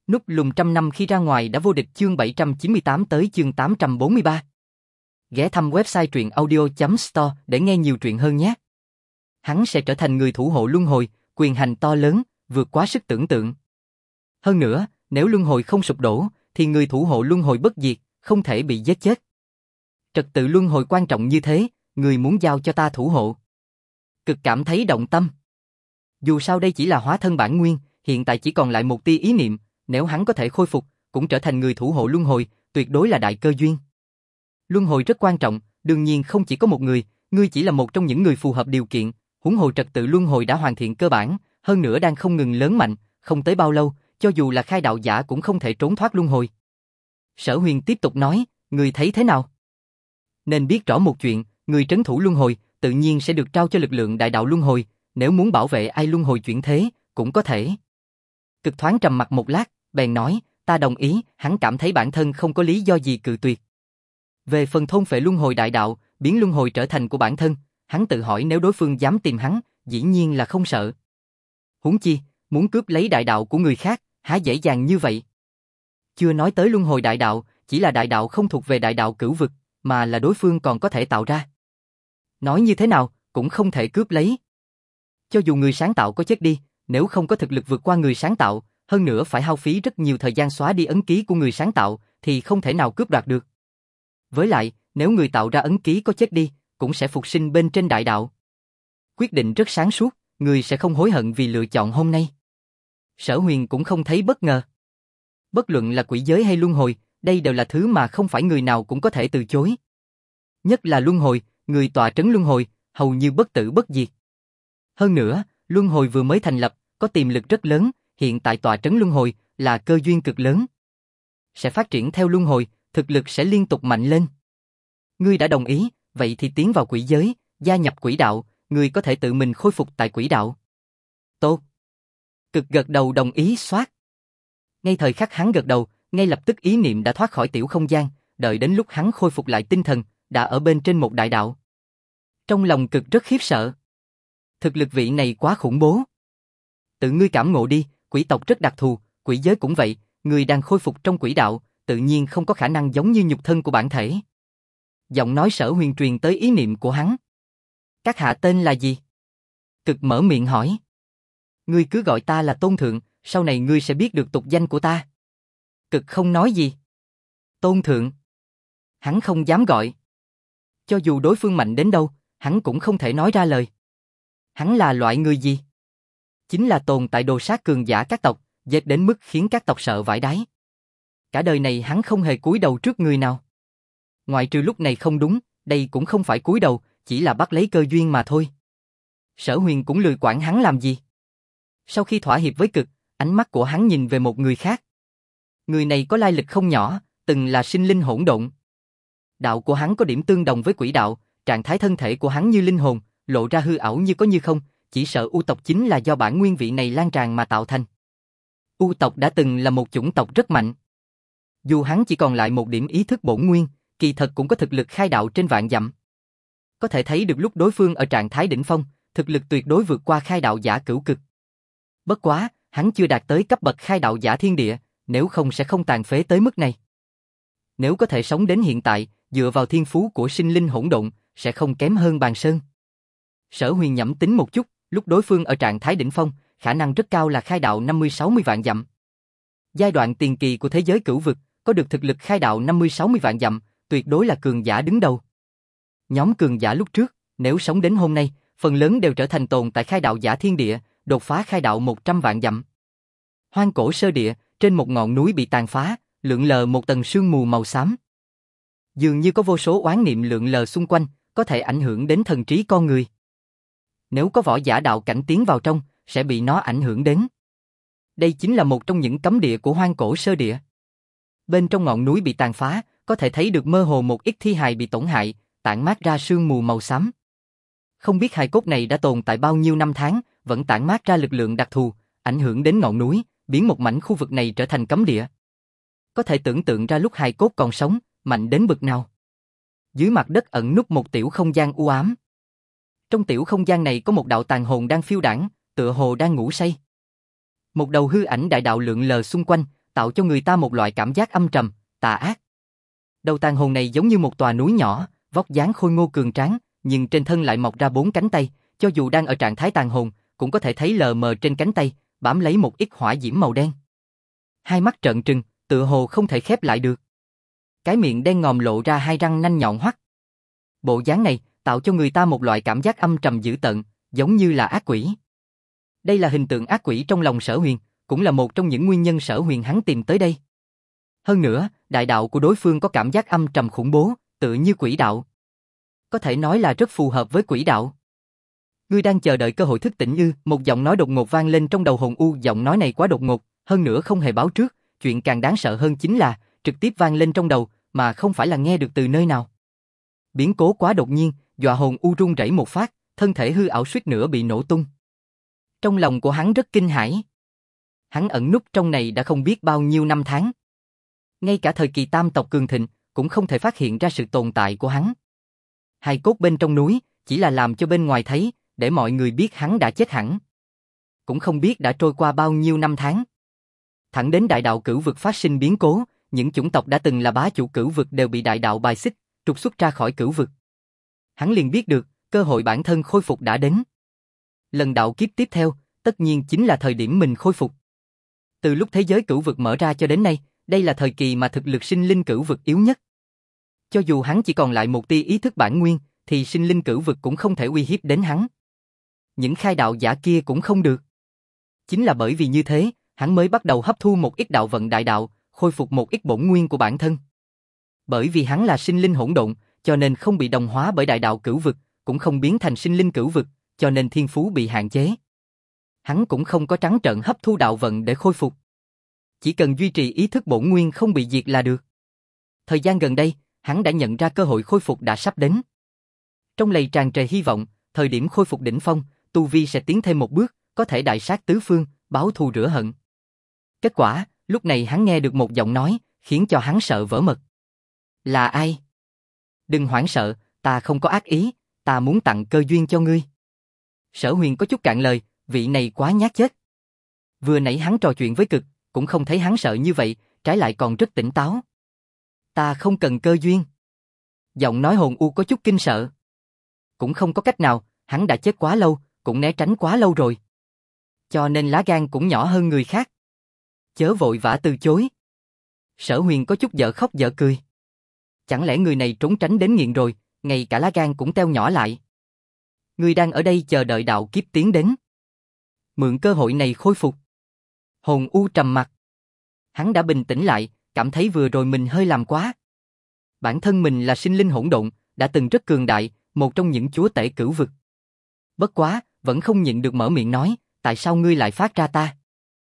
Núp lùm trăm năm khi ra ngoài đã vô địch chương 798 tới chương 843. Ghé thăm website truyện audio.store để nghe nhiều truyện hơn nhé. Hắn sẽ trở thành người thủ hộ luân hồi, quyền hành to lớn, vượt quá sức tưởng tượng. Hơn nữa, nếu luân hồi không sụp đổ, thì người thủ hộ luân hồi bất diệt, không thể bị giết chết. Trật tự luân hồi quan trọng như thế, người muốn giao cho ta thủ hộ. Cực cảm thấy động tâm. Dù sao đây chỉ là hóa thân bản nguyên, hiện tại chỉ còn lại một tia ý niệm, nếu hắn có thể khôi phục, cũng trở thành người thủ hộ luân hồi, tuyệt đối là đại cơ duyên. Luân hồi rất quan trọng, đương nhiên không chỉ có một người, ngươi chỉ là một trong những người phù hợp điều kiện, huống hồ trật tự luân hồi đã hoàn thiện cơ bản, hơn nữa đang không ngừng lớn mạnh, không tới bao lâu, cho dù là khai đạo giả cũng không thể trốn thoát luân hồi. Sở Huyền tiếp tục nói, ngươi thấy thế nào? Nên biết rõ một chuyện, người trấn thủ luân hồi, tự nhiên sẽ được trao cho lực lượng đại đạo luân hồi, nếu muốn bảo vệ ai luân hồi chuyển thế, cũng có thể. Cực thoáng trầm mặt một lát, bèn nói, ta đồng ý, hắn cảm thấy bản thân không có lý do gì cự tuyệt. Về phần thôn phệ luân hồi đại đạo, biến luân hồi trở thành của bản thân, hắn tự hỏi nếu đối phương dám tìm hắn, dĩ nhiên là không sợ. Huống chi, muốn cướp lấy đại đạo của người khác, há dễ dàng như vậy. Chưa nói tới luân hồi đại đạo, chỉ là đại đạo không thuộc về đại đạo cửu vực, mà là đối phương còn có thể tạo ra. Nói như thế nào, cũng không thể cướp lấy. Cho dù người sáng tạo có chết đi, nếu không có thực lực vượt qua người sáng tạo, hơn nữa phải hao phí rất nhiều thời gian xóa đi ấn ký của người sáng tạo, thì không thể nào cướp đoạt được. Với lại, nếu người tạo ra ấn ký có chết đi, cũng sẽ phục sinh bên trên đại đạo. Quyết định rất sáng suốt, người sẽ không hối hận vì lựa chọn hôm nay. Sở Huyền cũng không thấy bất ngờ. Bất luận là quỷ giới hay luân hồi, đây đều là thứ mà không phải người nào cũng có thể từ chối. Nhất là luân hồi, người tọa trấn luân hồi, hầu như bất tử bất diệt. Hơn nữa, luân hồi vừa mới thành lập, có tiềm lực rất lớn, hiện tại tọa trấn luân hồi là cơ duyên cực lớn. Sẽ phát triển theo luân hồi, thực lực sẽ liên tục mạnh lên. Ngươi đã đồng ý, vậy thì tiến vào quỷ giới, gia nhập quỷ đạo, ngươi có thể tự mình khôi phục tại quỷ đạo. Tốt. Cực gật đầu đồng ý xoát. Ngay thời khắc hắn gật đầu, ngay lập tức ý niệm đã thoát khỏi tiểu không gian, đợi đến lúc hắn khôi phục lại tinh thần, đã ở bên trên một đại đạo. Trong lòng Cực rất khiếp sợ. Thực lực vị này quá khủng bố. Tự ngươi cảm ngộ đi, quỷ tộc rất đặc thù, quỷ giới cũng vậy, ngươi đang khôi phục trong quỷ đạo, tự nhiên không có khả năng giống như nhục thân của bản thể. Giọng nói Sở Huyền truyền tới ý niệm của hắn. Các hạ tên là gì? Cực mở miệng hỏi. Ngươi cứ gọi ta là Tôn Thượng, sau này ngươi sẽ biết được tục danh của ta. Cực không nói gì. Tôn Thượng. Hắn không dám gọi. Cho dù đối phương mạnh đến đâu, hắn cũng không thể nói ra lời. Hắn là loại người gì? Chính là tồn tại đồ sát cường giả các tộc, dệt đến mức khiến các tộc sợ vãi đái. Cả đời này hắn không hề cúi đầu trước người nào. Ngoại trừ lúc này không đúng, đây cũng không phải cúi đầu, chỉ là bắt lấy cơ duyên mà thôi. Sở Huyền cũng lười quản hắn làm gì. Sau khi thỏa hiệp với Cực, ánh mắt của hắn nhìn về một người khác. Người này có lai lịch không nhỏ, từng là sinh linh hỗn độn. Đạo của hắn có điểm tương đồng với quỷ đạo, trạng thái thân thể của hắn như linh hồn, lộ ra hư ảo như có như không, chỉ sợ U tộc chính là do bản nguyên vị này lan tràn mà tạo thành. U tộc đã từng là một chủng tộc rất mạnh. Dù hắn chỉ còn lại một điểm ý thức bổn nguyên, kỳ thật cũng có thực lực khai đạo trên vạn dặm. Có thể thấy được lúc đối phương ở trạng thái đỉnh phong, thực lực tuyệt đối vượt qua khai đạo giả cửu cực. Bất quá, hắn chưa đạt tới cấp bậc khai đạo giả thiên địa, nếu không sẽ không tàn phế tới mức này. Nếu có thể sống đến hiện tại, dựa vào thiên phú của sinh linh hỗn độn, sẽ không kém hơn Bàn Sơn. Sở Huyền nhẩm tính một chút, lúc đối phương ở trạng thái đỉnh phong, khả năng rất cao là khai đạo 50-60 vạn dặm. Giai đoạn tiền kỳ của thế giới cửu vực, có được thực lực khai đạo 50-60 vạn dặm, tuyệt đối là cường giả đứng đầu. Nhóm cường giả lúc trước, nếu sống đến hôm nay, phần lớn đều trở thành tồn tại khai đạo giả thiên địa, đột phá khai đạo 100 vạn dặm. Hoang cổ sơ địa, trên một ngọn núi bị tàn phá, lượn lờ một tầng sương mù màu xám. Dường như có vô số oán niệm lượn lờ xung quanh, có thể ảnh hưởng đến thần trí con người. Nếu có võ giả đạo cảnh tiến vào trong, sẽ bị nó ảnh hưởng đến. Đây chính là một trong những cấm địa của hoang cổ sơ địa. Bên trong ngọn núi bị tàn phá, có thể thấy được mơ hồ một ít thi hài bị tổn hại, tản mát ra sương mù màu xám. Không biết hài cốt này đã tồn tại bao nhiêu năm tháng, vẫn tản mát ra lực lượng đặc thù, ảnh hưởng đến ngọn núi, biến một mảnh khu vực này trở thành cấm địa. Có thể tưởng tượng ra lúc hài cốt còn sống, mạnh đến bực nào. Dưới mặt đất ẩn núp một tiểu không gian u ám. Trong tiểu không gian này có một đạo tàn hồn đang phiêu đãng, tựa hồ đang ngủ say. Một đầu hư ảnh đại đạo lượn lờ xung quanh, tạo cho người ta một loại cảm giác âm trầm, tà ác. Đầu tàn hồn này giống như một tòa núi nhỏ, vóc dáng khôi ngô cường tráng, nhưng trên thân lại mọc ra 4 cánh tay, cho dù đang ở trạng thái tàn hồn, cũng có thể thấy lờ mờ trên cánh tay, bám lấy một ít hỏa diễm màu đen. Hai mắt trợn trừng, tựa hồ không thể khép lại được. Cái miệng đen ngòm lộ ra hai răng nanh nhọn hoắt. Bộ dáng này tạo cho người ta một loại cảm giác âm trầm dữ tợn, giống như là ác quỷ. Đây là hình tượng ác quỷ trong lòng Sở Huyền, cũng là một trong những nguyên nhân Sở Huyền hắn tìm tới đây. Hơn nữa, đại đạo của đối phương có cảm giác âm trầm khủng bố, tựa như quỷ đạo. Có thể nói là rất phù hợp với quỷ đạo. Ngươi đang chờ đợi cơ hội thức tỉnh ư? Một giọng nói đột ngột vang lên trong đầu Hồn U, giọng nói này quá đột ngột, hơn nữa không hề báo trước, chuyện càng đáng sợ hơn chính là trực tiếp vang lên trong đầu, mà không phải là nghe được từ nơi nào. Biến cố quá đột nhiên, dọa Hồn U run rẩy một phát, thân thể hư ảo suýt nữa bị nổ tung. Trong lòng của hắn rất kinh hãi. Hắn ẩn núp trong này đã không biết bao nhiêu năm tháng. Ngay cả thời kỳ Tam tộc cường thịnh cũng không thể phát hiện ra sự tồn tại của hắn. Hài cốt bên trong núi chỉ là làm cho bên ngoài thấy, để mọi người biết hắn đã chết hẳn. Cũng không biết đã trôi qua bao nhiêu năm tháng. Thẳng đến đại đạo cửu vực phát sinh biến cố, những chủng tộc đã từng là bá chủ cửu vực đều bị đại đạo bài xích, trục xuất ra khỏi cửu vực. Hắn liền biết được, cơ hội bản thân khôi phục đã đến. Lần đạo kiếp tiếp theo, tất nhiên chính là thời điểm mình khôi phục. Từ lúc thế giới cửu vực mở ra cho đến nay, đây là thời kỳ mà thực lực sinh linh cửu vực yếu nhất. Cho dù hắn chỉ còn lại một tia ý thức bản nguyên, thì sinh linh cửu vực cũng không thể uy hiếp đến hắn. Những khai đạo giả kia cũng không được. Chính là bởi vì như thế, hắn mới bắt đầu hấp thu một ít đạo vận đại đạo, khôi phục một ít bổn nguyên của bản thân. Bởi vì hắn là sinh linh hỗn độn, cho nên không bị đồng hóa bởi đại đạo cửu vực, cũng không biến thành sinh linh cửu vực, cho nên thiên phú bị hạn chế. Hắn cũng không có trắng trợn hấp thu đạo vận để khôi phục. Chỉ cần duy trì ý thức bổn nguyên không bị diệt là được. Thời gian gần đây, hắn đã nhận ra cơ hội khôi phục đã sắp đến. Trong lầy tràn trề hy vọng, thời điểm khôi phục đỉnh phong, tu vi sẽ tiến thêm một bước, có thể đại sát tứ phương, báo thù rửa hận. Kết quả, lúc này hắn nghe được một giọng nói, khiến cho hắn sợ vỡ mật. Là ai? Đừng hoảng sợ, ta không có ác ý, ta muốn tặng cơ duyên cho ngươi. Sở Huyền có chút cạn lời, vị này quá nhát chết. Vừa nãy hắn trò chuyện với Cực, cũng không thấy hắn sợ như vậy, trái lại còn rất tỉnh táo. Ta không cần cơ duyên. Giọng nói Hồn U có chút kinh sợ. Cũng không có cách nào, hắn đã chết quá lâu, cũng né tránh quá lâu rồi. Cho nên lá gan cũng nhỏ hơn người khác. Chớ vội vã từ chối. Sở Huyền có chút dở khóc dở cười. Chẳng lẽ người này trốn tránh đến nghiện rồi, ngay cả lá gan cũng teo nhỏ lại. Người đang ở đây chờ đợi đạo kiếp tiến đến. Mượn cơ hội này khôi phục. Hồn U trầm mặt. Hắn đã bình tĩnh lại, cảm thấy vừa rồi mình hơi làm quá. Bản thân mình là sinh linh hỗn độn, đã từng rất cường đại, một trong những chúa tể cửu vực. Bất quá, vẫn không nhịn được mở miệng nói, tại sao ngươi lại phát ra ta?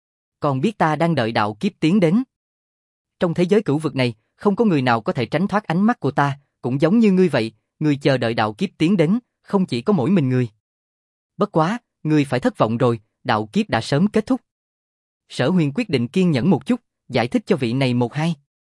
Còn biết ta đang đợi đạo kiếp tiến đến. Trong thế giới cửu vực này, không có người nào có thể tránh thoát ánh mắt của ta, cũng giống như ngươi vậy, ngươi chờ đợi đạo kiếp tiến đến, không chỉ có mỗi mình ngươi. Bất quá, ngươi phải thất vọng rồi, đạo kiếp đã sớm kết thúc. Sở Huyền quyết định kiên nhẫn một chút, giải thích cho vị này một hai.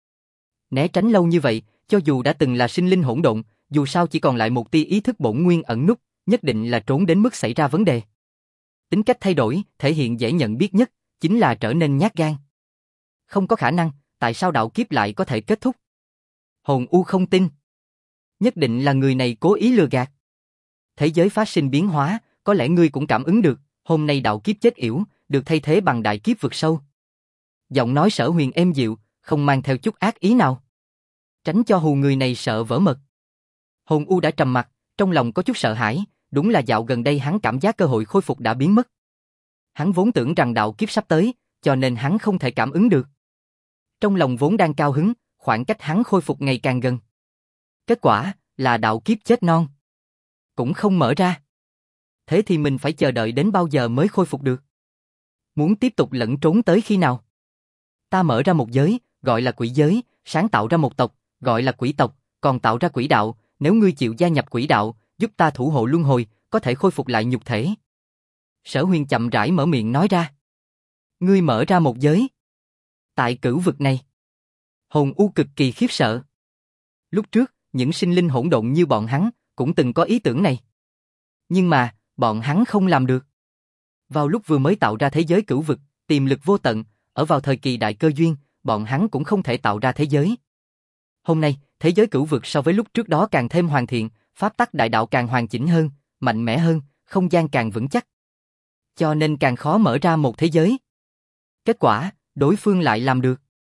Né tránh lâu như vậy, cho dù đã từng là sinh linh hỗn độn, dù sao chỉ còn lại một tia ý thức bổn nguyên ẩn núp, nhất định là trốn đến mức xảy ra vấn đề. Tính cách thay đổi, thể hiện dễ nhận biết nhất, chính là trở nên nhát gan. Không có khả năng, tại sao đạo kiếp lại có thể kết thúc? Hồn U không tin. Nhất định là người này cố ý lừa gạt. Thế giới phát sinh biến hóa, có lẽ ngươi cũng cảm ứng được, hôm nay đạo kiếp chết yểu, được thay thế bằng đại kiếp vực sâu. Giọng nói Sở Huyền êm dịu, không mang theo chút ác ý nào. Tránh cho hù người này sợ vỡ mật. Hồn U đã trầm mặt, trong lòng có chút sợ hãi, đúng là dạo gần đây hắn cảm giác cơ hội khôi phục đã biến mất. Hắn vốn tưởng rằng đạo kiếp sắp tới, cho nên hắn không thể cảm ứng được. Trong lòng vốn đang cao hứng, khoảng cách hắn khôi phục ngày càng gần. Kết quả là đạo kiếp chết non. Cũng không mở ra. Thế thì mình phải chờ đợi đến bao giờ mới khôi phục được? Muốn tiếp tục lẫn trốn tới khi nào? Ta mở ra một giới, gọi là quỷ giới, sáng tạo ra một tộc, gọi là quỷ tộc, còn tạo ra quỷ đạo, nếu ngươi chịu gia nhập quỷ đạo, giúp ta thủ hộ luân hồi, có thể khôi phục lại nhục thể. Sở Huyền chậm rãi mở miệng nói ra. Ngươi mở ra một giới. Tại cửu vực này. Hồn U cực kỳ khiếp sợ. Lúc trước, những sinh linh hỗn độn như bọn hắn, cũng từng có ý tưởng này. Nhưng mà, bọn hắn không làm được. Vào lúc vừa mới tạo ra thế giới cửu vực, tiềm lực vô tận, ở vào thời kỳ đại cơ duyên, bọn hắn cũng không thể tạo ra thế giới. Hôm nay, thế giới cửu vực so với lúc trước đó càng thêm hoàn thiện, pháp tắc đại đạo càng hoàn chỉnh hơn, mạnh mẽ hơn, không gian càng vững chắc. Cho nên càng khó mở ra một thế giới. Kết quả, đối phương lại làm được.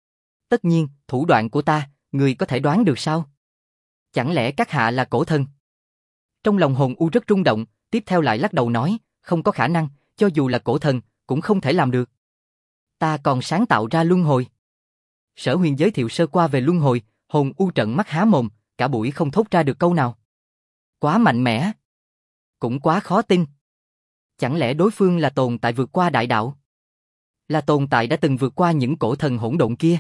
Tất nhiên, thủ đoạn của ta, người có thể đoán được sao? Chẳng lẽ các hạ là cổ thần? Trong lòng Hồn U rất rung động, tiếp theo lại lắc đầu nói, không có khả năng, cho dù là cổ thần, cũng không thể làm được. Ta còn sáng tạo ra luân hồi. Sở Huyền giới thiệu sơ qua về luân hồi, Hồn U trợn mắt há mồm, cả buổi không thốt ra được câu nào. Quá mạnh mẽ. Cũng quá khó tin. Chẳng lẽ đối phương là tồn tại vượt qua đại đạo? Là tồn tại đã từng vượt qua những cổ thần hỗn độn kia?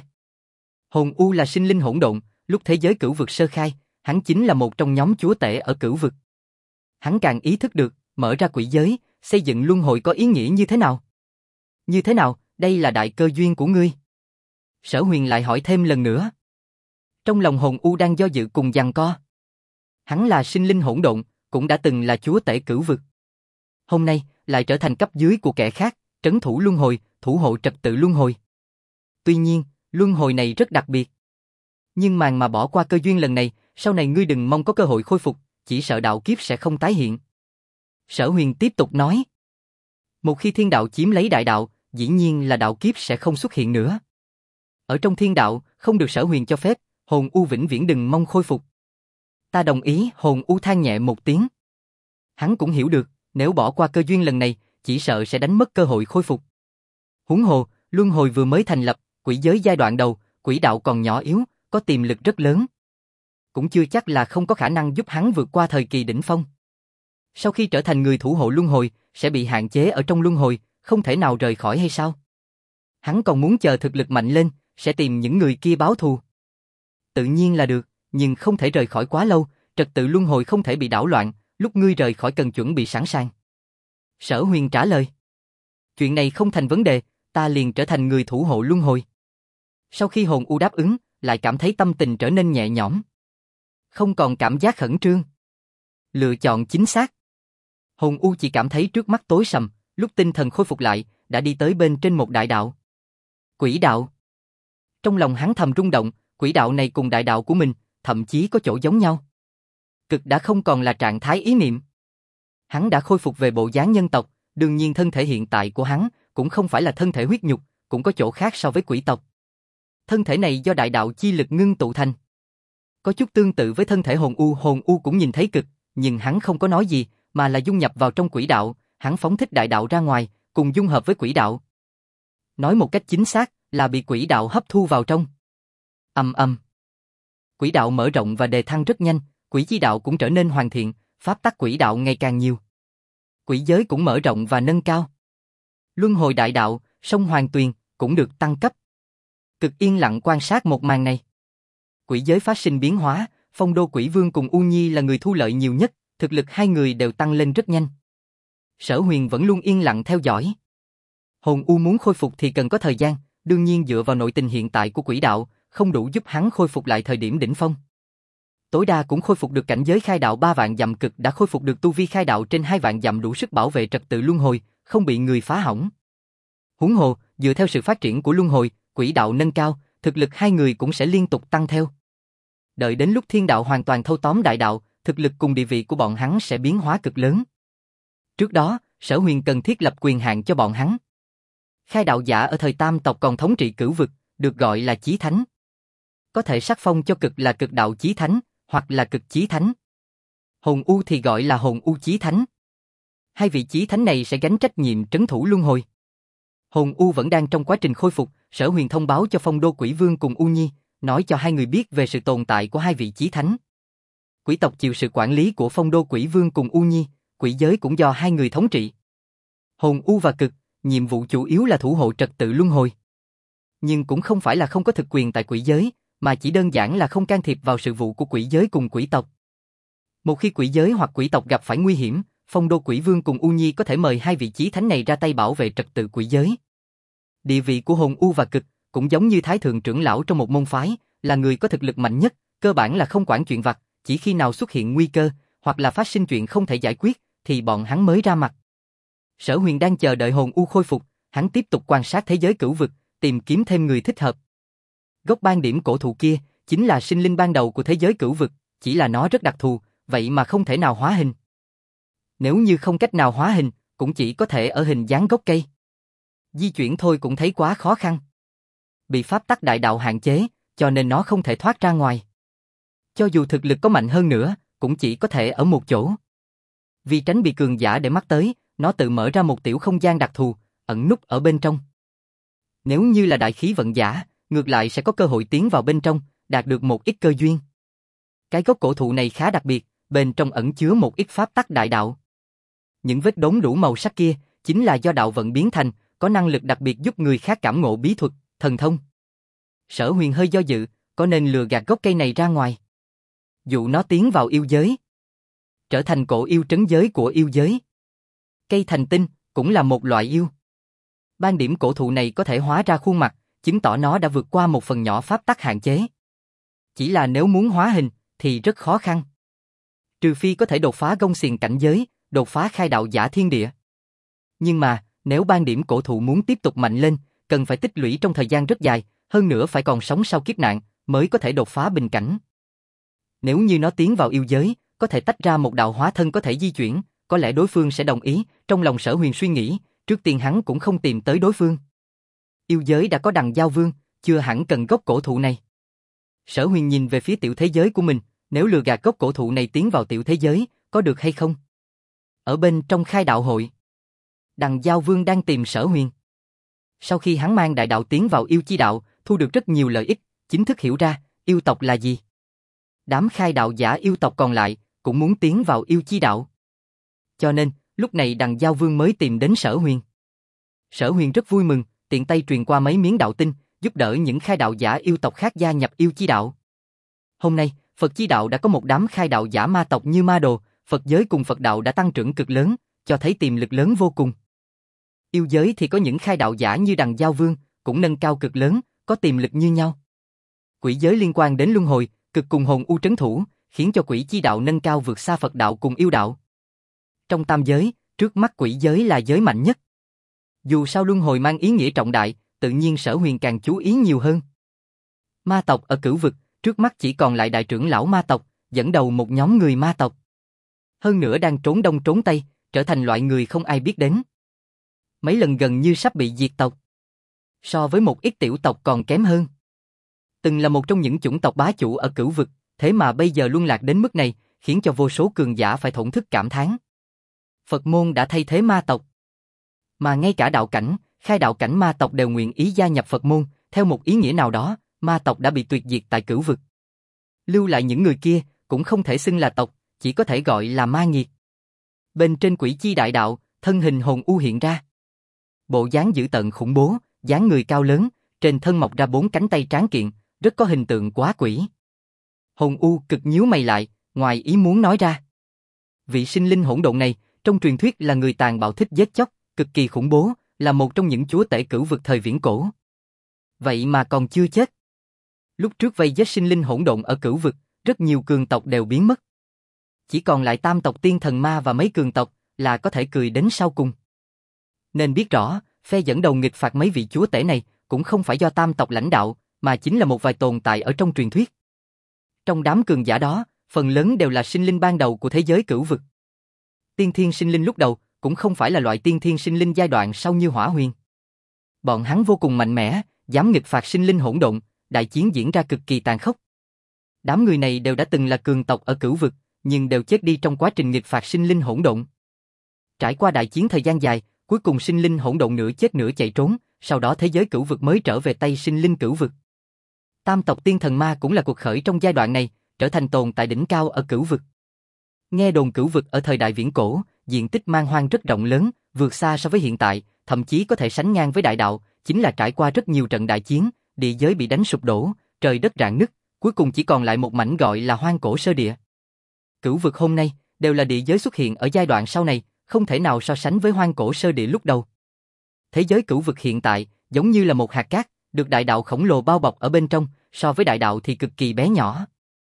Hồn U là sinh linh hỗn độn, lúc thế giới cửu vực sơ khai, hắn chính là một trong nhóm chúa tể ở cửu vực. Hắn càng ý thức được, mở ra quỷ giới, xây dựng luân hồi có ý nghĩa như thế nào? Như thế nào, đây là đại cơ duyên của ngươi? Sở Huyền lại hỏi thêm lần nữa. Trong lòng Hồn U đang do dự cùng giằng co. Hắn là sinh linh hỗn độn, cũng đã từng là chúa tể cửu vực. Hôm nay, lại trở thành cấp dưới của kẻ khác, trấn thủ luân hồi, thủ hộ trật tự luân hồi. Tuy nhiên, luân hồi này rất đặc biệt. Nhưng mà bỏ qua cơ duyên lần này, sau này ngươi đừng mong có cơ hội khôi phục, chỉ sợ đạo kiếp sẽ không tái hiện. Sở Huyền tiếp tục nói. Một khi thiên đạo chiếm lấy đại đạo, dĩ nhiên là đạo kiếp sẽ không xuất hiện nữa. Ở trong thiên đạo, không được Sở Huyền cho phép, Hồn U vĩnh viễn đừng mong khôi phục. Ta đồng ý, Hồn U than nhẹ một tiếng. Hắn cũng hiểu được, nếu bỏ qua cơ duyên lần này, chỉ sợ sẽ đánh mất cơ hội khôi phục. Huống hồ, luân hồi vừa mới thành lập, quỷ giới giai đoạn đầu, quỷ đạo còn nhỏ yếu, có tiềm lực rất lớn. Cũng chưa chắc là không có khả năng giúp hắn vượt qua thời kỳ đỉnh phong. Sau khi trở thành người thủ hộ luân hồi, sẽ bị hạn chế ở trong luân hồi, không thể nào rời khỏi hay sao? Hắn còn muốn chờ thực lực mạnh lên, sẽ tìm những người kia báo thù. Tự nhiên là được, nhưng không thể rời khỏi quá lâu, trật tự luân hồi không thể bị đảo loạn, lúc ngươi rời khỏi cần chuẩn bị sẵn sàng. Sở Huyền trả lời. Chuyện này không thành vấn đề, ta liền trở thành người thủ hộ luân hồi. Sau khi Hồn U đáp ứng, lại cảm thấy tâm tình trở nên nhẹ nhõm. Không còn cảm giác khẩn trương. Lựa chọn chính xác. Hồn U chỉ cảm thấy trước mắt tối sầm, lúc tinh thần khôi phục lại, đã đi tới bên trên một đại đạo. Quỷ đạo. Trong lòng hắn thầm rung động, quỷ đạo này cùng đại đạo của mình, thậm chí có chỗ giống nhau. Cực đã không còn là trạng thái ý niệm. Hắn đã khôi phục về bộ dáng nhân tộc, đương nhiên thân thể hiện tại của hắn cũng không phải là thân thể huyết nhục, cũng có chỗ khác so với quỷ tộc. Thân thể này do đại đạo chi lực ngưng tụ thành. Có chút tương tự với thân thể Hồn U cũng nhìn thấy cực, nhưng hắn không có nói gì, mà là dung nhập vào trong quỷ đạo, hắn phóng thích đại đạo ra ngoài, cùng dung hợp với quỷ đạo. Nói một cách chính xác là bị quỷ đạo hấp thu vào trong. Quỷ đạo mở rộng và đề thăng rất nhanh, quỷ chi đạo cũng trở nên hoàn thiện, pháp tắc quỷ đạo ngày càng nhiều. Quỷ giới cũng mở rộng và nâng cao. Luân hồi đại đạo, sông Hoàng Tuyền cũng được tăng cấp. Cực yên lặng quan sát một màn này. Quỷ giới phát sinh biến hóa, Phong Đô Quỷ Vương cùng U Nhi là người thu lợi nhiều nhất, thực lực hai người đều tăng lên rất nhanh. Sở Huyền vẫn luôn yên lặng theo dõi. Hồn U muốn khôi phục thì cần có thời gian, đương nhiên dựa vào nội tình hiện tại của quỷ đạo, không đủ giúp hắn khôi phục lại thời điểm đỉnh phong. Tối đa cũng khôi phục được cảnh giới khai đạo 3 vạn dặm, cực đã khôi phục được tu vi khai đạo trên 2 vạn dặm, đủ sức bảo vệ trật tự luân hồi, không bị người phá hỏng. Huống hồ, dựa theo sự phát triển của luân hồi, quỷ đạo nâng cao, thực lực hai người cũng sẽ liên tục tăng theo. Đợi đến lúc thiên đạo hoàn toàn thâu tóm đại đạo, thực lực cùng địa vị của bọn hắn sẽ biến hóa cực lớn. Trước đó, Sở Huyền cần thiết lập quyền hạn cho bọn hắn. Khai đạo giả ở thời Tam tộc còn thống trị cửu vực, được gọi là chí thánh. Có thể sắc phong cho cực là cực đạo chí thánh, hoặc là cực chí thánh. Hồn U thì gọi là Hồn U chí thánh. Hai vị chí thánh này sẽ gánh trách nhiệm trấn thủ luân hồi. Hồn U vẫn đang trong quá trình khôi phục, Sở Huyền thông báo cho Phong Đô Quỷ Vương cùng U Nhi, nói cho hai người biết về sự tồn tại của hai vị chí thánh. Quỷ tộc chịu sự quản lý của Phong Đô Quỷ Vương cùng U Nhi, quỷ giới cũng do hai người thống trị. Hồn U và cực, nhiệm vụ chủ yếu là thủ hộ trật tự luân hồi. Nhưng cũng không phải là không có thực quyền tại quỷ giới, mà chỉ đơn giản là không can thiệp vào sự vụ của quỷ giới cùng quỷ tộc. Một khi quỷ giới hoặc quỷ tộc gặp phải nguy hiểm, Phong Đô Quỷ Vương cùng U Nhi có thể mời hai vị chí thánh này ra tay bảo vệ trật tự quỷ giới. Địa vị của Hồn U và cực cũng giống như Thái Thượng trưởng lão trong một môn phái, là người có thực lực mạnh nhất, cơ bản là không quản chuyện vặt, chỉ khi nào xuất hiện nguy cơ, hoặc là phát sinh chuyện không thể giải quyết, thì bọn hắn mới ra mặt. Sở Huyền đang chờ đợi Hồn U khôi phục, hắn tiếp tục quan sát thế giới cửu vực, tìm kiếm thêm người thích hợp. Gốc ban điểm cổ thụ kia chính là sinh linh ban đầu của thế giới cửu vực, chỉ là nó rất đặc thù, vậy mà không thể nào hóa hình. Nếu như không cách nào hóa hình, cũng chỉ có thể ở hình dáng gốc cây. Di chuyển thôi cũng thấy quá khó khăn. Bị pháp tắc đại đạo hạn chế, cho nên nó không thể thoát ra ngoài. Cho dù thực lực có mạnh hơn nữa, cũng chỉ có thể ở một chỗ. Vì tránh bị cường giả để mắt tới, nó tự mở ra một tiểu không gian đặc thù, ẩn núp ở bên trong. Nếu như là đại khí vận giả, ngược lại sẽ có cơ hội tiến vào bên trong, đạt được một ít cơ duyên. Cái gốc cổ thụ này khá đặc biệt, bên trong ẩn chứa một ít pháp tắc đại đạo. Những vết đốm đủ màu sắc kia, chính là do đạo vận biến thành, có năng lực đặc biệt giúp người khác cảm ngộ bí thuật, thần thông. Sở Huyền hơi do dự, có nên lừa gạt gốc cây này ra ngoài, dụ nó tiến vào yêu giới, trở thành cổ yêu trấn giới của yêu giới. Cây thành tinh cũng là một loại yêu. Ban điểm cổ thụ này có thể hóa ra khuôn mặt, chứng tỏ nó đã vượt qua một phần nhỏ pháp tắc hạn chế. Chỉ là nếu muốn hóa hình thì rất khó khăn. Trừ phi có thể đột phá gông xiềng cảnh giới, đột phá khai đạo giả thiên địa. Nhưng mà, nếu ban điểm cổ thụ muốn tiếp tục mạnh lên, cần phải tích lũy trong thời gian rất dài, hơn nữa phải còn sống sau kiếp nạn, mới có thể đột phá bình cảnh. Nếu như nó tiến vào yêu giới, có thể tách ra một đạo hóa thân có thể di chuyển, có lẽ đối phương sẽ đồng ý. Trong lòng Sở Huyền suy nghĩ, trước tiên hắn cũng không tìm tới đối phương. Yêu giới đã có Đằng Giao Vương, chưa hẳn cần gốc cổ thụ này. Sở Huyền nhìn về phía tiểu thế giới của mình, nếu lừa gạt gốc cổ thụ này tiến vào tiểu thế giới, có được hay không? Ở bên trong khai đạo hội, Đằng Giao Vương đang tìm Sở Huyền. Sau khi hắn mang đại đạo tiến vào yêu chi đạo, thu được rất nhiều lợi ích, chính thức hiểu ra, yêu tộc là gì. Đám khai đạo giả yêu tộc còn lại, cũng muốn tiến vào yêu chi đạo. Cho nên, lúc này Đằng Giao Vương mới tìm đến Sở Huyền. Sở Huyền rất vui mừng, tiện tay truyền qua mấy miếng đạo tinh, giúp đỡ những khai đạo giả yêu tộc khác gia nhập yêu chi đạo. Hôm nay, Phật chi đạo đã có một đám khai đạo giả ma tộc như ma đồ, Phật giới cùng Phật đạo đã tăng trưởng cực lớn, cho thấy tiềm lực lớn vô cùng. Yêu giới thì có những khai đạo giả như Đằng Giao Vương, cũng nâng cao cực lớn, có tiềm lực như nhau. Quỷ giới liên quan đến luân hồi, cực cùng hồn u trấn thủ, khiến cho quỷ chi đạo nâng cao vượt xa Phật đạo cùng yêu đạo. Trong tam giới, trước mắt quỷ giới là giới mạnh nhất. Dù sao luân hồi mang ý nghĩa trọng đại, tự nhiên Sở Huyền càng chú ý nhiều hơn. Ma tộc ở cửu vực, trước mắt chỉ còn lại đại trưởng lão ma tộc, dẫn đầu một nhóm người ma tộc. Hơn nữa đang trốn đông trốn tây, trở thành loại người không ai biết đến. Mấy lần gần như sắp bị diệt tộc. So với một ít tiểu tộc còn kém hơn. Từng là một trong những chủng tộc bá chủ ở cửu vực, thế mà bây giờ luân lạc đến mức này, khiến cho vô số cường giả phải thổn thức cảm thán. Phật môn đã thay thế ma tộc. Mà ngay cả đạo cảnh, khai đạo cảnh ma tộc đều nguyện ý gia nhập Phật môn, theo một ý nghĩa nào đó, ma tộc đã bị tuyệt diệt tại cửu vực. Lưu lại những người kia, cũng không thể xưng là tộc, chỉ có thể gọi là ma nghiệt. Bên trên quỷ chi đại đạo, thân hình hồn u hiện ra. Bộ dáng dữ tợn khủng bố, dáng người cao lớn, trên thân mọc ra 4 cánh tay tráng kiện, rất có hình tượng quá quỷ. Hồn u cực nhíu mày lại, ngoài ý muốn nói ra. Vị sinh linh hỗn độn này, trong truyền thuyết là người tàn bạo thích giết chóc, cực kỳ khủng bố, là một trong những chúa tể cửu vực thời viễn cổ. Vậy mà còn chưa chết. Lúc trước vây giết sinh linh hỗn độn ở cửu vực, rất nhiều cường tộc đều biến mất. Chỉ còn lại tam tộc tiên thần ma và mấy cường tộc, là có thể cười đến sau cùng. Nên biết rõ, phe dẫn đầu nghịch phạt mấy vị chúa tể này, cũng không phải do tam tộc lãnh đạo, mà chính là một vài tồn tại ở trong truyền thuyết. Trong đám cường giả đó, phần lớn đều là sinh linh ban đầu của thế giới cửu vực. Tiên thiên sinh linh lúc đầu, cũng không phải là loại tiên thiên sinh linh giai đoạn sau như Hỏa Huyền. Bọn hắn vô cùng mạnh mẽ, dám nghịch phạt sinh linh hỗn độn, đại chiến diễn ra cực kỳ tàn khốc. Đám người này đều đã từng là cường tộc ở cửu vực, nhưng đều chết đi trong quá trình nghịch phạt sinh linh hỗn độn. Trải qua đại chiến thời gian dài, cuối cùng sinh linh hỗn độn nửa chết nửa chạy trốn, sau đó thế giới cửu vực mới trở về tay sinh linh cửu vực. Tam tộc tiên thần ma cũng là cuộc khởi trong giai đoạn này, trở thành tồn tại đỉnh cao ở cửu vực. Nghe đồn cửu vực ở thời đại viễn cổ, diện tích man hoang rất rộng lớn, vượt xa so với hiện tại, thậm chí có thể sánh ngang với đại đạo, chính là trải qua rất nhiều trận đại chiến, địa giới bị đánh sụp đổ, trời đất rạn nứt, cuối cùng chỉ còn lại một mảnh gọi là hoang cổ sơ địa. Cửu vực hôm nay, đều là địa giới xuất hiện ở giai đoạn sau này, không thể nào so sánh với hoang cổ sơ địa lúc đầu. Thế giới cửu vực hiện tại, giống như là một hạt cát, được đại đạo khổng lồ bao bọc ở bên trong, so với đại đạo thì cực kỳ bé nhỏ.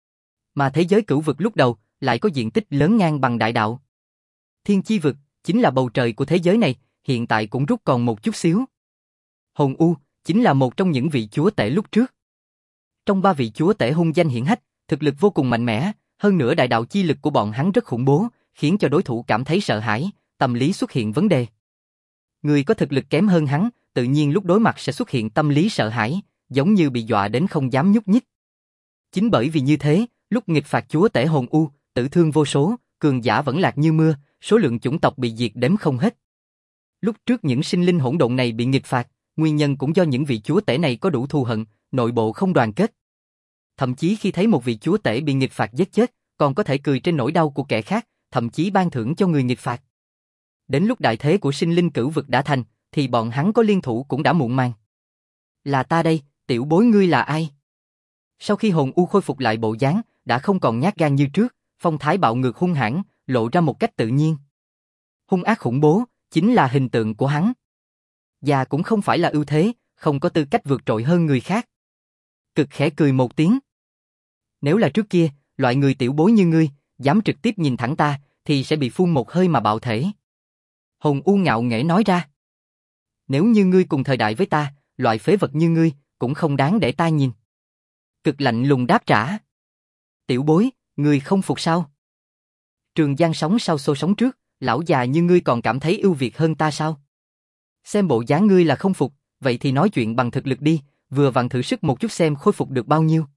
Mà thế giới cửu vực lúc đầu, lại có diện tích lớn ngang bằng đại đạo. Thiên chi vực, chính là bầu trời của thế giới này, hiện tại cũng rút còn một chút xíu. Hồn U, chính là một trong những vị chúa tể lúc trước. Trong ba vị chúa tể hung danh hiển hách, thực lực vô cùng mạnh mẽ, hơn nữa đại đạo chi lực của bọn hắn rất khủng bố, khiến cho đối thủ cảm thấy sợ hãi, tâm lý xuất hiện vấn đề. Người có thực lực kém hơn hắn, tự nhiên lúc đối mặt sẽ xuất hiện tâm lý sợ hãi, giống như bị dọa đến không dám nhúc nhích. Chính bởi vì như thế, lúc nghịch phạt chúa tể hồn u, tử thương vô số, cường giả vẫn lạc như mưa, số lượng chủng tộc bị diệt đếm không hết. Lúc trước những sinh linh hỗn độn này bị nghịch phạt, nguyên nhân cũng do những vị chúa tể này có đủ thù hận, nội bộ không đoàn kết. Thậm chí khi thấy một vị chúa tể bị nghịch phạt giết chết, còn có thể cười trên nỗi đau của kẻ khác, thậm chí ban thưởng cho người nghịch phạt. Đến lúc đại thế của sinh linh cửu vực đã thành, thì bọn hắn có liên thủ cũng đã muộn màng. Là ta đây, tiểu bối ngươi là ai? Sau khi hồn u khôi phục lại bộ dáng, đã không còn nhát gan như trước, phong thái bạo ngược hung hãn, lộ ra một cách tự nhiên. Hung ác khủng bố, chính là hình tượng của hắn. Và cũng không phải là ưu thế, không có tư cách vượt trội hơn người khác. Cực khẽ cười một tiếng. Nếu là trước kia, loại người tiểu bối như ngươi, dám trực tiếp nhìn thẳng ta, thì sẽ bị phun một hơi mà bạo thể. Hồn u ngạo nghễ nói ra. Nếu như ngươi cùng thời đại với ta, loại phế vật như ngươi, cũng không đáng để ta nhìn. Cực lạnh lùng đáp trả. Tiểu bối, ngươi không phục sao? Trường Giang sóng sau xô sóng trước, lão già như ngươi còn cảm thấy ưu việt hơn ta sao? Xem bộ dáng ngươi là không phục, vậy thì nói chuyện bằng thực lực đi, vừa vặn thử sức một chút xem khôi phục được bao nhiêu.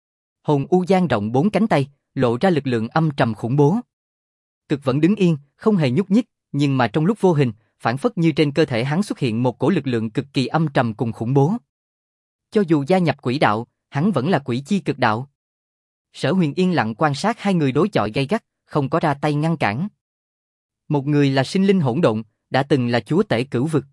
Hồn u dang rộng bốn cánh tay, lộ ra lực lượng âm trầm khủng bố. Cực vẫn đứng yên, không hề nhúc nhích, nhưng mà trong lúc vô hình, phản phất như trên cơ thể hắn xuất hiện một cổ lực lượng cực kỳ âm trầm cùng khủng bố. Cho dù gia nhập quỷ đạo, hắn vẫn là quỷ chi cực đạo. Sở Huyền yên lặng quan sát hai người đối chọi gay gắt, không có ra tay ngăn cản. Một người là sinh linh hỗn độn, đã từng là chúa tể cửu vực.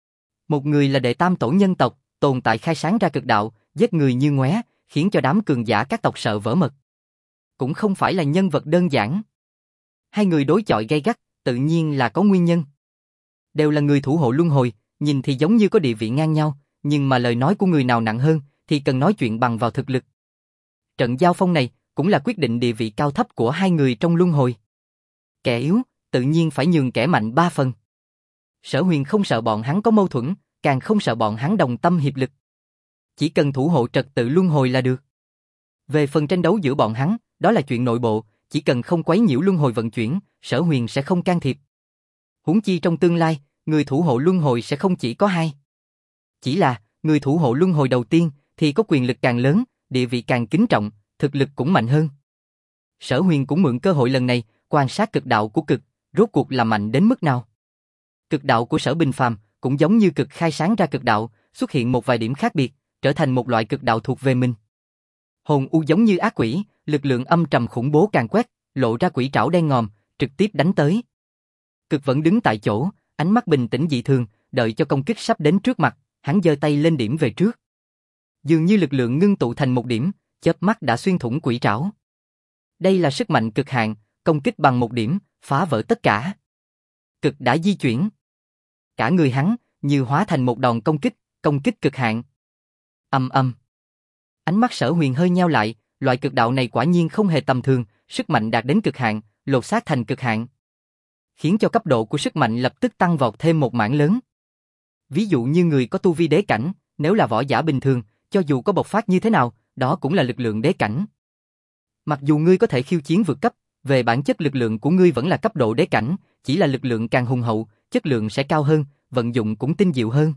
Một người là đệ tam tổ nhân tộc, tồn tại khai sáng ra cực đạo, giết người như ngoé, khiến cho đám cường giả các tộc sợ vỡ mật. Cũng không phải là nhân vật đơn giản. Hai người đối chọi gay gắt, tự nhiên là có nguyên nhân. Đều là người thủ hộ luân hồi, nhìn thì giống như có địa vị ngang nhau, nhưng mà lời nói của người nào nặng hơn, thì cần nói chuyện bằng vào thực lực. Trận giao phong này, cũng là quyết định địa vị cao thấp của hai người trong luân hồi. Kẻ yếu, tự nhiên phải nhường kẻ mạnh 3 phần. Sở Huyền không sợ bọn hắn có mâu thuẫn, càng không sợ bọn hắn đồng tâm hiệp lực. Chỉ cần thủ hộ trật tự luân hồi là được. Về phần tranh đấu giữa bọn hắn, đó là chuyện nội bộ, chỉ cần không quấy nhiễu luân hồi vận chuyển, Sở Huyền sẽ không can thiệp. Huống chi trong tương lai, người thủ hộ luân hồi sẽ không chỉ có hai. Chỉ là, người thủ hộ luân hồi đầu tiên thì có quyền lực càng lớn, địa vị càng kính trọng, thực lực cũng mạnh hơn. Sở Huyền cũng mượn cơ hội lần này, quan sát cực đạo của cực, rốt cuộc là mạnh đến mức nào. Cực đạo của Sở Bình Phàm cũng giống như cực khai sáng ra cực đạo, xuất hiện một vài điểm khác biệt, trở thành một loại cực đạo thuộc về mình. Hồn u giống như ác quỷ, lực lượng âm trầm khủng bố càng quét, lộ ra quỷ trảo đen ngòm, trực tiếp đánh tới. Cực vẫn đứng tại chỗ, ánh mắt bình tĩnh dị thường, đợi cho công kích sắp đến trước mặt, hắn giơ tay lên điểm về trước. Dường như lực lượng ngưng tụ thành một điểm, chớp mắt đã xuyên thủng quỷ trảo. Đây là sức mạnh cực hạn, công kích bằng một điểm, phá vỡ tất cả. Cực đã di chuyển. Cả người hắn, như hóa thành một đòn công kích cực hạn. Ầm ầm. Ánh mắt Sở Huyền hơi nheo lại, loại cực đạo này quả nhiên không hề tầm thường, sức mạnh đạt đến cực hạn, lột xác thành cực hạn. Khiến cho cấp độ của sức mạnh lập tức tăng vọt thêm một mảng lớn. Ví dụ như người có tu vi đế cảnh, nếu là võ giả bình thường, cho dù có bộc phát như thế nào, đó cũng là lực lượng đế cảnh. Mặc dù ngươi có thể khiêu chiến vượt cấp, về bản chất lực lượng của ngươi vẫn là cấp độ đế cảnh, chỉ là lực lượng càng hùng hậu, chất lượng sẽ cao hơn, vận dụng cũng tinh diệu hơn.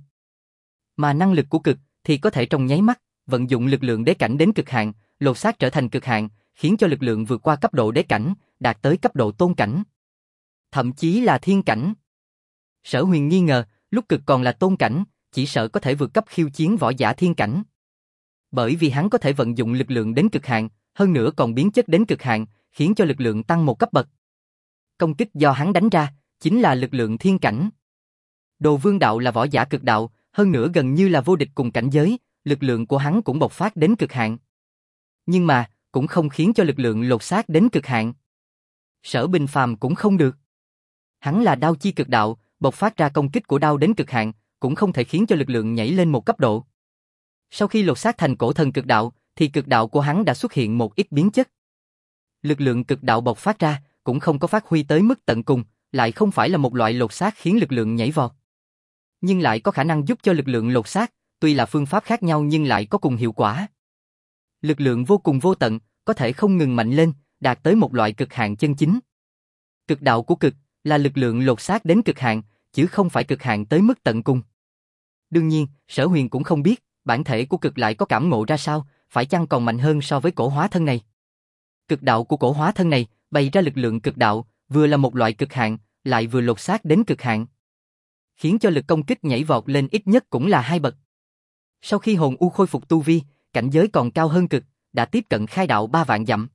Mà năng lực của cực thì có thể trong nháy mắt, vận dụng lực lượng đế cảnh đến cực hạn, lột xác trở thành cực hạn, khiến cho lực lượng vượt qua cấp độ đế cảnh, đạt tới cấp độ tôn cảnh. Thậm chí là thiên cảnh. Sở Huyền nghi ngờ, lúc cực còn là tôn cảnh, chỉ sợ có thể vượt cấp khiêu chiến võ giả thiên cảnh. Bởi vì hắn có thể vận dụng lực lượng đến cực hạn, hơn nữa còn biến chất đến cực hạn, khiến cho lực lượng tăng một cấp bậc. Công kích do hắn đánh ra, chính là lực lượng thiên cảnh. Đồ Vương Đạo là võ giả cực đạo, hơn nữa gần như là vô địch cùng cảnh giới, lực lượng của hắn cũng bộc phát đến cực hạn. Nhưng mà, cũng không khiến cho lực lượng lột xác đến cực hạn. Sở Bình Phàm cũng không được. Hắn là đao chi cực đạo, bộc phát ra công kích của đao đến cực hạn, cũng không thể khiến cho lực lượng nhảy lên một cấp độ. Sau khi lột xác thành cổ thần cực đạo, thì cực đạo của hắn đã xuất hiện một ít biến chất. Lực lượng cực đạo bộc phát ra, cũng không có phát huy tới mức tận cùng, lại không phải là một loại lột xác khiến lực lượng nhảy vọt. Nhưng lại có khả năng giúp cho lực lượng lột xác, tuy là phương pháp khác nhau nhưng lại có cùng hiệu quả. Lực lượng vô cùng vô tận, có thể không ngừng mạnh lên, đạt tới một loại cực hạn chân chính. Cực đạo của cực là lực lượng lột xác đến cực hạn, chứ không phải cực hạn tới mức tận cùng. Đương nhiên, Sở Huyền cũng không biết, bản thể của cực lại có cảm ngộ ra sao, phải chăng còn mạnh hơn so với cổ hóa thân này. Cực đạo của cổ hóa thân này, bày ra lực lượng cực đạo, vừa là một loại cực hạn, lại vừa lột xác đến cực hạn. Khiến cho lực công kích nhảy vọt lên ít nhất cũng là 2 bậc. Sau khi hồn u khôi phục tu vi, cảnh giới còn cao hơn cực, đã tiếp cận khai đạo 3 vạn dặm.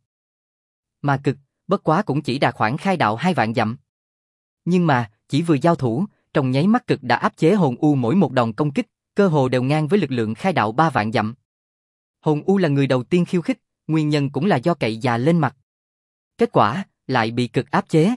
Mà cực, bất quá cũng chỉ đạt khoảng khai đạo 2 vạn dặm. Nhưng mà, chỉ vừa giao thủ, trong nháy mắt cực đã áp chế hồn u mỗi một đòn công kích, cơ hồ đều ngang với lực lượng khai đạo 3 vạn dặm. Hồn u là người đầu tiên khiêu khích, nguyên nhân cũng là do cậy già lên mặt. Kết quả, lại bị cực áp chế.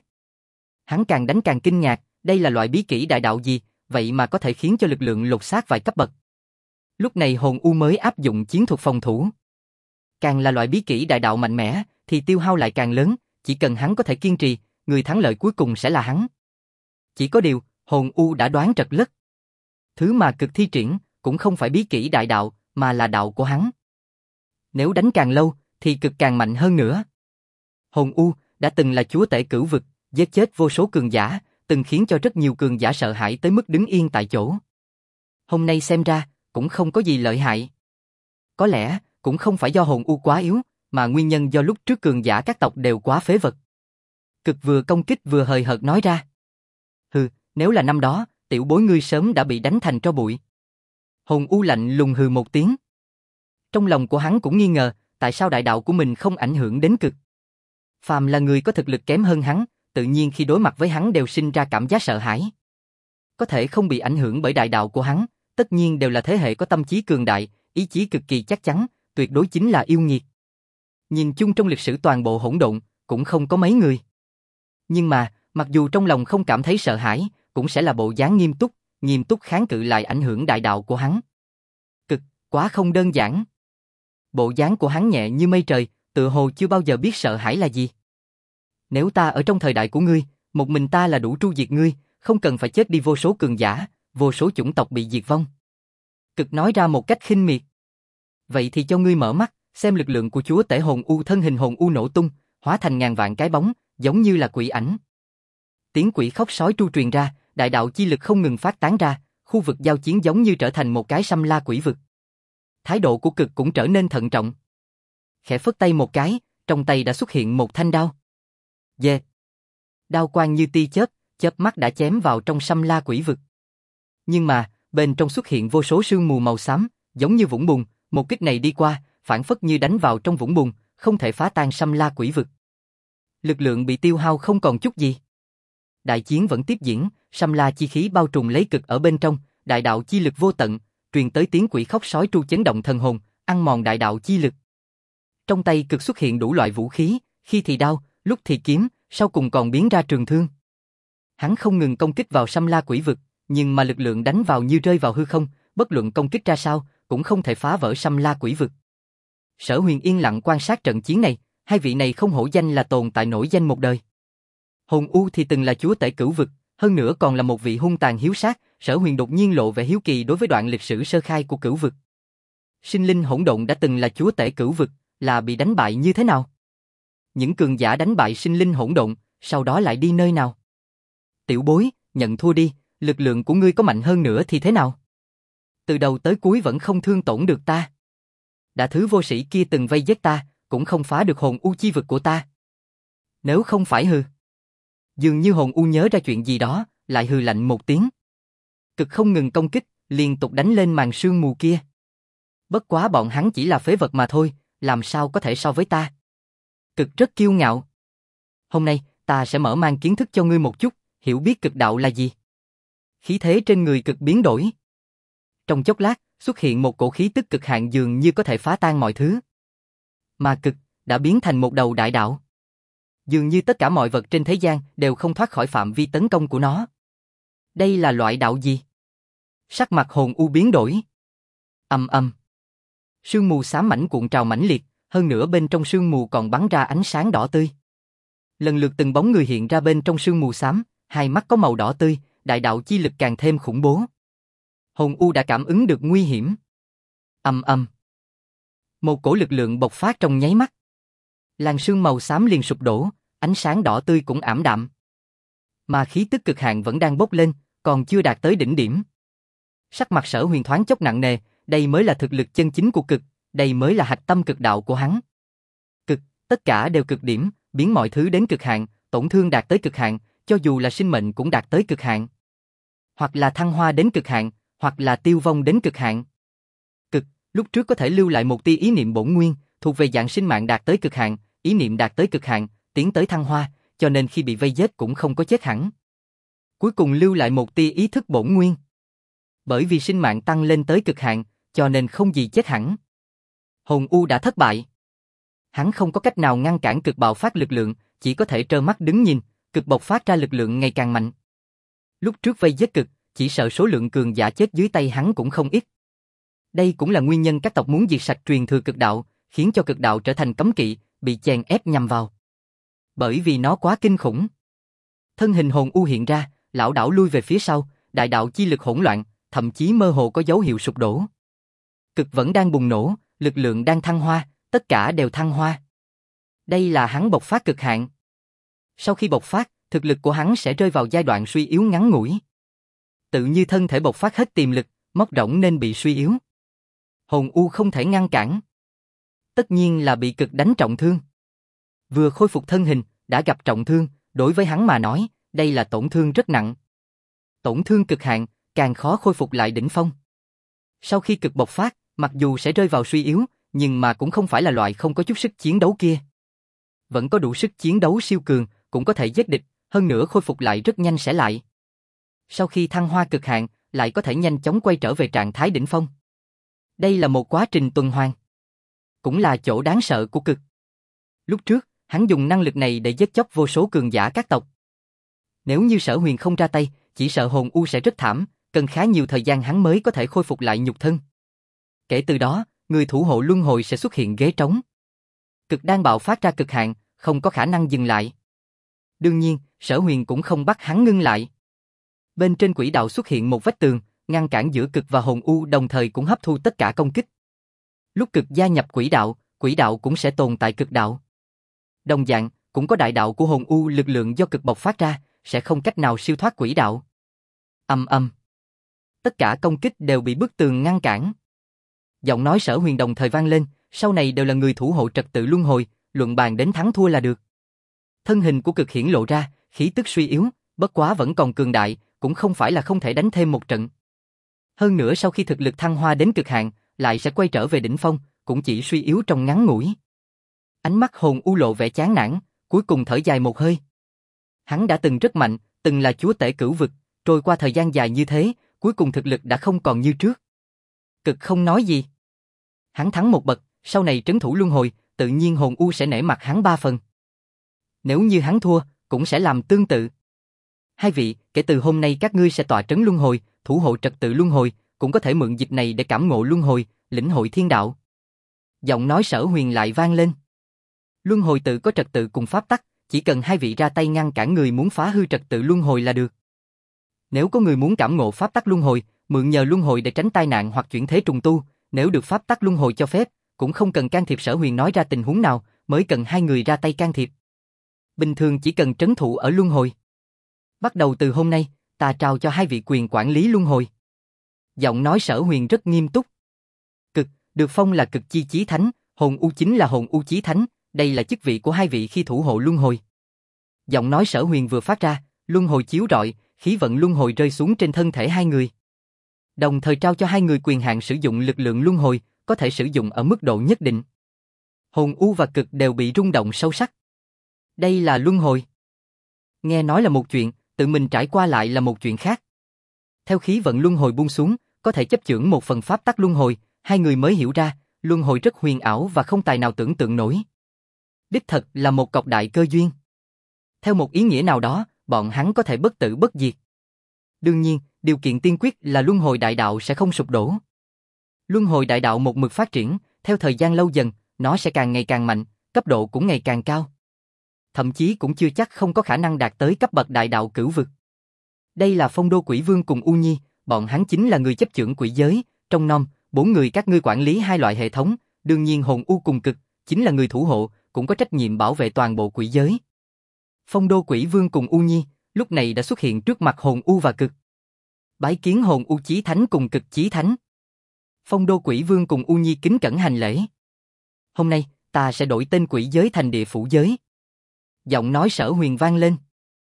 Hắn càng đánh càng kinh ngạc, đây là loại bí kỹ đại đạo gì, vậy mà có thể khiến cho lực lượng lột xác vài cấp bậc. Lúc này hồn u mới áp dụng chiến thuật phòng thủ. Càng là loại bí kỹ đại đạo mạnh mẽ, thì tiêu hao lại càng lớn, chỉ cần hắn có thể kiên trì, người thắng lợi cuối cùng sẽ là hắn. Chỉ có điều, hồn u đã đoán trật lất. Thứ mà cực thi triển, cũng không phải bí kỹ đại đạo, mà là đạo của hắn. Nếu đánh càng lâu, thì cực càng mạnh hơn nữa. Hồn u đã từng là chúa tể cửu vực, giết chết vô số cường giả, từng khiến cho rất nhiều cường giả sợ hãi tới mức đứng yên tại chỗ. Hôm nay xem ra, cũng không có gì lợi hại. Có lẽ, cũng không phải do hồn u quá yếu, mà nguyên nhân do lúc trước cường giả các tộc đều quá phế vật. Cực vừa công kích vừa hời hợt nói ra. Hừ, nếu là năm đó, tiểu bối ngươi sớm đã bị đánh thành tro bụi. Hồn u lạnh lùng hừ một tiếng. Trong lòng của hắn cũng nghi ngờ, tại sao đại đạo của mình không ảnh hưởng đến cực. Phàm là người có thực lực kém hơn hắn, tự nhiên khi đối mặt với hắn đều sinh ra cảm giác sợ hãi. Có thể không bị ảnh hưởng bởi đại đạo của hắn, tất nhiên đều là thế hệ có tâm trí cường đại, ý chí cực kỳ chắc chắn, tuyệt đối chính là yêu nghiệt. Nhìn chung trong lịch sử toàn bộ hỗn độn, cũng không có mấy người. Nhưng mà, mặc dù trong lòng không cảm thấy sợ hãi, cũng sẽ là bộ dáng nghiêm túc kháng cự lại ảnh hưởng đại đạo của hắn. Cực, quá không đơn giản. Bộ dáng của hắn nhẹ như mây trời, tựa hồ chưa bao giờ biết sợ hãi là gì. Nếu ta ở trong thời đại của ngươi, một mình ta là đủ tru diệt ngươi, không cần phải chết đi vô số cường giả, vô số chủng tộc bị diệt vong. Cực nói ra một cách khinh miệt. Vậy thì cho ngươi mở mắt, xem lực lượng của chúa tể hồn u. Thân hình hồn u nổ tung, hóa thành ngàn vạn cái bóng, giống như là quỷ ảnh. Tiếng quỷ khóc sói tru truyền ra, đại đạo chi lực không ngừng phát tán ra, khu vực giao chiến giống như trở thành một cái Xâm La quỷ vực. Thái độ của cực cũng trở nên thận trọng. Khẽ phất tay một cái, trong tay đã xuất hiện một thanh đao. Dê! Đao quang như tia chớp, chớp mắt đã chém vào trong Xâm La quỷ vực. Nhưng mà, bên trong xuất hiện vô số sương mù màu xám, giống như vũng bùn, một kích này đi qua, phản phất như đánh vào trong vũng bùn, không thể phá tan Xâm La quỷ vực. Lực lượng bị tiêu hao không còn chút gì. Đại chiến vẫn tiếp diễn, Xâm La chi khí bao trùm lấy cực ở bên trong, đại đạo chi lực vô tận, truyền tới tiếng quỷ khóc sói tru chấn động thần hồn, ăn mòn đại đạo chi lực. Trong tay cực xuất hiện đủ loại vũ khí, khi thì đao, lúc thì kiếm, sau cùng còn biến ra trường thương. Hắn không ngừng công kích vào Xâm La quỷ vực, nhưng mà lực lượng đánh vào như rơi vào hư không, bất luận công kích ra sao, cũng không thể phá vỡ Xâm La quỷ vực. Sở Huyền yên lặng quan sát trận chiến này, hai vị này không hổ danh là tồn tại nổi danh một đời. Hồn u thì từng là chúa tể cửu vực, hơn nữa còn là một vị hung tàn hiếu sát. Sở Huyền đột nhiên lộ vẻ hiếu kỳ đối với đoạn lịch sử sơ khai của cửu vực. Sinh linh hỗn độn đã từng là chúa tể cửu vực, là bị đánh bại như thế nào? Những cường giả đánh bại sinh linh hỗn độn, sau đó lại đi nơi nào? Tiểu bối, nhận thua đi, lực lượng của ngươi có mạnh hơn nữa thì thế nào? Từ đầu tới cuối vẫn không thương tổn được ta. Đã thứ vô sĩ kia từng vây giết ta, cũng không phá được hồn u chi vực của ta. Nếu không phải hừ. Dường như hồn u nhớ ra chuyện gì đó, lại hừ lạnh một tiếng. Cực không ngừng công kích, liên tục đánh lên màn sương mù kia. Bất quá bọn hắn chỉ là phế vật mà thôi, làm sao có thể so với ta. Cực rất kiêu ngạo. Hôm nay, ta sẽ mở mang kiến thức cho ngươi một chút, hiểu biết cực đạo là gì. Khí thế trên người cực biến đổi. Trong chốc lát, xuất hiện một cổ khí tức cực hạn dường như có thể phá tan mọi thứ. Mà cực, đã biến thành một đầu đại đạo. Dường như tất cả mọi vật trên thế gian đều không thoát khỏi phạm vi tấn công của nó. Đây là loại đạo gì? Sắc mặt hồn u biến đổi. Ầm ầm. Sương mù xám mảnh cuộn trào mãnh liệt, hơn nữa bên trong sương mù còn bắn ra ánh sáng đỏ tươi. Lần lượt từng bóng người hiện ra bên trong sương mù xám, hai mắt có màu đỏ tươi, đại đạo chi lực càng thêm khủng bố. Hồn u đã cảm ứng được nguy hiểm. Ầm ầm. Một cổ lực lượng bộc phát trong nháy mắt. Làn sương màu xám liền sụp đổ, ánh sáng đỏ tươi cũng ảm đạm. Mà khí tức cực hạn vẫn đang bốc lên, còn chưa đạt tới đỉnh điểm. Sắc mặt Sở Huyền thoáng chốc nặng nề, đây mới là thực lực chân chính của cực, đây mới là hạch tâm cực đạo của hắn. Cực, tất cả đều cực điểm, biến mọi thứ đến cực hạn, tổn thương đạt tới cực hạn, cho dù là sinh mệnh cũng đạt tới cực hạn. Hoặc là thăng hoa đến cực hạn, hoặc là tiêu vong đến cực hạn. Cực, lúc trước có thể lưu lại một tia ý niệm bổn nguyên, thuộc về dạng sinh mạng đạt tới cực hạn, ý niệm đạt tới cực hạn, tiến tới thăng hoa, cho nên khi bị vây giết cũng không có chết hẳn. Cuối cùng lưu lại một tia ý thức bổn nguyên. Bởi vì sinh mạng tăng lên tới cực hạn, cho nên không gì chết hẳn. Hồn U đã thất bại. Hắn không có cách nào ngăn cản cực bạo phát lực lượng, chỉ có thể trơ mắt đứng nhìn, cực bộc phát ra lực lượng ngày càng mạnh. Lúc trước vây giết cực, chỉ sợ số lượng cường giả chết dưới tay hắn cũng không ít. Đây cũng là nguyên nhân các tộc muốn diệt sạch truyền thừa cực đạo, khiến cho cực đạo trở thành cấm kỵ, bị chèn ép nhằm vào. Bởi vì nó quá kinh khủng. Thân hình hồn U hiện ra, lảo đảo lui về phía sau, đại đạo chi lực hỗn loạn, thậm chí mơ hồ có dấu hiệu sụp đổ. Cực vẫn đang bùng nổ, lực lượng đang thăng hoa, tất cả đều thăng hoa. Đây là hắn bộc phát cực hạn. Sau khi bộc phát, thực lực của hắn sẽ rơi vào giai đoạn suy yếu ngắn ngủi. Tự như thân thể bộc phát hết tiềm lực, móc rỗng nên bị suy yếu. Hồn U không thể ngăn cản. Tất nhiên là bị cực đánh trọng thương. Vừa khôi phục thân hình, đã gặp trọng thương, đối với hắn mà nói, đây là tổn thương rất nặng. Tổn thương cực hạn, càng khó khôi phục lại đỉnh phong. Sau khi cực bộc phát, mặc dù sẽ rơi vào suy yếu, nhưng mà cũng không phải là loại không có chút sức chiến đấu kia. Vẫn có đủ sức chiến đấu siêu cường, cũng có thể giết địch, hơn nữa khôi phục lại rất nhanh sẽ lại. Sau khi thăng hoa cực hạn, lại có thể nhanh chóng quay trở về trạng thái đỉnh phong. Đây là một quá trình tuần hoàn. Cũng là chỗ đáng sợ của cực. Lúc trước, hắn dùng năng lực này để giết chóc vô số cường giả các tộc. Nếu như Sở Huyền không ra tay, chỉ sợ hồn U sẽ rất thảm, cần khá nhiều thời gian hắn mới có thể khôi phục lại nhục thân. Kể từ đó, người thủ hộ luân hồi sẽ xuất hiện ghế trống. Cực đang bạo phát ra cực hạn, không có khả năng dừng lại. Đương nhiên, Sở Huyền cũng không bắt hắn ngưng lại. Bên trên quỹ đạo xuất hiện một vách tường, ngăn cản giữa cực và hồn U, đồng thời cũng hấp thu tất cả công kích. Lúc cực gia nhập quỹ đạo cũng sẽ tồn tại cực đạo. Đồng dạng, cũng có đại đạo của hồn U, lực lượng do cực bộc phát ra, sẽ không cách nào siêu thoát quỹ đạo. Ầm ầm. Tất cả công kích đều bị bức tường ngăn cản. Giọng nói Sở Huyền đồng thời vang lên, sau này đều là người thủ hộ trật tự luân hồi, luận bàn đến thắng thua là được. Thân hình của cực hiển lộ ra, khí tức suy yếu, bất quá vẫn còn cường đại, cũng không phải là không thể đánh thêm một trận. Hơn nữa sau khi thực lực thăng hoa đến cực hạn, lại sẽ quay trở về đỉnh phong, cũng chỉ suy yếu trong ngắn ngủi. Ánh mắt hồn U lộ vẻ chán nản, cuối cùng thở dài một hơi. Hắn đã từng rất mạnh, từng là chúa tể cửu vực, trôi qua thời gian dài như thế, cuối cùng thực lực đã không còn như trước. Cực không nói gì. Hắn thắng một bậc, sau này trấn thủ luân hồi, tự nhiên hồn U sẽ nể mặt hắn 3 phần. Nếu như hắn thua, cũng sẽ làm tương tự. Hai vị, kể từ hôm nay các ngươi sẽ tọa trấn luân hồi, thủ hộ trật tự luân hồi, cũng có thể mượn dịp này để cảm ngộ luân hồi, lĩnh hội thiên đạo. Giọng nói Sở Huyền lại vang lên. Luân hồi tự có trật tự cùng pháp tắc, chỉ cần hai vị ra tay ngăn cản người muốn phá hư trật tự luân hồi là được. Nếu có người muốn cảm ngộ pháp tắc luân hồi, mượn nhờ luân hồi để tránh tai nạn hoặc chuyển thế trùng tu, nếu được pháp tắc luân hồi cho phép, cũng không cần can thiệp. Sở Huyền nói ra tình huống nào mới cần hai người ra tay can thiệp. Bình thường chỉ cần trấn thủ ở luân hồi. Bắt đầu từ hôm nay, ta trao cho hai vị quyền quản lý luân hồi. Giọng nói Sở Huyền rất nghiêm túc. Cực, được phong là cực chi chí thánh, hồn U chính là hồn U chí thánh, đây là chức vị của hai vị khi thủ hộ luân hồi. Giọng nói Sở Huyền vừa phát ra, luân hồi chiếu rọi, khí vận luân hồi rơi xuống trên thân thể hai người. Đồng thời trao cho hai người quyền hạn sử dụng lực lượng luân hồi, có thể sử dụng ở mức độ nhất định. Hồn U và cực đều bị rung động sâu sắc. Đây là luân hồi. Nghe nói là một chuyện, tự mình trải qua lại là một chuyện khác. Theo khí vận luân hồi buông xuống, có thể chấp chưởng một phần pháp tắc luân hồi, hai người mới hiểu ra, luân hồi rất huyền ảo và không tài nào tưởng tượng nổi. Đích thật là một cọc đại cơ duyên. Theo một ý nghĩa nào đó, bọn hắn có thể bất tử bất diệt. Đương nhiên, điều kiện tiên quyết là luân hồi đại đạo sẽ không sụp đổ. Luân hồi đại đạo một mực phát triển, theo thời gian lâu dần, nó sẽ càng ngày càng mạnh, cấp độ cũng ngày càng cao. Thậm chí cũng chưa chắc không có khả năng đạt tới cấp bậc đại đạo cửu vực. Đây là Phong Đô Quỷ Vương cùng U Nhi, bọn hắn chính là người chấp chưởng quỷ giới, trong nom, 4 người các ngươi quản lý hai loại hệ thống, đương nhiên hồn u cùng cực, chính là người thủ hộ, cũng có trách nhiệm bảo vệ toàn bộ quỷ giới. Phong Đô Quỷ Vương cùng U Nhi, lúc này đã xuất hiện trước mặt hồn u và cực. Bái kiến hồn u chí thánh cùng cực chí thánh. Phong Đô Quỷ Vương cùng U Nhi kính cẩn hành lễ. Hôm nay, ta sẽ đổi tên quỷ giới thành địa phủ giới. Giọng nói Sở Huyền vang lên.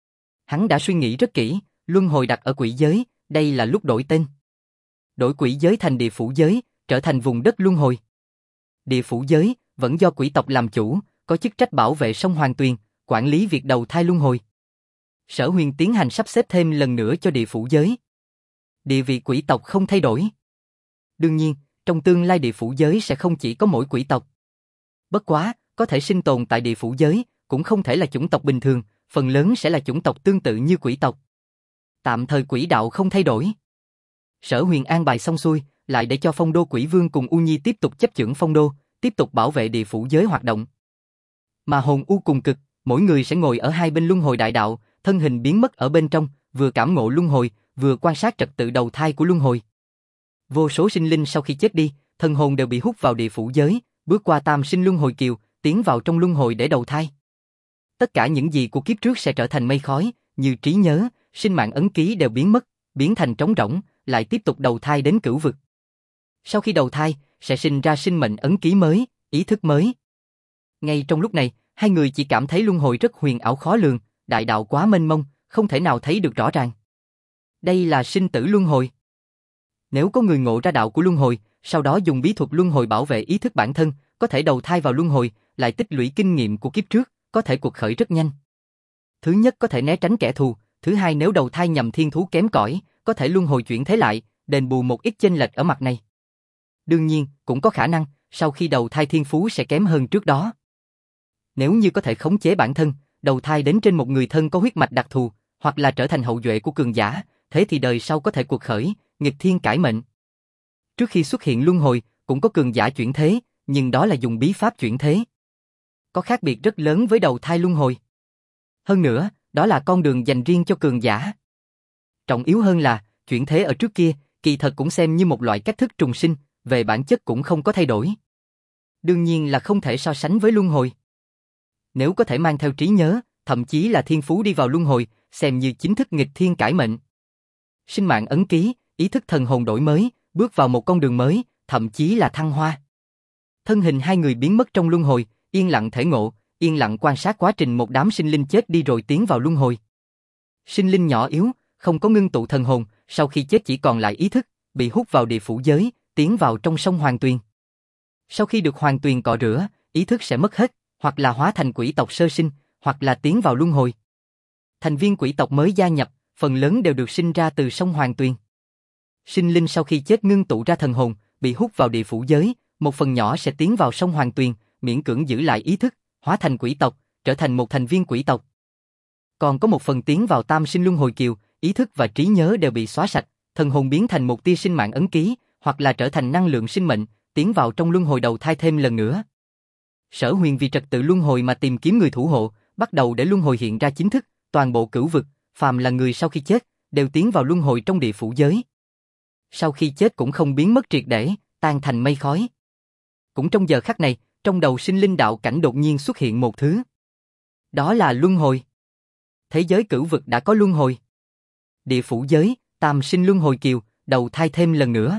Hắn đã suy nghĩ rất kỹ, luân hồi đặt ở quỷ giới, đây là lúc đổi tên. Đổi quỷ giới thành địa phủ giới, trở thành vùng đất luân hồi. Địa phủ giới, vẫn do quỷ tộc làm chủ, có chức trách bảo vệ sông Hoàng Tuyền, quản lý việc đầu thai luân hồi. Sở Huyền tiến hành sắp xếp thêm lần nữa cho địa phủ giới. Địa vị quỷ tộc không thay đổi. Đương nhiên, trong tương lai địa phủ giới sẽ không chỉ có mỗi quỷ tộc. Bất quá, có thể sinh tồn tại địa phủ giới, cũng không thể là chủng tộc bình thường, phần lớn sẽ là chủng tộc tương tự như quỷ tộc. Tạm thời quỷ đạo không thay đổi. Sở Huyền an bài xong xuôi, lại để cho Phong Đô Quỷ Vương cùng U Nhi tiếp tục chấp chưởng Phong Đô, tiếp tục bảo vệ địa phủ giới hoạt động. Mà hồn u cùng cực, mỗi người sẽ ngồi ở hai bên luân hồi đại đạo, thân hình biến mất ở bên trong, vừa cảm ngộ luân hồi, vừa quan sát trật tự đầu thai của luân hồi. Vô số sinh linh sau khi chết đi, thân hồn đều bị hút vào địa phủ giới, bước qua tam sinh luân hồi kiều, tiến vào trong luân hồi để đầu thai. Tất cả những gì của kiếp trước sẽ trở thành mây khói, như trí nhớ, sinh mạng ấn ký đều biến mất, biến thành trống rỗng, lại tiếp tục đầu thai đến cửu vực. Sau khi đầu thai, sẽ sinh ra sinh mệnh ấn ký mới, ý thức mới. Ngay trong lúc này, hai người chỉ cảm thấy luân hồi rất huyền ảo khó lường, đại đạo quá mênh mông, không thể nào thấy được rõ ràng. Đây là sinh tử luân hồi. Nếu có người ngộ ra đạo của luân hồi, sau đó dùng bí thuật luân hồi bảo vệ ý thức bản thân, có thể đầu thai vào luân hồi, lại tích lũy kinh nghiệm của kiếp trước, có thể cuộc khởi rất nhanh. Thứ nhất có thể né tránh kẻ thù, thứ hai nếu đầu thai nhầm thiên thú kém cỏi, có thể luân hồi chuyển thế lại, đền bù một ít chênh lệch ở mặt này. Đương nhiên, cũng có khả năng, sau khi đầu thai thiên phú sẽ kém hơn trước đó. Nếu như có thể khống chế bản thân, đầu thai đến trên một người thân có huyết mạch đặc thù, hoặc là trở thành hậu duệ của cường giả, thế thì đời sau có thể cuộc khởi, nghịch thiên cải mệnh. Trước khi xuất hiện luân hồi, cũng có cường giả chuyển thế, nhưng đó là dùng bí pháp chuyển thế. Có khác biệt rất lớn với đầu thai luân hồi. Hơn nữa, đó là con đường dành riêng cho cường giả. Trọng yếu hơn là, chuyển thế ở trước kia, kỳ thật cũng xem như một loại cách thức trùng sinh, về bản chất cũng không có thay đổi. Đương nhiên là không thể so sánh với luân hồi. Nếu có thể mang theo trí nhớ, thậm chí là thiên phú đi vào luân hồi, xem như chính thức nghịch thiên cải mệnh. Sinh mạng ấn ký, ý thức thần hồn đổi mới, bước vào một con đường mới, thậm chí là thăng hoa. Thân hình hai người biến mất trong luân hồi, yên lặng thể ngộ, yên lặng quan sát quá trình một đám sinh linh chết đi rồi tiến vào luân hồi. Sinh linh nhỏ yếu, không có ngưng tụ thần hồn, sau khi chết chỉ còn lại ý thức, bị hút vào địa phủ giới, tiến vào trong sông Hoàng Tuyền. Sau khi được Hoàng Tuyền cọ rửa, ý thức sẽ mất hết, hoặc là hóa thành quỷ tộc sơ sinh, hoặc là tiến vào luân hồi. Thành viên quỷ tộc mới gia nhập, phần lớn đều được sinh ra từ sông Hoàng Tuyền. Sinh linh sau khi chết ngưng tụ ra thần hồn, bị hút vào địa phủ giới, một phần nhỏ sẽ tiến vào sông Hoàng Tuyền, miễn cưỡng giữ lại ý thức, hóa thành quỷ tộc, trở thành một thành viên quỷ tộc. Còn có một phần tiến vào tam sinh luân hồi kiều, ý thức và trí nhớ đều bị xóa sạch, thần hồn biến thành một tia sinh mạng ấn ký, hoặc là trở thành năng lượng sinh mệnh, tiến vào trong luân hồi đầu thai thêm lần nữa. Sở Huyền vì trật tự luân hồi mà tìm kiếm người thủ hộ, bắt đầu để luân hồi hiện ra chính thức, toàn bộ cửu vực, phàm là người sau khi chết, đều tiến vào luân hồi trong địa phủ giới. Sau khi chết cũng không biến mất triệt để, tan thành mây khói. Cũng trong giờ khắc này, trong đầu sinh linh đạo cảnh đột nhiên xuất hiện một thứ. Đó là luân hồi. Thế giới cửu vực đã có luân hồi. Địa phủ giới, tam sinh luân hồi kiều, đầu thai thêm lần nữa.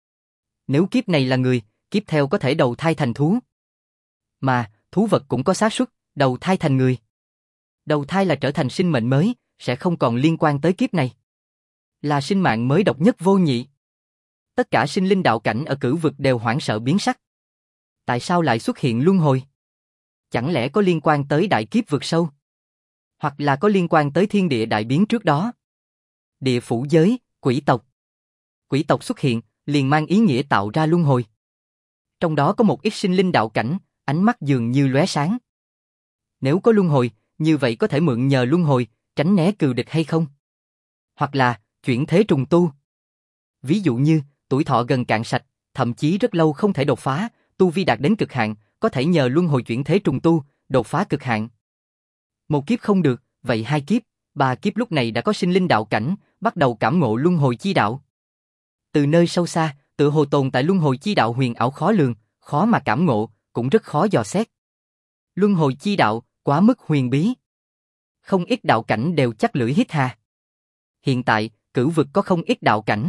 Nếu kiếp này là người, kiếp theo có thể đầu thai thành thú. Mà, thú vật cũng có xác suất đầu thai thành người. Đầu thai là trở thành sinh mệnh mới, sẽ không còn liên quan tới kiếp này. Là sinh mạng mới độc nhất vô nhị. Tất cả sinh linh đạo cảnh ở cửu vực đều hoảng sợ biến sắc. Tại sao lại xuất hiện luân hồi? Chẳng lẽ có liên quan tới đại kiếp vực sâu? Hoặc là có liên quan tới thiên địa đại biến trước đó? Địa phủ giới, quỷ tộc. Quỷ tộc xuất hiện, liền mang ý nghĩa tạo ra luân hồi. Trong đó có một ít sinh linh đạo cảnh, ánh mắt dường như lóe sáng. Nếu có luân hồi, như vậy có thể mượn nhờ luân hồi, tránh né cừu địch hay không? Hoặc là, chuyển thế trùng tu. Ví dụ như, tuổi thọ gần cạn sạch, thậm chí rất lâu không thể đột phá, tu vi đạt đến cực hạn, có thể nhờ luân hồi chuyển thế trùng tu, đột phá cực hạn. Một kiếp không được, vậy hai kiếp, ba kiếp lúc này đã có sinh linh đạo cảnh, bắt đầu cảm ngộ luân hồi chi đạo. Từ nơi sâu xa, tựa hồ tồn tại luân hồi chi đạo huyền ảo khó lường, khó mà cảm ngộ, cũng rất khó dò xét. Luân hồi chi đạo, quá mức huyền bí. Không ít đạo cảnh đều chắc lưỡi hít hà. Hiện tại, cửu vực có không ít đạo cảnh.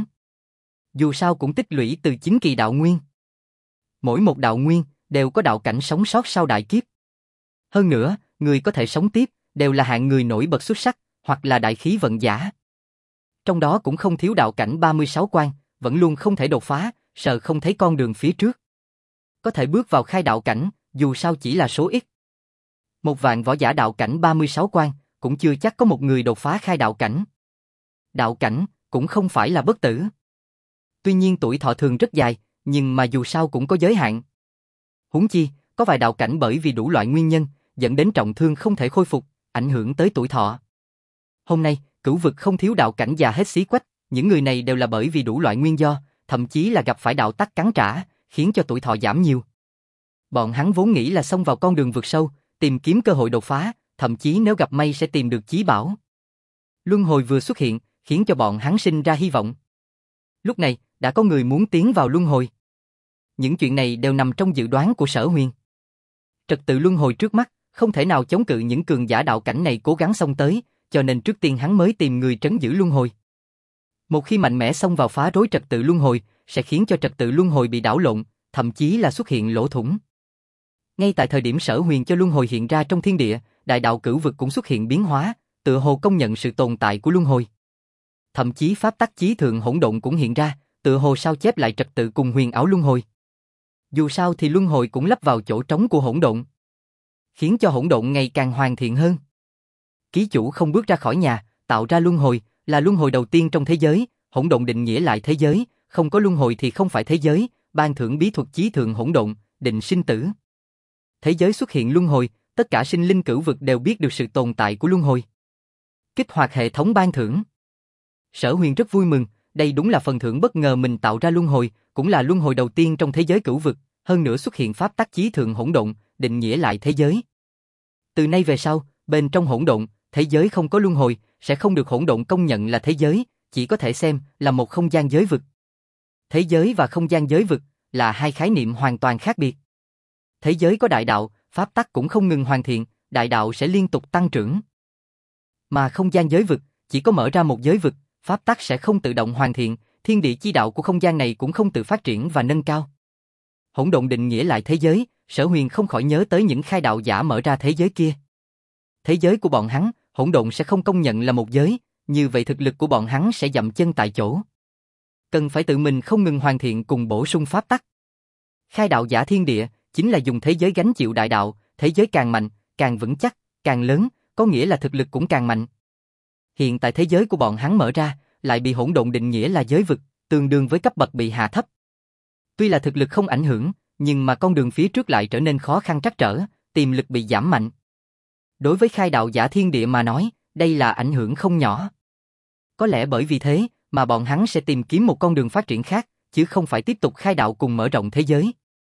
Dù sao cũng tích lũy từ 9 kỳ đạo nguyên. Mỗi một đạo nguyên đều có đạo cảnh sống sót sau đại kiếp. Hơn nữa, người có thể sống tiếp đều là hạng người nổi bật xuất sắc, hoặc là đại khí vận giả. Trong đó cũng không thiếu đạo cảnh 36 quan, vẫn luôn không thể đột phá, sợ không thấy con đường phía trước. Có thể bước vào khai đạo cảnh, dù sao chỉ là số ít. Một vạn võ giả đạo cảnh 36 quan, cũng chưa chắc có một người đột phá khai đạo cảnh. Đạo cảnh cũng không phải là bất tử. Tuy nhiên tuổi thọ thường rất dài, nhưng mà dù sao cũng có giới hạn. Huống chi, có vài đạo cảnh bởi vì đủ loại nguyên nhân, dẫn đến trọng thương không thể khôi phục, ảnh hưởng tới tuổi thọ. Hôm nay, cửu vực không thiếu đạo cảnh già hết xí quách, những người này đều là bởi vì đủ loại nguyên do, thậm chí là gặp phải đạo tắc cắn trả, khiến cho tuổi thọ giảm nhiều. Bọn hắn vốn nghĩ là xông vào con đường vực sâu, tìm kiếm cơ hội đột phá, thậm chí nếu gặp may sẽ tìm được chí bảo. Luân hồi vừa xuất hiện, khiến cho bọn hắn sinh ra hy vọng. Lúc này, đã có người muốn tiến vào luân hồi. Những chuyện này đều nằm trong dự đoán của Sở Huyền. Trật tự luân hồi trước mắt, không thể nào chống cự những cường giả đạo cảnh này cố gắng xông tới, cho nên trước tiên hắn mới tìm người trấn giữ luân hồi. Một khi mạnh mẽ xông vào phá rối trật tự luân hồi, sẽ khiến cho trật tự luân hồi bị đảo lộn, thậm chí là xuất hiện lỗ thủng. Ngay tại thời điểm Sở Huyền cho luân hồi hiện ra trong thiên địa, đại đạo cửu vực cũng xuất hiện biến hóa, tựa hồ công nhận sự tồn tại của luân hồi. Thậm chí pháp tắc chí thượng hỗn độn cũng hiện ra, tựa hồ sao chép lại trật tự cùng huyền ảo luân hồi. Dù sao thì luân hồi cũng lấp vào chỗ trống của hỗn độn, khiến cho hỗn độn ngày càng hoàn thiện hơn. Ký chủ không bước ra khỏi nhà, tạo ra luân hồi, là luân hồi đầu tiên trong thế giới, hỗn độn định nghĩa lại thế giới, không có luân hồi thì không phải thế giới, ban thưởng bí thuật chí thượng hỗn độn, định sinh tử. Thế giới xuất hiện luân hồi, tất cả sinh linh cửu vực đều biết được sự tồn tại của luân hồi. Kích hoạt hệ thống ban thưởng. Sở Huyền rất vui mừng, đây đúng là phần thưởng bất ngờ mình tạo ra luân hồi, cũng là luân hồi đầu tiên trong thế giới cửu vực, hơn nữa xuất hiện pháp tắc chí thượng hỗn độn, định nghĩa lại thế giới. Từ nay về sau, bên trong hỗn độn, thế giới không có luân hồi, sẽ không được hỗn độn công nhận là thế giới, chỉ có thể xem là một không gian giới vực. Thế giới và không gian giới vực là hai khái niệm hoàn toàn khác biệt. Thế giới có đại đạo, pháp tắc cũng không ngừng hoàn thiện, đại đạo sẽ liên tục tăng trưởng. Mà không gian giới vực, chỉ có mở ra một giới vực, pháp tắc sẽ không tự động hoàn thiện, thiên địa chi đạo của không gian này cũng không tự phát triển và nâng cao. Hỗn độn định nghĩa lại thế giới, Sở Huyền không khỏi nhớ tới những khai đạo giả mở ra thế giới kia. Thế giới của bọn hắn, hỗn độn sẽ không công nhận là một giới, như vậy thực lực của bọn hắn sẽ dậm chân tại chỗ. Cần phải tự mình không ngừng hoàn thiện cùng bổ sung pháp tắc. Khai đạo giả thiên địa, chính là dùng thế giới gánh chịu đại đạo, thế giới càng mạnh, càng vững chắc, càng lớn, có nghĩa là thực lực cũng càng mạnh. Hiện tại thế giới của bọn hắn mở ra, lại bị hỗn độn định nghĩa là giới vực, tương đương với cấp bậc bị hạ thấp. Tuy là thực lực không ảnh hưởng, nhưng mà con đường phía trước lại trở nên khó khăn trắc trở, tiềm lực bị giảm mạnh. Đối với khai đạo giả thiên địa mà nói, đây là ảnh hưởng không nhỏ. Có lẽ bởi vì thế, mà bọn hắn sẽ tìm kiếm một con đường phát triển khác, chứ không phải tiếp tục khai đạo cùng mở rộng thế giới.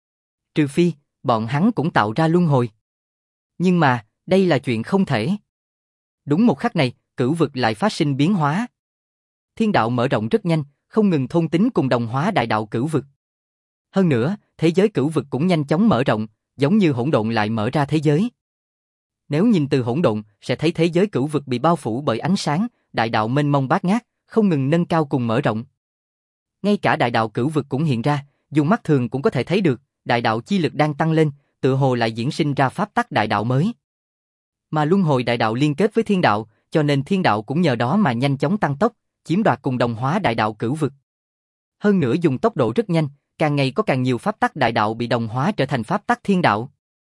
Trừ phi, bọn hắn cũng tạo ra luân hồi. Nhưng mà, đây là chuyện không thể. Đúng một khắc này, cửu vực lại phát sinh biến hóa. Thiên đạo mở rộng rất nhanh, không ngừng thôn tính cùng đồng hóa đại đạo cửu vực. Hơn nữa, thế giới cửu vực cũng nhanh chóng mở rộng, giống như hỗn độn lại mở ra thế giới. Nếu nhìn từ hỗn độn, sẽ thấy thế giới cửu vực bị bao phủ bởi ánh sáng, đại đạo mênh mông bát ngát, không ngừng nâng cao cùng mở rộng. Ngay cả đại đạo cửu vực cũng hiện ra, dùng mắt thường cũng có thể thấy được, đại đạo chi lực đang tăng lên, tựa hồ lại diễn sinh ra pháp tắc đại đạo mới. Mà luân hồi đại đạo liên kết với thiên đạo, cho nên thiên đạo cũng nhờ đó mà nhanh chóng tăng tốc, chiếm đoạt cùng đồng hóa đại đạo cửu vực. Hơn nữa dùng tốc độ rất nhanh, càng ngày có càng nhiều pháp tắc đại đạo bị đồng hóa trở thành pháp tắc thiên đạo.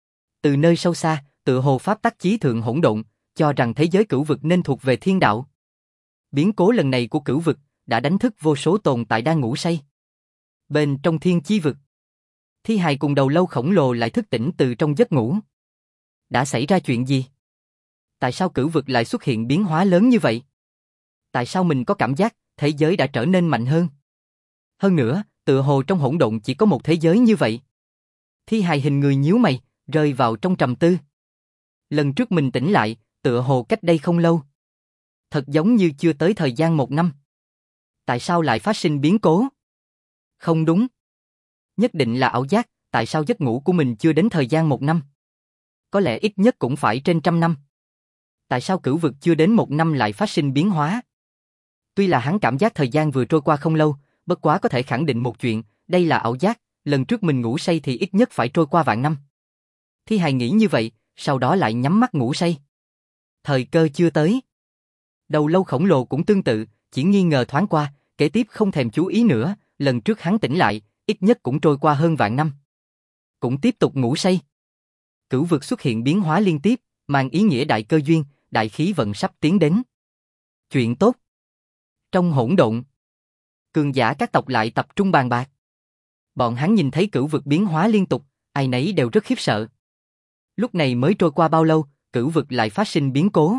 Từ nơi sâu xa, tựa hồ pháp tắc chí thượng hỗn độn, cho rằng thế giới cửu vực nên thuộc về thiên đạo. Biến cố lần này của cửu vực đã đánh thức vô số tồn tại đang ngủ say. Bên trong thiên chi vực, thi hài cùng đầu lâu khổng lồ lại thức tỉnh từ trong giấc ngủ. Đã xảy ra chuyện gì? Tại sao cửu vực lại xuất hiện biến hóa lớn như vậy? Tại sao mình có cảm giác thế giới đã trở nên mạnh hơn? Hơn nữa, tựa hồ trong hỗn độn chỉ có một thế giới như vậy. Thi hài hình người nhíu mày, rơi vào trong trầm tư. Lần trước mình tỉnh lại, tựa hồ cách đây không lâu. Thật giống như chưa tới thời gian 1 năm. Tại sao lại phát sinh biến cố? Không đúng. Nhất định là ảo giác, tại sao giấc ngủ của mình chưa đến thời gian 1 năm? Có lẽ ít nhất cũng phải trên 100 năm. Tại sao cửu vực chưa đến 1 năm lại phát sinh biến hóa? Tuy là hắn cảm giác thời gian vừa trôi qua không lâu, bất quá có thể khẳng định một chuyện, đây là ảo giác, lần trước mình ngủ say thì ít nhất phải trôi qua vạn năm. Thi hài nghĩ như vậy, sau đó lại nhắm mắt ngủ say. Thời cơ chưa tới. Đầu lâu khổng lồ cũng tương tự, chỉ nghi ngờ thoáng qua, kế tiếp không thèm chú ý nữa, lần trước hắn tỉnh lại, ít nhất cũng trôi qua hơn vạn năm. Cũng tiếp tục ngủ say. Cửu vực xuất hiện biến hóa liên tiếp, mang ý nghĩa đại cơ duyên, đại khí vận sắp tiến đến. Chuyện tốt. Trong hỗn độn, cường giả các tộc lại tập trung bàn bạc. Bọn hắn nhìn thấy cửu vực biến hóa liên tục, ai nấy đều rất khiếp sợ. Lúc này mới trôi qua bao lâu, cửu vực lại phát sinh biến cố.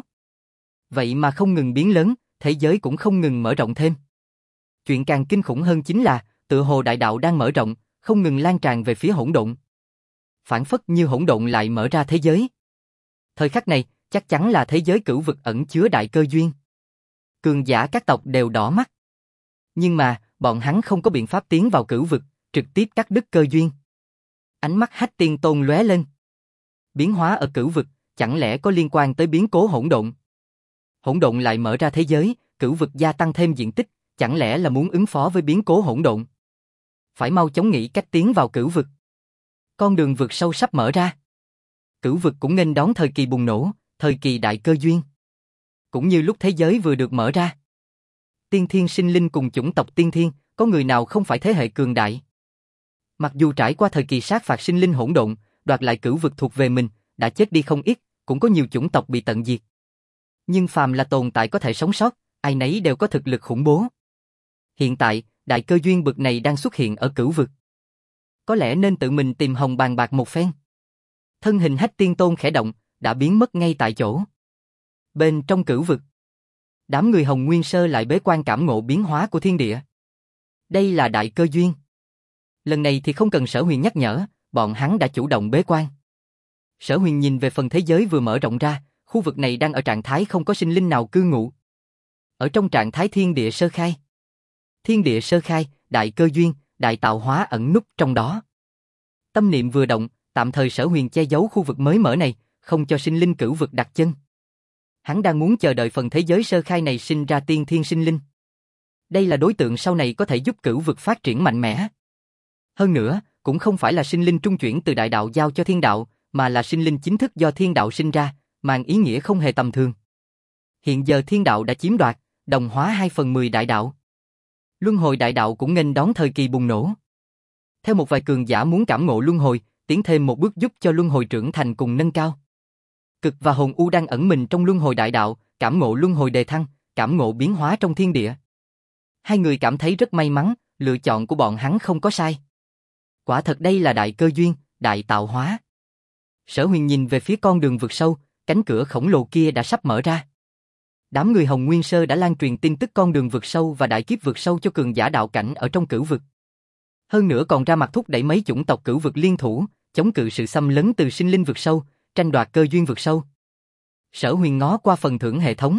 Vậy mà không ngừng biến lớn, thế giới cũng không ngừng mở rộng thêm. Chuyện càng kinh khủng hơn chính là, tựa hồ đại đạo đang mở rộng, không ngừng lan tràn về phía hỗn độn. Phản phất như hỗn độn lại mở ra thế giới. Thời khắc này, chắc chắn là thế giới cửu vực ẩn chứa đại cơ duyên. Cường giả các tộc đều đỏ mắt. Nhưng mà, bọn hắn không có biện pháp tiến vào cửu vực, trực tiếp cắt đứt cơ duyên. Ánh mắt Hách Tiên Tôn lóe lên. Biến hóa ở cửu vực, chẳng lẽ có liên quan tới biến cố hỗn độn? Hỗn độn lại mở ra thế giới, cửu vực gia tăng thêm diện tích, chẳng lẽ là muốn ứng phó với biến cố hỗn độn? Phải mau chóng nghĩ cách tiến vào cửu vực. Con đường vực sâu sắp mở ra. Cửu vực cũng nghênh đón thời kỳ bùng nổ, thời kỳ đại cơ duyên. Cũng như lúc thế giới vừa được mở ra. Tiên thiên sinh linh cùng chủng tộc tiên thiên, có người nào không phải thế hệ cường đại? Mặc dù trải qua thời kỳ sát phạt sinh linh hỗn độn, đoạt lại cửu vực thuộc về mình, đã chết đi không ít, cũng có nhiều chủng tộc bị tận diệt. Nhưng phàm là tồn tại có thể sống sót, ai nấy đều có thực lực khủng bố. Hiện tại, đại cơ duyên bực này đang xuất hiện ở cửu vực. Có lẽ nên tự mình tìm Hồng bàn bạc một phen. Thân hình Hách Tiên Tôn khẽ động, đã biến mất ngay tại chỗ. Bên trong cửu vực, đám người Hồng Nguyên Sơ lại bế quan cảm ngộ biến hóa của thiên địa. Đây là đại cơ duyên. Lần này thì không cần Sở Huyền nhắc nhở, bọn hắn đã chủ động bế quan. Sở Huyền nhìn về phần thế giới vừa mở rộng ra, khu vực này đang ở trạng thái không có sinh linh nào cư ngụ. Ở trong trạng thái thiên địa sơ khai. Thiên địa sơ khai, đại cơ duyên, đại tạo hóa ẩn núp trong đó. Tâm niệm vừa động, tạm thời Sở Huyền che giấu khu vực mới mở này, không cho sinh linh cửu vực đặt chân. Hắn đang muốn chờ đợi phần thế giới sơ khai này sinh ra tiên thiên sinh linh. Đây là đối tượng sau này có thể giúp cửu vực phát triển mạnh mẽ. Hơn nữa, cũng không phải là sinh linh trung chuyển từ đại đạo giao cho thiên đạo, mà là sinh linh chính thức do thiên đạo sinh ra, mang ý nghĩa không hề tầm thường. Hiện giờ thiên đạo đã chiếm đoạt, đồng hóa 2/10 đại đạo. Luân hồi đại đạo cũng nghênh đón thời kỳ bùng nổ. Theo một vài cường giả muốn cảm ngộ luân hồi, tiến thêm một bước giúp cho luân hồi trưởng thành cùng nâng cao. Cực và hồn u đang ẩn mình trong luân hồi đại đạo, cảm ngộ luân hồi đề thăng, cảm ngộ biến hóa trong thiên địa. Hai người cảm thấy rất may mắn, lựa chọn của bọn hắn không có sai. Quả thật đây là đại cơ duyên, đại tạo hóa. Sở Huyền nhìn về phía con đường vực sâu, cánh cửa khổng lồ kia đã sắp mở ra. Đám người Hồng Nguyên Sơ đã lan truyền tin tức con đường vực sâu và đại kiếp vực sâu cho cường giả đạo cảnh ở trong cửu vực. Hơn nữa còn ra mặt thúc đẩy mấy chủng tộc cửu vực liên thủ, chống cự sự xâm lấn từ sinh linh vực sâu, tranh đoạt cơ duyên vực sâu. Sở Huyền ngó qua phần thưởng hệ thống.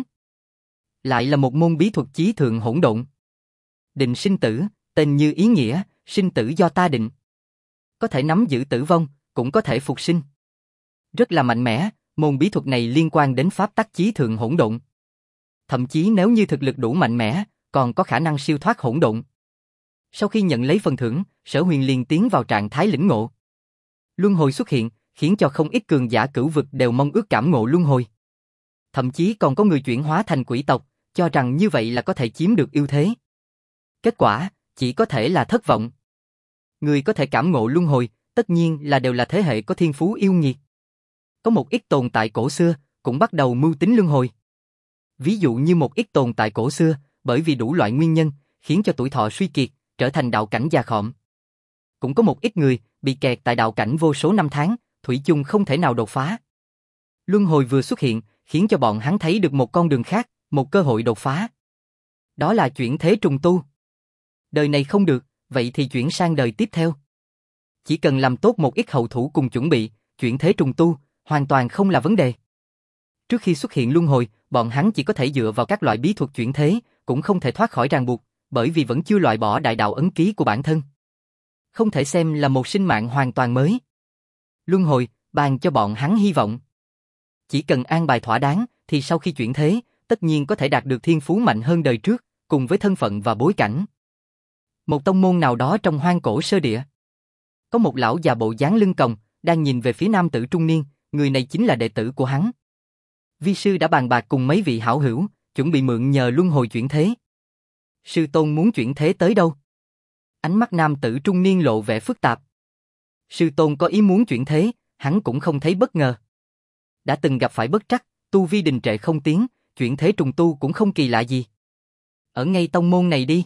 Lại là một môn bí thuật chí thượng hỗn độn. Định sinh tử, tên như ý nghĩa, sinh tử do ta định. Có thể nắm giữ tử vong, cũng có thể phục sinh. Rất là mạnh mẽ, môn bí thuật này liên quan đến pháp tắc chí thượng hỗn độn. Thậm chí nếu như thực lực đủ mạnh mẽ, còn có khả năng siêu thoát hỗn độn. Sau khi nhận lấy phần thưởng, Sở Huyền liền tiến vào trạng thái lĩnh ngộ. Luân hồi xuất hiện, khiến cho không ít cường giả cửu vực đều mong ước cảm ngộ luân hồi. Thậm chí còn có người chuyển hóa thành quỷ tộc, cho rằng như vậy là có thể chiếm được ưu thế. Kết quả, chỉ có thể là thất vọng. Người có thể cảm ngộ luân hồi, tất nhiên là đều là thế hệ có thiên phú yêu nghiệt. Có một ít tồn tại cổ xưa, cũng bắt đầu mưu tính luân hồi. Ví dụ như một ít tồn tại cổ xưa, bởi vì đủ loại nguyên nhân, khiến cho tuổi thọ suy kiệt, trở thành đạo cảnh già khọm. Cũng có một ít người, bị kẹt tại đạo cảnh vô số năm tháng, thủy chung không thể nào đột phá. Luân hồi vừa xuất hiện, khiến cho bọn hắn thấy được một con đường khác, một cơ hội đột phá. Đó là chuyển thế trùng tu. Đời này không được, vậy thì chuyển sang đời tiếp theo. Chỉ cần làm tốt một ít hậu thủ cùng chuẩn bị, chuyển thế trùng tu, hoàn toàn không là vấn đề. Trước khi xuất hiện luân hồi, bọn hắn chỉ có thể dựa vào các loại bí thuật chuyển thế, cũng không thể thoát khỏi ràng buộc, bởi vì vẫn chưa loại bỏ đại đạo ấn ký của bản thân. Không thể xem là một sinh mạng hoàn toàn mới. Luân hồi, ban cho bọn hắn hy vọng. Chỉ cần an bài thỏa đáng, thì sau khi chuyển thế, tất nhiên có thể đạt được thiên phú mạnh hơn đời trước, cùng với thân phận và bối cảnh. Một tông môn nào đó trong hoang cổ sơ địa. Có một lão già bộ dáng lưng còng, đang nhìn về phía nam tử trung niên, người này chính là đệ tử của hắn. Vi sư đã bàn bạc cùng mấy vị hảo hữu, chuẩn bị mượn nhờ luân hồi chuyển thế. Sư tôn muốn chuyển thế tới đâu? Ánh mắt nam tử trung niên lộ vẻ phức tạp. Sư tôn có ý muốn chuyển thế, hắn cũng không thấy bất ngờ. Đã từng gặp phải bất trắc, tu vi đình trệ không tiến, chuyển thế trùng tu cũng không kỳ lạ gì. Ở ngay tông môn này đi.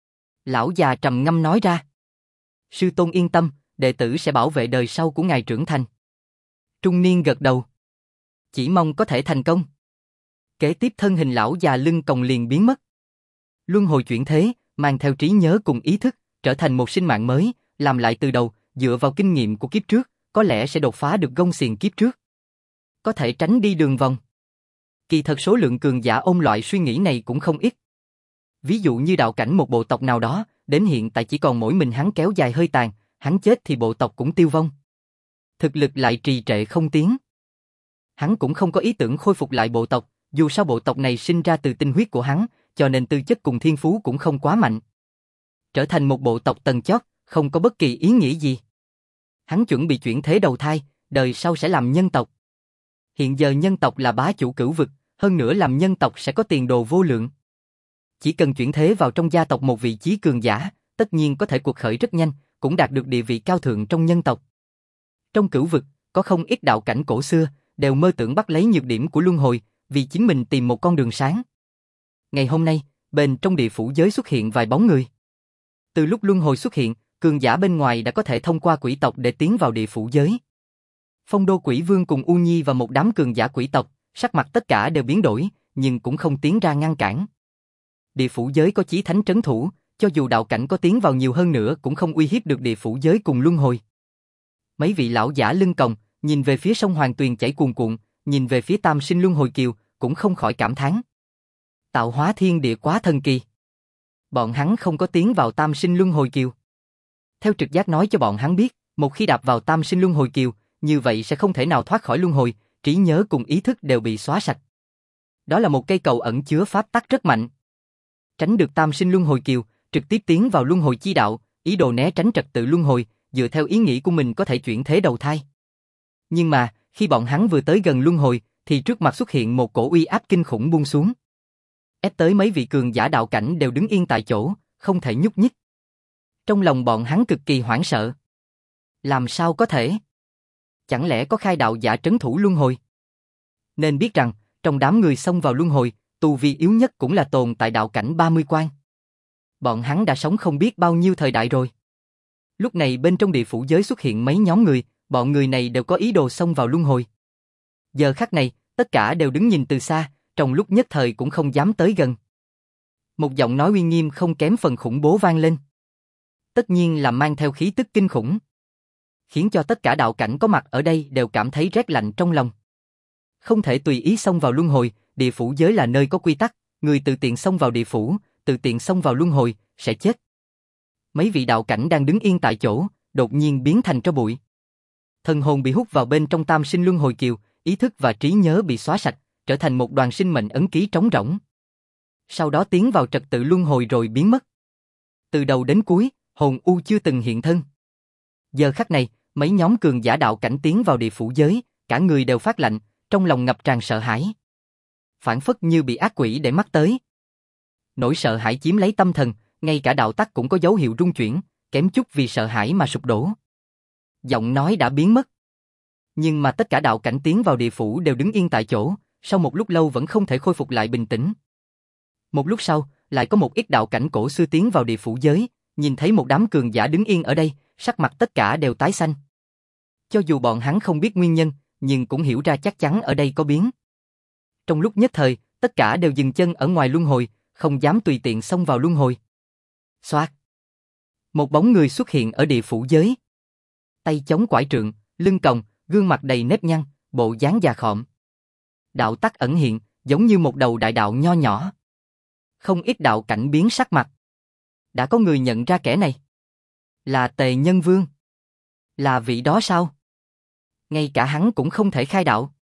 Lão già trầm ngâm nói ra. Sư tôn yên tâm, đệ tử sẽ bảo vệ đời sau của ngài trưởng thành. Trung niên gật đầu. Chỉ mong có thể thành công. Kế tiếp thân hình lão già lưng còng liền biến mất. Luân hồi chuyển thế, mang theo trí nhớ cùng ý thức, trở thành một sinh mạng mới, làm lại từ đầu, dựa vào kinh nghiệm của kiếp trước, có lẽ sẽ đột phá được gông xiềng kiếp trước. Có thể tránh đi đường vòng. Kỳ thật số lượng cường giả ôm loại suy nghĩ này cũng không ít. Ví dụ như đạo cảnh một bộ tộc nào đó, đến hiện tại chỉ còn mỗi mình hắn kéo dài hơi tàn, hắn chết thì bộ tộc cũng tiêu vong. Thực lực lại trì trệ không tiến. Hắn cũng không có ý tưởng khôi phục lại bộ tộc, dù sao bộ tộc này sinh ra từ tinh huyết của hắn, cho nên tư chất cùng thiên phú cũng không quá mạnh. Trở thành một bộ tộc tầng chót, không có bất kỳ ý nghĩa gì. Hắn chuẩn bị chuyển thế đầu thai, đời sau sẽ làm nhân tộc. Hiện giờ nhân tộc là bá chủ cửu vực, hơn nữa làm nhân tộc sẽ có tiền đồ vô lượng. Chỉ cần chuyển thế vào trong gia tộc một vị chí cường giả, tất nhiên có thể cuộc khởi rất nhanh, cũng đạt được địa vị cao thượng trong nhân tộc. Trong cửu vực, có không ít đạo cảnh cổ xưa, đều mơ tưởng bắt lấy nhược điểm của luân hồi, vì chính mình tìm một con đường sáng. Ngày hôm nay, bên trong địa phủ giới xuất hiện vài bóng người. Từ lúc luân hồi xuất hiện, cường giả bên ngoài đã có thể thông qua quỷ tộc để tiến vào địa phủ giới. Phong Đô Quỷ Vương cùng U Nhi và một đám cường giả quỷ tộc, sắc mặt tất cả đều biến đổi, nhưng cũng không tiến ra ngăn cản. Địa phủ giới có chí thánh trấn thủ, cho dù đạo cảnh có tiến vào nhiều hơn nữa cũng không uy hiếp được địa phủ giới cùng luân hồi. Mấy vị lão giả lưng còng, nhìn về phía sông Hoàng Tuyền chảy cuồn cuộn, nhìn về phía Tam Sinh Luân Hồi Kiều, cũng không khỏi cảm thán. Tạo hóa thiên địa quá thần kỳ. Bọn hắn không có tiến vào Tam Sinh Luân Hồi Kiều. Theo trực giác nói cho bọn hắn biết, một khi đạp vào Tam Sinh Luân Hồi Kiều, như vậy sẽ không thể nào thoát khỏi luân hồi, trí nhớ cùng ý thức đều bị xóa sạch. Đó là một cây cầu ẩn chứa pháp tắc rất mạnh. Tránh được Tam Sinh Luân Hồi Kiều, trực tiếp tiến vào luân hồi chi đạo, ý đồ né tránh trật tự luân hồi, dựa theo ý nghĩ của mình có thể chuyển thế đầu thai. Nhưng mà, khi bọn hắn vừa tới gần luân hồi, thì trước mặt xuất hiện một cổ uy áp kinh khủng buông xuống. Ép tới mấy vị cường giả đạo cảnh đều đứng yên tại chỗ, không thể nhúc nhích. Trong lòng bọn hắn cực kỳ hoảng sợ. Làm sao có thể? Chẳng lẽ có khai đạo giả trấn thủ luân hồi? Nên biết rằng, trong đám người xông vào luân hồi, tu vi yếu nhất cũng là tồn tại đạo cảnh 30 quan. Bọn hắn đã sống không biết bao nhiêu thời đại rồi. Lúc này bên trong địa phủ giới xuất hiện mấy nhóm người, bọn người này đều có ý đồ xông vào luân hồi. Giờ khắc này, tất cả đều đứng nhìn từ xa, trong lúc nhất thời cũng không dám tới gần. Một giọng nói uy nghiêm không kém phần khủng bố vang lên. Tất nhiên là mang theo khí tức kinh khủng, khiến cho tất cả đạo cảnh có mặt ở đây đều cảm thấy rét lạnh trong lòng. Không thể tùy ý xông vào luân hồi, địa phủ giới là nơi có quy tắc, người tự tiện xông vào địa phủ, tự tiện xông vào luân hồi, sẽ chết. Mấy vị đạo cảnh đang đứng yên tại chỗ, đột nhiên biến thành tro bụi. Thần hồn bị hút vào bên trong Tam Sinh Luân Hồi Kiều, ý thức và trí nhớ bị xóa sạch, trở thành một đoàn sinh mệnh ấn ký trống rỗng. Sau đó tiến vào trật tự luân hồi rồi biến mất. Từ đầu đến cuối, hồn u chưa từng hiện thân. Giờ khắc này, mấy nhóm cường giả đạo cảnh tiến vào địa phủ giới, cả người đều phát lạnh, trong lòng ngập tràn sợ hãi. Phản phất như bị ác quỷ để mắt tới. Nỗi sợ hãi chiếm lấy tâm thần, ngay cả đạo tắc cũng có dấu hiệu rung chuyển, kém chút vì sợ hãi mà sụp đổ. Giọng nói đã biến mất. Nhưng mà tất cả đạo cảnh tiến vào địa phủ đều đứng yên tại chỗ, sau một lúc lâu vẫn không thể khôi phục lại bình tĩnh. Một lúc sau, lại có một ít đạo cảnh cổ xưa tiến vào địa phủ giới, nhìn thấy một đám cường giả đứng yên ở đây, sắc mặt tất cả đều tái xanh. Cho dù bọn hắn không biết nguyên nhân, nhưng cũng hiểu ra chắc chắn ở đây có biến. Trong lúc nhất thời, tất cả đều dừng chân ở ngoài luân hồi, không dám tùy tiện xông vào luân hồi. Xoát! Một bóng người xuất hiện ở địa phủ giới. Tay chống quải trượng, lưng còng, gương mặt đầy nếp nhăn, bộ dáng già khọm. Đạo tắc ẩn hiện, giống như một đầu đại đạo nho nhỏ. Không ít đạo cảnh biến sắc mặt. Đã có người nhận ra kẻ này. Là Tề Nhân Vương. Là vị đó sao? Ngay cả hắn cũng không thể khai đạo.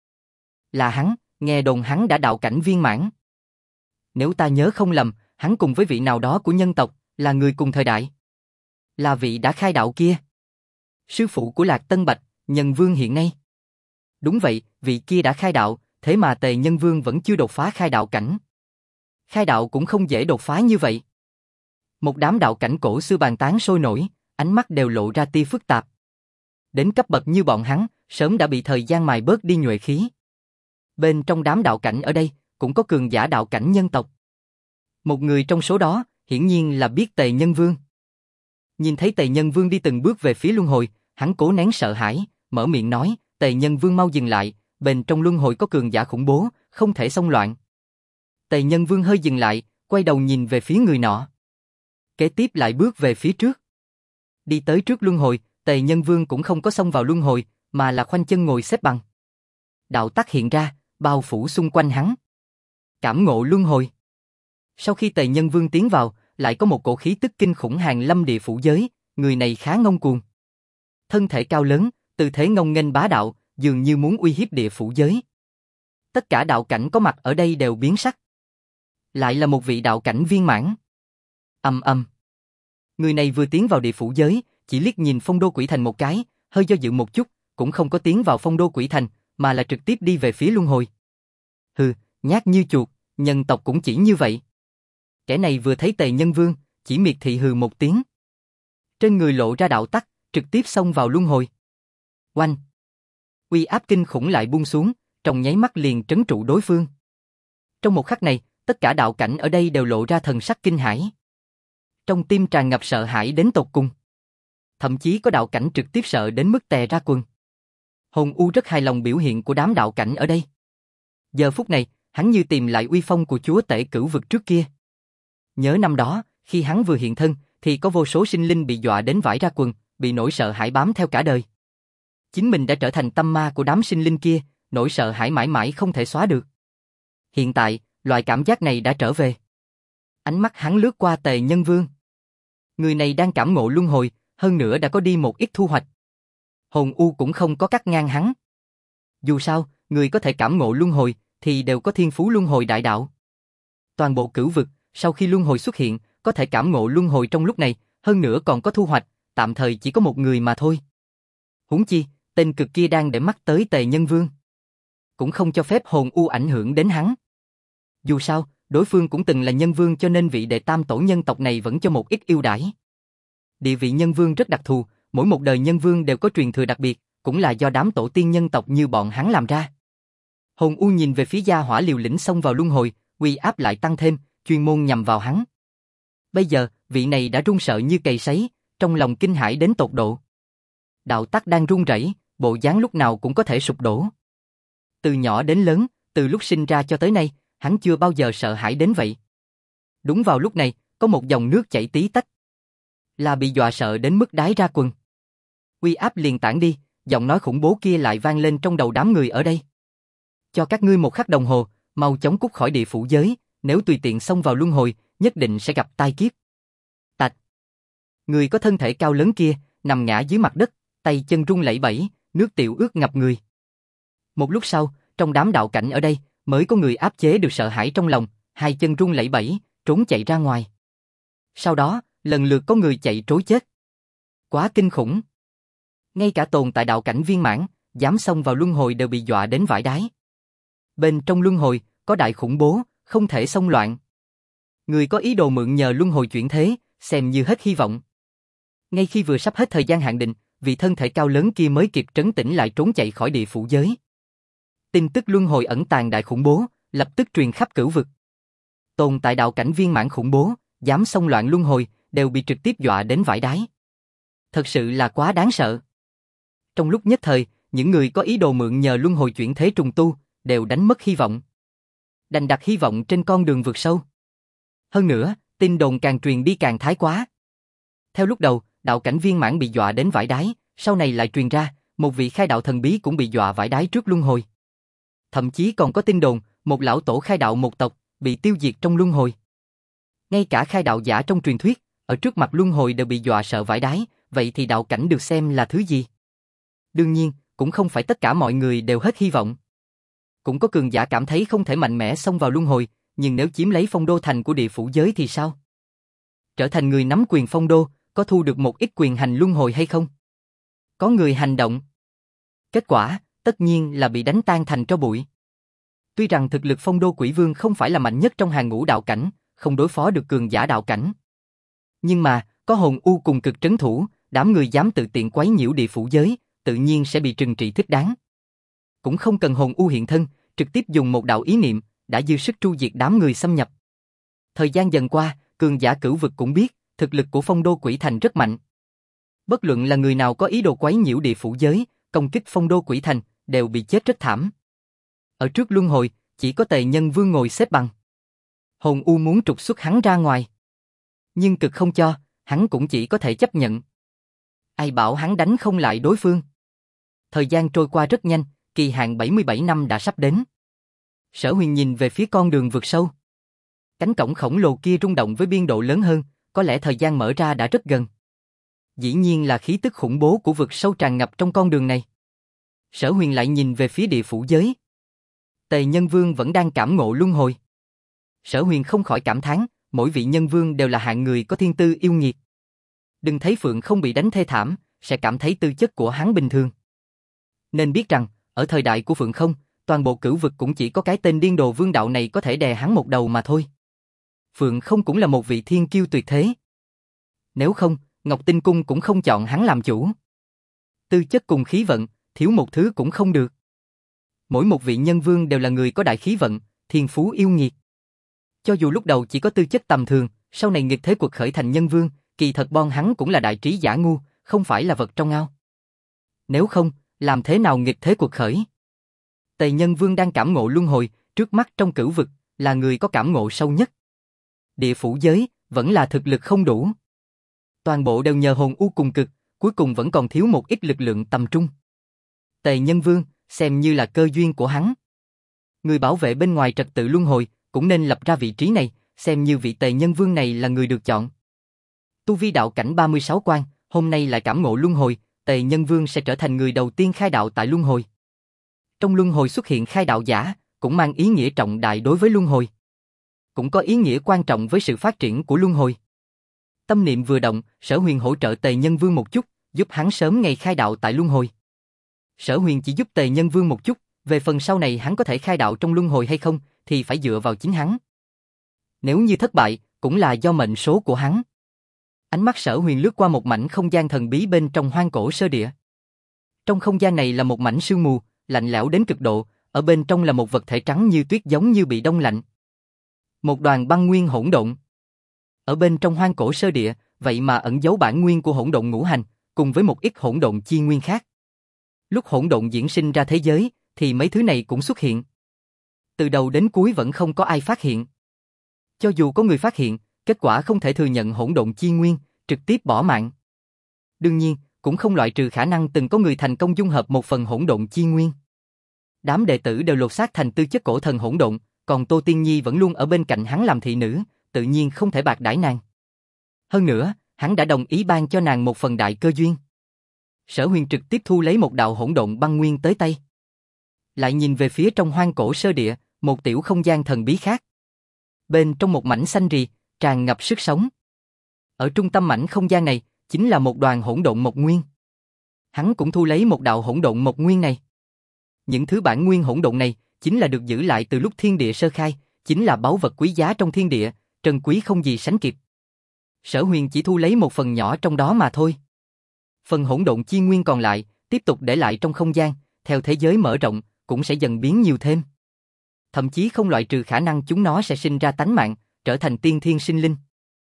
Là hắn, nghe đồn hắn đã đạo cảnh viên mãn. Nếu ta nhớ không lầm, hắn cùng với vị nào đó của nhân tộc, là người cùng thời đại. Là vị đã khai đạo kia. Sư phụ của Lạc Tân Bạch, Nhân Vương hiện nay. Đúng vậy, vị kia đã khai đạo, thế mà Tề Nhân Vương vẫn chưa đột phá khai đạo cảnh. Khai đạo cũng không dễ đột phá như vậy. Một đám đạo cảnh cổ xưa bàn tán sôi nổi, ánh mắt đều lộ ra tia phức tạp. Đến cấp bậc như bọn hắn, sớm đã bị thời gian mài bớt đi nhuệ khí. Bên trong đám đạo cảnh ở đây, cũng có cường giả đạo cảnh nhân tộc. Một người trong số đó, hiển nhiên là biết Tề Nhân Vương. Nhìn thấy Tề Nhân Vương đi từng bước về phía luân hồi, hắn cố nén sợ hãi, mở miệng nói, Tề Nhân Vương mau dừng lại, bên trong luân hồi có cường giả khủng bố, không thể xông loạn. Tề Nhân Vương hơi dừng lại, quay đầu nhìn về phía người nọ. Kế tiếp lại bước về phía trước. Đi tới trước luân hồi, Tề Nhân Vương cũng không có xông vào luân hồi, mà là khoanh chân ngồi xếp bằng. Đạo tắc hiện ra, bao phủ xung quanh hắn. Cảm ngộ luân hồi. Sau khi Tề Nhân Vương tiến vào, lại có một cổ khí tức kinh khủng hàng lâm địa phủ giới, người này khá ngông cuồng. Thân thể cao lớn, tư thế ngông nghênh bá đạo, dường như muốn uy hiếp địa phủ giới. Tất cả đạo cảnh có mặt ở đây đều biến sắc. Lại là một vị đạo cảnh viên mãn. Ầm ầm. Người này vừa tiến vào địa phủ giới, chỉ liếc nhìn Phong Đô Quỷ Thành một cái, hơi do dự một chút, cũng không có tiến vào Phong Đô Quỷ Thành, mà là trực tiếp đi về phía luân hồi. Hừ, nhát như chuột, nhân tộc cũng chỉ như vậy. Kẻ này vừa thấy Tề Nhân Vương, chỉ miệt thị hừ một tiếng. Trên người lộ ra đạo tắc, trực tiếp xông vào luân hồi. Oanh! Uy áp kinh khủng lại buông xuống, trong nháy mắt liền trấn trụ đối phương. Trong một khắc này, tất cả đạo cảnh ở đây đều lộ ra thần sắc kinh hãi. Trong tim tràn ngập sợ hãi đến tột cùng. Thậm chí có đạo cảnh trực tiếp sợ đến mức tè ra quần. Hồn U rất hài lòng biểu hiện của đám đạo cảnh ở đây. Giờ phút này, hắn như tìm lại uy phong của chúa tể cửu vực trước kia. Nhớ năm đó, khi hắn vừa hiện thân, thì có vô số sinh linh bị dọa đến vãi ra quần, bị nỗi sợ hãi bám theo cả đời. Chính mình đã trở thành tâm ma của đám sinh linh kia, nỗi sợ hãi mãi mãi không thể xóa được. Hiện tại, loại cảm giác này đã trở về. Ánh mắt hắn lướt qua Tề Nhân Vương. Người này đang cảm ngộ luân hồi, hơn nữa đã có đi một ít thu hoạch. Hồn U cũng không có cắt ngang hắn. Dù sao, người có thể cảm ngộ luân hồi, thì đều có thiên phú luân hồi đại đạo. Toàn bộ cửu vực, sau khi luân hồi xuất hiện, có thể cảm ngộ luân hồi trong lúc này, hơn nữa còn có thu hoạch, tạm thời chỉ có một người mà thôi. Huống chi, tên cực kia đang để mắt tới Tề Nhân Vương. Cũng không cho phép hồn U ảnh hưởng đến hắn. Dù sao, đối phương cũng từng là nhân vương cho nên vị đệ tam tổ nhân tộc này vẫn cho một ít ưu đãi. Địa vị nhân vương rất đặc thù, mỗi một đời nhân vương đều có truyền thừa đặc biệt, cũng là do đám tổ tiên nhân tộc như bọn hắn làm ra. Hồn U nhìn về phía gia hỏa liều lĩnh xông vào luân hồi, uy áp lại tăng thêm, chuyên môn nhằm vào hắn. Bây giờ, vị này đã run sợ như cầy sấy, trong lòng kinh hãi đến tột độ. Đạo tắc đang run rẩy, bộ dáng lúc nào cũng có thể sụp đổ. Từ nhỏ đến lớn, từ lúc sinh ra cho tới nay, hắn chưa bao giờ sợ hãi đến vậy. Đúng vào lúc này, có một dòng nước chảy tí tách. Là bị dọa sợ đến mức đái ra quần. Uy áp liền tản đi, giọng nói khủng bố kia lại vang lên trong đầu đám người ở đây. Cho các ngươi một khắc đồng hồ, mau chóng cút khỏi địa phủ giới, nếu tùy tiện xông vào luân hồi, nhất định sẽ gặp tai kiếp. Tạch. Người có thân thể cao lớn kia, nằm ngã dưới mặt đất, tay chân run lẩy bẩy, nước tiểu ướt ngập người. Một lúc sau, trong đám đạo cảnh ở đây, mới có người áp chế được sợ hãi trong lòng, hai chân run lẩy bẩy, trốn chạy ra ngoài. Sau đó, lần lượt có người chạy trối chết. Quá kinh khủng. Ngay cả tồn tại đạo cảnh viên mãn, dám xông vào luân hồi đều bị dọa đến vãi đái. Bên trong luân hồi, có đại khủng bố, không thể xông loạn. Người có ý đồ mượn nhờ luân hồi chuyển thế, xem như hết hy vọng. Ngay khi vừa sắp hết thời gian hạn định, vị thân thể cao lớn kia mới kịp trấn tĩnh lại trốn chạy khỏi địa phủ giới. Tin tức luân hồi ẩn tàng đại khủng bố, lập tức truyền khắp cửu vực. Tồn tại đạo cảnh viên mãn khủng bố, dám xông loạn luân hồi, đều bị trực tiếp dọa đến vãi đái. Thật sự là quá đáng sợ. Trong lúc nhất thời, những người có ý đồ mượn nhờ luân hồi chuyển thế trùng tu, đều đánh mất hy vọng. Đành đặt hy vọng trên con đường vượt sâu. Hơn nữa, tin đồn càng truyền đi càng thái quá. Theo lúc đầu, đạo cảnh viên mãn bị dọa đến vãi đái, sau này lại truyền ra, một vị khai đạo thần bí cũng bị dọa vãi đái trước luân hồi. Thậm chí còn có tin đồn, một lão tổ khai đạo một tộc, bị tiêu diệt trong luân hồi. Ngay cả khai đạo giả trong truyền thuyết, ở trước mặt luân hồi đều bị dọa sợ vãi đái, vậy thì đạo cảnh được xem là thứ gì? Đương nhiên, cũng không phải tất cả mọi người đều hết hy vọng. Cũng có cường giả cảm thấy không thể mạnh mẽ xông vào luân hồi, nhưng nếu chiếm lấy phong đô thành của địa phủ giới thì sao? Trở thành người nắm quyền phong đô, có thu được một ít quyền hành luân hồi hay không? Có người hành động. Kết quả, tất nhiên là bị đánh tan thành tro bụi. Tuy rằng thực lực phong đô quỷ vương không phải là mạnh nhất trong hàng ngũ đạo cảnh, không đối phó được cường giả đạo cảnh. Nhưng mà, có hồn u cùng cực trấn thủ, đám người dám tự tiện quấy nhiễu địa phủ giới, tự nhiên sẽ bị trừng trị thích đáng. Cũng không cần hồn u hiện thân, trực tiếp dùng một đạo ý niệm, đã dư sức tru diệt đám người xâm nhập. Thời gian dần qua, cường giả cửu vực cũng biết, thực lực của phong đô quỷ thành rất mạnh. Bất luận là người nào có ý đồ quấy nhiễu địa phủ giới, công kích phong đô quỷ thành, đều bị chết rất thảm. Ở trước luân hồi, chỉ có Tề Nhân Vương ngồi xếp bằng. Hồn u muốn trục xuất hắn ra ngoài. Nhưng cực không cho, hắn cũng chỉ có thể chấp nhận. Ai bảo hắn đánh không lại đối phương. Thời gian trôi qua rất nhanh, kỳ hạn 77 năm đã sắp đến. Sở Huyền nhìn về phía con đường vượt sâu. Cánh cổng khổng lồ kia rung động với biên độ lớn hơn, có lẽ thời gian mở ra đã rất gần. Dĩ nhiên là khí tức khủng bố của vực sâu tràn ngập trong con đường này. Sở Huyền lại nhìn về phía địa phủ giới. Tề Nhân Vương vẫn đang cảm ngộ luân hồi. Sở Huyền không khỏi cảm thán, mỗi vị nhân vương đều là hạng người có thiên tư yêu nghiệt. Đừng thấy Phượng không bị đánh thê thảm, sẽ cảm thấy tư chất của hắn bình thường. Nên biết rằng, ở thời đại của Phượng không, toàn bộ cửu vực cũng chỉ có cái tên điên đồ vương đạo này có thể đè hắn một đầu mà thôi. Phượng không cũng là một vị thiên kiêu tuyệt thế. Nếu không, Ngọc Tinh Cung cũng không chọn hắn làm chủ. Tư chất cùng khí vận, thiếu một thứ cũng không được. Mỗi một vị nhân vương đều là người có đại khí vận, thiên phú yêu nghiệt. Cho dù lúc đầu chỉ có tư chất tầm thường, sau này nghịch thế quật khởi thành nhân vương, kỳ thật bọn hắn cũng là đại trí giả ngu, không phải là vật trong ao. Nếu không, làm thế nào nghịch thế quật khởi? Tề Nhân Vương đang cảm ngộ luân hồi, trước mắt trong cửu vực, là người có cảm ngộ sâu nhất. Địa phủ giới, vẫn là thực lực không đủ. Toàn bộ đều nhờ hồn u cùng cực, cuối cùng vẫn còn thiếu một ít lực lượng tầm trung. Tề Nhân Vương, xem như là cơ duyên của hắn. Người bảo vệ bên ngoài trật tự luân hồi, cũng nên lập ra vị trí này, xem như vị Tề Nhân Vương này là người được chọn. Tu vi đạo cảnh 36 quan, hôm nay lại cảm ngộ luân hồi, Tề Nhân Vương sẽ trở thành người đầu tiên khai đạo tại luân hồi. Trong luân hồi xuất hiện khai đạo giả, cũng mang ý nghĩa trọng đại đối với luân hồi. Cũng có ý nghĩa quan trọng với sự phát triển của luân hồi. Tâm niệm vừa động, Sở Huyền hỗ trợ Tề Nhân Vương một chút, giúp hắn sớm ngày khai đạo tại luân hồi. Sở Huyền chỉ giúp Tề Nhân Vương một chút, về phần sau này hắn có thể khai đạo trong luân hồi hay không, thì phải dựa vào chính hắn. Nếu như thất bại, cũng là do mệnh số của hắn. Ánh mắt Sở Huyền lướt qua một mảnh không gian thần bí bên trong hoang cổ sơ địa. Trong không gian này là một mảnh sương mù, lạnh lẽo đến cực độ, ở bên trong là một vật thể trắng như tuyết giống như bị đông lạnh. Một đoàn băng nguyên hỗn độn. Ở bên trong hoang cổ sơ địa, vậy mà ẩn giấu bản nguyên của hỗn độn ngũ hành, cùng với một ít hỗn độn chi nguyên khác. Lúc hỗn độn diễn sinh ra thế giới, thì mấy thứ này cũng xuất hiện. Từ đầu đến cuối vẫn không có ai phát hiện. Cho dù có người phát hiện, kết quả không thể thừa nhận hỗn độn chi nguyên, trực tiếp bỏ mạng. Đương nhiên, cũng không loại trừ khả năng từng có người thành công dung hợp một phần hỗn độn chi nguyên. Đám đệ tử đều lột xác thành tư chất cổ thần hỗn độn, còn Tô Tiên Nhi vẫn luôn ở bên cạnh hắn làm thị nữ, tự nhiên không thể bạc đãi nàng. Hơn nữa, hắn đã đồng ý ban cho nàng một phần đại cơ duyên. Sở Huyền trực tiếp thu lấy một đạo hỗn độn băng nguyên tới tay. Lại nhìn về phía trong hoang cổ sơ địa, một tiểu không gian thần bí khác. Bên trong một mảnh xanh rì, tràn ngập sức sống. Ở trung tâm mảnh không gian này, chính là một đoàn hỗn độn mộc nguyên. Hắn cũng thu lấy một đạo hỗn độn mộc nguyên này. Những thứ bản nguyên hỗn độn này, chính là được giữ lại từ lúc thiên địa sơ khai, chính là báu vật quý giá trong thiên địa, trân quý không gì sánh kịp. Sở Huyền chỉ thu lấy một phần nhỏ trong đó mà thôi. Phần hỗn độn chi nguyên còn lại, tiếp tục để lại trong không gian, theo thế giới mở rộng, cũng sẽ dần biến nhiều thêm. Thậm chí không loại trừ khả năng chúng nó sẽ sinh ra tánh mạng, trở thành tiên thiên sinh linh.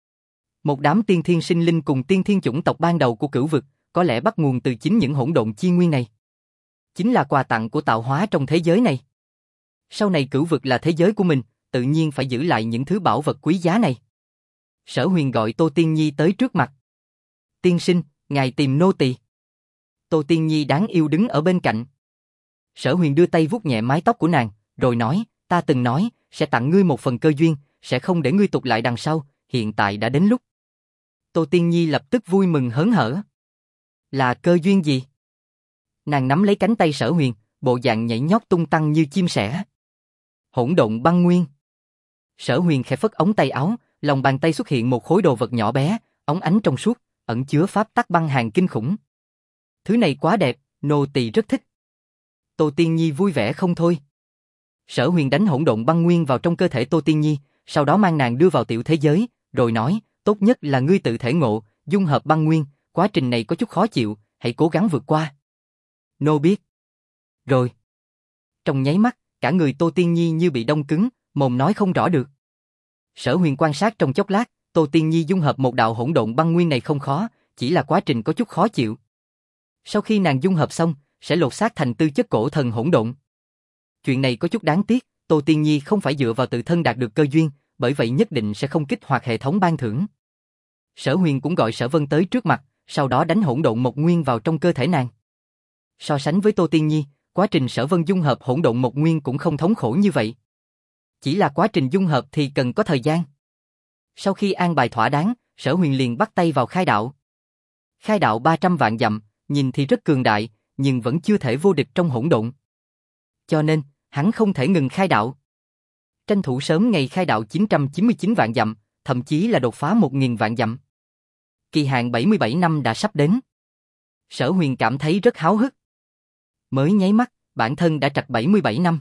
Một đám tiên thiên sinh linh cùng tiên thiên chủng tộc ban đầu của cửu vực, có lẽ bắt nguồn từ chính những hỗn độn chi nguyên này. Chính là quà tặng của tạo hóa trong thế giới này. Sau này cửu vực là thế giới của mình, tự nhiên phải giữ lại những thứ bảo vật quý giá này. Sở Huyền gọi Tô Tiên Nhi tới trước mặt. Tiên sinh, ngài tìm nô tỳ. Tô Tiên Nhi đáng yêu đứng ở bên cạnh. Sở Huyền đưa tay vuốt nhẹ mái tóc của nàng, rồi nói, ta từng nói, sẽ tặng ngươi một phần cơ duyên, sẽ không để ngươi tụt lại đằng sau, hiện tại đã đến lúc. Tô Tiên Nhi lập tức vui mừng hớn hở. Là cơ duyên gì? Nàng nắm lấy cánh tay Sở Huyền, bộ dạng nhảy nhót tung tăng như chim sẻ. Hỗn độn băng nguyên. Sở Huyền khẽ phất ống tay áo, lòng bàn tay xuất hiện một khối đồ vật nhỏ bé, óng ánh trong suốt, ẩn chứa pháp tắc băng hàn kinh khủng. Thứ này quá đẹp, nô tỳ rất thích. Tô Tiên Nhi vui vẻ không thôi. Sở Huyền đánh hỗn độn băng nguyên vào trong cơ thể Tô Tiên Nhi, sau đó mang nàng đưa vào tiểu thế giới, rồi nói, tốt nhất là ngươi tự thể ngộ, dung hợp băng nguyên, quá trình này có chút khó chịu, hãy cố gắng vượt qua. Nô biết. Rồi. Trong nháy mắt, cả người Tô Tiên Nhi như bị đông cứng, mồm nói không rõ được. Sở Huyền quan sát trong chốc lát, Tô Tiên Nhi dung hợp một đạo hỗn độn băng nguyên này không khó, chỉ là quá trình có chút khó chịu. Sau khi nàng dung hợp xong, sẽ lột xác thành tư chất cổ thần hỗn độn. Chuyện này có chút đáng tiếc, Tô Tiên Nhi không phải dựa vào tự thân đạt được cơ duyên, bởi vậy nhất định sẽ không kích hoạt hệ thống ban thưởng. Sở Huyền cũng gọi Sở Vân tới trước mặt, sau đó đánh hỗn độn mộc nguyên vào trong cơ thể nàng. So sánh với Tô Tiên Nhi, quá trình Sở Vân dung hợp hỗn độn mộc nguyên cũng không thống khổ như vậy. Chỉ là quá trình dung hợp thì cần có thời gian. Sau khi an bài thỏa đáng, Sở Huyền liền bắt tay vào khai đạo. Khai đạo 300 vạn dặm, nhìn thì rất cường đại, nhưng vẫn chưa thể vô địch trong hỗn độn. Cho nên, hắn không thể ngừng khai đạo. Tranh thủ sớm ngày khai đạo 999 vạn dặm, thậm chí là đột phá 1000 vạn dặm. Kỳ hạn 77 năm đã sắp đến. Sở Huyền cảm thấy rất háo hức. Mới nháy mắt, bản thân đã trạch 77 năm.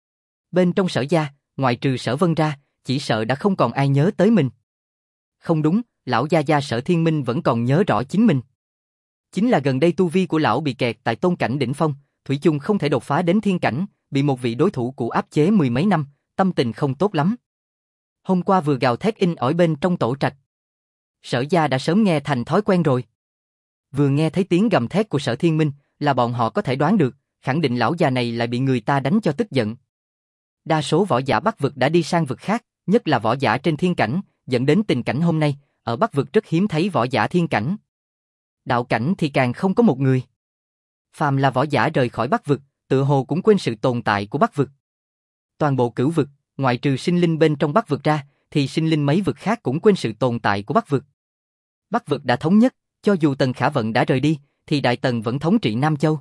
Bên trong Sở gia, ngoại trừ Sở Vân ra, chỉ sợ đã không còn ai nhớ tới mình. Không đúng, lão gia gia Sở Thiên Minh vẫn còn nhớ rõ chính mình. Chính là gần đây tu vi của lão bị kẹt tại tôn cảnh đỉnh phong, thủy chung không thể đột phá đến thiên cảnh, bị một vị đối thủ cũ áp chế mười mấy năm, tâm tình không tốt lắm. Hôm qua vừa gào thét in ỏi bên trong tổ trạch. Sở gia đã sớm nghe thành thói quen rồi. Vừa nghe thấy tiếng gầm thét của Sở Thiên Minh, là bọn họ có thể đoán được, khẳng định lão già này lại bị người ta đánh cho tức giận. Đa số võ giả Bắc vực đã đi sang vực khác, nhất là võ giả trên thiên cảnh, dẫn đến tình cảnh hôm nay, ở Bắc vực rất hiếm thấy võ giả thiên cảnh. Đạo cảnh thì càng không có một người. Phàm là võ giả rời khỏi Bắc vực, tựa hồ cũng quên sự tồn tại của Bắc vực. Toàn bộ Cửu vực, ngoại trừ sinh linh bên trong Bắc vực ra, thì sinh linh mấy vực khác cũng quên sự tồn tại của Bắc vực. Bắc vực đã thống nhất, cho dù Tần Khả Vận đã rời đi, thì Đại Tần vẫn thống trị Nam Châu.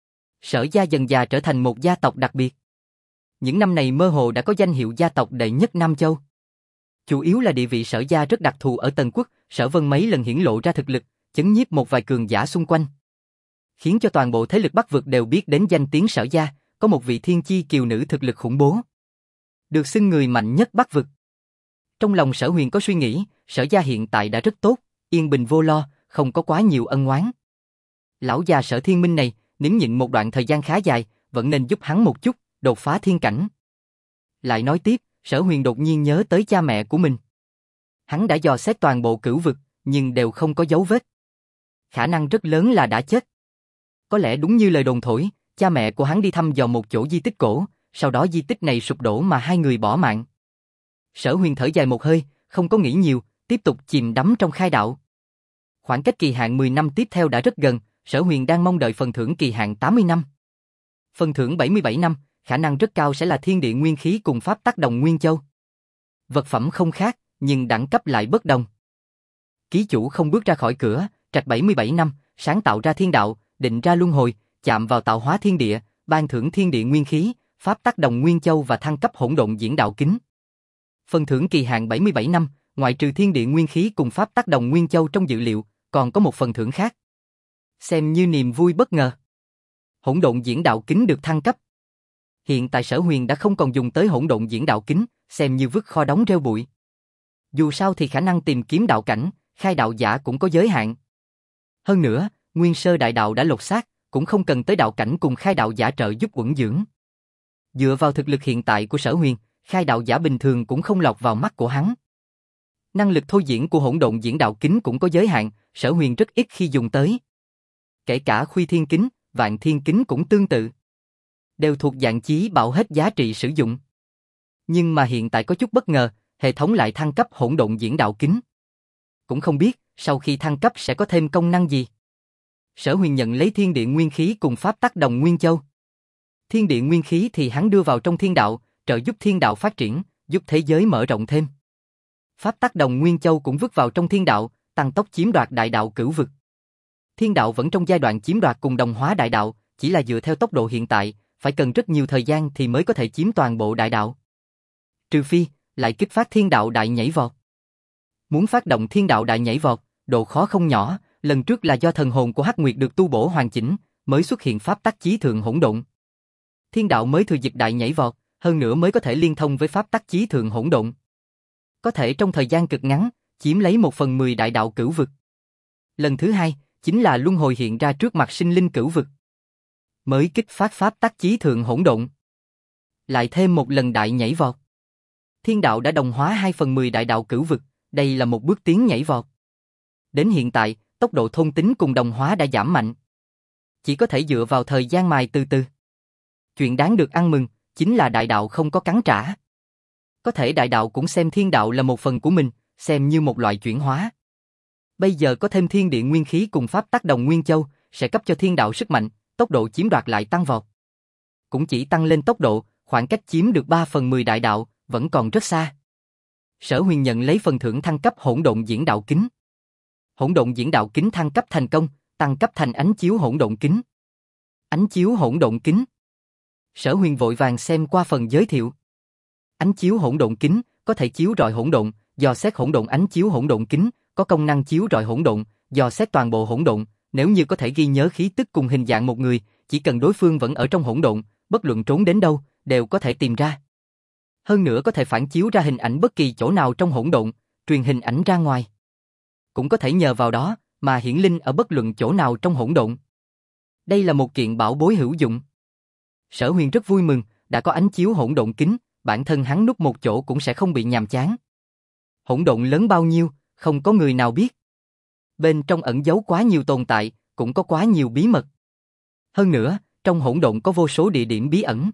Sở gia dần dà trở thành một gia tộc đặc biệt. Những năm này mơ hồ đã có danh hiệu gia tộc đệ nhất Nam Châu. Chủ yếu là địa vị Sở gia rất đặc thù ở Tần quốc, Sở Vân mấy lần hiển lộ ra thực lực, chấn nhiếp một vài cường giả xung quanh. Khiến cho toàn bộ thế lực Bắc vực đều biết đến danh tiếng Sở gia, có một vị thiên chi kiều nữ thực lực khủng bố. Được xưng người mạnh nhất Bắc vực. Trong lòng Sở Huyền có suy nghĩ, Sở gia hiện tại đã rất tốt, yên bình vô lo, không có quá nhiều ân oán. Lão già Sở Thiên Minh này, nếm nhịn một đoạn thời gian khá dài, vẫn nên giúp hắn một chút, đột phá thiên cảnh. Lại nói tiếp, Sở Huyền đột nhiên nhớ tới cha mẹ của mình. Hắn đã dò xét toàn bộ Cửu vực, nhưng đều không có dấu vết. Khả năng rất lớn là đã chết. Có lẽ đúng như lời đồn thổi, cha mẹ của hắn đi thăm dò một chỗ di tích cổ, sau đó di tích này sụp đổ mà hai người bỏ mạng. Sở Huyền thở dài một hơi, không có nghĩ nhiều, tiếp tục chìm đắm trong khai đạo. Khoảng cách kỳ hạn 10 năm tiếp theo đã rất gần, Sở Huyền đang mong đợi phần thưởng kỳ hạn 80 năm. Phần thưởng 77 năm, khả năng rất cao sẽ là thiên địa nguyên khí cùng pháp tắc đồng nguyên châu. Vật phẩm không khác, nhưng đẳng cấp lại bất đồng. Ký chủ không bước ra khỏi cửa, trạch 77 năm, sáng tạo ra thiên đạo, định ra luân hồi, chạm vào tạo hóa thiên địa, ban thưởng thiên địa nguyên khí, pháp tắc đồng nguyên châu và thăng cấp hỗn độn diễn đạo kính. Phần thưởng kỳ hạn 77 năm, ngoại trừ thiên địa nguyên khí cùng pháp tắc đồng nguyên châu trong dự liệu, còn có một phần thưởng khác. Xem như niềm vui bất ngờ. Hỗn độn diễn đạo kính được thăng cấp. Hiện tại Sở Huyền đã không còn dùng tới hỗn độn diễn đạo kính, xem như vứt kho đóng rêu bụi. Dù sao thì khả năng tìm kiếm đạo cảnh, khai đạo giả cũng có giới hạn. Hơn nữa, nguyên sơ đại đạo đã lột xác, cũng không cần tới đạo cảnh cùng khai đạo giả trợ giúp uẩn dưỡng. Dựa vào thực lực hiện tại của Sở Huyền, khai đạo giả bình thường cũng không lọt vào mắt của hắn. Năng lực thôi diễn của hỗn độn diễn đạo kính cũng có giới hạn, Sở Huyền rất ít khi dùng tới. Kể cả Khuy Thiên kính, Vạn Thiên kính cũng tương tự. Đều thuộc dạng chí bảo hết giá trị sử dụng. Nhưng mà hiện tại có chút bất ngờ, hệ thống lại thăng cấp hỗn độn diễn đạo kính. Cũng không biết, sau khi thăng cấp sẽ có thêm công năng gì. Sở Huyền nhận lấy thiên địa nguyên khí cùng pháp tắc đồng nguyên châu. Thiên địa nguyên khí thì hắn đưa vào trong thiên đạo, trợ giúp thiên đạo phát triển, giúp thế giới mở rộng thêm. Pháp tắc đồng nguyên châu cũng vứt vào trong thiên đạo, tăng tốc chiếm đoạt đại đạo Cửu vực. Thiên đạo vẫn trong giai đoạn chiếm đoạt cùng đồng hóa đại đạo, chỉ là dựa theo tốc độ hiện tại, phải cần rất nhiều thời gian thì mới có thể chiếm toàn bộ đại đạo. Trừ phi, lại kích phát thiên đạo đại nhảy vọt. Muốn phát động thiên đạo đại nhảy vọt, độ khó không nhỏ, lần trước là do thần hồn của Hắc Nguyệt được tu bổ hoàn chỉnh, mới xuất hiện pháp tắc chí thượng hỗn độn. Thiên đạo mới thừa dịp đại nhảy vọt, hơn nữa mới có thể liên thông với pháp tắc chí thượng hỗn độn. Có thể trong thời gian cực ngắn, chiếm lấy 1/10 đại đạo cửu vực. Lần thứ hai, chính là luân hồi hiện ra trước mặt sinh linh cửu vực. Mới kích phát pháp tắc chí thượng hỗn độn. Lại thêm một lần đại nhảy vọt. Thiên đạo đã đồng hóa 2/10 đại đạo cửu vực, đây là một bước tiến nhảy vọt. Đến hiện tại, tốc độ thôn tính cùng đồng hóa đã giảm mạnh. Chỉ có thể dựa vào thời gian mài từ từ. Chuyện đáng được ăn mừng, chính là đại đạo không có cắn trả. Có thể đại đạo cũng xem thiên đạo là một phần của mình, xem như một loại chuyển hóa. Bây giờ có thêm thiên địa nguyên khí cùng pháp tắc đồng nguyên châu, sẽ cấp cho thiên đạo sức mạnh, tốc độ chiếm đoạt lại tăng vọt. Cũng chỉ tăng lên tốc độ, khoảng cách chiếm được 3/10 đại đạo, vẫn còn rất xa. Sở Huyền nhận lấy phần thưởng thăng cấp hỗn độn diễn đạo kính. Hỗn độn diễn đạo kính thăng cấp thành công, tăng cấp thành ánh chiếu hỗn độn kính. Ánh chiếu hỗn độn kính. Sở Huyền vội vàng xem qua phần giới thiệu. Ánh chiếu hỗn độn kính có thể chiếu rọi hỗn độn, dò xét hỗn độn. Ánh chiếu hỗn độn kính có công năng chiếu rọi hỗn độn, dò xét toàn bộ hỗn độn, nếu như có thể ghi nhớ khí tức cùng hình dạng một người, chỉ cần đối phương vẫn ở trong hỗn độn, bất luận trốn đến đâu, đều có thể tìm ra. Hơn nữa có thể phản chiếu ra hình ảnh bất kỳ chỗ nào trong hỗn độn, truyền hình ảnh ra ngoài. Cũng có thể nhờ vào đó mà hiển linh ở bất luận chỗ nào trong hỗn độn. Đây là một kiện bảo bối hữu dụng. Sở Huyền rất vui mừng, đã có ánh chiếu hỗn độn kính, bản thân hắn núp một chỗ cũng sẽ không bị nhàm chán. Hỗn độn lớn bao nhiêu, không có người nào biết. Bên trong ẩn giấu quá nhiều tồn tại, cũng có quá nhiều bí mật. Hơn nữa, trong hỗn độn có vô số địa điểm bí ẩn.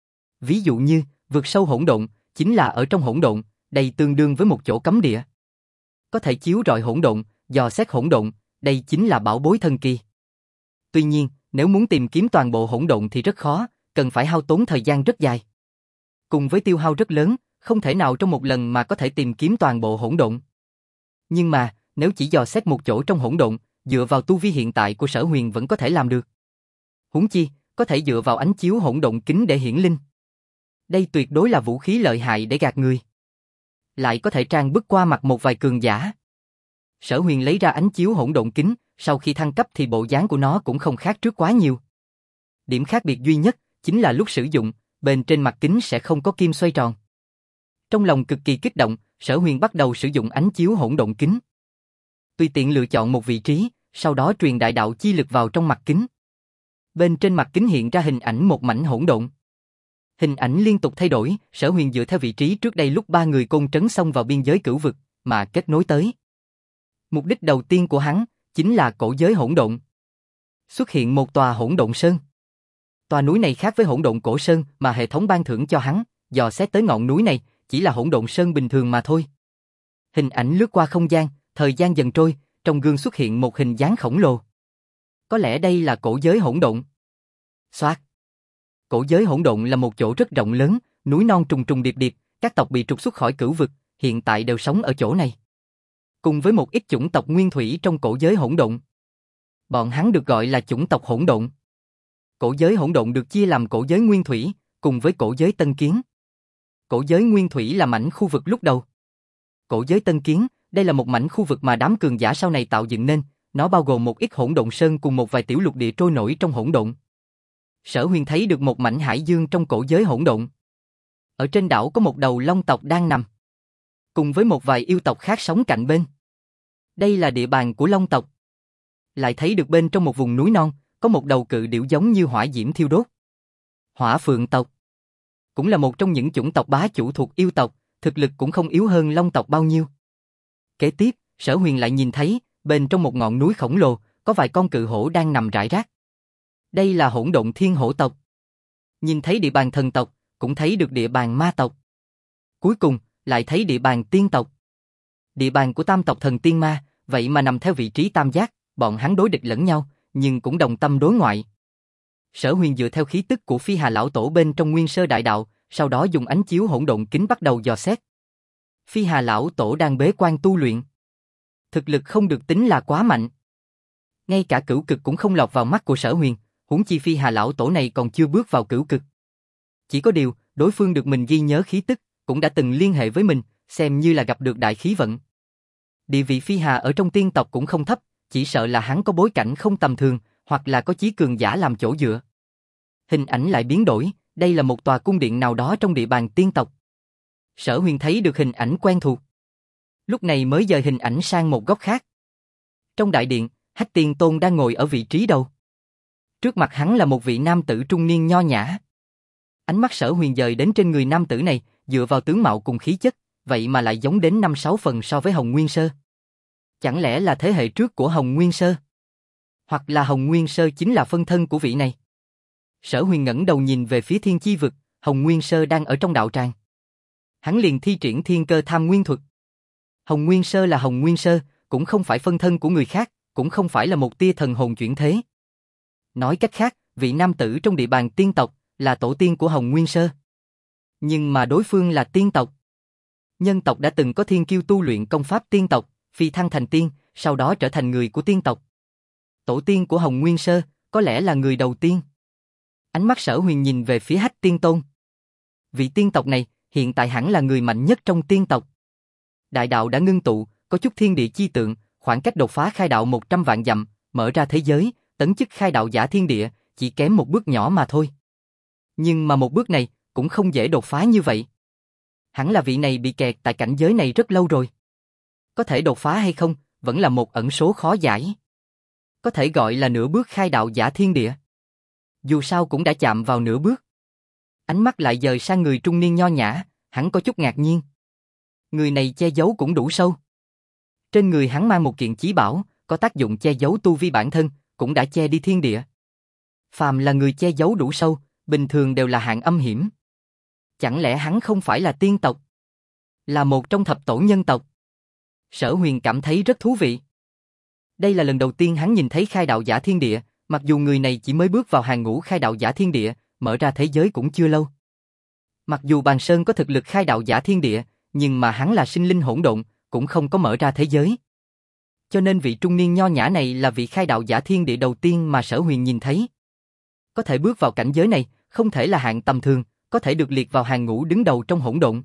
Ví dụ như, vượt sâu hỗn độn, chính là ở trong hỗn độn, đây tương đương với một chỗ cấm địa. Có thể chiếu rọi hỗn độn, dò xét hỗn độn, đây chính là bảo bối thần kỳ. Tuy nhiên, nếu muốn tìm kiếm toàn bộ hỗn độn thì rất khó, cần phải hao tốn thời gian rất dài. Cùng với tiêu hao rất lớn, không thể nào trong một lần mà có thể tìm kiếm toàn bộ hỗn độn. Nhưng mà, nếu chỉ dò xét một chỗ trong hỗn độn, dựa vào tu vi hiện tại của Sở Huyền vẫn có thể làm được. Huống chi, có thể dựa vào ánh chiếu hỗn độn kính để hiển linh. Đây tuyệt đối là vũ khí lợi hại để gạt người. Lại có thể trang bức qua mặt một vài cường giả. Sở Huyền lấy ra ánh chiếu hỗn độn kính, sau khi thăng cấp thì bộ dáng của nó cũng không khác trước quá nhiều. Điểm khác biệt duy nhất chính là lúc sử dụng, bên trên mặt kính sẽ không có kim xoay tròn. Trong lòng cực kỳ kích động, Sở Huyền bắt đầu sử dụng ánh chiếu hỗn độn kính. Tùy tiện lựa chọn một vị trí, sau đó truyền đại đạo chi lực vào trong mặt kính. Bên trên mặt kính hiện ra hình ảnh một mảnh hỗn độn. Hình ảnh liên tục thay đổi, Sở Huyền dựa theo vị trí trước đây lúc ba người côn trấn xông vào biên giới cửu vực, mà kết nối tới. Mục đích đầu tiên của hắn, chính là cổ giới hỗn độn. Xuất hiện một tòa hỗn độn sơn. Tòa núi này khác với hỗn độn cổ sơn mà hệ thống ban thưởng cho hắn, dò xét tới ngọn núi này, chỉ là hỗn độn sơn bình thường mà thôi. Hình ảnh lướt qua không gian, thời gian dần trôi, trong gương xuất hiện một hình dáng khổng lồ. Có lẽ đây là cổ giới hỗn độn. Xoát. Cổ giới hỗn độn là một chỗ rất rộng lớn, núi non trùng trùng điệp điệp, các tộc bị trục xuất khỏi cửu vực, hiện tại đều sống ở chỗ này. Cùng với một ít chủng tộc nguyên thủy trong cổ giới hỗn độn. Bọn hắn được gọi là chủng tộc hỗn độn. Cổ giới hỗn độn được chia làm cổ giới nguyên thủy, cùng với cổ giới tân kiến. Cổ giới nguyên thủy là mảnh khu vực lúc đầu. Cổ giới tân kiến, đây là một mảnh khu vực mà đám cường giả sau này tạo dựng nên, nó bao gồm một ít hỗn độn sơn cùng một vài tiểu lục địa trôi nổi trong hỗn độn. Sở Huyền thấy được một mảnh hải dương trong cổ giới hỗn độn. Ở trên đảo có một đầu long tộc đang nằm, cùng với một vài yêu tộc khác sống cạnh bên. Đây là địa bàn của long tộc. Lại thấy được bên trong một vùng núi non, có một đầu cự điểu giống như hỏa diễm thiêu đốt. Hỏa Phượng tộc cũng là một trong những chủng tộc bá chủ thuộc yêu tộc, thực lực cũng không yếu hơn long tộc bao nhiêu. Kế tiếp, Sở Huyền lại nhìn thấy, bên trong một ngọn núi khổng lồ, có vài con cự hổ đang nằm rải rác. Đây là hỗn độn thiên hổ tộc. Nhìn thấy địa bàn thần tộc, cũng thấy được địa bàn ma tộc. Cuối cùng, lại thấy địa bàn tiên tộc. Địa bàn của tam tộc thần tiên ma, vậy mà nằm theo vị trí tam giác, bọn hắn đối địch lẫn nhau, nhưng cũng đồng tâm đối ngoại. Sở Huyền dựa theo khí tức của Phi Hà lão tổ bên trong Nguyên Sơ đại đạo, sau đó dùng ánh chiếu hỗn độn kính bắt đầu dò xét. Phi Hà lão tổ đang bế quan tu luyện. Thực lực không được tính là quá mạnh. Ngay cả cửu cực cũng không lọt vào mắt của Sở Huyền, huống chi Phi Hà lão tổ này còn chưa bước vào cửu cực. Chỉ có điều, đối phương được mình ghi nhớ khí tức, cũng đã từng liên hệ với mình, xem như là gặp được đại khí vận. Địa vị Phi Hà ở trong tiên tộc cũng không thấp, chỉ sợ là hắn có bối cảnh không tầm thường, hoặc là có chí cường giả làm chỗ dựa. Hình ảnh lại biến đổi, đây là một tòa cung điện nào đó trong địa bàn tiên tộc. Sở Huyền thấy được hình ảnh quen thuộc. Lúc này mới dời hình ảnh sang một góc khác. Trong đại điện, Hách Tiên Tôn đang ngồi ở vị trí đầu. Trước mặt hắn là một vị nam tử trung niên nho nhã. Ánh mắt Sở Huyền dời đến trên người nam tử này, dựa vào tướng mạo cùng khí chất, vậy mà lại giống đến 5-6 phần so với Hồng Nguyên Sơ. Chẳng lẽ là thế hệ trước của Hồng Nguyên Sơ? Hoặc là Hồng Nguyên Sơ chính là phân thân của vị này? Sở Huyền ngẩng đầu nhìn về phía Thiên Chi Vực, Hồng Nguyên Sơ đang ở trong đạo tràng. Hắn liền thi triển Thiên Cơ Tham Nguyên Thuật. Hồng Nguyên Sơ là Hồng Nguyên Sơ, cũng không phải phân thân của người khác, cũng không phải là một tia thần hồn chuyển thế. Nói cách khác, vị nam tử trong địa bàn tiên tộc là tổ tiên của Hồng Nguyên Sơ. Nhưng mà đối phương là tiên tộc. Nhân tộc đã từng có thiên kiêu tu luyện công pháp tiên tộc, phi thăng thành tiên, sau đó trở thành người của tiên tộc. Tổ tiên của Hồng Nguyên Sơ, có lẽ là người đầu tiên. Ánh mắt Sở Huyền nhìn về phía Hách Tiên Tôn. Vị tiên tộc này, hiện tại hẳn là người mạnh nhất trong tiên tộc. Đại đạo đã ngưng tụ, có chút thiên địa chi tượng, khoảng cách đột phá khai đạo 100 vạn dặm, mở ra thế giới, tấn chức khai đạo giả thiên địa, chỉ kém một bước nhỏ mà thôi. Nhưng mà một bước này, cũng không dễ đột phá như vậy. Hẳn là vị này bị kẹt tại cảnh giới này rất lâu rồi. Có thể đột phá hay không, vẫn là một ẩn số khó giải. Có thể gọi là nửa bước khai đạo giả thiên địa. Dù sao cũng đã chạm vào nửa bước. Ánh mắt lại dời sang người trung niên nho nhã, hắn có chút ngạc nhiên. Người này che giấu cũng đủ sâu. Trên người hắn mang một kiện chí bảo, có tác dụng che giấu tu vi bản thân, cũng đã che đi thiên địa. Phàm là người che giấu đủ sâu, bình thường đều là hạng âm hiểm. Chẳng lẽ hắn không phải là tiên tộc? Là một trong thập tổ nhân tộc? Sở Huyền cảm thấy rất thú vị. Đây là lần đầu tiên hắn nhìn thấy khai đạo giả thiên địa, mặc dù người này chỉ mới bước vào hàng ngũ khai đạo giả thiên địa, mở ra thế giới cũng chưa lâu. Mặc dù Bàn Sơn có thực lực khai đạo giả thiên địa, nhưng mà hắn là sinh linh hỗn độn, cũng không có mở ra thế giới. Cho nên vị trung niên nho nhã này là vị khai đạo giả thiên địa đầu tiên mà Sở Huyền nhìn thấy. Có thể bước vào cảnh giới này, không thể là hạng tầm thường, có thể được liệt vào hàng ngũ đứng đầu trong hỗn độn.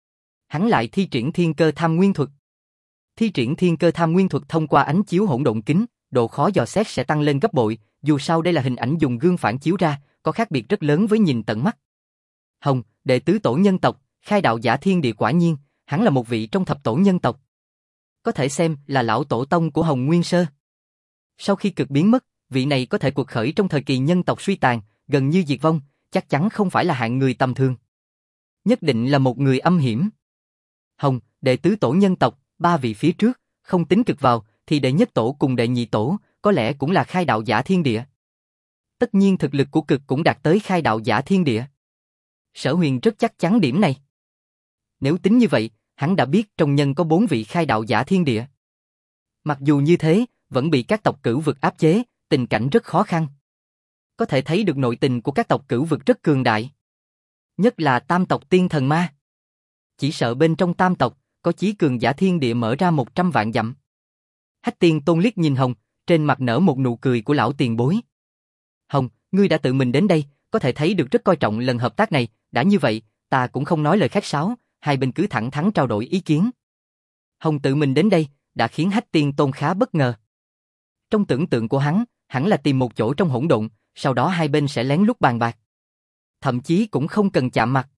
Hắn lại thi triển Thiên Cơ Tham Nguyên Thuật. Thi triển Thiên Cơ Tham Nguyên Thuật thông qua ánh chiếu hỗn độn kính, độ khó dò xét sẽ tăng lên gấp bội, dù sao đây là hình ảnh dùng gương phản chiếu ra, có khác biệt rất lớn với nhìn tận mắt. Hồng, đệ tứ tổ nhân tộc, khai đạo giả thiên địa quả nhiên, hắn là một vị trong thập tổ nhân tộc. Có thể xem là lão tổ tông của Hồng Nguyên Sơ. Sau khi cực biến mất, vị này có thể cuộc khởi trong thời kỳ nhân tộc suy tàn, gần như diệt vong, chắc chắn không phải là hạng người tầm thường. Nhất định là một người âm hiểm. Hồng, đệ tứ tổ nhân tộc, ba vị phía trước, không tính cực vào, thì đệ nhất tổ cùng đệ nhị tổ, có lẽ cũng là khai đạo giả thiên địa. Tất nhiên thực lực của cực cũng đạt tới khai đạo giả thiên địa. Sở Huyền rất chắc chắn điểm này. Nếu tính như vậy, hắn đã biết trong nhân có 4 vị khai đạo giả thiên địa. Mặc dù như thế, vẫn bị các tộc cửu vực áp chế, tình cảnh rất khó khăn. Có thể thấy được nội tình của các tộc cửu vực rất cường đại. Nhất là tam tộc tiên thần ma. Chỉ sợ bên trong tam tộc, có chí cường giả thiên địa mở ra 100 vạn dặm. Hách Tiên Tôn liếc nhìn Hồng, trên mặt nở một nụ cười của lão tiền bối. Hồng, ngươi đã tự mình đến đây, có thể thấy được rất coi trọng lần hợp tác này, đã như vậy, ta cũng không nói lời khách sáo, hai bên cứ thẳng thắn trao đổi ý kiến. Hồng tự mình đến đây, đã khiến Hách Tiên Tôn khá bất ngờ. Trong tưởng tượng của hắn, hẳn là tìm một chỗ trong hỗn độn, sau đó hai bên sẽ lén lút bàn bạc. Thậm chí cũng không cần chạm mặt,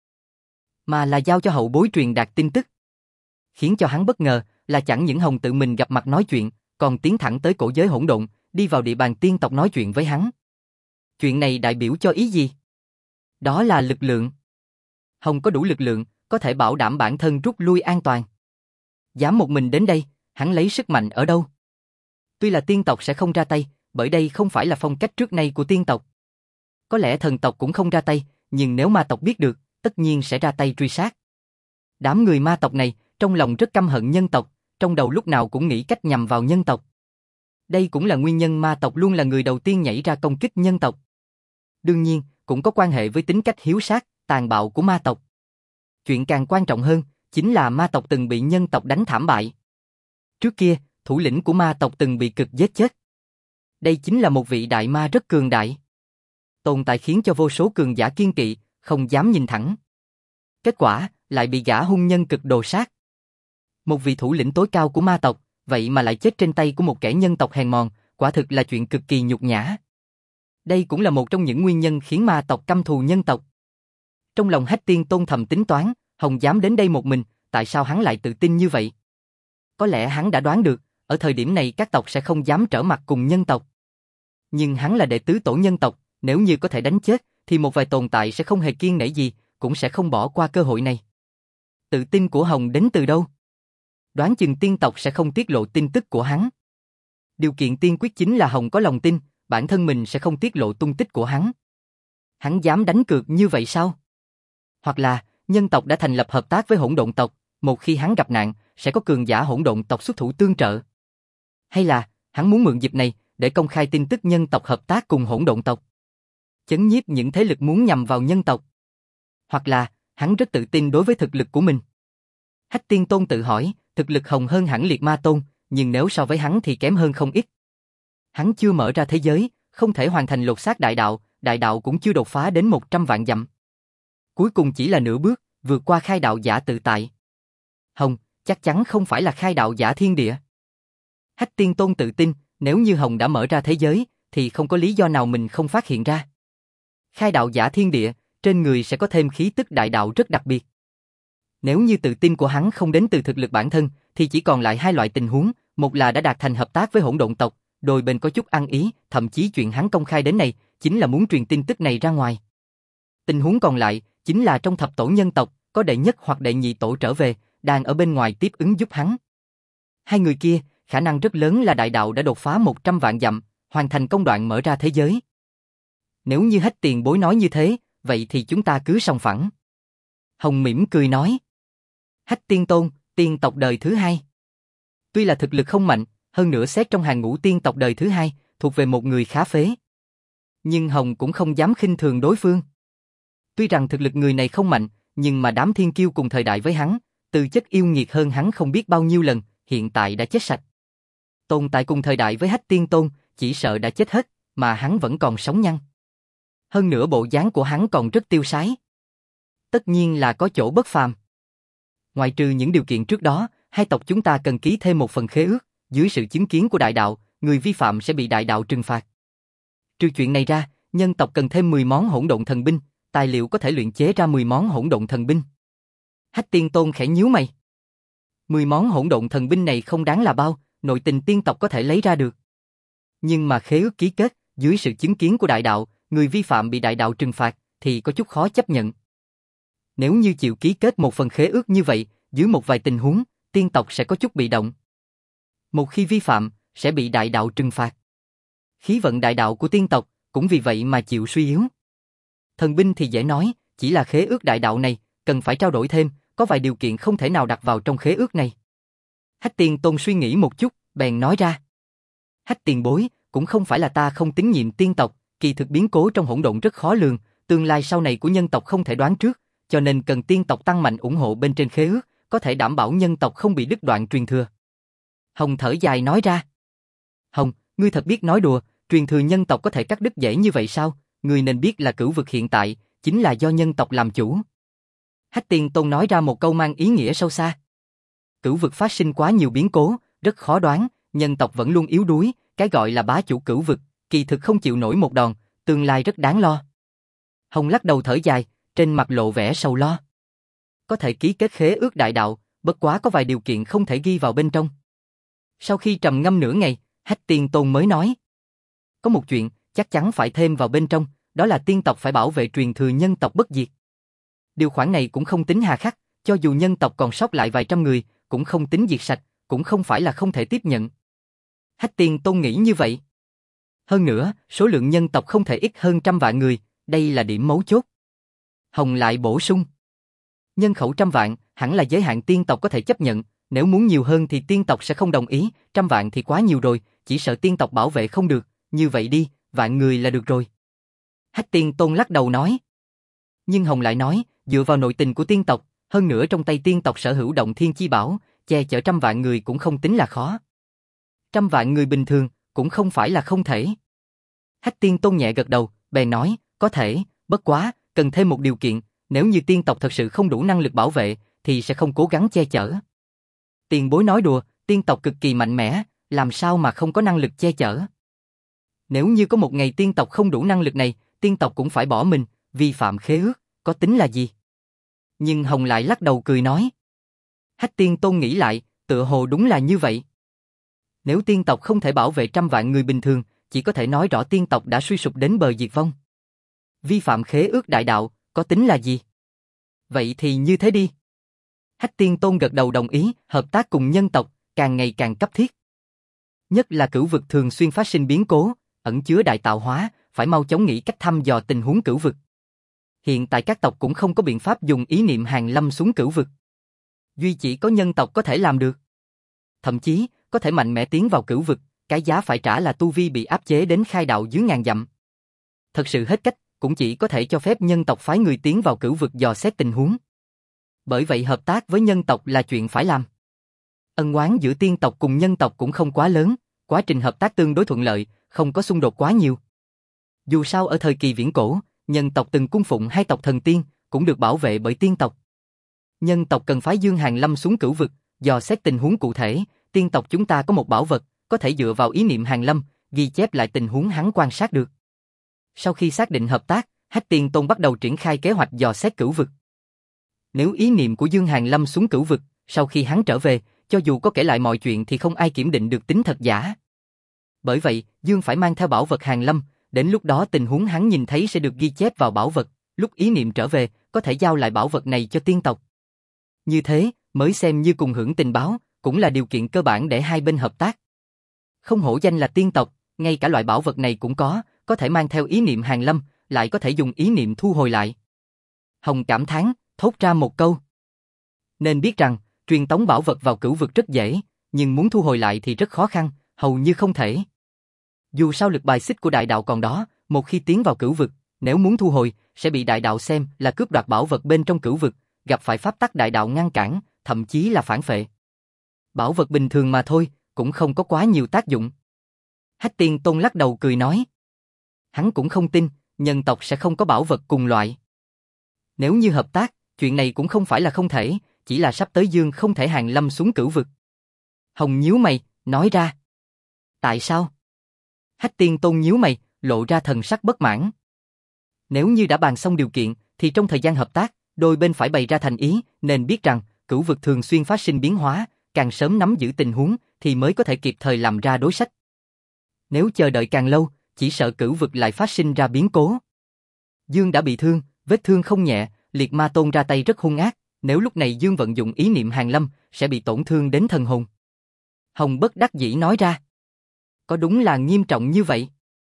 mà là giao cho hậu bối truyền đạt tin tức. Khiến cho hắn bất ngờ là chẳng những Hồng tự mình gặp mặt nói chuyện, còn tiến thẳng tới cổ giới hỗn độn, đi vào địa bàn tiên tộc nói chuyện với hắn. Chuyện này đại biểu cho ý gì? Đó là lực lượng. Hồng có đủ lực lượng, có thể bảo đảm bản thân rút lui an toàn. Dám một mình đến đây, hắn lấy sức mạnh ở đâu? Tuy là tiên tộc sẽ không ra tay, bởi đây không phải là phong cách trước nay của tiên tộc. Có lẽ thần tộc cũng không ra tay, nhưng nếu ma tộc biết được, tất nhiên sẽ ra tay truy sát. Đám người ma tộc này, trong lòng rất căm hận nhân tộc, trong đầu lúc nào cũng nghĩ cách nhằm vào nhân tộc. Đây cũng là nguyên nhân ma tộc luôn là người đầu tiên nhảy ra công kích nhân tộc. Đương nhiên, cũng có quan hệ với tính cách hiếu sát, tàn bạo của ma tộc. Chuyện càng quan trọng hơn, chính là ma tộc từng bị nhân tộc đánh thảm bại. Trước kia, thủ lĩnh của ma tộc từng bị cực giết chết. Đây chính là một vị đại ma rất cường đại. Tồn tại khiến cho vô số cường giả kiên kỵ, không dám nhìn thẳng. Kết quả, lại bị gã hung nhân cực đồ sát. Một vị thủ lĩnh tối cao của ma tộc, vậy mà lại chết trên tay của một kẻ nhân tộc hèn mọn, quả thực là chuyện cực kỳ nhục nhã. Đây cũng là một trong những nguyên nhân khiến ma tộc căm thù nhân tộc. Trong lòng Hách Tiên Tôn thầm tính toán, Hồng dám đến đây một mình, tại sao hắn lại tự tin như vậy? Có lẽ hắn đã đoán được, ở thời điểm này các tộc sẽ không dám trở mặt cùng nhân tộc. Nhưng hắn là đệ tứ tổ nhân tộc, nếu như có thể đánh chết, thì một vài tồn tại sẽ không hề kiêng nể gì, cũng sẽ không bỏ qua cơ hội này. Tự tin của Hồng đến từ đâu? Đoán chừng tiên tộc sẽ không tiết lộ tin tức của hắn. Điều kiện tiên quyết chính là Hồng có lòng tin, bản thân mình sẽ không tiết lộ tung tích của hắn. Hắn dám đánh cược như vậy sao? Hoặc là, nhân tộc đã thành lập hợp tác với hỗn độn tộc, một khi hắn gặp nạn, sẽ có cường giả hỗn độn tộc xuất thủ tương trợ. Hay là, hắn muốn mượn dịp này, để công khai tin tức nhân tộc hợp tác cùng hỗn độn tộc, chấn nhiếp những thế lực muốn nhằm vào nhân tộc. Hoặc là, hắn rất tự tin đối với thực lực của mình. Hách Tiên Tôn tự hỏi, thực lực Hồng hơn hẳn Liệt Ma Tôn, nhưng nếu so với hắn thì kém hơn không ít. Hắn chưa mở ra thế giới, không thể hoàn thành lột xác đại đạo cũng chưa đột phá đến 100 vạn dặm. Cuối cùng chỉ là nửa bước, vượt qua khai đạo giả tự tại. Hồng, chắc chắn không phải là khai đạo giả thiên địa. Hách Tiên Tôn tự tin, nếu như Hồng đã mở ra thế giới, thì không có lý do nào mình không phát hiện ra. Khai đạo giả thiên địa, trên người sẽ có thêm khí tức đại đạo rất đặc biệt. Nếu như tự tin của hắn không đến từ thực lực bản thân, thì chỉ còn lại hai loại tình huống, một là đã đạt thành hợp tác với hỗn độn tộc, đôi bên có chút ăn ý, thậm chí chuyện hắn công khai đến này, chính là muốn truyền tin tức này ra ngoài. Tình huống còn lại, chính là trong thập tổ nhân tộc, có đệ nhất hoặc đệ nhị tổ trở về, đang ở bên ngoài tiếp ứng giúp hắn. Hai người kia, khả năng rất lớn là đại đạo đã đột phá 100 vạn dặm, hoàn thành công đoạn mở ra thế giới. Nếu như Hách tiền bối nói như thế, vậy thì chúng ta cứ sòng phẳng. Hồng mỉm cười nói. Hách Tiên Tôn, tiên tộc đời thứ hai. Tuy là thực lực không mạnh, hơn nữa xét trong hàng ngũ tiên tộc đời thứ hai, thuộc về một người khá phế. Nhưng Hồng cũng không dám khinh thường đối phương. Tuy rằng thực lực người này không mạnh, nhưng mà đám thiên kiêu cùng thời đại với hắn, tư chất yêu nghiệt hơn hắn không biết bao nhiêu lần, hiện tại đã chết sạch. Tồn tại cùng thời đại với Hách Tiên Tôn, chỉ sợ đã chết hết, mà hắn vẫn còn sống nhăn. Hơn nữa bộ dáng của hắn còn rất tiêu sái. Tất nhiên là có chỗ bất phàm. Ngoài trừ những điều kiện trước đó, hai tộc chúng ta cần ký thêm một phần khế ước, dưới sự chứng kiến của đại đạo, người vi phạm sẽ bị đại đạo trừng phạt. Trừ chuyện này ra, nhân tộc cần thêm 10 món hỗn độn thần binh, tài liệu có thể luyện chế ra 10 món hỗn độn thần binh. Hách Tiên Tôn khẽ nhíu mày. 10 món hỗn độn thần binh này không đáng là bao, nội tình tiên tộc có thể lấy ra được. Nhưng mà khế ước ký kết, dưới sự chứng kiến của đại đạo, người vi phạm bị đại đạo trừng phạt, thì có chút khó chấp nhận. Nếu như chịu ký kết một phần khế ước như vậy, dưới một vài tình huống, tiên tộc sẽ có chút bị động. Một khi vi phạm, sẽ bị đại đạo trừng phạt. Khí vận đại đạo của tiên tộc, cũng vì vậy mà chịu suy yếu. Thần binh thì dễ nói, chỉ là khế ước đại đạo này, cần phải trao đổi thêm, có vài điều kiện không thể nào đặt vào trong khế ước này. Hách Tiên Tôn suy nghĩ một chút, bèn nói ra. Hách tiền bối, cũng không phải là ta không tín nhiệm tiên tộc, kỳ thực biến cố trong hỗn độn rất khó lường, tương lai sau này của nhân tộc không thể đoán trước, cho nên cần tiên tộc tăng mạnh ủng hộ bên trên khế ước, có thể đảm bảo nhân tộc không bị đứt đoạn truyền thừa. Hồng thở dài nói ra. Hồng, ngươi thật biết nói đùa, truyền thừa nhân tộc có thể cắt đứt dễ như vậy sao? Ngươi nên biết là cửu vực hiện tại, chính là do nhân tộc làm chủ. Hách Tiên Tôn nói ra một câu mang ý nghĩa sâu xa. Cửu vực phát sinh quá nhiều biến cố, rất khó đoán, nhân tộc vẫn luôn yếu đuối, cái gọi là bá chủ cửu vực, kỳ thực không chịu nổi một đòn, tương lai rất đáng lo. Hồng lắc đầu thở dài, trên mặt lộ vẻ sầu lo. Có thể ký kết khế ước đại đạo, bất quá có vài điều kiện không thể ghi vào bên trong. Sau khi trầm ngâm nửa ngày, Hách Tiên Tôn mới nói. Có một chuyện, chắc chắn phải thêm vào bên trong, đó là tiên tộc phải bảo vệ truyền thừa nhân tộc bất diệt. Điều khoản này cũng không tính hà khắc, cho dù nhân tộc còn sót lại vài trăm người, cũng không tính diệt sạch, cũng không phải là không thể tiếp nhận. Hách Tiên Tôn nghĩ như vậy. Hơn nữa, số lượng nhân tộc không thể ít hơn 100 vạn người, đây là điểm mấu chốt. Hồng lại bổ sung. Nhân khẩu 100 vạn, hẳn là giới hạn tiên tộc có thể chấp nhận, nếu muốn nhiều hơn thì tiên tộc sẽ không đồng ý, 100 vạn thì quá nhiều rồi, chỉ sợ tiên tộc bảo vệ không được, như vậy đi, vạn người là được rồi. Hách Tiên Tôn lắc đầu nói. Nhưng Hồng lại nói, dựa vào nội tình của tiên tộc, hơn nữa trong tay tiên tộc sở hữu động thiên chi bảo, che chở 100 vạn người cũng không tính là khó. 100 vạn người bình thường, cũng không phải là không thể. Hách Tiên Tôn nhẹ gật đầu, bèn nói, có thể, bất quá, cần thêm một điều kiện, nếu như tiên tộc thật sự không đủ năng lực bảo vệ, thì sẽ không cố gắng che chở. Tiền bối nói đùa, tiên tộc cực kỳ mạnh mẽ, làm sao mà không có năng lực che chở. Nếu như có một ngày tiên tộc không đủ năng lực này, tiên tộc cũng phải bỏ mình, vi phạm khế ước, có tính là gì? Nhưng Hồng lại lắc đầu cười nói. Hách Tiên Tôn nghĩ lại, tựa hồ đúng là như vậy. Nếu tiên tộc không thể bảo vệ trăm vạn người bình thường, chỉ có thể nói rõ tiên tộc đã suy sụp đến bờ diệt vong. Vi phạm khế ước đại đạo, có tính là gì? Vậy thì như thế đi. Hách Tiên Tôn gật đầu đồng ý, hợp tác cùng nhân tộc, càng ngày càng cấp thiết. Nhất là cửu vực thường xuyên phát sinh biến cố, ẩn chứa đại tạo hóa, phải mau chóng nghĩ cách thăm dò tình huống cửu vực. Hiện tại các tộc cũng không có biện pháp dùng ý niệm hàng lâm xuống cửu vực. Duy chỉ có nhân tộc có thể làm được. Thậm chí, có thể mạnh mẽ tiến vào cửu vực, cái giá phải trả là tu vi bị áp chế đến khai đạo dưới ngàn dặm. Thật sự hết cách, cũng chỉ có thể cho phép nhân tộc phái người tiến vào cửu vực dò xét tình huống. Bởi vậy hợp tác với nhân tộc là chuyện phải làm. Ân oán giữa tiên tộc cùng nhân tộc cũng không quá lớn, quá trình hợp tác tương đối thuận lợi, không có xung đột quá nhiều. Dù sao ở thời kỳ viễn cổ, nhân tộc từng cung phụng hai tộc thần tiên, cũng được bảo vệ bởi tiên tộc. Nhân tộc cần phái Dương Hàng Lâm xuống cửu vực, dò xét tình huống cụ thể, tiên tộc chúng ta có một bảo vật, có thể dựa vào ý niệm Hàng Lâm, ghi chép lại tình huống hắn quan sát được. Sau khi xác định hợp tác, Hách Tiên Tôn bắt đầu triển khai kế hoạch dò xét cửu vực. Nếu ý niệm của Dương Hàng Lâm xuống cửu vực, sau khi hắn trở về, cho dù có kể lại mọi chuyện thì không ai kiểm định được tính thật giả. Bởi vậy, Dương phải mang theo bảo vật Hàng Lâm, đến lúc đó tình huống hắn nhìn thấy sẽ được ghi chép vào bảo vật, lúc ý niệm trở về, có thể giao lại bảo vật này cho tiên tộc. Như thế, mới xem như cùng hưởng tình báo, cũng là điều kiện cơ bản để hai bên hợp tác. Không hổ danh là tiên tộc, ngay cả loại bảo vật này cũng có thể mang theo ý niệm Hàng Lâm, lại có thể dùng ý niệm thu hồi lại. Hồng cảm thán, thốt ra một câu. Nên biết rằng, truyền tống bảo vật vào cửu vực rất dễ, nhưng muốn thu hồi lại thì rất khó khăn, hầu như không thể. Dù sao lực bài xích của đại đạo còn đó, một khi tiến vào cửu vực, nếu muốn thu hồi, sẽ bị đại đạo xem là cướp đoạt bảo vật bên trong cửu vực, gặp phải pháp tắc đại đạo ngăn cản, thậm chí là phản phệ. Bảo vật bình thường mà thôi, cũng không có quá nhiều tác dụng. Hách Tiên Tôn lắc đầu cười nói. Hắn cũng không tin, nhân tộc sẽ không có bảo vật cùng loại. Nếu như hợp tác, chuyện này cũng không phải là không thể, chỉ là sắp tới Dương không thể Hàng Lâm xuống cửu vực. Hồng nhíu mày, nói ra. Tại sao? Hách Tiên Tôn nhíu mày, lộ ra thần sắc bất mãn. Nếu như đã bàn xong điều kiện, thì trong thời gian hợp tác, đôi bên phải bày ra thành ý, nên biết rằng, cửu vực thường xuyên phát sinh biến hóa, càng sớm nắm giữ tình huống, thì mới có thể kịp thời làm ra đối sách. Nếu chờ đợi càng lâu, chỉ sợ cửu vực lại phát sinh ra biến cố. Dương đã bị thương, vết thương không nhẹ, Liệt Ma Tôn ra tay rất hung ác, nếu lúc này Dương vận dụng ý niệm Hàng Lâm, sẽ bị tổn thương đến thần hồn. Hồng bất đắc dĩ nói ra. Có đúng là nghiêm trọng như vậy?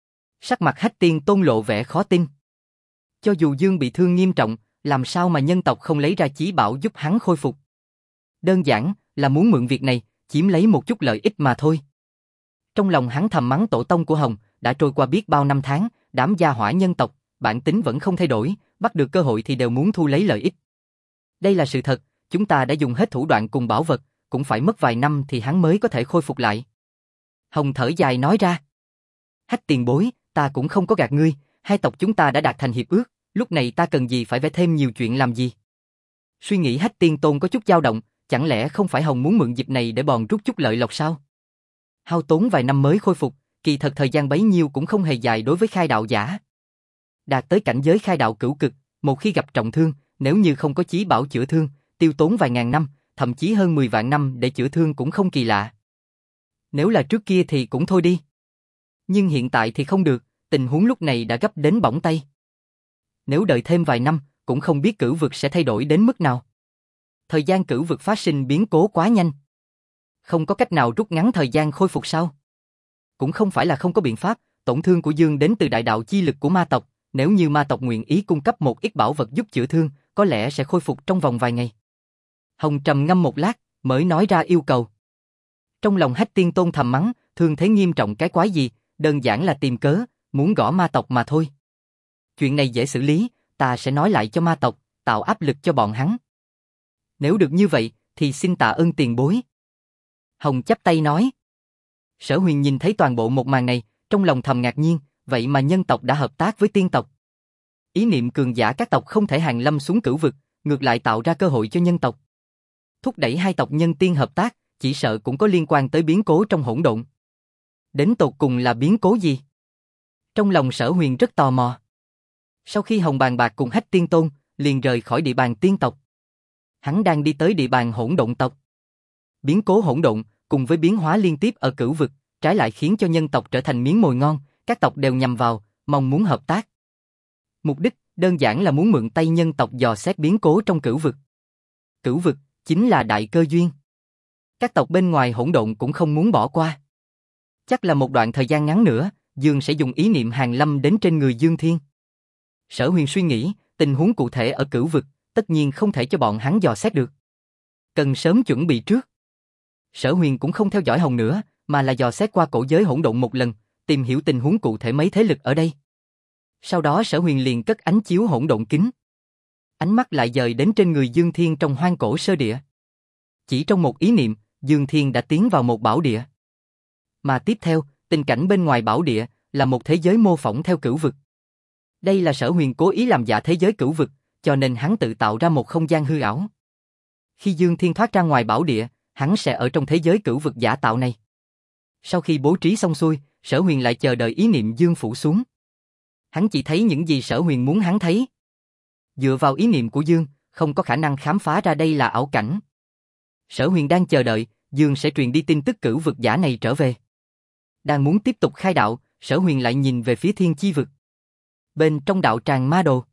Sắc mặt Hách Tiên Tôn lộ vẻ khó tin. Cho dù Dương bị thương nghiêm trọng, làm sao mà nhân tộc không lấy ra chí bảo giúp hắn khôi phục? Đơn giản là muốn mượn việc này, chiếm lấy một chút lợi ích mà thôi. Trong lòng hắn thầm mắng tổ tông của Hồng, đã trôi qua biết bao năm tháng, đám gia hỏa nhân tộc, bản tính vẫn không thay đổi, bắt được cơ hội thì đều muốn thu lấy lợi ích. Đây là sự thật, chúng ta đã dùng hết thủ đoạn cùng bảo vật, cũng phải mất vài năm thì hắn mới có thể khôi phục lại. Hồng thở dài nói ra. Hách tiền bối, ta cũng không có gạt ngươi, hai tộc chúng ta đã đạt thành hiệp ước, lúc này ta cần gì phải vẽ thêm nhiều chuyện làm gì? Suy nghĩ Hách Tiên Tôn có chút dao động, chẳng lẽ không phải Hồng muốn mượn dịp này để bòn rút chút lợi lộc sao? Hao tốn vài năm mới khôi phục, kỳ thật thời gian bấy nhiêu cũng không hề dài đối với khai đạo giả. Đạt tới cảnh giới khai đạo cửu cực, một khi gặp trọng thương, nếu như không có chí bảo chữa thương, tiêu tốn vài ngàn năm, thậm chí hơn 10 vạn năm để chữa thương cũng không kỳ lạ. Nếu là trước kia thì cũng thôi đi. Nhưng hiện tại thì không được, tình huống lúc này đã gấp đến bỏng tay. Nếu đợi thêm vài năm, cũng không biết cửu vực sẽ thay đổi đến mức nào. Thời gian cửu vực phát sinh biến cố quá nhanh. Không có cách nào rút ngắn thời gian khôi phục sao? Cũng không phải là không có biện pháp, tổn thương của Dương đến từ đại đạo chi lực của ma tộc, nếu như ma tộc nguyện ý cung cấp một ít bảo vật giúp chữa thương, có lẽ sẽ khôi phục trong vòng vài ngày. Hồng trầm ngâm một lát, mới nói ra yêu cầu. Trong lòng Hách Tiên Tôn thầm mắng, thương thế nghiêm trọng cái quái gì, đơn giản là tìm cớ, muốn gõ ma tộc mà thôi. Chuyện này dễ xử lý, ta sẽ nói lại cho ma tộc, tạo áp lực cho bọn hắn. Nếu được như vậy, thì xin tạ ơn tiền bối. Hồng chắp tay nói. Sở Huyền nhìn thấy toàn bộ một màn này, trong lòng thầm ngạc nhiên, vậy mà nhân tộc đã hợp tác với tiên tộc. Ý niệm cường giả các tộc không thể hàng lâm xuống cửu vực, ngược lại tạo ra cơ hội cho nhân tộc. Thúc đẩy hai tộc nhân tiên hợp tác, chỉ sợ cũng có liên quan tới biến cố trong hỗn độn. Đến tột cùng là biến cố gì? Trong lòng Sở Huyền rất tò mò. Sau khi Hồng Bàn Bạc cùng Hách Tiên Tôn, liền rời khỏi địa bàn tiên tộc. Hắn đang đi tới địa bàn hỗn độn tộc. Biến cố hỗn độn, cùng với biến hóa liên tiếp ở cửu vực, trái lại khiến cho nhân tộc trở thành miếng mồi ngon, các tộc đều nhằm vào, mong muốn hợp tác. Mục đích, đơn giản là muốn mượn tay nhân tộc dò xét biến cố trong cửu vực. Cửu vực, chính là đại cơ duyên. Các tộc bên ngoài hỗn độn cũng không muốn bỏ qua. Chắc là một đoạn thời gian ngắn nữa, Dương sẽ dùng ý niệm hàng lâm đến trên người Dương Thiên. Sở Huyền suy nghĩ, tình huống cụ thể ở cửu vực, tất nhiên không thể cho bọn hắn dò xét được. Cần sớm chuẩn bị trước. Sở Huyền cũng không theo dõi Hồng nữa, mà là dò xét qua cổ giới hỗn độn một lần, tìm hiểu tình huống cụ thể mấy thế lực ở đây. Sau đó Sở Huyền liền cất ánh chiếu hỗn độn kính. Ánh mắt lại dời đến trên người Dương Thiên trong hoang cổ sơ địa. Chỉ trong một ý niệm, Dương Thiên đã tiến vào một bảo địa. Mà tiếp theo, tình cảnh bên ngoài bảo địa là một thế giới mô phỏng theo cửu vực. Đây là Sở Huyền cố ý làm giả thế giới cửu vực, cho nên hắn tự tạo ra một không gian hư ảo. Khi Dương Thiên thoát ra ngoài bảo địa, hắn sẽ ở trong thế giới cửu vực giả tạo này. Sau khi bố trí xong xuôi, Sở Huyền lại chờ đợi ý niệm Dương phủ xuống. Hắn chỉ thấy những gì Sở Huyền muốn hắn thấy. Dựa vào ý niệm của Dương, không có khả năng khám phá ra đây là ảo cảnh. Sở Huyền đang chờ đợi, Dương sẽ truyền đi tin tức cửu vực giả này trở về. Đang muốn tiếp tục khai đạo, Sở Huyền lại nhìn về phía thiên chi vực. Bên trong đạo tràng ma đồ.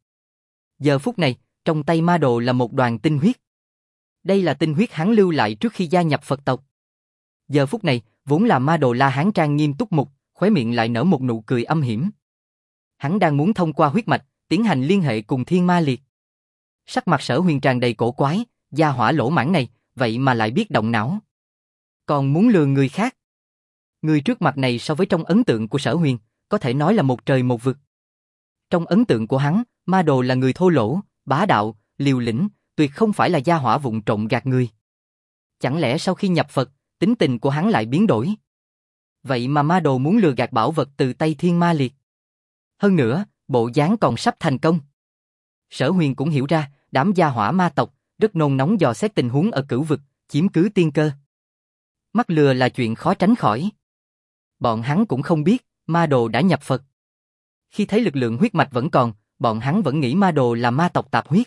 Giờ phút này, trong tay ma đồ là một đoàn tinh huyết. Đây là tinh huyết hắn lưu lại trước khi gia nhập Phật tộc. Giờ phút này, vốn là ma đồ La Hán trang nghiêm túc mục, khóe miệng lại nở một nụ cười âm hiểm. Hắn đang muốn thông qua huyết mạch, tiến hành liên hệ cùng thiên ma liệt. Sắc mặt Sở Huyền tràn đầy cổ quái, gia hỏa lỗ mãng này, vậy mà lại biết động não. Còn muốn lừa người khác. Người trước mặt này so với trong ấn tượng của Sở Huyền, có thể nói là một trời một vực. Trong ấn tượng của hắn, ma đồ là người thô lỗ, bá đạo, liều lĩnh, tuyệt không phải là gia hỏa vụng trộm gạt người. Chẳng lẽ sau khi nhập Phật, tính tình của hắn lại biến đổi? Vậy mà ma đồ muốn lừa gạt bảo vật từ tay thiên ma liệt. Hơn nữa, bộ dáng còn sắp thành công. Sở Huyền cũng hiểu ra, đám gia hỏa ma tộc, rất nôn nóng dò xét tình huống ở cửu vực, chiếm cứ tiên cơ. Mắc lừa là chuyện khó tránh khỏi. Bọn hắn cũng không biết, ma đồ đã nhập Phật. Khi thấy lực lượng huyết mạch vẫn còn, bọn hắn vẫn nghĩ ma đồ là ma tộc tạp huyết.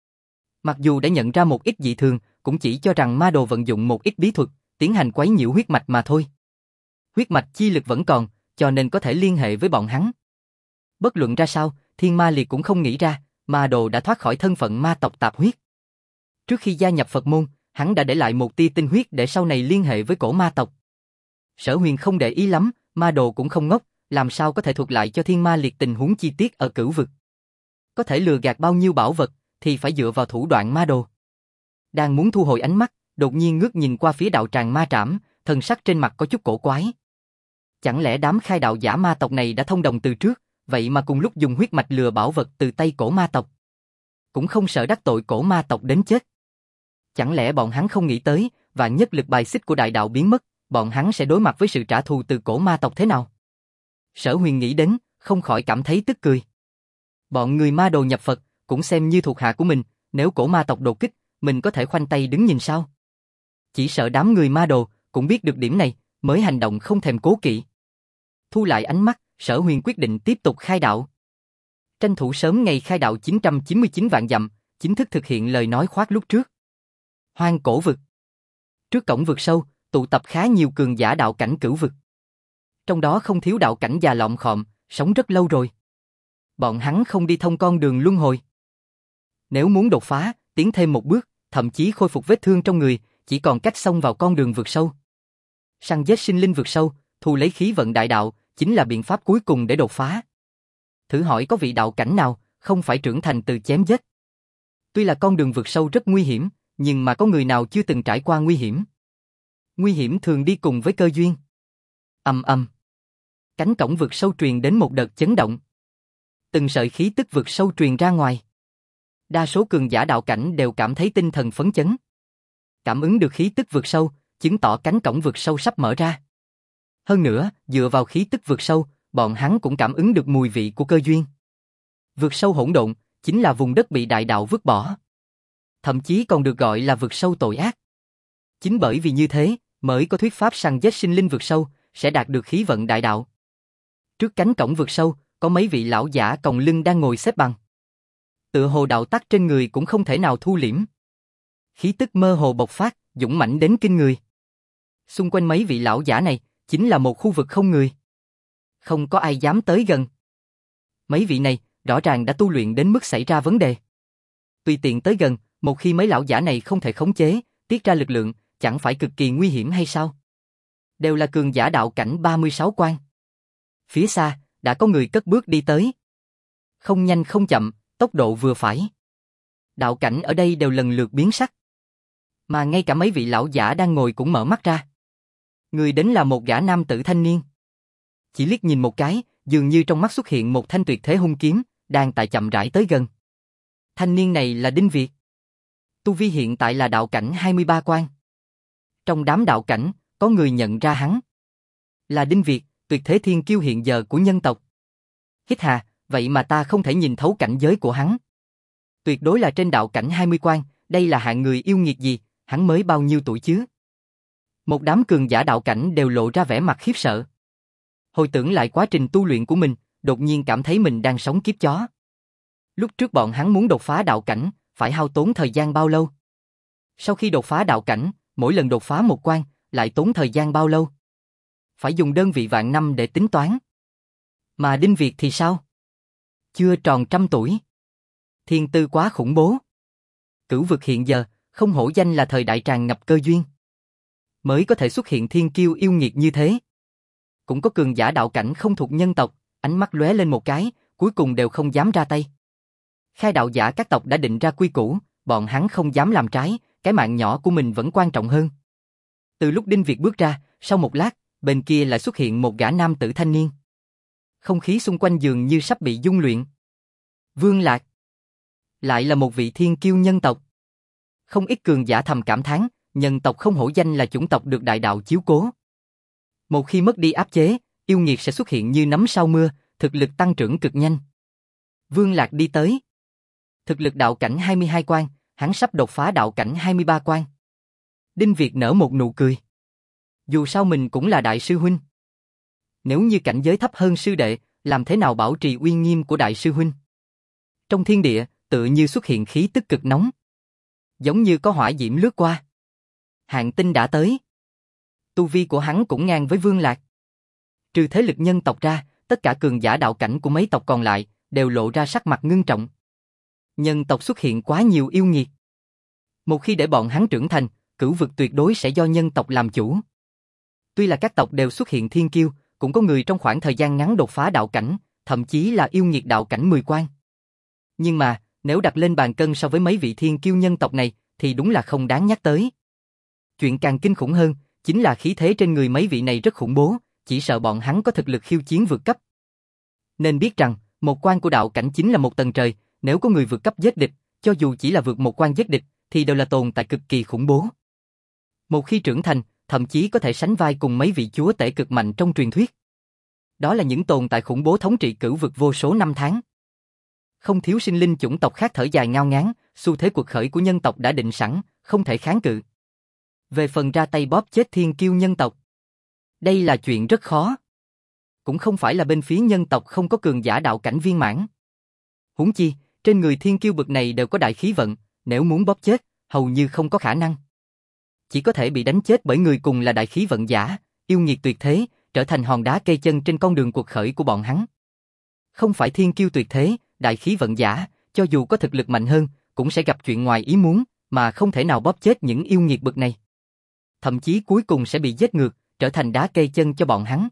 Mặc dù đã nhận ra một ít dị thường, cũng chỉ cho rằng ma đồ vận dụng một ít bí thuật, tiến hành quấy nhiễu huyết mạch mà thôi. Huyết mạch chi lực vẫn còn, cho nên có thể liên hệ với bọn hắn. Bất luận ra sao, thiên ma liệt cũng không nghĩ ra, ma đồ đã thoát khỏi thân phận ma tộc tạp huyết. Trước khi gia nhập Phật môn, hắn đã để lại một tia tinh huyết để sau này liên hệ với cổ ma tộc. Sở Huyền không để ý lắm, ma đồ cũng không ngốc, làm sao có thể thuật lại cho thiên ma liệt tình huống chi tiết ở cửu vực. Có thể lừa gạt bao nhiêu bảo vật, thì phải dựa vào thủ đoạn ma đồ. Đang muốn thu hồi ánh mắt, đột nhiên ngước nhìn qua phía đạo tràng ma trảm, thần sắc trên mặt có chút cổ quái. Chẳng lẽ đám khai đạo giả ma tộc này đã thông đồng từ trước, vậy mà cùng lúc dùng huyết mạch lừa bảo vật từ tay cổ ma tộc? Cũng không sợ đắc tội cổ ma tộc đến chết. Chẳng lẽ bọn hắn không nghĩ tới, và nhất lực bài xích của đại đạo biến mất, bọn hắn sẽ đối mặt với sự trả thù từ cổ ma tộc thế nào? Sở Huyền nghĩ đến, không khỏi cảm thấy tức cười. Bọn người ma đồ nhập Phật, cũng xem như thuộc hạ của mình, nếu cổ ma tộc đột kích, mình có thể khoanh tay đứng nhìn sao? Chỉ sợ đám người ma đồ, cũng biết được điểm này, mới hành động không thèm cố kỵ. Thu lại ánh mắt, Sở Huyền quyết định tiếp tục khai đạo. Tranh thủ sớm ngày khai đạo 999 vạn dặm, chính thức thực hiện lời nói khoác lúc trước. Hoang cổ vực. Trước cổng vực sâu, tụ tập khá nhiều cường giả đạo cảnh cửu vực. Trong đó không thiếu đạo cảnh già lọm khọm, sống rất lâu rồi. Bọn hắn không đi thông con đường luân hồi. Nếu muốn đột phá, tiến thêm một bước, thậm chí khôi phục vết thương trong người, chỉ còn cách xông vào con đường vực sâu. Săn giết sinh linh vực sâu, thu lấy khí vận đại đạo, chính là biện pháp cuối cùng để đột phá. Thử hỏi có vị đạo cảnh nào, không phải trưởng thành từ chém giết. Tuy là con đường vực sâu rất nguy hiểm, nhưng mà có người nào chưa từng trải qua nguy hiểm. Nguy hiểm thường đi cùng với cơ duyên. Ầm ầm. Cánh cổng vực sâu truyền đến một đợt chấn động. Từng sợi khí tức vực sâu truyền ra ngoài. Đa số cường giả đạo cảnh đều cảm thấy tinh thần phấn chấn. Cảm ứng được khí tức vực sâu, chứng tỏ cánh cổng vực sâu sắp mở ra. Hơn nữa, dựa vào khí tức vượt sâu, bọn hắn cũng cảm ứng được mùi vị của cơ duyên. Vượt sâu hỗn độn, chính là vùng đất bị đại đạo vứt bỏ. Thậm chí còn được gọi là vượt sâu tội ác. Chính bởi vì như thế, mới có thuyết pháp săn giết sinh linh vượt sâu, sẽ đạt được khí vận đại đạo. Trước cánh cổng vượt sâu, có mấy vị lão giả còng lưng đang ngồi xếp bằng. Tựa hồ đạo tắc trên người cũng không thể nào thu liễm. Khí tức mơ hồ bộc phát, dũng mãnh đến kinh người. Xung quanh mấy vị lão giả này, chính là một khu vực không người. Không có ai dám tới gần. Mấy vị này, rõ ràng đã tu luyện đến mức xảy ra vấn đề. Tùy tiện tới gần, một khi mấy lão giả này không thể khống chế, tiết ra lực lượng, chẳng phải cực kỳ nguy hiểm hay sao? Đều là cường giả đạo cảnh 36 quan. Phía xa, đã có người cất bước đi tới. Không nhanh không chậm, tốc độ vừa phải. Đạo cảnh ở đây đều lần lượt biến sắc. Mà ngay cả mấy vị lão giả đang ngồi cũng mở mắt ra. Người đến là một gã nam tử thanh niên. Chỉ liếc nhìn một cái, dường như trong mắt xuất hiện một thanh tuyệt thế hung kiếm, đang tại chậm rãi tới gần. Thanh niên này là Đinh Việt. Tu vi hiện tại là đạo cảnh 23 quan. Trong đám đạo cảnh, có người nhận ra hắn. Là Đinh Việt, tuyệt thế thiên kiêu hiện giờ của nhân tộc. Hít hà, vậy mà ta không thể nhìn thấu cảnh giới của hắn. Tuyệt đối là trên đạo cảnh 20 quan, đây là hạng người yêu nghiệt gì, hắn mới bao nhiêu tuổi chứ? Một đám cường giả đạo cảnh đều lộ ra vẻ mặt khiếp sợ. Hồi tưởng lại quá trình tu luyện của mình, đột nhiên cảm thấy mình đang sống kiếp chó. Lúc trước bọn hắn muốn đột phá đạo cảnh, phải hao tốn thời gian bao lâu? Sau khi đột phá đạo cảnh, mỗi lần đột phá một quan, lại tốn thời gian bao lâu? Phải dùng đơn vị vạn năm để tính toán. Mà Đinh Việt thì sao? Chưa tròn 100 tuổi. Thiên tư quá khủng bố. Cửu vực hiện giờ, không hổ danh là thời đại tràn ngập cơ duyên. Mới có thể xuất hiện thiên kiêu yêu nghiệt như thế. Cũng có cường giả đạo cảnh không thuộc nhân tộc, ánh mắt lóe lên một cái, cuối cùng đều không dám ra tay. Khai đạo giả các tộc đã định ra quy củ, bọn hắn không dám làm trái, cái mạng nhỏ của mình vẫn quan trọng hơn. Từ lúc Đinh Việt bước ra, sau một lát, bên kia lại xuất hiện một gã nam tử thanh niên. Không khí xung quanh dường như sắp bị dung luyện. Vương Lạc. Lại là một vị thiên kiêu nhân tộc. Không ít cường giả thầm cảm thán, nhân tộc không hổ danh là chủng tộc được đại đạo chiếu cố. Một khi mất đi áp chế, yêu nghiệt sẽ xuất hiện như nấm sau mưa, thực lực tăng trưởng cực nhanh. Vương Lạc đi tới. Thực lực đạo cảnh 22 quan, hắn sắp đột phá đạo cảnh 23 quan. Đinh Việt nở một nụ cười. Dù sao mình cũng là đại sư huynh. Nếu như cảnh giới thấp hơn sư đệ, làm thế nào bảo trì uy nghiêm của đại sư huynh? Trong thiên địa, tự như xuất hiện khí tức cực nóng. Giống như có hỏa diễm lướt qua. Hạng Tinh đã tới. Tu vi của hắn cũng ngang với Vương Lạc. Trừ thế lực nhân tộc ra, tất cả cường giả đạo cảnh của mấy tộc còn lại, đều lộ ra sắc mặt ngưng trọng. Nhân tộc xuất hiện quá nhiều yêu nghiệt. Một khi để bọn hắn trưởng thành, cửu vực tuyệt đối sẽ do nhân tộc làm chủ. Tuy là các tộc đều xuất hiện thiên kiêu, cũng có người trong khoảng thời gian ngắn đột phá đạo cảnh, thậm chí là yêu nghiệt đạo cảnh 10 quan. Nhưng mà, nếu đặt lên bàn cân so với mấy vị thiên kiêu nhân tộc này, thì đúng là không đáng nhắc tới. Chuyện càng kinh khủng hơn, chính là khí thế trên người mấy vị này rất khủng bố, chỉ sợ bọn hắn có thực lực khiêu chiến vượt cấp. Nên biết rằng, một quan của đạo cảnh chính là một tầng trời, nếu có người vượt cấp giết địch, cho dù chỉ là vượt một quan giết địch, thì đều là tồn tại cực kỳ khủng bố. Một khi trưởng thành, thậm chí có thể sánh vai cùng mấy vị chúa tể cực mạnh trong truyền thuyết. Đó là những tồn tại khủng bố thống trị cửu vực vô số năm tháng. Không thiếu sinh linh chủng tộc khác thở dài ngao ngán, xu thế cuộc khởi của nhân tộc đã định sẵn, không thể kháng cự. Về phần ra tay bóp chết thiên kiêu nhân tộc, đây là chuyện rất khó. Cũng không phải là bên phía nhân tộc không có cường giả đạo cảnh viên mãn. Huống chi, trên người thiên kiêu bực này đều có đại khí vận, nếu muốn bóp chết, hầu như không có khả năng. Chỉ có thể bị đánh chết bởi người cùng là đại khí vận giả, yêu nghiệt tuyệt thế, trở thành hòn đá cây chân trên con đường cuộc khởi của bọn hắn. Không phải thiên kiêu tuyệt thế, đại khí vận giả, cho dù có thực lực mạnh hơn, cũng sẽ gặp chuyện ngoài ý muốn, mà không thể nào bóp chết những yêu nghiệt bực này. Thậm chí cuối cùng sẽ bị giết ngược, trở thành đá cây chân cho bọn hắn.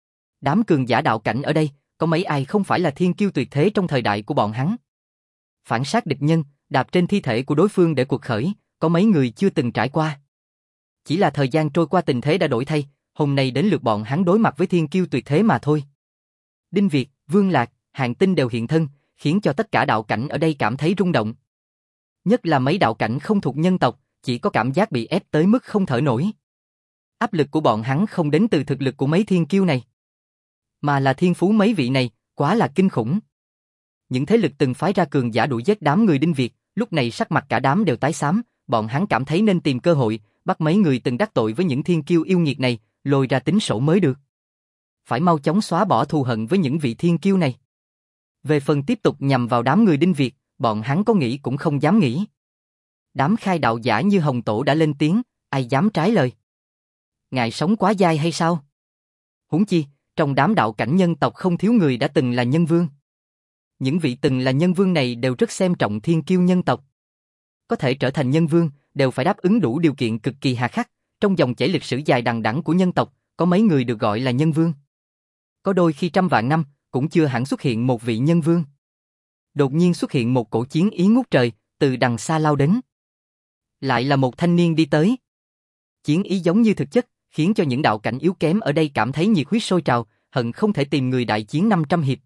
Đám cường giả đạo cảnh ở đây, có mấy ai không phải là thiên kiêu tuyệt thế trong thời đại của bọn hắn. Phản sát địch nhân, đạp trên thi thể của đối phương để cuộc khởi, có mấy người chưa từng trải qua. Chỉ là thời gian trôi qua tình thế đã đổi thay, hôm nay đến lượt bọn hắn đối mặt với thiên kiêu tuyệt thế mà thôi. Đinh Việt, Vương Lạc, Hạng Tinh đều hiện thân, khiến cho tất cả đạo cảnh ở đây cảm thấy rung động. Nhất là mấy đạo cảnh không thuộc nhân tộc, chỉ có cảm giác bị ép tới mức không thở nổi. Áp lực của bọn hắn không đến từ thực lực của mấy thiên kiêu này, mà là thiên phú mấy vị này, quá là kinh khủng. Những thế lực từng phái ra cường giả đuổi giết đám người Đinh Việt, lúc này sắc mặt cả đám đều tái xám, bọn hắn cảm thấy nên tìm cơ hội, bắt mấy người từng đắc tội với những thiên kiêu yêu nghiệt này, lôi ra tính sổ mới được. Phải mau chóng xóa bỏ thù hận với những vị thiên kiêu này. Về phần tiếp tục nhằm vào đám người Đinh Việt, bọn hắn có nghĩ cũng không dám nghĩ. Đám khai đạo giả như Hồng Tổ đã lên tiếng, ai dám trái lời. Ngài sống quá dai hay sao? Huống chi, trong đám đạo cảnh nhân tộc không thiếu người đã từng là nhân vương. Những vị từng là nhân vương này đều rất xem trọng thiên kiêu nhân tộc. Có thể trở thành nhân vương, đều phải đáp ứng đủ điều kiện cực kỳ hà khắc. Trong dòng chảy lịch sử dài đằng đẵng của nhân tộc, có mấy người được gọi là nhân vương. Có đôi khi trăm vạn năm, cũng chưa hẳn xuất hiện một vị nhân vương. Đột nhiên xuất hiện một cổ chiến ý ngút trời, từ đằng xa lao đến. Lại là một thanh niên đi tới. Chiến ý giống như thực chất, khiến cho những đạo cảnh yếu kém ở đây cảm thấy nhiệt huyết sôi trào, hận không thể tìm người đại chiến 500 hiệp.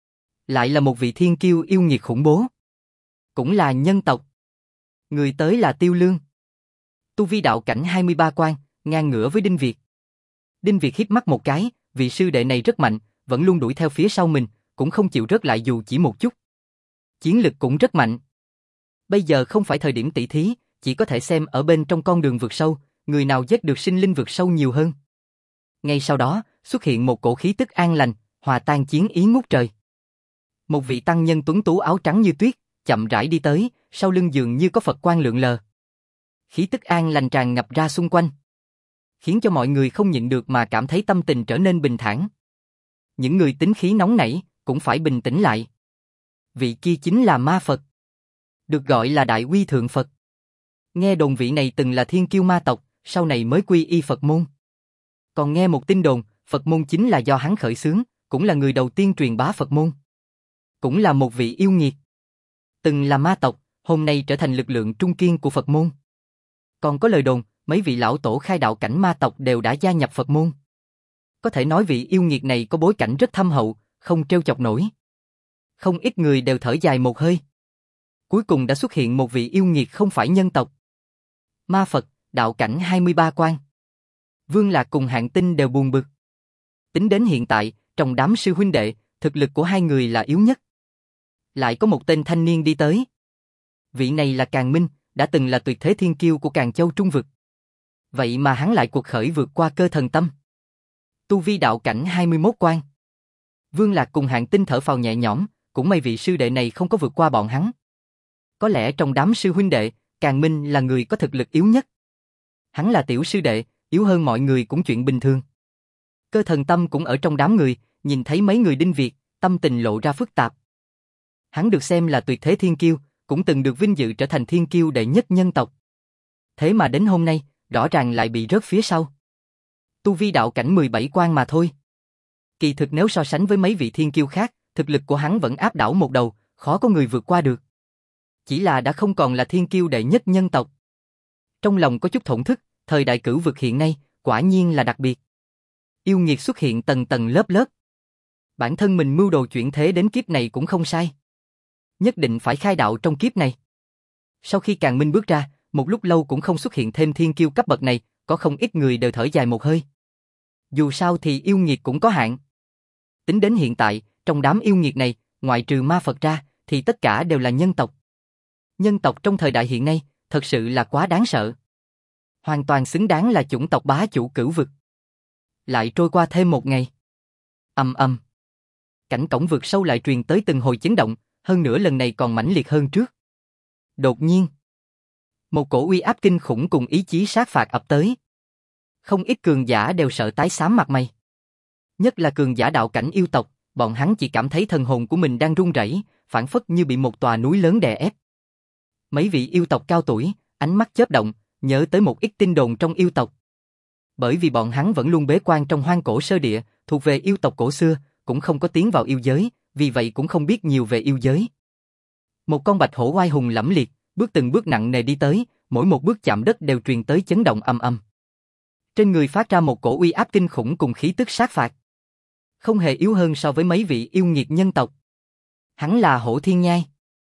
Lại là một vị thiên kiêu yêu nghiệt khủng bố. Cũng là nhân tộc. Người tới là Tiêu Lương. Tu vi đạo cảnh 23 quan, ngang ngửa với Đinh Việt. Đinh Việt híp mắt một cái, vị sư đệ này rất mạnh, vẫn luôn đuổi theo phía sau mình, cũng không chịu rớt lại dù chỉ một chút. Chiến lực cũng rất mạnh. Bây giờ không phải thời điểm tỷ thí, chỉ có thể xem ở bên trong con đường vượt sâu, người nào giết được sinh linh vượt sâu nhiều hơn. Ngay sau đó, xuất hiện một cổ khí tức an lành, hòa tan chiến ý ngút trời. Một vị tăng nhân tuấn tú áo trắng như tuyết, chậm rãi đi tới, sau lưng dường như có Phật quang lượn lờ. Khí tức an lành tràn ngập ra xung quanh, khiến cho mọi người không nhịn được mà cảm thấy tâm tình trở nên bình thản. Những người tính khí nóng nảy, cũng phải bình tĩnh lại. Vị kia chính là Ma Phật, được gọi là Đại Uy Thượng Phật. Nghe đồn vị này từng là thiên kiêu ma tộc, sau này mới quy y Phật môn. Còn nghe một tin đồn, Phật môn chính là do hắn khởi xướng, cũng là người đầu tiên truyền bá Phật môn. Cũng là một vị yêu nghiệt. Từng là ma tộc, hôm nay trở thành lực lượng trung kiên của Phật môn. Còn có lời đồn, mấy vị lão tổ khai đạo cảnh ma tộc đều đã gia nhập Phật môn. Có thể nói vị yêu nghiệt này có bối cảnh rất thâm hậu, không trêu chọc nổi. Không ít người đều thở dài một hơi. Cuối cùng đã xuất hiện một vị yêu nghiệt không phải nhân tộc. Ma Phật, đạo cảnh 23 quan. Vương Lạc cùng Hạng Tinh đều buồn bực. Tính đến hiện tại, trong đám sư huynh đệ, thực lực của hai người là yếu nhất. Lại có một tên thanh niên đi tới. Vị này là Càn Minh, đã từng là tuyệt thế thiên kiêu của Càn Châu Trung Vực. Vậy mà hắn lại cuộc khởi vượt qua cơ thần tâm. Tu vi đạo cảnh 21 quan. Vương Lạc cùng Hạng Tinh thở phào nhẹ nhõm, cũng may vị sư đệ này không có vượt qua bọn hắn. Có lẽ trong đám sư huynh đệ, Càn Minh là người có thực lực yếu nhất. Hắn là tiểu sư đệ, yếu hơn mọi người cũng chuyện bình thường. Cơ thần tâm cũng ở trong đám người, nhìn thấy mấy người Đinh Việt, tâm tình lộ ra phức tạp. Hắn được xem là tuyệt thế thiên kiêu, cũng từng được vinh dự trở thành thiên kiêu đệ nhất nhân tộc. Thế mà đến hôm nay, rõ ràng lại bị rớt phía sau. Tu vi đạo cảnh 17 quan mà thôi. Kỳ thực nếu so sánh với mấy vị thiên kiêu khác, thực lực của hắn vẫn áp đảo một đầu, khó có người vượt qua được. Chỉ là đã không còn là thiên kiêu đệ nhất nhân tộc. Trong lòng có chút thổn thức, thời đại cửu vực hiện nay, quả nhiên là đặc biệt. Yêu nghiệt xuất hiện tầng tầng lớp lớp. Bản thân mình mưu đồ chuyển thế đến kiếp này cũng không sai. Nhất định phải khai đạo trong kiếp này. Sau khi Càn Minh bước ra, một lúc lâu cũng không xuất hiện thêm thiên kiêu cấp bậc này, có không ít người đều thở dài một hơi. Dù sao thì yêu nghiệt cũng có hạn. Tính đến hiện tại, trong đám yêu nghiệt này, ngoại trừ Ma Phật ra, thì tất cả đều là nhân tộc. Nhân tộc trong thời đại hiện nay, thật sự là quá đáng sợ. Hoàn toàn xứng đáng là chủng tộc bá chủ cửu vực. Lại trôi qua thêm một ngày. Ầm ầm. Cảnh cổng vực sâu lại truyền tới từng hồi chấn động, hơn nữa lần này còn mãnh liệt hơn trước. Đột nhiên, một cổ uy áp kinh khủng cùng ý chí sát phạt ập tới. Không ít cường giả đều sợ tái xám mặt mày. Nhất là cường giả đạo cảnh yêu tộc, bọn hắn chỉ cảm thấy thần hồn của mình đang run rẩy, phảng phất như bị một tòa núi lớn đè ép. Mấy vị yêu tộc cao tuổi, ánh mắt chớp động, nhớ tới một ít tin đồn trong yêu tộc. Bởi vì bọn hắn vẫn luôn bế quan trong hoang cổ sơ địa, thuộc về yêu tộc cổ xưa, cũng không có tiến vào yêu giới, vì vậy cũng không biết nhiều về yêu giới. Một con bạch hổ oai hùng lẫm liệt, bước từng bước nặng nề đi tới, mỗi một bước chạm đất đều truyền tới chấn động ầm ầm. Trên người phát ra một cổ uy áp kinh khủng cùng khí tức sát phạt. Không hề yếu hơn so với mấy vị yêu nghiệt nhân tộc. Hắn là Hổ Thiên Nhai.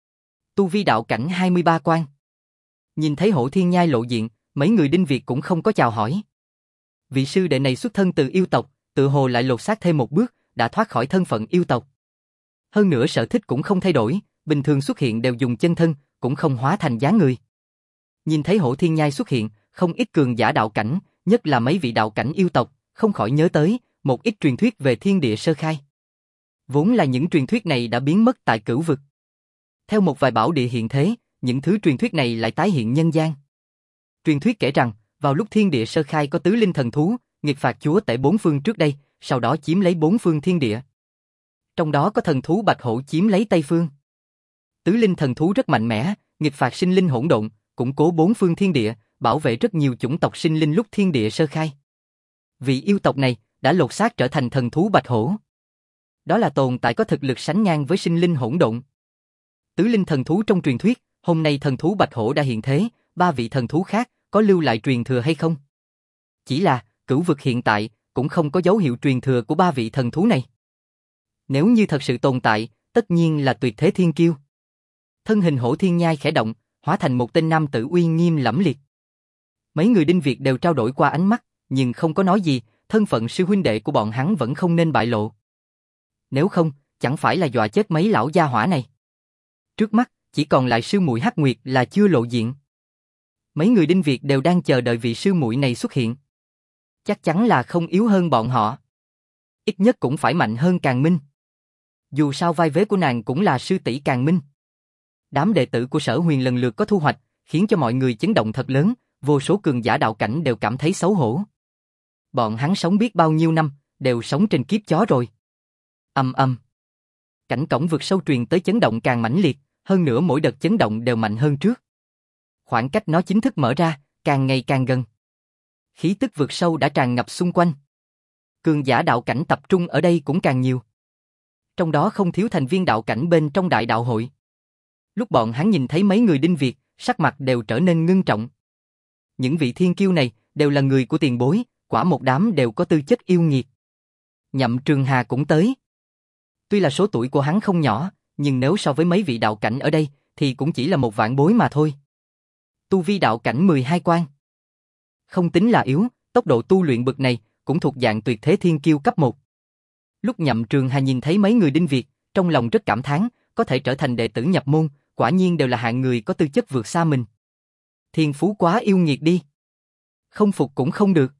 Tu vi đạo cảnh 23 quan. Nhìn thấy Hổ Thiên Nhai lộ diện, mấy người Đinh Việt cũng không có chào hỏi. Vị sư đệ này xuất thân từ yêu tộc, tự hồ lại lột xác thêm một bước, đã thoát khỏi thân phận yêu tộc. Hơn nữa sở thích cũng không thay đổi, bình thường xuất hiện đều dùng chân thân, cũng không hóa thành dáng người. Nhìn thấy Hổ Thiên Nhai xuất hiện, không ít cường giả đạo cảnh, nhất là mấy vị đạo cảnh yêu tộc, không khỏi nhớ tới một ít truyền thuyết về thiên địa sơ khai. Vốn là những truyền thuyết này đã biến mất tại Cửu vực. Theo một vài bảo địa hiện thế, những thứ truyền thuyết này lại tái hiện nhân gian. Truyền thuyết kể rằng, vào lúc thiên địa sơ khai có tứ linh thần thú, nghịch phạt chúa tể bốn phương trước đây, sau đó chiếm lấy bốn phương thiên địa. Trong đó có thần thú Bạch Hổ chiếm lấy Tây phương. Tứ linh thần thú rất mạnh mẽ, nghịch phạt sinh linh hỗn độn, củng cố bốn phương thiên địa, bảo vệ rất nhiều chủng tộc sinh linh lúc thiên địa sơ khai. Vị yêu tộc này đã lột xác trở thành thần thú Bạch Hổ. Đó là tồn tại có thực lực sánh ngang với sinh linh hỗn độn. Tứ linh thần thú trong truyền thuyết, hôm nay thần thú Bạch Hổ đã hiện thế, ba vị thần thú khác có lưu lại truyền thừa hay không? Chỉ là, Cửu vực hiện tại cũng không có dấu hiệu truyền thừa của ba vị thần thú này. Nếu như thật sự tồn tại, tất nhiên là tuyệt thế thiên kiêu. Thân hình Hổ Thiên Nhai khẽ động, hóa thành một tên nam tử uy nghiêm lẫm liệt. Mấy người Đinh Việt đều trao đổi qua ánh mắt, nhưng không có nói gì, thân phận sư huynh đệ của bọn hắn vẫn không nên bại lộ. Nếu không, chẳng phải là dọa chết mấy lão gia hỏa này. Trước mắt, chỉ còn lại sư muội Hắc Nguyệt là chưa lộ diện. Mấy người Đinh Việt đều đang chờ đợi vị sư muội này xuất hiện. Chắc chắn là không yếu hơn bọn họ. Ít nhất cũng phải mạnh hơn Càn Minh. Dù sao vai vế của nàng cũng là sư tỷ Càn Minh. Đám đệ tử của Sở Huyền lần lượt có thu hoạch, khiến cho mọi người chấn động thật lớn, vô số cường giả đạo cảnh đều cảm thấy xấu hổ. Bọn hắn sống biết bao nhiêu năm, đều sống trên kiếp chó rồi. Ầm ầm. Cảnh cổng vực sâu truyền tới chấn động càng mãnh liệt, hơn nữa mỗi đợt chấn động đều mạnh hơn trước. Khoảng cách nó chính thức mở ra, càng ngày càng gần. Khí tức vực sâu đã tràn ngập xung quanh. Cường giả đạo cảnh tập trung ở đây cũng càng nhiều. Trong đó không thiếu thành viên đạo cảnh bên trong đại đạo hội. Lúc bọn hắn nhìn thấy mấy người Đinh Việt, sắc mặt đều trở nên ngưng trọng. Những vị thiên kiêu này đều là người của tiền bối, quả một đám đều có tư chất yêu nghiệt. Nhậm Trường Hà cũng tới. Tuy là số tuổi của hắn không nhỏ, nhưng nếu so với mấy vị đạo cảnh ở đây, thì cũng chỉ là một vạn bối mà thôi. Tu vi đạo cảnh 12 quan. Không tính là yếu, tốc độ tu luyện bậc này cũng thuộc dạng tuyệt thế thiên kiêu cấp 1. Lúc Nhậm Trường Hà nhìn thấy mấy người Đinh Việt, trong lòng rất cảm thán, có thể trở thành đệ tử nhập môn, quả nhiên đều là hạng người có tư chất vượt xa mình. Thiên phú quá yêu nghiệt đi. Không phục cũng không được.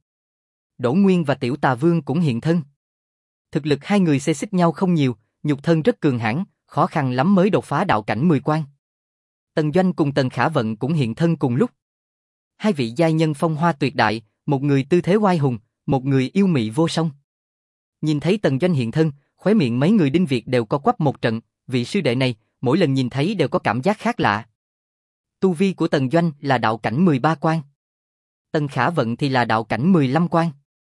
Đỗ Nguyên và Tiểu Tà Vương cũng hiện thân. Thực lực hai người xê xích nhau không nhiều, nhục thân rất cường hãn, khó khăn lắm mới đột phá đạo cảnh 10 quan. Tần Doanh cùng Tần Khả Vận cũng hiện thân cùng lúc. Hai vị giai nhân phong hoa tuyệt đại, một người tư thế oai hùng, một người yêu mị vô song. Nhìn thấy Tần Doanh hiện thân, khóe miệng mấy người Đinh Việt đều co quắp một trận, vị sư đệ này, mỗi lần nhìn thấy đều có cảm giác khác lạ. Tu vi của Tần Doanh là đạo cảnh 13 quan. Tần Khả Vận thì là đạo cảnh 15 quan.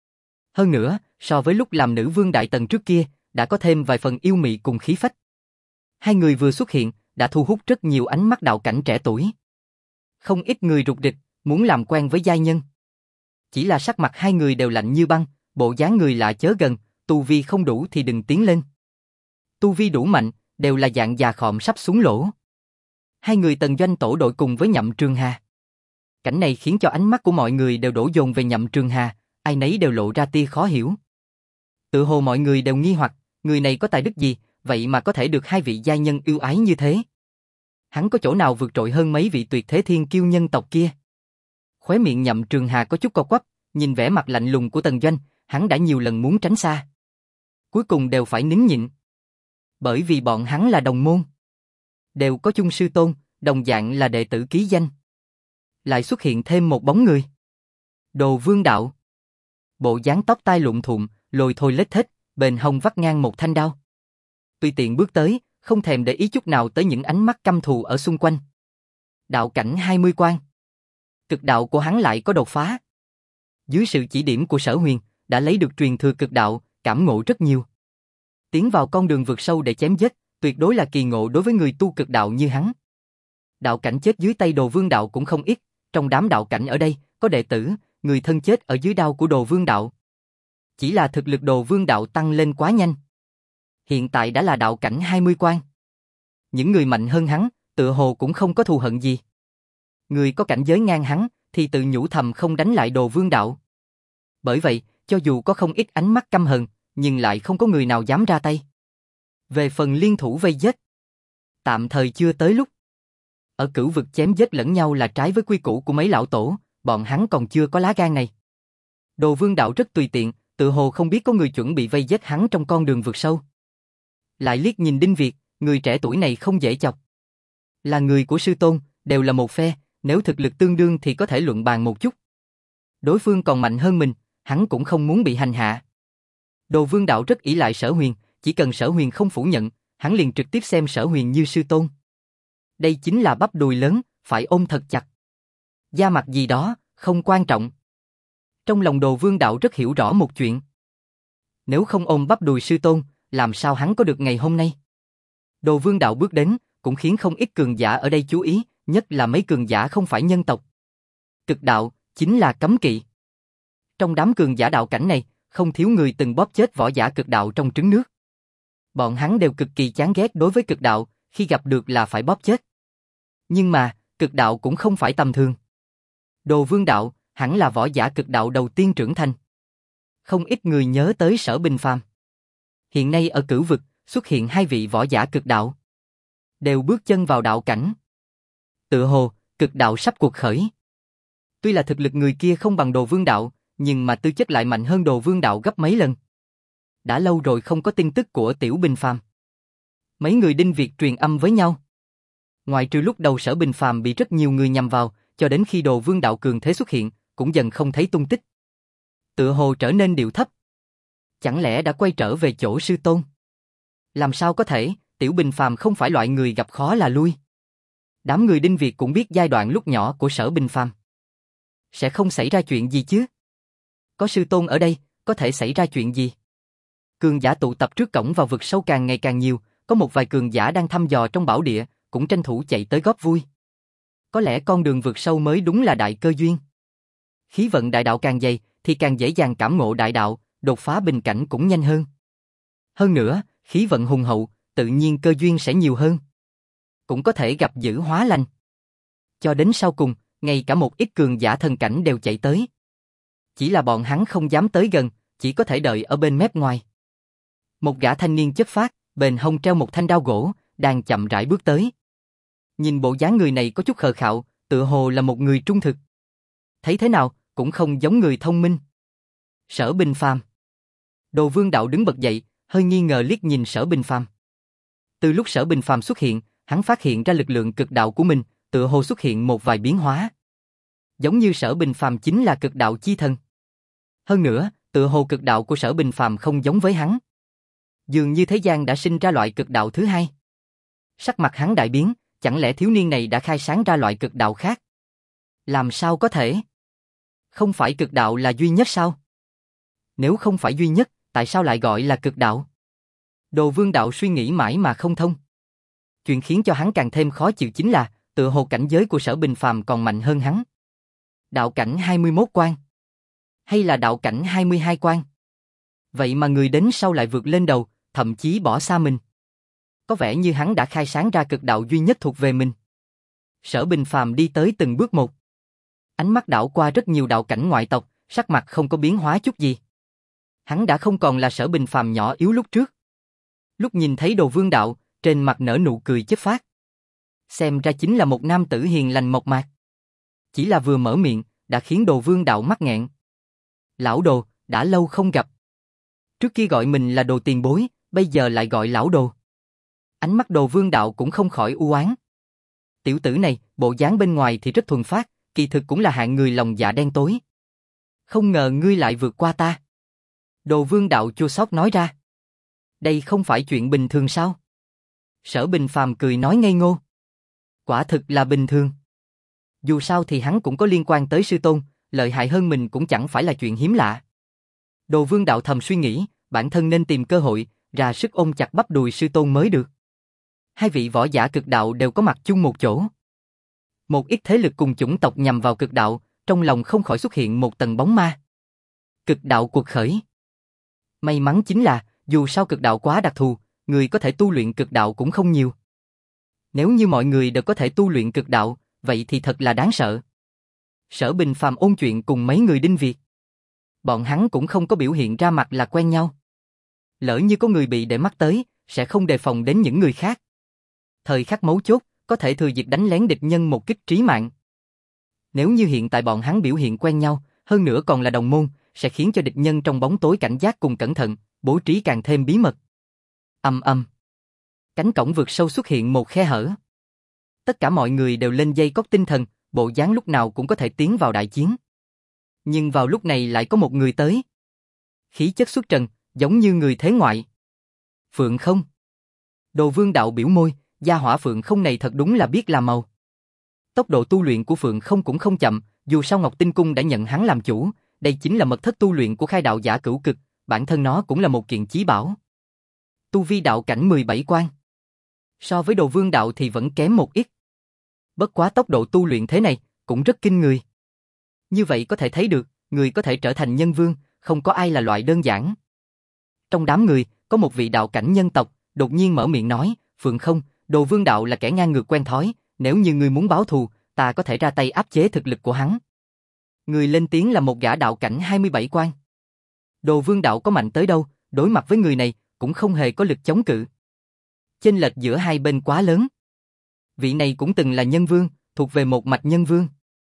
Hơn nữa, so với lúc làm nữ vương đại tần trước kia, đã có thêm vài phần yêu mị cùng khí phách. Hai người vừa xuất hiện, đã thu hút rất nhiều ánh mắt đạo cảnh trẻ tuổi. Không ít người rụt rịch, muốn làm quen với giai nhân. Chỉ là sắc mặt hai người đều lạnh như băng, bộ dáng người lạ chớ gần, tu vi không đủ thì đừng tiến lên. Tu vi đủ mạnh, đều là dạng già khòm sắp xuống lỗ. Hai người Tần Doanh tổ đội cùng với Nhậm Trường Hà. Cảnh này khiến cho ánh mắt của mọi người đều đổ dồn về Nhậm Trường Hà, ai nấy đều lộ ra tia khó hiểu. Tự hồ mọi người đều nghi hoặc, người này có tài đức gì, vậy mà có thể được hai vị giai nhân yêu ái như thế. Hắn có chỗ nào vượt trội hơn mấy vị tuyệt thế thiên kiêu nhân tộc kia? Khóe miệng Nhậm Trường Hà có chút co quắp, nhìn vẻ mặt lạnh lùng của Tần Doanh, hắn đã nhiều lần muốn tránh xa. Cuối cùng đều phải nín nhịn. Bởi vì bọn hắn là đồng môn. Đều có chung sư tôn, đồng dạng là đệ tử ký danh. Lại xuất hiện thêm một bóng người. Đồ Vương Đạo. Bộ dáng tóc tai lụn thụm, lồi thôi lết thết, bền hông vắt ngang một thanh đao. Tùy tiện bước tới, không thèm để ý chút nào tới những ánh mắt căm thù ở xung quanh. Đạo cảnh 20 quan. Cực đạo của hắn lại có đột phá. Dưới sự chỉ điểm của Sở Huyền, đã lấy được truyền thừa cực đạo, cảm ngộ rất nhiều. Tiến vào con đường vượt sâu để chém giết, tuyệt đối là kỳ ngộ đối với người tu cực đạo như hắn. Đạo cảnh chết dưới tay Đồ Vương Đạo cũng không ít, trong đám đạo cảnh ở đây, có đệ tử, người thân chết ở dưới đao của Đồ Vương Đạo. Chỉ là thực lực Đồ Vương Đạo tăng lên quá nhanh. Hiện tại đã là đạo cảnh 20 quan. Những người mạnh hơn hắn, tựa hồ cũng không có thù hận gì. Người có cảnh giới ngang hắn, thì tự nhủ thầm không đánh lại Đồ Vương Đạo. Bởi vậy, cho dù có không ít ánh mắt căm hận, nhưng lại không có người nào dám ra tay. Về phần liên thủ vây giết, tạm thời chưa tới lúc. Ở cửu vực chém giết lẫn nhau là trái với quy củ của mấy lão tổ, bọn hắn còn chưa có lá gan này. Đồ Vương Đạo rất tùy tiện, tự hồ không biết có người chuẩn bị vây giết hắn trong con đường vượt sâu. Lại liếc nhìn Đinh Việt, người trẻ tuổi này không dễ chọc. Là người của sư tôn, đều là một phe, nếu thực lực tương đương thì có thể luận bàn một chút. Đối phương còn mạnh hơn mình, hắn cũng không muốn bị hành hạ. Đồ Vương Đạo rất ỷ lại Sở Huyền, chỉ cần Sở Huyền không phủ nhận, hắn liền trực tiếp xem Sở Huyền như sư tôn. Đây chính là bắp đùi lớn, phải ôm thật chặt. Da mặt gì đó, không quan trọng. Trong lòng Đồ Vương Đạo rất hiểu rõ một chuyện. Nếu không ôm bắp đùi sư tôn, làm sao hắn có được ngày hôm nay? Đồ Vương Đạo bước đến, cũng khiến không ít cường giả ở đây chú ý, nhất là mấy cường giả không phải nhân tộc. Cực đạo, chính là cấm kỵ. Trong đám cường giả đạo cảnh này, không thiếu người từng bóp chết võ giả cực đạo trong trứng nước. Bọn hắn đều cực kỳ chán ghét đối với cực đạo, khi gặp được là phải bóp chết. Nhưng mà, cực đạo cũng không phải tầm thường. Đồ Vương Đạo, hẳn là võ giả cực đạo đầu tiên trưởng thành. Không ít người nhớ tới Sở Bình Phàm. Hiện nay ở cửu vực, xuất hiện hai vị võ giả cực đạo. Đều bước chân vào đạo cảnh. Tựa hồ, cực đạo sắp cuộc khởi. Tuy là thực lực người kia không bằng Đồ Vương Đạo, nhưng mà tư chất lại mạnh hơn Đồ Vương Đạo gấp mấy lần. Đã lâu rồi không có tin tức của Tiểu Bình Phàm. Mấy người Đinh Việt truyền âm với nhau. Ngoài trừ lúc đầu Sở Bình Phàm bị rất nhiều người nhằm vào, cho đến khi Đồ Vương Đạo cường thế xuất hiện, cũng dần không thấy tung tích. Tựa hồ trở nên điệu thấp. Chẳng lẽ đã quay trở về chỗ sư tôn? Làm sao có thể, Tiểu Bình Phàm không phải loại người gặp khó là lui. Đám người Đinh Việt cũng biết giai đoạn lúc nhỏ của Sở Bình Phàm. Sẽ không xảy ra chuyện gì chứ? Có sư tôn ở đây, có thể xảy ra chuyện gì? Cường giả tụ tập trước cổng vào vực sâu càng ngày càng nhiều, có một vài cường giả đang thăm dò trong bảo địa, cũng tranh thủ chạy tới góp vui. Có lẽ con đường vượt sâu mới đúng là đại cơ duyên. Khí vận đại đạo càng dày, thì càng dễ dàng cảm ngộ đại đạo, đột phá bình cảnh cũng nhanh hơn. Hơn nữa, khí vận hùng hậu, tự nhiên cơ duyên sẽ nhiều hơn. Cũng có thể gặp dữ hóa lành. Cho đến sau cùng, ngay cả một ít cường giả thần cảnh đều chạy tới. Chỉ là bọn hắn không dám tới gần, chỉ có thể đợi ở bên mép ngoài. Một gã thanh niên chất phác, bền hông treo một thanh đao gỗ, đang chậm rãi bước tới. Nhìn bộ dáng người này có chút khờ khạo, tựa hồ là một người trung thực. Thấy thế nào, cũng không giống người thông minh. Sở Bình Phàm. Đồ Vương Đạo đứng bật dậy, hơi nghi ngờ liếc nhìn Sở Bình Phàm. Từ lúc Sở Bình Phàm xuất hiện, hắn phát hiện ra lực lượng cực đạo của mình, tựa hồ xuất hiện một vài biến hóa. Giống như Sở Bình Phàm chính là cực đạo chi thần. Hơn nữa, tựa hồ cực đạo của Sở Bình Phàm không giống với hắn. Dường như thế gian đã sinh ra loại cực đạo thứ hai. Sắc mặt hắn đại biến, chẳng lẽ thiếu niên này đã khai sáng ra loại cực đạo khác? Làm sao có thể? Không phải cực đạo là duy nhất sao? Nếu không phải duy nhất, tại sao lại gọi là cực đạo? Đồ Vương Đạo suy nghĩ mãi mà không thông. Chuyện khiến cho hắn càng thêm khó chịu chính là, tựa hồ cảnh giới của Sở Bình Phàm còn mạnh hơn hắn. Đạo cảnh 21 quan? Hay là đạo cảnh 22 quan? Vậy mà người đến sau lại vượt lên đầu, thậm chí bỏ xa mình. Có vẻ như hắn đã khai sáng ra cực đạo duy nhất thuộc về mình. Sở Bình Phàm đi tới từng bước một. Ánh mắt đảo qua rất nhiều đạo cảnh ngoại tộc, sắc mặt không có biến hóa chút gì. Hắn đã không còn là Sở Bình Phàm nhỏ yếu lúc trước. Lúc nhìn thấy Đồ Vương Đạo, trên mặt nở nụ cười chất phác. Xem ra chính là một nam tử hiền lành mộc mạc. Chỉ là vừa mở miệng, đã khiến Đồ Vương Đạo mắc nghẹn. Lão Đồ, đã lâu không gặp. Trước kia gọi mình là Đồ tiền bối, bây giờ lại gọi lão Đồ. Ánh mắt Đồ Vương Đạo cũng không khỏi u oán. Tiểu tử này, bộ dáng bên ngoài thì rất thuần phác, kỳ thực cũng là hạng người lòng dạ đen tối. Không ngờ ngươi lại vượt qua ta. Đồ Vương Đạo chua xót nói ra. Đây không phải chuyện bình thường sao? Sở Bình Phàm cười nói ngây ngô. Quả thực là bình thường. Dù sao thì hắn cũng có liên quan tới sư tôn, lợi hại hơn mình cũng chẳng phải là chuyện hiếm lạ. Đồ Vương Đạo thầm suy nghĩ, bản thân nên tìm cơ hội, ra sức ôm chặt bắp đùi sư tôn mới được. Hai vị võ giả cực đạo đều có mặt chung một chỗ. Một ít thế lực cùng chủng tộc nhằm vào cực đạo, trong lòng không khỏi xuất hiện một tầng bóng ma. Cực đạo cuộc khởi. May mắn chính là, dù sao cực đạo quá đặc thù, người có thể tu luyện cực đạo cũng không nhiều. Nếu như mọi người đều có thể tu luyện cực đạo, vậy thì thật là đáng sợ. Sở Bình Phàm ôn chuyện cùng mấy người Đinh Việt. bọn hắn cũng không có biểu hiện ra mặt là quen nhau. Lỡ như có người bị để mắt tới, sẽ không đề phòng đến những người khác. Thời khắc mấu chốt, có thể thừa dịp đánh lén địch nhân một kích trí mạng. Nếu như hiện tại bọn hắn biểu hiện quen nhau, hơn nữa còn là đồng môn, sẽ khiến cho địch nhân trong bóng tối cảnh giác cùng cẩn thận, bố trí càng thêm bí mật. Ầm ầm. Cánh cổng vượt sâu xuất hiện một khe hở. Tất cả mọi người đều lên dây cót tinh thần, bộ dáng lúc nào cũng có thể tiến vào đại chiến. Nhưng vào lúc này lại có một người tới. Khí chất xuất trần, giống như người thế ngoại. Phượng Không. Đồ Vương Đạo biểu môi, gia hỏa Phượng Không này thật đúng là biết làm màu. Tốc độ tu luyện của Phượng Không cũng không chậm, dù sao Ngọc Tinh Cung đã nhận hắn làm chủ, đây chính là mật thất tu luyện của khai đạo giả cửu cực, bản thân nó cũng là một kiện chí bảo. Tu vi đạo cảnh 17 quan. So với Đồ Vương Đạo thì vẫn kém một ít. Bất quá tốc độ tu luyện thế này, cũng rất kinh người. Như vậy có thể thấy được, người có thể trở thành nhân vương, không có ai là loại đơn giản. Trong đám người, có một vị đạo cảnh nhân tộc, đột nhiên mở miệng nói, Phượng Không, Đồ Vương Đạo là kẻ ngang ngược quen thói, nếu như ngươi muốn báo thù, ta có thể ra tay áp chế thực lực của hắn. Người lên tiếng là một gã đạo cảnh 27 quan. Đồ Vương Đạo có mạnh tới đâu, đối mặt với người này, cũng không hề có lực chống cự. Chênh lệch giữa hai bên quá lớn. Vị này cũng từng là nhân vương, thuộc về một mạch nhân vương.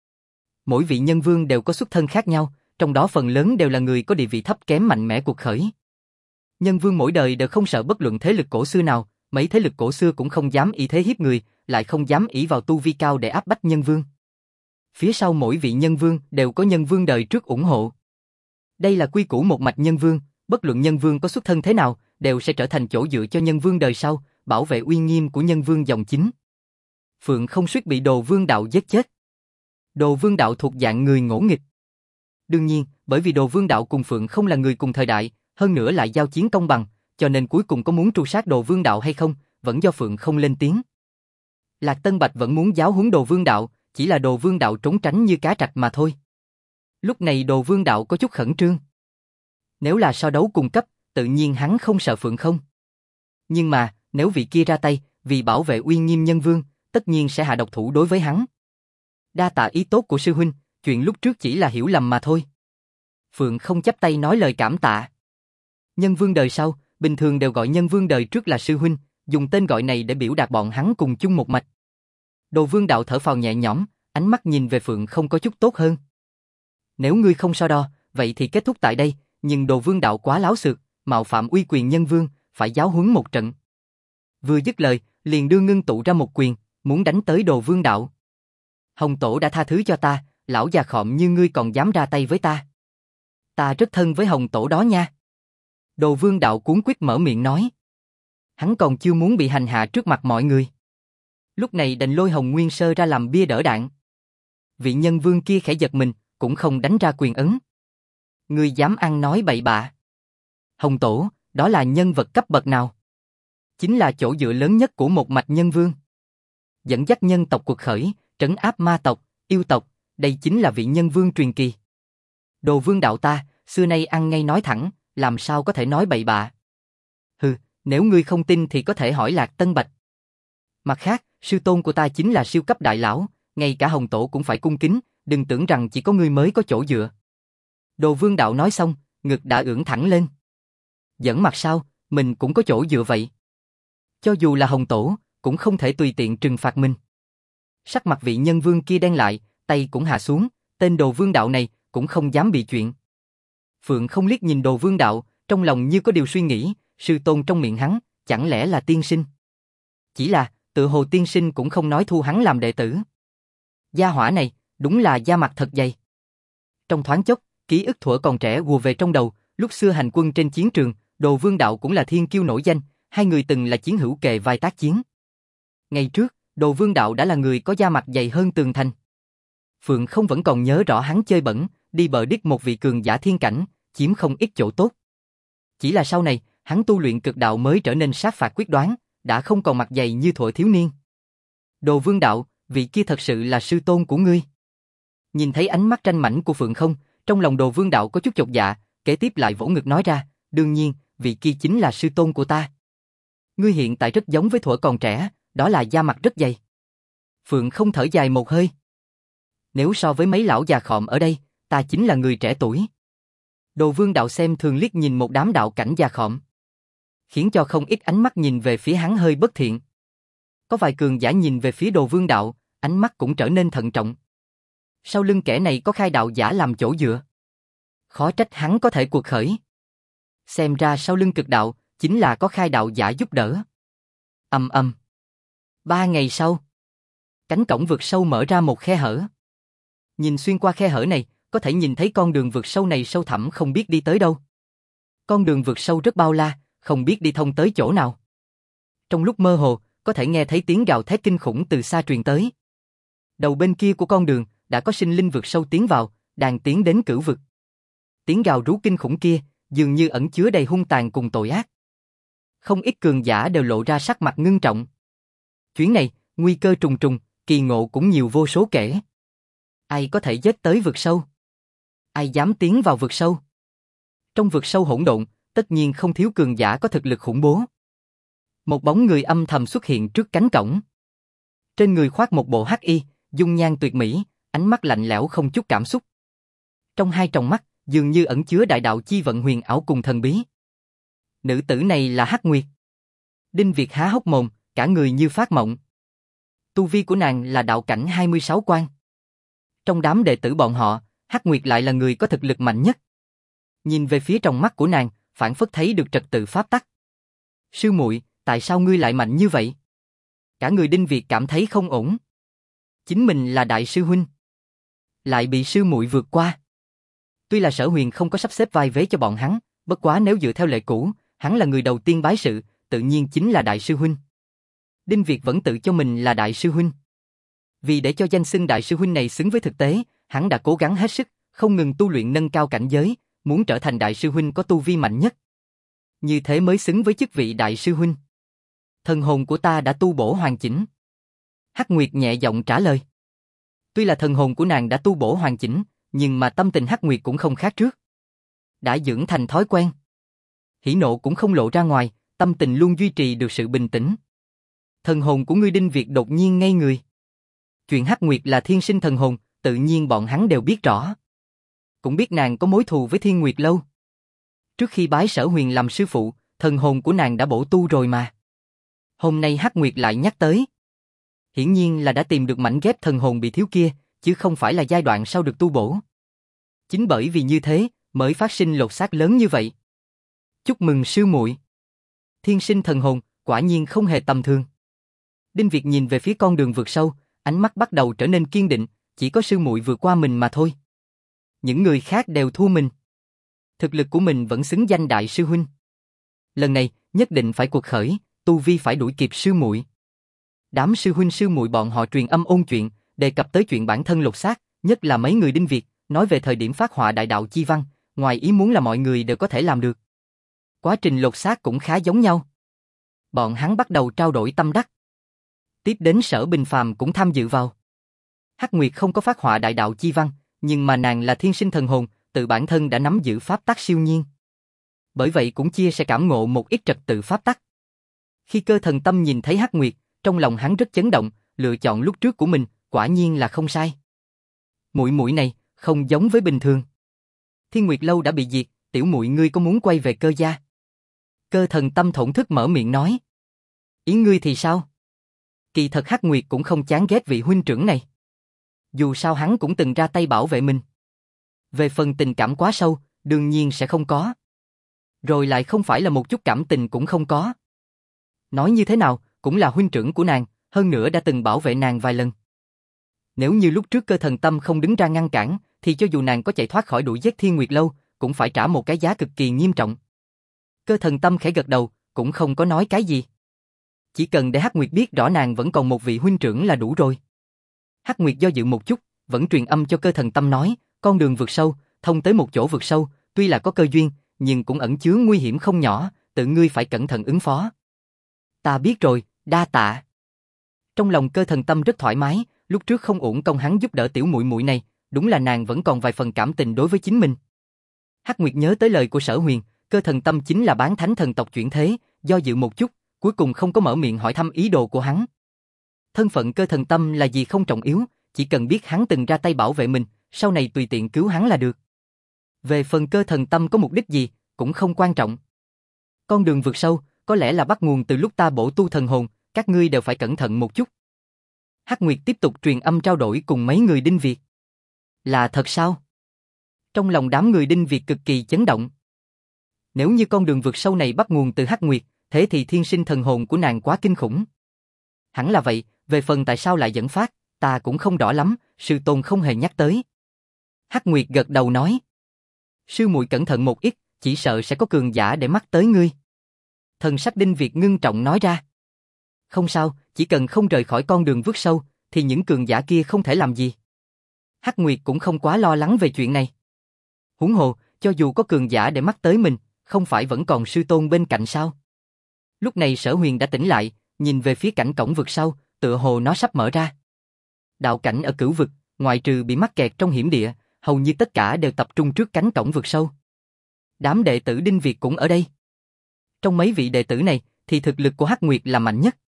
Mỗi vị nhân vương đều có xuất thân khác nhau, trong đó phần lớn đều là người có địa vị thấp kém mạnh mẽ cuộc khởi. Nhân vương mỗi đời đều không sợ bất luận thế lực cổ xưa nào, mấy thế lực cổ xưa cũng không dám ỷ thế hiếp người, lại không dám ỷ vào tu vi cao để áp bách nhân vương. Phía sau mỗi vị nhân vương đều có nhân vương đời trước ủng hộ. Đây là quy củ một mạch nhân vương, bất luận nhân vương có xuất thân thế nào, đều sẽ trở thành chỗ dựa cho nhân vương đời sau, bảo vệ uy nghiêm của nhân vương dòng chính. Phượng Không suýt bị Đồ Vương Đạo giết chết. Đồ Vương Đạo thuộc dạng người ngỗ nghịch. Đương nhiên, bởi vì Đồ Vương Đạo cùng Phượng Không là người cùng thời đại, hơn nữa lại giao chiến công bằng, cho nên cuối cùng có muốn tru sát Đồ Vương Đạo hay không, vẫn do Phượng Không lên tiếng. Lạc Tân Bạch vẫn muốn giáo huấn Đồ Vương Đạo, chỉ là Đồ Vương Đạo trốn tránh như cá trạch mà thôi. Lúc này Đồ Vương Đạo có chút khẩn trương. Nếu là so đấu cùng cấp, tự nhiên hắn không sợ Phượng Không. Nhưng mà, nếu vị kia ra tay, vì bảo vệ uy nghiêm nhân vương, tất nhiên sẽ hạ độc thủ đối với hắn. Đa tạ ý tốt của sư huynh, chuyện lúc trước chỉ là hiểu lầm mà thôi. Phượng Không chắp tay nói lời cảm tạ. Nhân vương đời sau, bình thường đều gọi nhân vương đời trước là sư huynh, dùng tên gọi này để biểu đạt bọn hắn cùng chung một mạch. Đồ Vương Đạo thở phào nhẹ nhõm, ánh mắt nhìn về Phượng Không có chút tốt hơn. Nếu ngươi không so đo, vậy thì kết thúc tại đây, nhưng Đồ Vương Đạo quá láo xược, mạo phạm uy quyền nhân vương, phải giáo huấn một trận. Vừa dứt lời, liền đưa ngưng tụ ra một quyền, muốn đánh tới Đồ Vương Đạo. Hồng Tổ đã tha thứ cho ta, lão già khọm như ngươi còn dám ra tay với ta. Ta rất thân với Hồng Tổ đó nha. Đồ Vương Đạo cuống quýt mở miệng nói. Hắn còn chưa muốn bị hành hạ trước mặt mọi người. Lúc này đành lôi Hồng Nguyên Sơ ra làm bia đỡ đạn. Vị nhân vương kia khẽ giật mình, cũng không đánh ra quyền ấn. Ngươi dám ăn nói bậy bạ. Hồng Tổ, đó là nhân vật cấp bậc nào? Chính là chỗ dựa lớn nhất của một mạch nhân vương. Dẫn dắt nhân tộc cuộc khởi, trấn áp ma tộc, yêu tộc, đây chính là vị nhân vương truyền kỳ. Đồ Vương Đạo ta, xưa nay ăn ngay nói thẳng, làm sao có thể nói bậy bạ. Hừ, nếu ngươi không tin thì có thể hỏi Lạc Tân Bạch. Mặt khác, sư tôn của ta chính là siêu cấp đại lão, ngay cả Hồng Tổ cũng phải cung kính, đừng tưởng rằng chỉ có ngươi mới có chỗ dựa. Đồ Vương Đạo nói xong, ngực đã ưỡn thẳng lên. Giỡn mặt sao, mình cũng có chỗ dựa vậy. Cho dù là Hồng Tổ, cũng không thể tùy tiện trừng phạt mình. Sắc mặt vị nhân vương kia đen lại, tay cũng hạ xuống, tên Đồ Vương Đạo này cũng không dám bị chuyện. Phượng Không liếc nhìn Đồ Vương Đạo, trong lòng như có điều suy nghĩ, sư tôn trong miệng hắn, chẳng lẽ là tiên sinh? Chỉ là, tự hồ tiên sinh cũng không nói thu hắn làm đệ tử. Gia hỏa này, đúng là da mặt thật dày. Trong thoáng chốc, ký ức thuở còn trẻ ùa về trong đầu, lúc xưa hành quân trên chiến trường, Đồ Vương Đạo cũng là thiên kiêu nổi danh, hai người từng là chiến hữu kề vai tác chiến. Ngày trước, Đồ Vương Đạo đã là người có da mặt dày hơn tường thành. Phượng Không vẫn còn nhớ rõ hắn chơi bẩn, đi bờ đít một vị cường giả thiên cảnh, chiếm không ít chỗ tốt. Chỉ là sau này, hắn tu luyện cực đạo mới trở nên sát phạt quyết đoán, đã không còn mặt dày như thuở thiếu niên. Đồ Vương Đạo, vị kia thật sự là sư tôn của ngươi. Nhìn thấy ánh mắt tranh mảnh của Phượng Không, trong lòng Đồ Vương Đạo có chút chột dạ, kế tiếp lại vỗ ngực nói ra, đương nhiên, vị kia chính là sư tôn của ta. Ngươi hiện tại rất giống với thuở còn trẻ, đó là da mặt rất dày. Phượng Không thở dài một hơi. Nếu so với mấy lão già khọm ở đây, ta chính là người trẻ tuổi. Đồ Vương Đạo xem thường liếc nhìn một đám đạo cảnh già khọm, khiến cho không ít ánh mắt nhìn về phía hắn hơi bất thiện. Có vài cường giả nhìn về phía Đồ Vương Đạo, ánh mắt cũng trở nên thận trọng. Sau lưng kẻ này có khai đạo giả làm chỗ dựa. Khó trách hắn có thể cuộc khởi. Xem ra sau lưng cực đạo, chính là có khai đạo giả giúp đỡ. Ầm ầm. 3 ngày sau, cánh cổng vực sâu mở ra một khe hở. Nhìn xuyên qua khe hở này, có thể nhìn thấy con đường vực sâu này sâu thẳm không biết đi tới đâu. Con đường vực sâu rất bao la, không biết đi thông tới chỗ nào. Trong lúc mơ hồ, có thể nghe thấy tiếng gào thét kinh khủng từ xa truyền tới. Đầu bên kia của con đường, đã có sinh linh vực sâu tiến vào, đang tiến đến cửu vực. Tiếng gào rú kinh khủng kia, dường như ẩn chứa đầy hung tàn cùng tội ác. Không ít cường giả đều lộ ra sắc mặt ngưng trọng. Chuyến này, nguy cơ trùng trùng, kỳ ngộ cũng nhiều vô số kể. Ai có thể giết tới vực sâu? Ai dám tiến vào vực sâu? Trong vực sâu hỗn độn, tất nhiên không thiếu cường giả có thực lực khủng bố. Một bóng người âm thầm xuất hiện trước cánh cổng. Trên người khoác một bộ hắc y, dung nhan tuyệt mỹ, ánh mắt lạnh lẽo không chút cảm xúc. Trong hai tròng mắt, dường như ẩn chứa đại đạo chi vận huyền ảo cùng thần bí. Nữ tử này là Hắc Nguyệt. Đinh Việt há hốc mồm, cả người như phát mộng. Tu vi của nàng là đạo cảnh 26 quan. Trong đám đệ tử bọn họ, Hắc Nguyệt lại là người có thực lực mạnh nhất. Nhìn về phía trong mắt của nàng, phảng phất thấy được trật tự pháp tắc. Sư muội, tại sao ngươi lại mạnh như vậy? Cả người Đinh Việt cảm thấy không ổn. Chính mình là đại sư huynh, lại bị sư muội vượt qua. Tuy là Sở Huyền không có sắp xếp vai vế cho bọn hắn, bất quá nếu dựa theo lệ cũ, hắn là người đầu tiên bái sự, tự nhiên chính là đại sư huynh. Đinh Việt vẫn tự cho mình là đại sư huynh. Vì để cho danh xưng đại sư huynh này xứng với thực tế, hắn đã cố gắng hết sức, không ngừng tu luyện nâng cao cảnh giới, muốn trở thành đại sư huynh có tu vi mạnh nhất. Như thế mới xứng với chức vị đại sư huynh. Thần hồn của ta đã tu bổ hoàn chỉnh. Hắc Nguyệt nhẹ giọng trả lời. Tuy là thần hồn của nàng đã tu bổ hoàn chỉnh, nhưng mà tâm tình Hắc Nguyệt cũng không khác trước. Đã dưỡng thành thói quen. Hỉ nộ cũng không lộ ra ngoài, tâm tình luôn duy trì được sự bình tĩnh. Thần hồn của ngươi Đinh Việt đột nhiên ngây người. Chuyện Hắc Nguyệt là thiên sinh thần hồn, tự nhiên bọn hắn đều biết rõ. Cũng biết nàng có mối thù với Thiên Nguyệt Lâu. Trước khi bái Sở Huyền làm sư phụ, thần hồn của nàng đã bổ tu rồi mà. Hôm nay Hắc Nguyệt lại nhắc tới. Hiển nhiên là đã tìm được mảnh ghép thần hồn bị thiếu kia, chứ không phải là giai đoạn sau được tu bổ. Chính bởi vì như thế, mới phát sinh lột xác lớn như vậy. Chúc mừng sư muội. Thiên sinh thần hồn, quả nhiên không hề tầm thường. Đinh Việt nhìn về phía con đường vượt sâu, ánh mắt bắt đầu trở nên kiên định, chỉ có sư muội vượt qua mình mà thôi. Những người khác đều thua mình. Thực lực của mình vẫn xứng danh đại sư huynh. Lần này, nhất định phải cuộc khởi, tu vi phải đuổi kịp sư muội. Đám sư huynh sư muội bọn họ truyền âm ôn chuyện, đề cập tới chuyện bản thân lột xác, nhất là mấy người Đinh Việt, nói về thời điểm phát họa đại đạo chi văn, ngoài ý muốn là mọi người đều có thể làm được. Quá trình lột xác cũng khá giống nhau. Bọn hắn bắt đầu trao đổi tâm đắc. Tiếp đến Sở Bình Phàm cũng tham dự vào. Hắc Nguyệt không có phát họa đại đạo chi văn, nhưng mà nàng là thiên sinh thần hồn, tự bản thân đã nắm giữ pháp tắc siêu nhiên. Bởi vậy cũng chia sẻ cảm ngộ một ít trật tự pháp tắc. Khi Cơ Thần Tâm nhìn thấy Hắc Nguyệt, trong lòng hắn rất chấn động, lựa chọn lúc trước của mình, quả nhiên là không sai. Muội muội này, không giống với bình thường. Thiên Nguyệt Lâu đã bị diệt, tiểu muội ngươi có muốn quay về Cơ gia? Cơ Thần Tâm thổn thức mở miệng nói. Ý ngươi thì sao? Kỳ thật Hắc Nguyệt cũng không chán ghét vị huynh trưởng này. Dù sao hắn cũng từng ra tay bảo vệ mình. Về phần tình cảm quá sâu, đương nhiên sẽ không có. Rồi lại không phải là một chút cảm tình cũng không có. Nói như thế nào, cũng là huynh trưởng của nàng, hơn nữa đã từng bảo vệ nàng vài lần. Nếu như lúc trước Cơ Thần Tâm không đứng ra ngăn cản, thì cho dù nàng có chạy thoát khỏi đuổi giết Thiên Nguyệt Lâu, cũng phải trả một cái giá cực kỳ nghiêm trọng. Cơ Thần Tâm khẽ gật đầu, cũng không có nói cái gì. Chỉ cần để Hắc Nguyệt biết rõ nàng vẫn còn một vị huynh trưởng là đủ rồi. Hắc Nguyệt do dự một chút, vẫn truyền âm cho Cơ Thần Tâm nói, con đường vượt sâu, thông tới một chỗ vượt sâu, tuy là có cơ duyên, nhưng cũng ẩn chứa nguy hiểm không nhỏ, tự ngươi phải cẩn thận ứng phó. Ta biết rồi, đa tạ. Trong lòng Cơ Thần Tâm rất thoải mái, lúc trước không uổng công hắn giúp đỡ tiểu muội muội này, đúng là nàng vẫn còn vài phần cảm tình đối với chính mình. Hắc Nguyệt nhớ tới lời của Sở Huyền, Cơ Thần Tâm chính là bán thánh thần tộc chuyển thế, do dự một chút, cuối cùng không có mở miệng hỏi thăm ý đồ của hắn. Thân phận Cơ Thần Tâm là gì không trọng yếu, chỉ cần biết hắn từng ra tay bảo vệ mình, sau này tùy tiện cứu hắn là được. Về phần cơ thần tâm có mục đích gì, cũng không quan trọng. Con đường vượt sâu, có lẽ là bắt nguồn từ lúc ta bổ tu thần hồn, các ngươi đều phải cẩn thận một chút. Hắc Nguyệt tiếp tục truyền âm trao đổi cùng mấy người Đinh Việt. Là thật sao? Trong lòng đám người Đinh Việt cực kỳ chấn động. Nếu như con đường vượt sâu này bắt nguồn từ Hắc Nguyệt, thế thì thiên sinh thần hồn của nàng quá kinh khủng. Hẳn là vậy, về phần tại sao lại dẫn phát, ta cũng không rõ lắm, sư tôn không hề nhắc tới. Hắc Nguyệt gật đầu nói. Sư muội cẩn thận một ít, chỉ sợ sẽ có cường giả để mắt tới ngươi. Thần sắc Đinh Việt ngưng trọng nói ra. Không sao, chỉ cần không rời khỏi con đường vượt sâu, thì những cường giả kia không thể làm gì. Hắc Nguyệt cũng không quá lo lắng về chuyện này. Huống hồ, cho dù có cường giả để mắt tới mình, không phải vẫn còn sư tôn bên cạnh sao? Lúc này Sở Huyền đã tỉnh lại, nhìn về phía cảnh cổng vực sau, tựa hồ nó sắp mở ra. Đạo cảnh ở cửu vực, ngoại trừ bị mắc kẹt trong hiểm địa, hầu như tất cả đều tập trung trước cánh cổng vực sâu. Đám đệ tử Đinh Việt cũng ở đây. Trong mấy vị đệ tử này, thì thực lực của Hắc Nguyệt là mạnh nhất.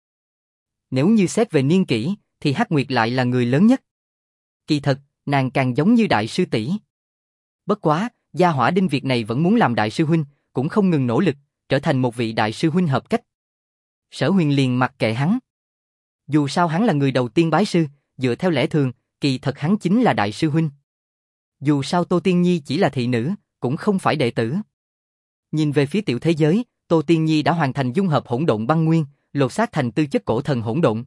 Nếu như xét về niên kỷ, thì Hắc Nguyệt lại là người lớn nhất. Kỳ thật, nàng càng giống như đại sư tỷ. Bất quá, gia hỏa Đinh Việt này vẫn muốn làm đại sư huynh, cũng không ngừng nỗ lực, trở thành một vị đại sư huynh hợp cách. Sở Huyền liền mặc kệ hắn. Dù sao hắn là người đầu tiên bái sư, dựa theo lẽ thường, kỳ thật hắn chính là đại sư huynh. Dù sao Tô Tiên Nhi chỉ là thị nữ, cũng không phải đệ tử. Nhìn về phía tiểu thế giới, Tô Tiên Nhi đã hoàn thành dung hợp hỗn độn băng nguyên, lột xác thành tư chất cổ thần hỗn độn.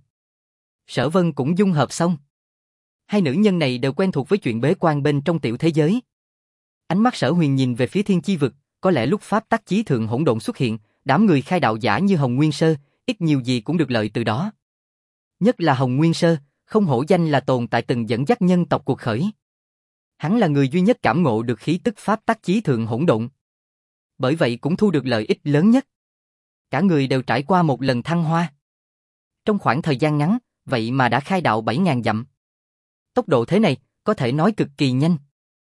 Sở Vân cũng dung hợp xong. Hai nữ nhân này đều quen thuộc với chuyện bế quan bên trong tiểu thế giới. Ánh mắt Sở Huyền nhìn về phía thiên chi vực, có lẽ lúc pháp tắc chí thượng hỗn độn xuất hiện, đám người khai đạo giả như Hồng Nguyên Sơ, ít nhiều gì cũng được lợi từ đó. Nhất là Hồng Nguyên Sơ, không hổ danh là tồn tại từng dẫn dắt nhân tộc cuộc khởi. Hắn là người duy nhất cảm ngộ được khí tức pháp tắc chí thượng hỗn độn. Bởi vậy cũng thu được lợi ích lớn nhất. Cả người đều trải qua một lần thăng hoa. Trong khoảng thời gian ngắn, vậy mà đã khai đạo 7.000 dặm. Tốc độ thế này, có thể nói cực kỳ nhanh.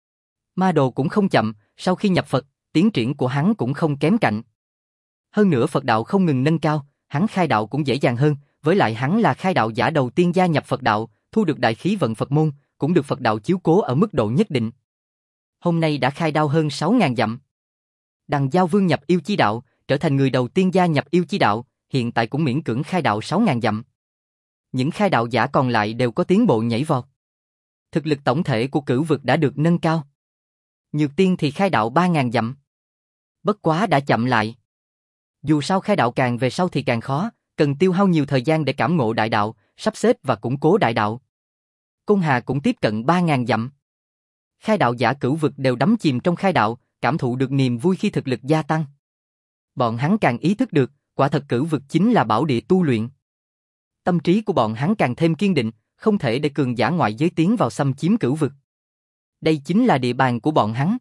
Ma Đồ cũng không chậm, sau khi nhập Phật, tiến triển của hắn cũng không kém cạnh. Hơn nữa Phật đạo không ngừng nâng cao, hắn khai đạo cũng dễ dàng hơn, với lại hắn là khai đạo giả đầu tiên gia nhập Phật đạo, thu được đại khí vận Phật môn, cũng được Phật đạo chiếu cố ở mức độ nhất định. Hôm nay đã khai đao hơn 6.000 dặm. Đằng Giao Vương nhập yêu chi đạo, trở thành người đầu tiên gia nhập yêu chi đạo, hiện tại cũng miễn cưỡng khai đạo 6.000 dặm. Những khai đạo giả còn lại đều có tiến bộ nhảy vọt. Thực lực tổng thể của cửu vực đã được nâng cao. Nhược Tiên thì khai đạo 3.000 dặm. Bất quá đã chậm lại. Dù sao khai đạo càng về sau thì càng khó, cần tiêu hao nhiều thời gian để cảm ngộ đại đạo, sắp xếp và củng cố đại đạo. Côn Hà cũng tiếp cận 3.000 dặm. Khai đạo giả cửu vực đều đắm chìm trong khai đạo, cảm thụ được niềm vui khi thực lực gia tăng. Bọn hắn càng ý thức được, quả thật cửu vực chính là bảo địa tu luyện. Tâm trí của bọn hắn càng thêm kiên định, không thể để cường giả ngoại giới tiến vào xâm chiếm cửu vực. Đây chính là địa bàn của bọn hắn.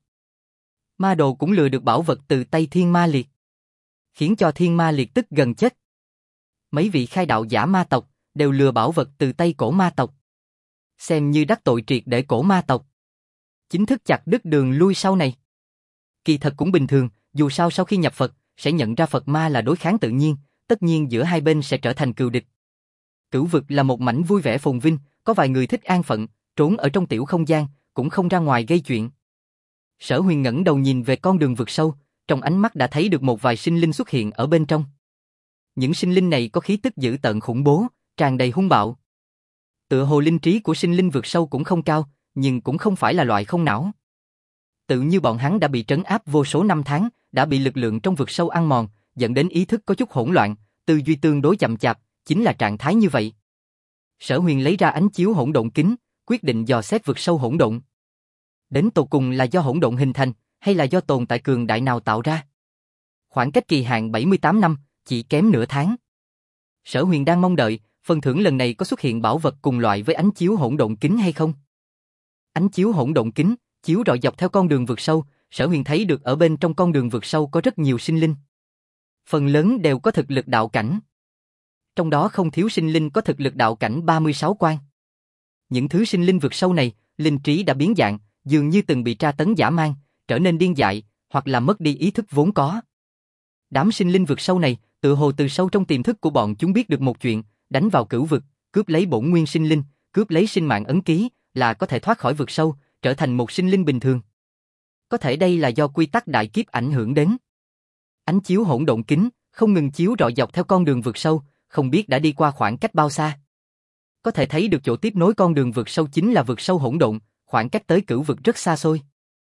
Ma Đồ cũng lừa được bảo vật từ tay Thiên Ma Liệt, khiến cho Thiên Ma Liệt tức gần chết. Mấy vị khai đạo giả ma tộc đều lừa bảo vật từ tay cổ ma tộc, xem như đắc tội triệt để cổ ma tộc, chính thức chặt đứt đường lui sau này. Kỳ thật cũng bình thường, dù sao sau khi nhập Phật sẽ nhận ra Phật ma là đối kháng tự nhiên, tất nhiên giữa hai bên sẽ trở thành cừu địch. Cửu vực là một mảnh vui vẻ phồn vinh, có vài người thích an phận, trốn ở trong tiểu không gian, cũng không ra ngoài gây chuyện. Sở Huyền ngẩng đầu nhìn về con đường vực sâu, trong ánh mắt đã thấy được một vài sinh linh xuất hiện ở bên trong. Những sinh linh này có khí tức dữ tợn khủng bố, tràn đầy hung bạo. Tựa hồ linh trí của sinh linh vực sâu cũng không cao, nhưng cũng không phải là loại không não. Tự như bọn hắn đã bị trấn áp vô số năm tháng, đã bị lực lượng trong vực sâu ăn mòn, dẫn đến ý thức có chút hỗn loạn, tư duy tương đối chậm chạp, chính là trạng thái như vậy. Sở Huyền lấy ra ánh chiếu hỗn độn kính, quyết định dò xét vực sâu hỗn độn. Đến tột cùng là do hỗn độn hình thành, hay là do tồn tại cường đại nào tạo ra? Khoảng cách kỳ hạn 78 năm, chỉ kém nửa tháng. Sở Huyền đang mong đợi, phần thưởng lần này có xuất hiện bảo vật cùng loại với ánh chiếu hỗn độn kính hay không? Ánh chiếu hỗn độn kính, chiếu rọi dọc theo con đường vực sâu, Sở Huyền thấy được ở bên trong con đường vực sâu có rất nhiều sinh linh. Phần lớn đều có thực lực đạo cảnh. Trong đó không thiếu sinh linh có thực lực đạo cảnh 36 quan. Những thứ sinh linh vực sâu này, linh trí đã biến dạng, dường như từng bị tra tấn dã man, trở nên điên dại, hoặc là mất đi ý thức vốn có. Đám sinh linh vực sâu này, tự hồ từ sâu trong tiềm thức của bọn chúng biết được một chuyện, đánh vào cửu vực, cướp lấy bổn nguyên sinh linh, cướp lấy sinh mạng ấn ký, là có thể thoát khỏi vực sâu, trở thành một sinh linh bình thường. Có thể đây là do quy tắc đại kiếp ảnh hưởng đến. Ánh chiếu hỗn độn kính, không ngừng chiếu rọi dọc theo con đường vượt sâu, không biết đã đi qua khoảng cách bao xa. Có thể thấy được chỗ tiếp nối con đường vượt sâu chính là vượt sâu hỗn độn, khoảng cách tới cửu vực rất xa xôi.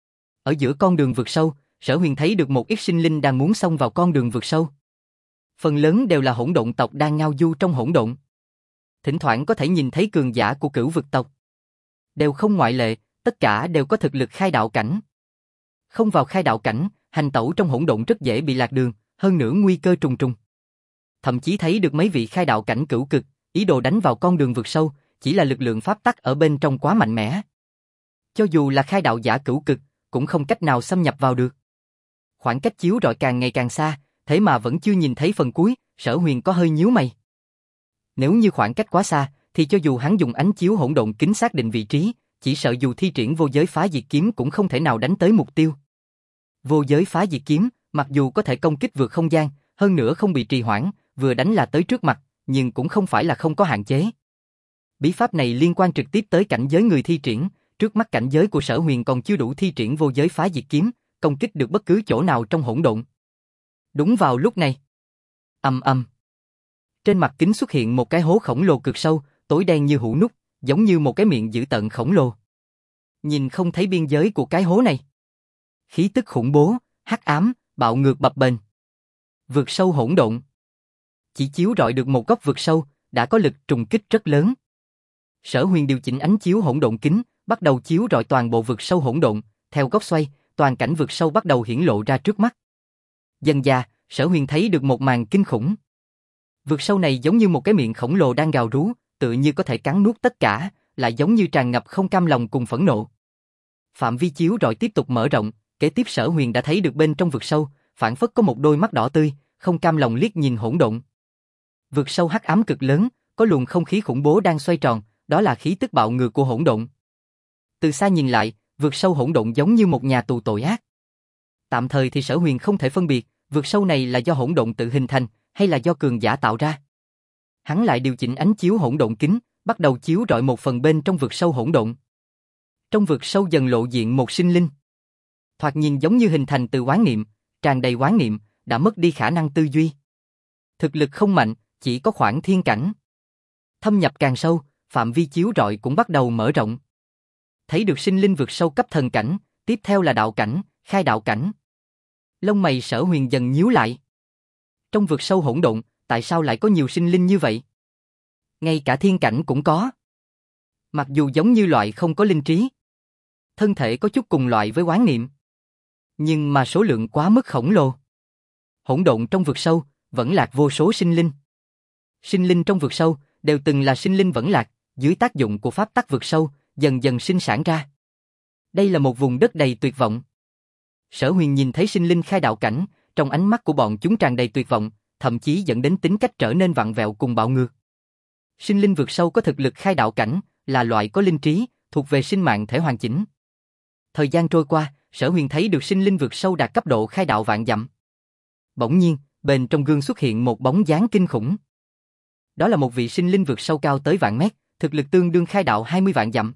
Ở giữa con đường vượt sâu, Sở Huyền thấy được một ít sinh linh đang muốn xông vào con đường vượt sâu. Phần lớn đều là hỗn độn tộc đang ngao du trong hỗn độn. Thỉnh thoảng có thể nhìn thấy cường giả của cửu vực tộc. Đều không ngoại lệ, tất cả đều có thực lực khai đạo cảnh. Không vào khai đạo cảnh, hành tẩu trong hỗn độn rất dễ bị lạc đường, hơn nữa nguy cơ trùng trùng. Thậm chí thấy được mấy vị khai đạo cảnh cửu cực, ý đồ đánh vào con đường vượt sâu, chỉ là lực lượng pháp tắc ở bên trong quá mạnh mẽ. Cho dù là khai đạo giả cửu cực, cũng không cách nào xâm nhập vào được. Khoảng cách chiếu rọi càng ngày càng xa, thế mà vẫn chưa nhìn thấy phần cuối, Sở Huyền có hơi nhíu mày. Nếu như khoảng cách quá xa, thì cho dù hắn dùng ánh chiếu hỗn độn kính xác định vị trí, chỉ sợ dù thi triển vô giới phá diệt kiếm cũng không thể nào đánh tới mục tiêu. Vô giới phá diệt kiếm, mặc dù có thể công kích vượt không gian, hơn nữa không bị trì hoãn, vừa đánh là tới trước mặt, nhưng cũng không phải là không có hạn chế. Bí pháp này liên quan trực tiếp tới cảnh giới người thi triển, trước mắt cảnh giới của Sở Huyền còn chưa đủ thi triển vô giới phá diệt kiếm, công kích được bất cứ chỗ nào trong hỗn độn. Đúng vào lúc này, ầm ầm, trên mặt kính xuất hiện một cái hố khổng lồ cực sâu, tối đen như hũ nút, giống như một cái miệng dữ tợn khổng lồ. Nhìn không thấy biên giới của cái hố này. Khí tức khủng bố, hắc ám, bạo ngược bập bềnh. Vượt sâu hỗn độn. Chỉ chiếu rọi được một góc vượt sâu, đã có lực trùng kích rất lớn. Sở Huyền điều chỉnh ánh chiếu hỗn độn kính, bắt đầu chiếu rọi toàn bộ vượt sâu hỗn độn, theo góc xoay, toàn cảnh vượt sâu bắt đầu hiển lộ ra trước mắt. Dần dà, Sở Huyền thấy được một màn kinh khủng. Vượt sâu này giống như một cái miệng khổng lồ đang gào rú, tự như có thể cắn nuốt tất cả, lại giống như tràn ngập không cam lòng cùng phẫn nộ. Phạm vi chiếu rọi tiếp tục mở rộng, kế tiếp Sở Huyền đã thấy được bên trong vực sâu, phảng phất có một đôi mắt đỏ tươi, không cam lòng liếc nhìn hỗn độn. Vực sâu hắc ám cực lớn, có luồng không khí khủng bố đang xoay tròn, đó là khí tức bạo ngược của hỗn độn. Từ xa nhìn lại, vực sâu hỗn độn giống như một nhà tù tội ác. Tạm thời thì Sở Huyền không thể phân biệt, vực sâu này là do hỗn độn tự hình thành, hay là do cường giả tạo ra. Hắn lại điều chỉnh ánh chiếu hỗn độn kính, bắt đầu chiếu rọi một phần bên trong vực sâu hỗn độn. Trong vực sâu dần lộ diện một sinh linh. Thoạt nhìn giống như hình thành từ oán niệm, tràn đầy oán niệm, đã mất đi khả năng tư duy. Thực lực không mạnh, chỉ có khoảng thiên cảnh. Thâm nhập càng sâu, phạm vi chiếu rọi cũng bắt đầu mở rộng. Thấy được sinh linh vượt sâu cấp thần cảnh, tiếp theo là đạo cảnh, khai đạo cảnh. Lông mày Sở Huyền dần nhíu lại. Trong vực sâu hỗn độn, tại sao lại có nhiều sinh linh như vậy? Ngay cả thiên cảnh cũng có. Mặc dù giống như loại không có linh trí, thân thể có chút cùng loại với oán niệm, nhưng mà số lượng quá mức khổng lồ. Hỗn độn trong vực sâu, vẫn lạc vô số sinh linh. Sinh linh trong vực sâu, đều từng là sinh linh vẫn lạc, dưới tác dụng của pháp tắc vực sâu, dần dần sinh sản ra. Đây là một vùng đất đầy tuyệt vọng. Sở Huyền nhìn thấy sinh linh khai đạo cảnh, trong ánh mắt của bọn chúng tràn đầy tuyệt vọng, thậm chí dẫn đến tính cách trở nên vặn vẹo cùng bạo ngược. Sinh linh vượt sâu có thực lực khai đạo cảnh, là loại có linh trí, thuộc về sinh mạng thể hoàn chỉnh. Thời gian trôi qua, Sở Huyền thấy được sinh linh vượt sâu đạt cấp độ khai đạo vạn dặm. Bỗng nhiên, bên trong gương xuất hiện một bóng dáng kinh khủng. Đó là một vị sinh linh vượt sâu cao tới vạn mét, thực lực tương đương khai đạo 20 vạn dặm.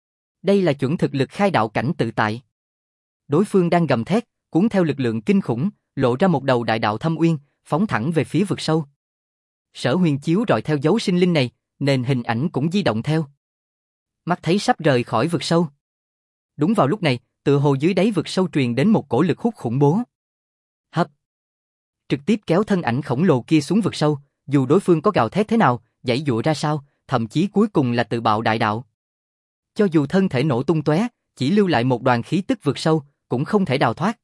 Đây là chuẩn thực lực khai đạo cảnh tự tại. Đối phương đang gầm thét, cuốn theo lực lượng kinh khủng, lộ ra một đầu đại đạo thâm uyên, phóng thẳng về phía vực sâu. Sở Huyền chiếu rọi theo dấu sinh linh này, nên hình ảnh cũng di động theo. Mắt thấy sắp rời khỏi vực sâu. Đúng vào lúc này, tựa hồ dưới đáy vực sâu truyền đến một cổ lực hút khủng bố. Hấp! Trực tiếp kéo thân ảnh khổng lồ kia xuống vực sâu, dù đối phương có gào thét thế nào, giãy giụa ra sao, thậm chí cuối cùng là tự bạo đại đạo. Cho dù thân thể nổ tung tóe, chỉ lưu lại một đoàn khí tức vực sâu, cũng không thể đào thoát.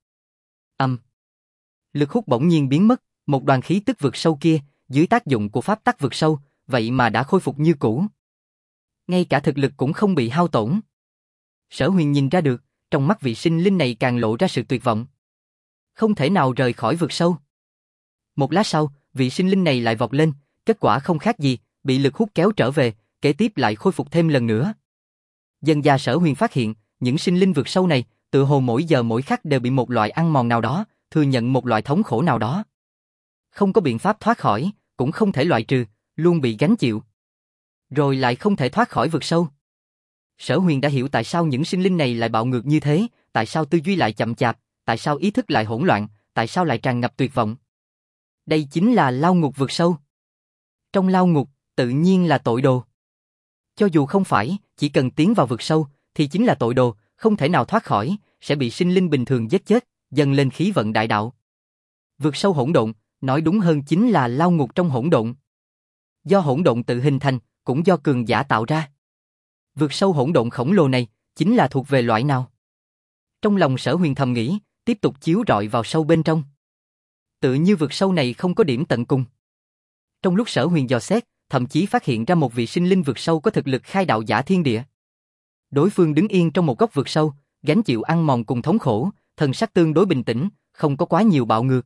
Lực hút bỗng nhiên biến mất, một đoàn khí tức vực sâu kia, dưới tác dụng của pháp tắc vực sâu, vậy mà đã khôi phục như cũ. Ngay cả thực lực cũng không bị hao tổn. Sở Huyền nhìn ra được, trong mắt vị sinh linh này càng lộ ra sự tuyệt vọng. Không thể nào rời khỏi vực sâu. Một lát sau, vị sinh linh này lại vọt lên, kết quả không khác gì, bị lực hút kéo trở về, kế tiếp lại khôi phục thêm lần nữa. Dần dà Sở Huyền phát hiện, những sinh linh vực sâu này, tự hồ mỗi giờ mỗi khắc đều bị một loại ăn mòn nào đó, thừa nhận một loại thống khổ nào đó. Không có biện pháp thoát khỏi, cũng không thể loại trừ, luôn bị gánh chịu. Rồi lại không thể thoát khỏi vực sâu. Sở Huyền đã hiểu tại sao những sinh linh này lại bạo ngược như thế, tại sao tư duy lại chậm chạp, tại sao ý thức lại hỗn loạn, tại sao lại tràn ngập tuyệt vọng. Đây chính là lao ngục vực sâu. Trong lao ngục, tự nhiên là tội đồ. Cho dù không phải, chỉ cần tiến vào vực sâu, thì chính là tội đồ, không thể nào thoát khỏi, sẽ bị sinh linh bình thường giết chết, dâng lên khí vận đại đạo. Vực sâu hỗn độn, nói đúng hơn chính là lao ngục trong hỗn độn. Do hỗn độn tự hình thành, cũng do cường giả tạo ra. Vực sâu hỗn độn khổng lồ này, chính là thuộc về loại nào? Trong lòng Sở Huyền thầm nghĩ, tiếp tục chiếu rọi vào sâu bên trong. Tự như vực sâu này không có điểm tận cùng. Trong lúc Sở Huyền dò xét, thậm chí phát hiện ra một vị sinh linh vực sâu có thực lực khai đạo giả thiên địa. Đối phương đứng yên trong một góc vực sâu, gánh chịu ăn mòn cùng thống khổ, thần sắc tương đối bình tĩnh, không có quá nhiều bạo ngược.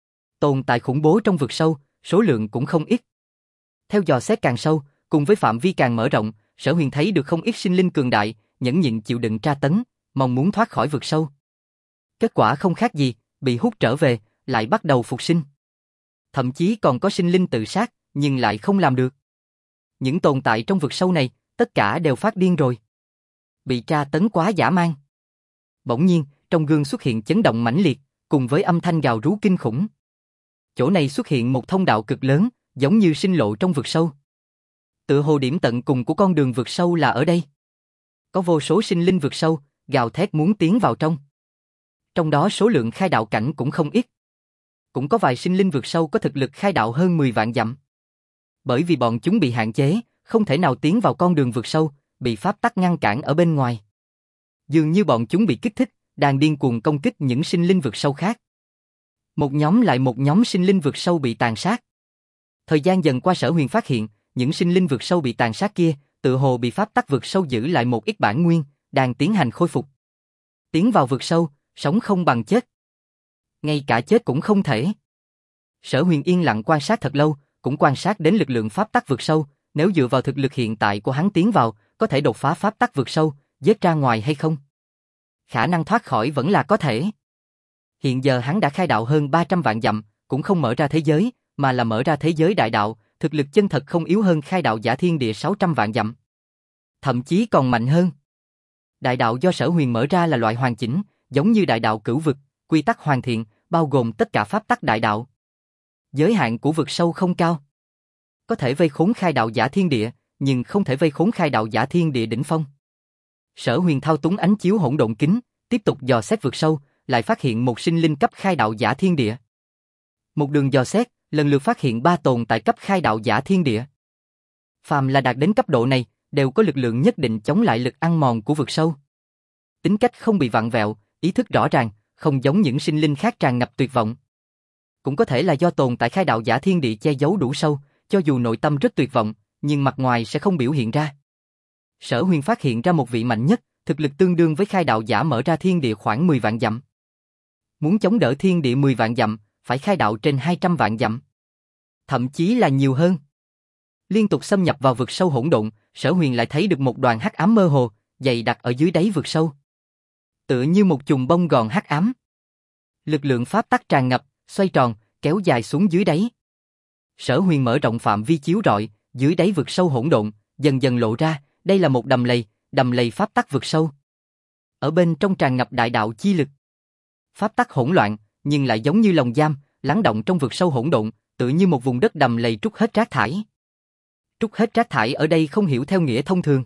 Tồn tại khủng bố trong vực sâu, số lượng cũng không ít. Theo dò xét càng sâu, cùng với phạm vi càng mở rộng, Sở Huyền thấy được không ít sinh linh cường đại, nhẫn nhịn chịu đựng tra tấn, mong muốn thoát khỏi vực sâu. Kết quả không khác gì, bị hút trở về, lại bắt đầu phục sinh. Thậm chí còn có sinh linh tự sát, nhưng lại không làm được. Những tồn tại trong vực sâu này, tất cả đều phát điên rồi. Bị tra tấn quá dã man. Bỗng nhiên, trong gương xuất hiện chấn động mãnh liệt, cùng với âm thanh gào rú kinh khủng. Chỗ này xuất hiện một thông đạo cực lớn, giống như sinh lộ trong vực sâu. Tựa hồ điểm tận cùng của con đường vực sâu là ở đây. Có vô số sinh linh vực sâu, gào thét muốn tiến vào trong. Trong đó số lượng khai đạo cảnh cũng không ít. Cũng có vài sinh linh vực sâu có thực lực khai đạo hơn 10 vạn dặm. Bởi vì bọn chúng bị hạn chế, không thể nào tiến vào con đường vực sâu, bị pháp tắc ngăn cản ở bên ngoài. Dường như bọn chúng bị kích thích, đang điên cuồng công kích những sinh linh vực sâu khác. Một nhóm lại một nhóm sinh linh vực sâu bị tàn sát. Thời gian dần qua Sở Huyền phát hiện, những sinh linh vực sâu bị tàn sát kia, tự hồ bị pháp tắc vực sâu giữ lại một ít bản nguyên, đang tiến hành khôi phục. Tiến vào vực sâu, sống không bằng chết. Ngay cả chết cũng không thể. Sở Huyền yên lặng quan sát thật lâu, cũng quan sát đến lực lượng pháp tắc vực sâu, nếu dựa vào thực lực hiện tại của hắn tiến vào, có thể đột phá pháp tắc vực sâu, giết ra ngoài hay không? Khả năng thoát khỏi vẫn là có thể. Hiện giờ hắn đã khai đạo hơn 300 vạn dặm, cũng không mở ra thế giới, mà là mở ra thế giới đại đạo, thực lực chân thật không yếu hơn khai đạo giả thiên địa 600 vạn dặm. Thậm chí còn mạnh hơn. Đại đạo do Sở Huyền mở ra là loại hoàn chỉnh, giống như đại đạo cửu vực, quy tắc hoàn thiện, bao gồm tất cả pháp tắc đại đạo. Giới hạn của vực sâu không cao. Có thể vây khốn khai đạo giả thiên địa, nhưng không thể vây khốn khai đạo giả thiên địa đỉnh phong. Sở Huyền thao túng ánh chiếu hỗn độn kính, tiếp tục dò xét vực sâu, lại phát hiện một sinh linh cấp khai đạo giả thiên địa. Một đường dò xét, lần lượt phát hiện 3 tồn tại cấp khai đạo giả thiên địa. Phàm là đạt đến cấp độ này, đều có lực lượng nhất định chống lại lực ăn mòn của vực sâu. Tính cách không bị vặn vẹo, ý thức rõ ràng, không giống những sinh linh khác tràn ngập tuyệt vọng. Cũng có thể là do tồn tại khai đạo giả thiên địa che giấu đủ sâu, cho dù nội tâm rất tuyệt vọng, nhưng mặt ngoài sẽ không biểu hiện ra. Sở Huyền phát hiện ra một vị mạnh nhất, thực lực tương đương với khai đạo giả mở ra thiên địa khoảng 10 vạn dặm. Muốn chống đỡ thiên địa 10 vạn dặm, phải khai đạo trên 200 vạn dặm. Thậm chí là nhiều hơn. Liên tục xâm nhập vào vực sâu hỗn độn, Sở Huyền lại thấy được một đoàn hắc ám mơ hồ, dày đặc ở dưới đáy vực sâu. Tựa như một chùm bông gòn hắc ám. Lực lượng pháp tắc tràn ngập, xoay tròn, kéo dài xuống dưới đáy. Sở Huyền mở rộng phạm vi chiếu rọi, dưới đáy vực sâu hỗn độn, dần dần lộ ra, đây là một đầm lầy pháp tắc vực sâu. Ở bên trong tràn ngập đại đạo chi lực. Pháp tắc hỗn loạn, nhưng lại giống như lồng giam, lắng động trong vực sâu hỗn độn, tựa như một vùng đất đầm lầy trút hết rác thải. Trút hết rác thải ở đây không hiểu theo nghĩa thông thường,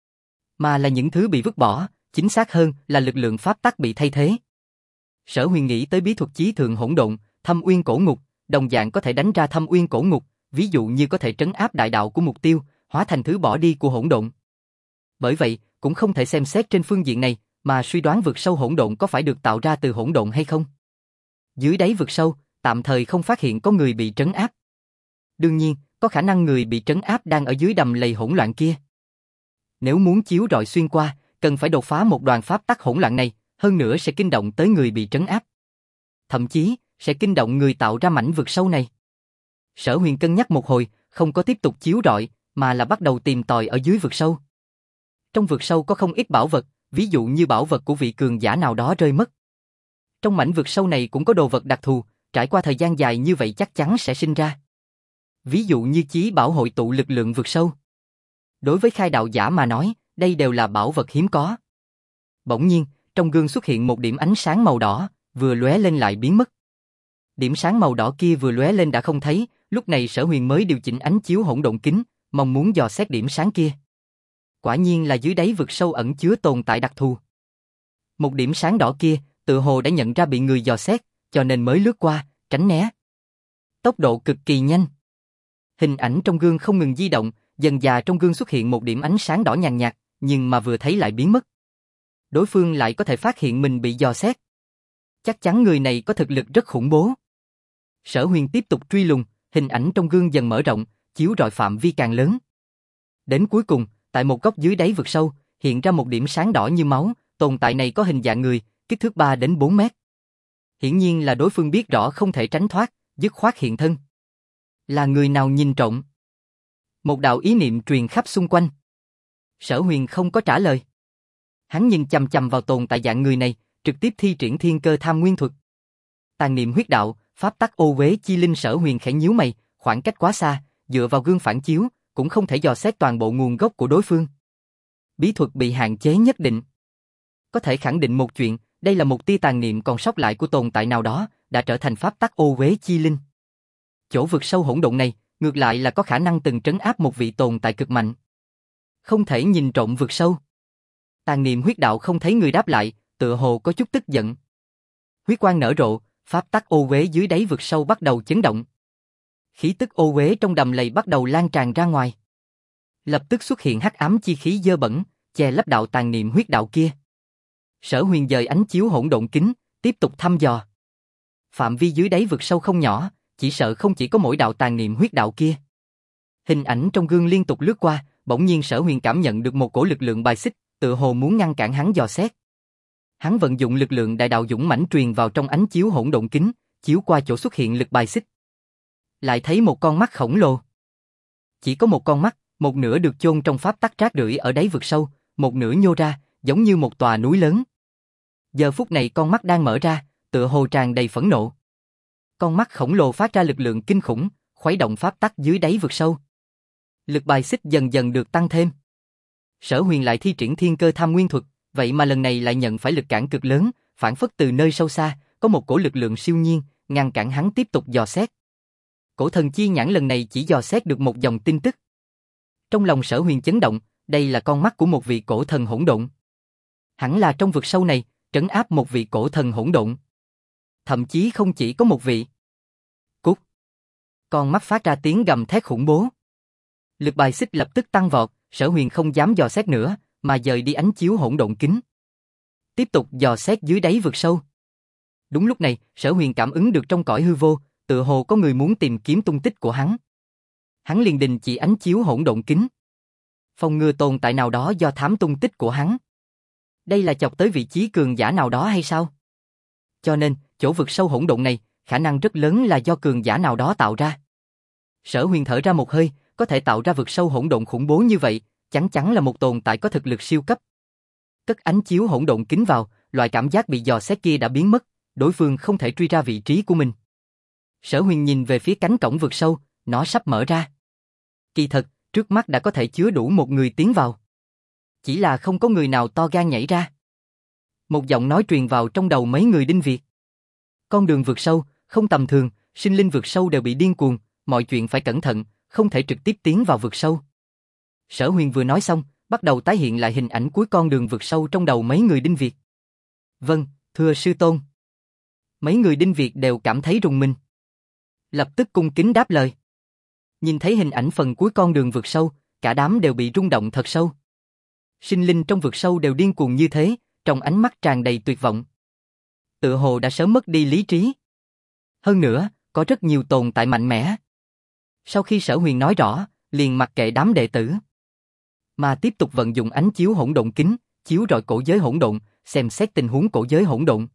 mà là những thứ bị vứt bỏ, chính xác hơn là lực lượng pháp tắc bị thay thế. Sở Huyền nghĩ tới bí thuật chí thượng hỗn độn, Thâm Uyên Cổ Ngục, đồng dạng có thể đánh ra Thâm Uyên Cổ Ngục, ví dụ như có thể trấn áp đại đạo của mục tiêu, hóa thành thứ bỏ đi của hỗn độn. Bởi vậy, cũng không thể xem xét trên phương diện này, mà suy đoán vực sâu hỗn độn có phải được tạo ra từ hỗn độn hay không. Dưới đáy vực sâu, tạm thời không phát hiện có người bị trấn áp. Đương nhiên, có khả năng người bị trấn áp đang ở dưới đầm lầy hỗn loạn kia. Nếu muốn chiếu rọi xuyên qua, cần phải đột phá một đoàn pháp tắc hỗn loạn này, hơn nữa sẽ kinh động tới người bị trấn áp. Thậm chí, sẽ kinh động người tạo ra mảnh vực sâu này. Sở Huyền cân nhắc một hồi, không có tiếp tục chiếu rọi, mà là bắt đầu tìm tòi ở dưới vực sâu. Trong vực sâu có không ít bảo vật, ví dụ như bảo vật của vị cường giả nào đó rơi mất. Trong mảnh vực sâu này cũng có đồ vật đặc thù, trải qua thời gian dài như vậy chắc chắn sẽ sinh ra. Ví dụ như chí bảo hội tụ lực lượng vực sâu. Đối với khai đạo giả mà nói, đây đều là bảo vật hiếm có. Bỗng nhiên, trong gương xuất hiện một điểm ánh sáng màu đỏ, vừa lóe lên lại biến mất. Điểm sáng màu đỏ kia vừa lóe lên đã không thấy, lúc này Sở Huyền mới điều chỉnh ánh chiếu hỗn độn kính, mong muốn dò xét điểm sáng kia. Quả nhiên là dưới đáy vực sâu ẩn chứa tồn tại đặc thù. Một điểm sáng đỏ kia, tự hồ đã nhận ra bị người dò xét, cho nên mới lướt qua, tránh né. Tốc độ cực kỳ nhanh. Hình ảnh trong gương không ngừng di động, dần dà trong gương xuất hiện một điểm ánh sáng đỏ nhàn nhạt, nhưng mà vừa thấy lại biến mất. Đối phương lại có thể phát hiện mình bị dò xét. Chắc chắn người này có thực lực rất khủng bố. Sở Huyền tiếp tục truy lùng, hình ảnh trong gương dần mở rộng, chiếu rọi phạm vi càng lớn. Đến cuối cùng, tại một góc dưới đáy vực sâu, hiện ra một điểm sáng đỏ như máu, tồn tại này có hình dạng người, kích thước 3 đến 4 mét. Hiển nhiên là đối phương biết rõ không thể tránh thoát, dứt khoát hiện thân. Là người nào nhìn trộm? Một đạo ý niệm truyền khắp xung quanh. Sở Huyền không có trả lời. Hắn nhìn chằm chằm vào tồn tại dạng người này, trực tiếp thi triển thiên cơ tham nguyên thuật. Tàn niệm huyết đạo, pháp tắc ô uế chi linh. Sở Huyền khẽ nhíu mày, khoảng cách quá xa, dựa vào gương phản chiếu, cũng không thể dò xét toàn bộ nguồn gốc của đối phương. Bí thuật bị hạn chế nhất định. Có thể khẳng định một chuyện, đây là một tia tàn niệm còn sót lại của tồn tại nào đó, đã trở thành pháp tắc ô uế chi linh. Chỗ vực sâu hỗn độn này, ngược lại là có khả năng từng trấn áp một vị tồn tại cực mạnh. Không thể nhìn trộm vực sâu. Tàn niệm huyết đạo không thấy người đáp lại, tựa hồ có chút tức giận. Huyết quang nở rộ, pháp tắc ô uế dưới đáy vực sâu bắt đầu chấn động. Khí tức ô uế trong đầm lầy bắt đầu lan tràn ra ngoài. Lập tức xuất hiện hắc ám chi khí dơ bẩn, che lấp đạo tàn niệm huyết đạo kia. Sở Huyền dời ánh chiếu hỗn độn kính, tiếp tục thăm dò. Phạm vi dưới đáy vực sâu không nhỏ, chỉ sợ không chỉ có mỗi đạo tàn niệm huyết đạo kia. Hình ảnh trong gương liên tục lướt qua, bỗng nhiên Sở Huyền cảm nhận được một cổ lực lượng bài xích, tựa hồ muốn ngăn cản hắn dò xét. Hắn vận dụng lực lượng đại đạo dũng mãnh truyền vào trong ánh chiếu hỗn độn kính, chiếu qua chỗ xuất hiện lực bài xích. Lại thấy một con mắt khổng lồ. Chỉ có một con mắt, một nửa được chôn trong pháp tắc rác rưởi ở đáy vực sâu, một nửa nhô ra, giống như một tòa núi lớn. Giờ phút này con mắt đang mở ra, tựa hồ tràn đầy phẫn nộ. Con mắt khổng lồ phát ra lực lượng kinh khủng, khuấy động pháp tắc dưới đáy vực sâu. Lực bài xích dần dần được tăng thêm. Sở Huyền lại thi triển thiên cơ tham nguyên thuật, vậy mà lần này lại nhận phải lực cản cực lớn, phản phất từ nơi sâu xa, có một cổ lực lượng siêu nhiên, ngăn cản hắn tiếp tục dò xét. Cổ thần chi nhãn lần này chỉ dò xét được một dòng tin tức. Trong lòng Sở Huyền chấn động, đây là con mắt của một vị cổ thần hỗn độn. Hẳn là trong vực sâu này, trấn áp một vị cổ thần hỗn độn. Thậm chí không chỉ có một vị. Cút. Con mắt phát ra tiếng gầm thét khủng bố. Lực bài xích lập tức tăng vọt, Sở Huyền không dám dò xét nữa, mà dời đi ánh chiếu hỗn độn kính. Tiếp tục dò xét dưới đáy vực sâu. Đúng lúc này, Sở Huyền cảm ứng được trong cõi hư vô, tựa hồ có người muốn tìm kiếm tung tích của hắn. Hắn liền đình chỉ ánh chiếu hỗn độn kính. Phòng ngừa tồn tại nào đó do thám tung tích của hắn. Đây là chọc tới vị trí cường giả nào đó hay sao? Cho nên, chỗ vực sâu hỗn độn này, khả năng rất lớn là do cường giả nào đó tạo ra. Sở Huyền thở ra một hơi, có thể tạo ra vực sâu hỗn độn khủng bố như vậy, chắc chắn là một tồn tại có thực lực siêu cấp. Cất ánh chiếu hỗn độn kính vào, loại cảm giác bị dò xét kia đã biến mất, đối phương không thể truy ra vị trí của mình. Sở Huyền nhìn về phía cánh cổng vực sâu, nó sắp mở ra. Kỳ thật, trước mắt đã có thể chứa đủ một người tiến vào. Chỉ là không có người nào to gan nhảy ra. Một giọng nói truyền vào trong đầu mấy người Đinh Việt. Con đường vượt sâu, không tầm thường, sinh linh vượt sâu đều bị điên cuồng, mọi chuyện phải cẩn thận, không thể trực tiếp tiến vào vượt sâu. Sở Huyền vừa nói xong, bắt đầu tái hiện lại hình ảnh cuối con đường vượt sâu trong đầu mấy người Đinh Việt. Vâng, thưa sư tôn. Mấy người Đinh Việt đều cảm thấy rùng mình. Lập tức cung kính đáp lời. Nhìn thấy hình ảnh phần cuối con đường vượt sâu, cả đám đều bị rung động thật sâu. Sinh linh trong vượt sâu đều điên cuồng như thế, trong ánh mắt tràn đầy tuyệt vọng. Tựa hồ đã sớm mất đi lý trí. Hơn nữa, có rất nhiều tồn tại mạnh mẽ. Sau khi Sở Huyền nói rõ, liền mặc kệ đám đệ tử, mà tiếp tục vận dụng ánh chiếu hỗn độn kính, chiếu rọi cổ giới hỗn độn, xem xét tình huống cổ giới hỗn độn.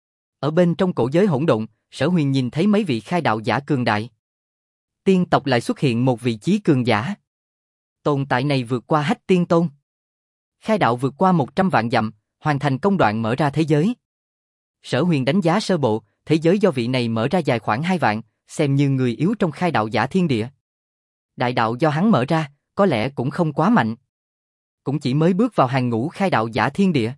Ở bên trong cổ giới hỗn độn, Sở Huyền nhìn thấy mấy vị khai đạo giả cường đại. Tiên tộc lại xuất hiện một vị chí cường giả. Tồn tại này vượt qua Hách Tiên Tôn. Khai đạo vượt qua 100 vạn dặm, hoàn thành công đoạn mở ra thế giới. Sở Huyền đánh giá sơ bộ, thế giới do vị này mở ra dài khoảng 2 vạn, xem như người yếu trong khai đạo giả thiên địa. Đại đạo do hắn mở ra, có lẽ cũng không quá mạnh. cũng chỉ mới bước vào hàng ngũ khai đạo giả thiên địa.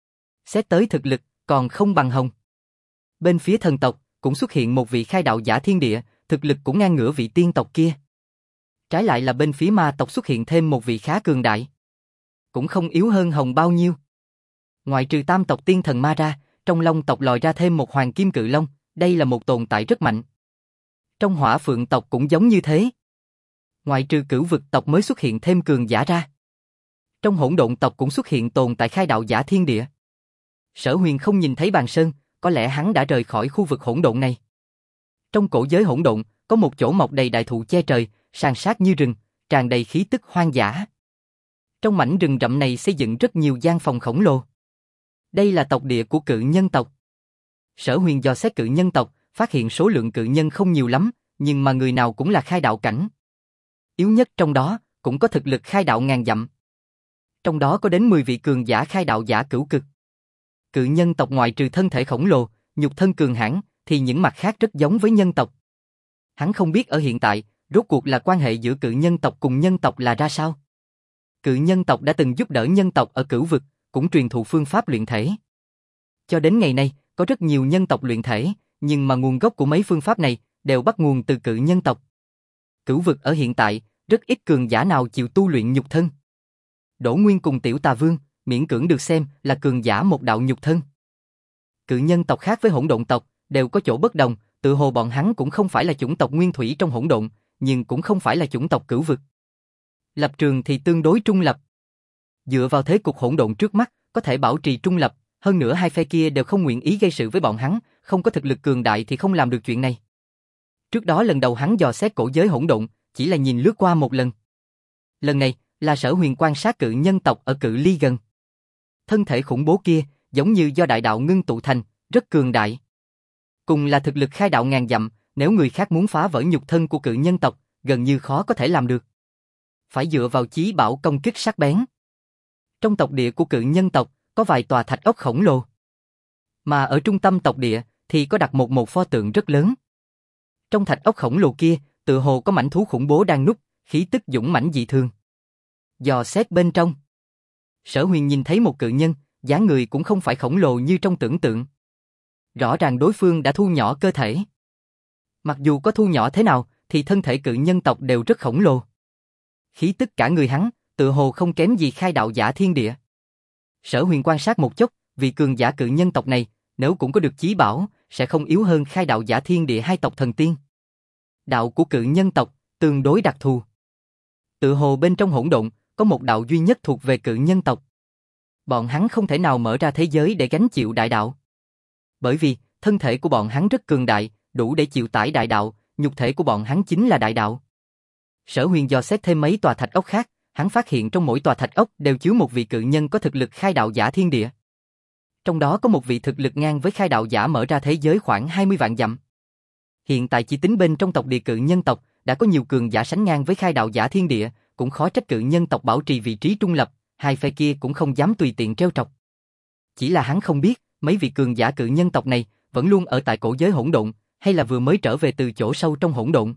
Xét tới thực lực, còn không bằng Hồng. Bên phía thần tộc, cũng xuất hiện một vị khai đạo giả thiên địa, thực lực cũng ngang ngửa vị tiên tộc kia. Trái lại là bên phía ma tộc xuất hiện thêm một vị khá cường đại. Cũng không yếu hơn Hồng bao nhiêu. Ngoại trừ tam tộc tiên thần ma ra, trong Long tộc lòi ra thêm một hoàng kim cự long, đây là một tồn tại rất mạnh. Trong Hỏa Phượng tộc cũng giống như thế. Ngoại trừ Cửu Vực tộc mới xuất hiện thêm cường giả ra. Trong Hỗn Độn tộc cũng xuất hiện tồn tại khai đạo giả thiên địa. Sở Huyền không nhìn thấy Bàn Sơn, có lẽ hắn đã rời khỏi khu vực hỗn độn này. Trong cổ giới hỗn độn, có một chỗ mọc đầy đại thụ che trời, san sát như rừng, tràn đầy khí tức hoang dã. Trong mảnh rừng rậm này xây dựng rất nhiều gian phòng khổng lồ. Đây là tộc địa của cự nhân tộc. Sở Huyền dò xét cự nhân tộc, phát hiện số lượng cự nhân không nhiều lắm, nhưng mà người nào cũng là khai đạo cảnh. Yếu nhất trong đó, cũng có thực lực khai đạo ngàn dặm. Trong đó có đến 10 vị cường giả khai đạo giả cửu cực. Cự nhân tộc ngoại trừ thân thể khổng lồ, nhục thân cường hãn, thì những mặt khác rất giống với nhân tộc. Hắn không biết ở hiện tại, rốt cuộc là quan hệ giữa cự nhân tộc cùng nhân tộc là ra sao. Cự nhân tộc đã từng giúp đỡ nhân tộc ở Cửu Vực, cũng truyền thụ phương pháp luyện thể. Cho đến ngày nay, có rất nhiều nhân tộc luyện thể, nhưng mà nguồn gốc của mấy phương pháp này đều bắt nguồn từ cự nhân tộc. Cửu Vực ở hiện tại, rất ít cường giả nào chịu tu luyện nhục thân. Đỗ Nguyên cùng Tiểu Tà Vương, miễn cưỡng được xem là cường giả một đạo nhục thân. Cự nhân tộc khác với hỗn độn tộc, đều có chỗ bất đồng, tự hồ bọn hắn cũng không phải là chủng tộc nguyên thủy trong hỗn độn, nhưng cũng không phải là chủng tộc Cửu Vực. Lập trường thì tương đối trung lập. Dựa vào thế cục hỗn độn trước mắt, có thể bảo trì trung lập, hơn nữa hai phe kia đều không nguyện ý gây sự với bọn hắn, không có thực lực cường đại thì không làm được chuyện này. Trước đó lần đầu hắn dò xét cổ giới hỗn độn, chỉ là nhìn lướt qua một lần. Lần này, là Sở Huyền quan sát cự nhân tộc ở cự ly gần. Thân thể khủng bố kia, giống như do đại đạo ngưng tụ thành, rất cường đại. Cùng là thực lực khai đạo ngàn dặm, nếu người khác muốn phá vỡ nhục thân của cự nhân tộc, gần như khó có thể làm được. Phải dựa vào chí bảo công kích sắc bén. Trong tộc địa của cự nhân tộc, có vài tòa thạch ốc khổng lồ. Mà ở trung tâm tộc địa, thì có đặt một pho tượng rất lớn. Trong thạch ốc khổng lồ kia, tựa hồ có mãnh thú khủng bố đang núp, khí tức dũng mãnh dị thường. Dò xét bên trong, Sở Huyền nhìn thấy một cự nhân, dáng người cũng không phải khổng lồ như trong tưởng tượng. Rõ ràng đối phương đã thu nhỏ cơ thể. Mặc dù có thu nhỏ thế nào, thì thân thể cự nhân tộc đều rất khổng lồ. Khí tức cả người hắn, tựa hồ không kém gì khai đạo giả thiên địa. Sở Huyền quan sát một chút, vì cường giả cự nhân tộc này, nếu cũng có được chí bảo, sẽ không yếu hơn khai đạo giả thiên địa hai tộc thần tiên. Đạo của cự nhân tộc, tương đối đặc thù. Tựa hồ bên trong hỗn độn, có một đạo duy nhất thuộc về cự nhân tộc. Bọn hắn không thể nào mở ra thế giới để gánh chịu đại đạo. Bởi vì, thân thể của bọn hắn rất cường đại, đủ để chịu tải đại đạo, nhục thể của bọn hắn chính là đại đạo. Sở Huyền dò xét thêm mấy tòa thạch ốc khác, hắn phát hiện trong mỗi tòa thạch ốc đều chứa một vị cự nhân có thực lực khai đạo giả thiên địa. Trong đó có một vị thực lực ngang với khai đạo giả mở ra thế giới khoảng 20 vạn dặm. Hiện tại chỉ tính bên trong tộc địa cự nhân tộc, đã có nhiều cường giả sánh ngang với khai đạo giả thiên địa, cũng khó trách cự nhân tộc bảo trì vị trí trung lập, hai phe kia cũng không dám tùy tiện trêu chọc. Chỉ là hắn không biết, mấy vị cường giả cự nhân tộc này vẫn luôn ở tại cổ giới hỗn độn, hay là vừa mới trở về từ chỗ sâu trong hỗn độn.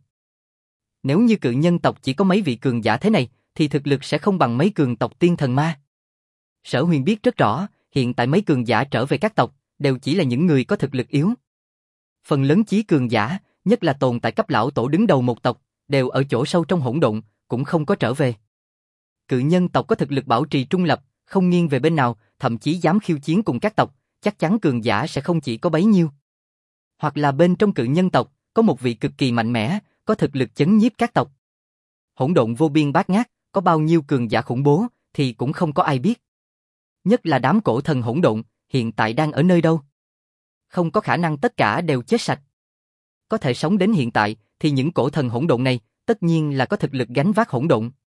Nếu như cự nhân tộc chỉ có mấy vị cường giả thế này, thì thực lực sẽ không bằng mấy cường tộc tiên thần ma. Sở Huyền biết rất rõ, hiện tại mấy cường giả trở về các tộc, đều chỉ là những người có thực lực yếu. Phần lớn chí cường giả, nhất là tồn tại cấp lão tổ đứng đầu một tộc, đều ở chỗ sâu trong hỗn độn, cũng không có trở về. Cự nhân tộc có thực lực bảo trì trung lập, không nghiêng về bên nào, thậm chí dám khiêu chiến cùng các tộc, chắc chắn cường giả sẽ không chỉ có bấy nhiêu. Hoặc là bên trong cự nhân tộc, có một vị cực kỳ mạnh mẽ, có thực lực chấn nhiếp các tộc. Hỗn độn vô biên bát ngát, có bao nhiêu cường giả khủng bố, thì cũng không có ai biết. Nhất là đám cổ thần hỗn độn, hiện tại đang ở nơi đâu? Không có khả năng tất cả đều chết sạch. Có thể sống đến hiện tại, thì những cổ thần hỗn độn này, tất nhiên là có thực lực gánh vác hỗn độn.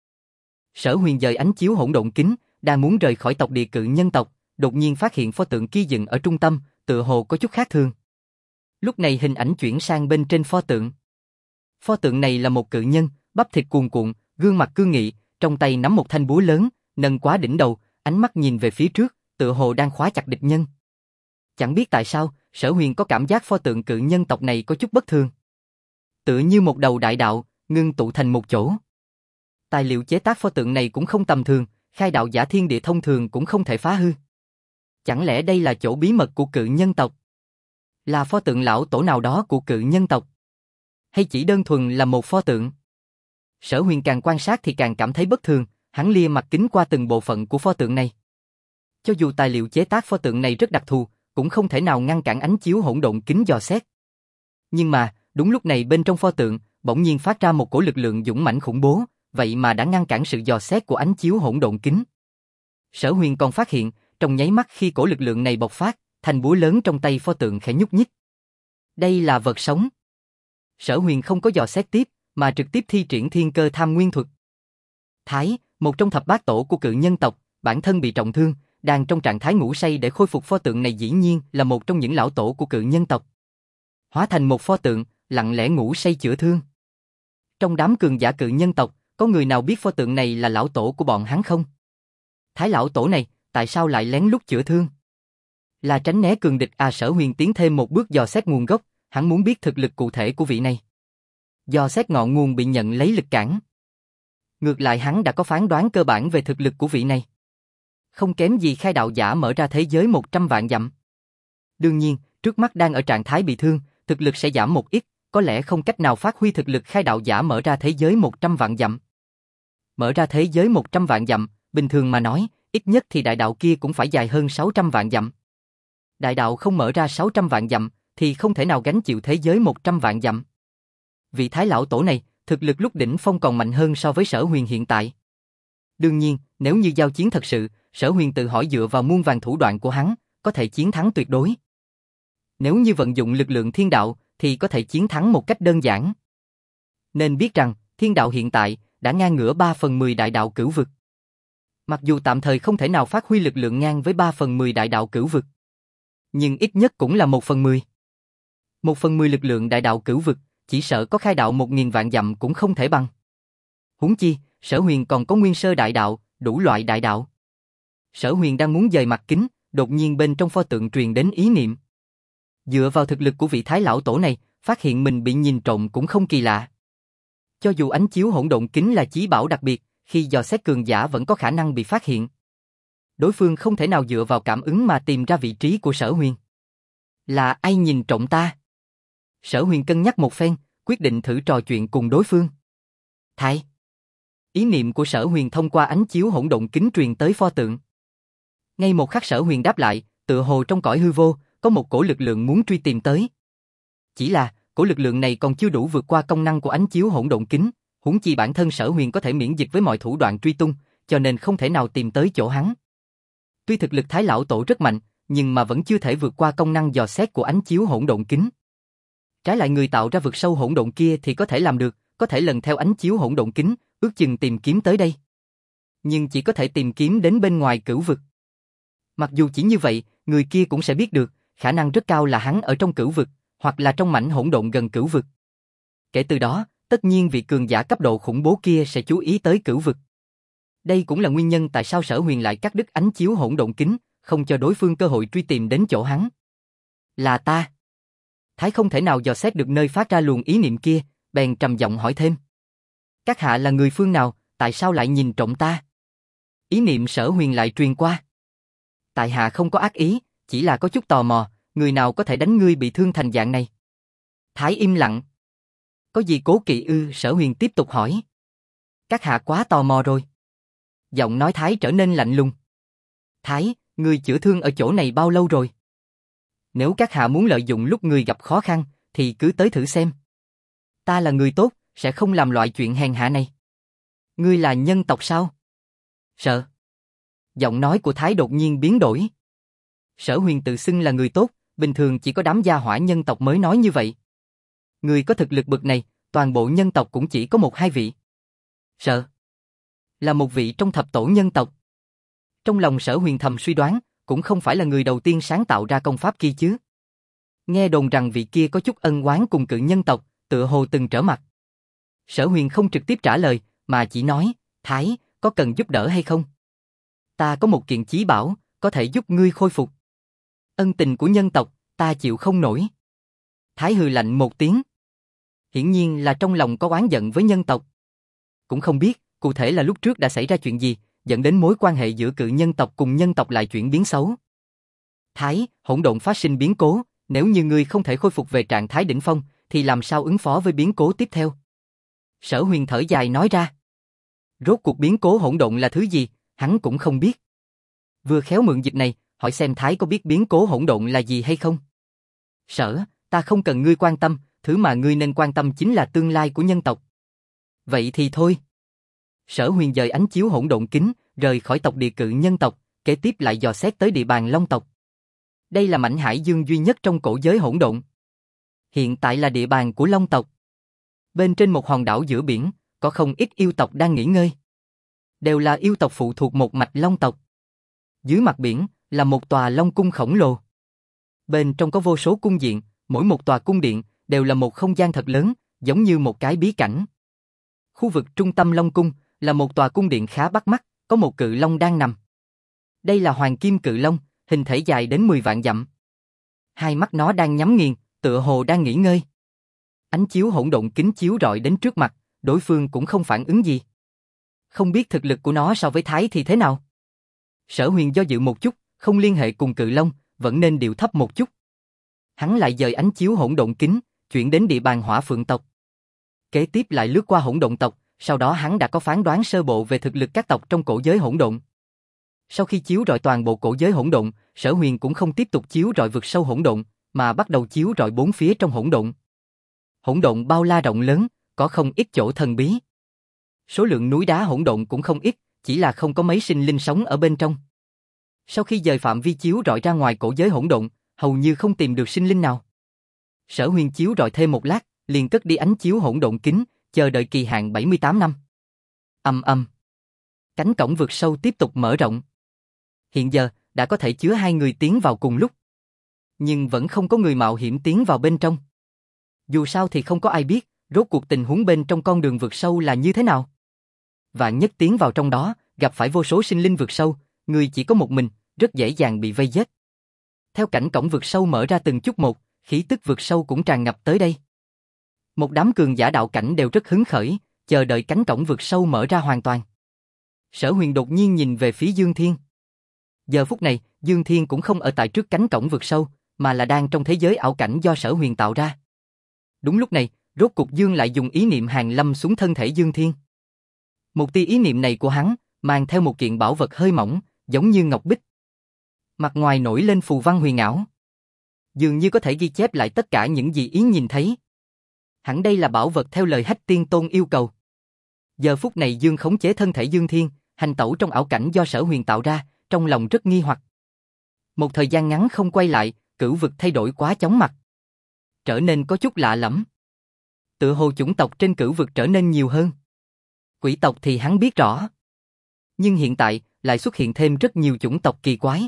Sở Huyền dời ánh chiếu hỗn độn kính, đang muốn rời khỏi tộc địa cự nhân tộc, đột nhiên phát hiện pho tượng kia dựng ở trung tâm, tựa hồ có chút khác thường. Lúc này hình ảnh chuyển sang bên trên pho tượng. Pho tượng này là một cự nhân, bắp thịt cuồn cuộn, gương mặt cương nghị, trong tay nắm một thanh búa lớn, nâng quá đỉnh đầu, ánh mắt nhìn về phía trước, tựa hồ đang khóa chặt địch nhân. Chẳng biết tại sao, Sở Huyền có cảm giác pho tượng cự nhân tộc này có chút bất thường. Tựa như một đầu đại đạo, ngưng tụ thành một chỗ. Tài liệu chế tác pho tượng này cũng không tầm thường, khai đạo giả thiên địa thông thường cũng không thể phá hư. Chẳng lẽ đây là chỗ bí mật của cự nhân tộc? Là pho tượng lão tổ nào đó của cự nhân tộc? Hay chỉ đơn thuần là một pho tượng? Sở Huyền càng quan sát thì càng cảm thấy bất thường, hắn lia mặt kính qua từng bộ phận của pho tượng này. Cho dù tài liệu chế tác pho tượng này rất đặc thù, cũng không thể nào ngăn cản ánh chiếu hỗn độn kính dò xét. Nhưng mà, đúng lúc này bên trong pho tượng, bỗng nhiên phát ra một cổ lực lượng dũng mãnh khủng bố, vậy mà đã ngăn cản sự dò xét của ánh chiếu hỗn độn kính. Sở Huyền còn phát hiện, trong nháy mắt khi cổ lực lượng này bộc phát, thanh búa lớn trong tay pho tượng khẽ nhúc nhích. Đây là vật sống. Sở Huyền không có dò xét tiếp, mà trực tiếp thi triển thiên cơ tham nguyên thuật. Thái, một trong thập bát tổ của cự nhân tộc, bản thân bị trọng thương, đang trong trạng thái ngủ say để khôi phục pho tượng này dĩ nhiên là một trong những lão tổ của cự nhân tộc. Hóa thành một pho tượng, lặng lẽ ngủ say chữa thương. Trong đám cường giả cự nhân tộc, có người nào biết pho tượng này là lão tổ của bọn hắn không? Thái lão tổ này, tại sao lại lén lút chữa thương? Là tránh né cường địch à? Sở Huyền tiến thêm một bước dò xét nguồn gốc, hắn muốn biết thực lực cụ thể của vị này. Dò xét ngọn nguồn bị nhận lấy lực cản. Ngược lại hắn đã có phán đoán cơ bản về thực lực của vị này. Không kém gì khai đạo giả mở ra thế giới 100 vạn dặm. Đương nhiên, trước mắt đang ở trạng thái bị thương, thực lực sẽ giảm một ít, có lẽ không cách nào phát huy thực lực khai đạo giả mở ra thế giới 100 vạn dặm. Mở ra thế giới 100 vạn dặm, bình thường mà nói, ít nhất thì đại đạo kia cũng phải dài hơn 600 vạn dặm. Đại đạo không mở ra 600 vạn dặm, thì không thể nào gánh chịu thế giới 100 vạn dặm. Vị Thái lão tổ này, thực lực lúc đỉnh phong còn mạnh hơn so với Sở Huyền hiện tại. Đương nhiên, nếu như giao chiến thật sự, Sở Huyền tự hỏi dựa vào muôn vàn thủ đoạn của hắn, có thể chiến thắng tuyệt đối. Nếu như vận dụng lực lượng thiên đạo, thì có thể chiến thắng một cách đơn giản. Nên biết rằng, thiên đạo hiện tại đã ngang ngửa 3/10 đại đạo cửu vực. Mặc dù tạm thời không thể nào phát huy lực lượng ngang với 3/10 đại đạo cửu vực, nhưng ít nhất cũng là 1/10. 1/10 lực lượng đại đạo cửu vực, chỉ sợ có khai đạo 1000 vạn dặm cũng không thể bằng. Huống chi, Sở Huyền còn có nguyên sơ đại đạo, đủ loại đại đạo. Sở Huyền đang muốn dời mặt kính, đột nhiên bên trong pho tượng truyền đến ý niệm. Dựa vào thực lực của vị Thái lão tổ này, phát hiện mình bị nhìn trộm cũng không kỳ lạ. Cho dù ánh chiếu hỗn độn kính là chí bảo đặc biệt, khi dò xét cường giả vẫn có khả năng bị phát hiện. Đối phương không thể nào dựa vào cảm ứng mà tìm ra vị trí của Sở Huyền. Là ai nhìn trộm ta? Sở Huyền cân nhắc một phen, quyết định thử trò chuyện cùng đối phương. Thái. Ý niệm của Sở Huyền thông qua ánh chiếu hỗn độn kính truyền tới pho tượng. Ngay một khắc Sở Huyền đáp lại, tựa hồ trong cõi hư vô, có một cổ lực lượng muốn truy tìm tới. Chỉ là, cổ lực lượng này còn chưa đủ vượt qua công năng của ánh chiếu hỗn độn kính, huống chi bản thân Sở Huyền có thể miễn dịch với mọi thủ đoạn truy tung, cho nên không thể nào tìm tới chỗ hắn. Tuy thực lực Thái lão tổ rất mạnh, nhưng mà vẫn chưa thể vượt qua công năng dò xét của ánh chiếu hỗn độn kính. Trái lại người tạo ra vực sâu hỗn độn kia thì có thể làm được, có thể lần theo ánh chiếu hỗn độn kính, ước chừng tìm kiếm tới đây. Nhưng chỉ có thể tìm kiếm đến bên ngoài cửu vực. Mặc dù chỉ như vậy, người kia cũng sẽ biết được, khả năng rất cao là hắn ở trong cửu vực, hoặc là trong mảnh hỗn độn gần cửu vực. Kể từ đó, tất nhiên vị cường giả cấp độ khủng bố kia sẽ chú ý tới cửu vực. Đây cũng là nguyên nhân tại sao Sở Huyền lại cắt đứt ánh chiếu hỗn độn kính, không cho đối phương cơ hội truy tìm đến chỗ hắn. Là ta. Thái không thể nào dò xét được nơi phát ra luồng ý niệm kia, bèn trầm giọng hỏi thêm. Các hạ là người phương nào, tại sao lại nhìn trộm ta? Ý niệm Sở Huyền lại truyền qua. Tại hạ không có ác ý, chỉ là có chút tò mò, người nào có thể đánh ngươi bị thương thành dạng này? Thái im lặng. Có gì cố kỵ ư? Sở Huyền tiếp tục hỏi. Các hạ quá tò mò rồi. Giọng nói Thái trở nên lạnh lùng. Thái, ngươi chữa thương ở chỗ này bao lâu rồi? Nếu các hạ muốn lợi dụng lúc ngươi gặp khó khăn, thì cứ tới thử xem. Ta là người tốt, sẽ không làm loại chuyện hèn hạ này. Ngươi là nhân tộc sao? Sợ. Giọng nói của Thái đột nhiên biến đổi. Sở Huyền tự xưng là người tốt, bình thường chỉ có đám gia hỏa nhân tộc mới nói như vậy. Người có thực lực bậc này, toàn bộ nhân tộc cũng chỉ có 1-2 vị. Sợ. Là một vị trong thập tổ nhân tộc. Trong lòng Sở Huyền thầm suy đoán, cũng không phải là người đầu tiên sáng tạo ra công pháp kia chứ. Nghe đồn rằng vị kia có chút ân oán cùng cự nhân tộc, tựa hồ từng trở mặt. Sở Huyền không trực tiếp trả lời, mà chỉ nói, Thái, có cần giúp đỡ hay không? Ta có một kiện chí bảo, có thể giúp ngươi khôi phục. Ân tình của nhân tộc, ta chịu không nổi. Thái hừ lạnh một tiếng. Hiển nhiên là trong lòng có oán giận với nhân tộc. Cũng không biết, cụ thể là lúc trước đã xảy ra chuyện gì, dẫn đến mối quan hệ giữa cự nhân tộc cùng nhân tộc lại chuyển biến xấu. Thái, hỗn độn phát sinh biến cố, nếu như ngươi không thể khôi phục về trạng thái đỉnh phong, thì làm sao ứng phó với biến cố tiếp theo? Sở Huyền thở dài nói ra. Rốt cuộc biến cố hỗn độn là thứ gì, hắn cũng không biết. Vừa khéo mượn dịp này, hỏi xem Thái có biết biến cố hỗn độn là gì hay không? Sở, ta không cần ngươi quan tâm, thứ mà ngươi nên quan tâm chính là tương lai của nhân tộc. Vậy thì thôi. Sở Huyền dời ánh chiếu hỗn độn kính, rời khỏi tộc địa cự nhân tộc, kế tiếp lại dò xét tới địa bàn Long tộc. Đây là mảnh hải dương duy nhất trong cổ giới hỗn độn. Hiện tại là địa bàn của Long tộc. Bên trên một hòn đảo giữa biển, có không ít yêu tộc đang nghỉ ngơi. Đều là yêu tộc phụ thuộc một mạch Long tộc. Dưới mặt biển là một tòa Long cung khổng lồ. Bên trong có vô số cung điện, mỗi một tòa cung điện đều là một không gian thật lớn, giống như một cái bí cảnh. Khu vực trung tâm Long cung là một tòa cung điện khá bắt mắt, có một cự long đang nằm. Đây là hoàng kim cự long, hình thể dài đến 10 vạn dặm. Hai mắt nó đang nhắm nghiền, tựa hồ đang nghỉ ngơi. Ánh chiếu hỗn độn kính chiếu rọi đến trước mặt, đối phương cũng không phản ứng gì. Không biết thực lực của nó so với Thái thì thế nào? Sở Huyền do dự một chút, không liên hệ cùng cự long, vẫn nên điệu thấp một chút. Hắn lại dời ánh chiếu hỗn độn kính, chuyển đến địa bàn Hỏa Phượng tộc. Kế tiếp lại lướt qua hỗn độn tộc, sau đó hắn đã có phán đoán sơ bộ về thực lực các tộc trong cổ giới hỗn độn. Sau khi chiếu rọi toàn bộ cổ giới hỗn độn, Sở Huyền cũng không tiếp tục chiếu rọi vực sâu hỗn độn, mà bắt đầu chiếu rọi bốn phía trong hỗn độn. Hỗn độn bao la rộng lớn, có không ít chỗ thần bí. Số lượng núi đá hỗn độn cũng không ít, chỉ là không có mấy sinh linh sống ở bên trong. Sau khi dời phạm vi chiếu rọi ra ngoài cổ giới hỗn độn, hầu như không tìm được sinh linh nào. Sở Huyền chiếu rọi thêm một lát, liền cất đi ánh chiếu hỗn độn kính, chờ đợi kỳ hạn 78 năm. Ầm ầm. Cánh cổng vực sâu tiếp tục mở rộng. Hiện giờ đã có thể chứa hai người tiến vào cùng lúc, nhưng vẫn không có người mạo hiểm tiến vào bên trong. Dù sao thì không có ai biết rốt cuộc tình huống bên trong con đường vực sâu là như thế nào. Vạn nhất tiến vào trong đó, gặp phải vô số sinh linh vực sâu, người chỉ có một mình, rất dễ dàng bị vây giết. Theo cảnh cổng vực sâu mở ra từng chút một, khí tức vực sâu cũng tràn ngập tới đây. Một đám cường giả đạo cảnh đều rất hứng khởi, chờ đợi cánh cổng vực sâu mở ra hoàn toàn. Sở Huyền đột nhiên nhìn về phía Dương Thiên. Giờ phút này, Dương Thiên cũng không ở tại trước cánh cổng vực sâu, mà là đang trong thế giới ảo cảnh do Sở Huyền tạo ra. Đúng lúc này, rốt cục Dương lại dùng ý niệm hàn lâm xuống thân thể Dương Thiên. Một tia ý niệm này của hắn, mang theo một kiện bảo vật hơi mỏng, giống như ngọc bích. Mặt ngoài nổi lên phù văn huyền ảo. Dường như có thể ghi chép lại tất cả những gì Yến nhìn thấy. Hẳn đây là bảo vật theo lời Hách Tiên Tôn yêu cầu. Giờ phút này Dương khống chế thân thể Dương Thiên, hành tẩu trong ảo cảnh do Sở Huyền tạo ra, trong lòng rất nghi hoặc. Một thời gian ngắn không quay lại, cửu vực thay đổi quá chóng mặt. Trở nên có chút lạ lẫm. Tựa hồ chủng tộc trên cửu vực trở nên nhiều hơn. Quỷ tộc thì hắn biết rõ. Nhưng hiện tại, lại xuất hiện thêm rất nhiều chủng tộc kỳ quái.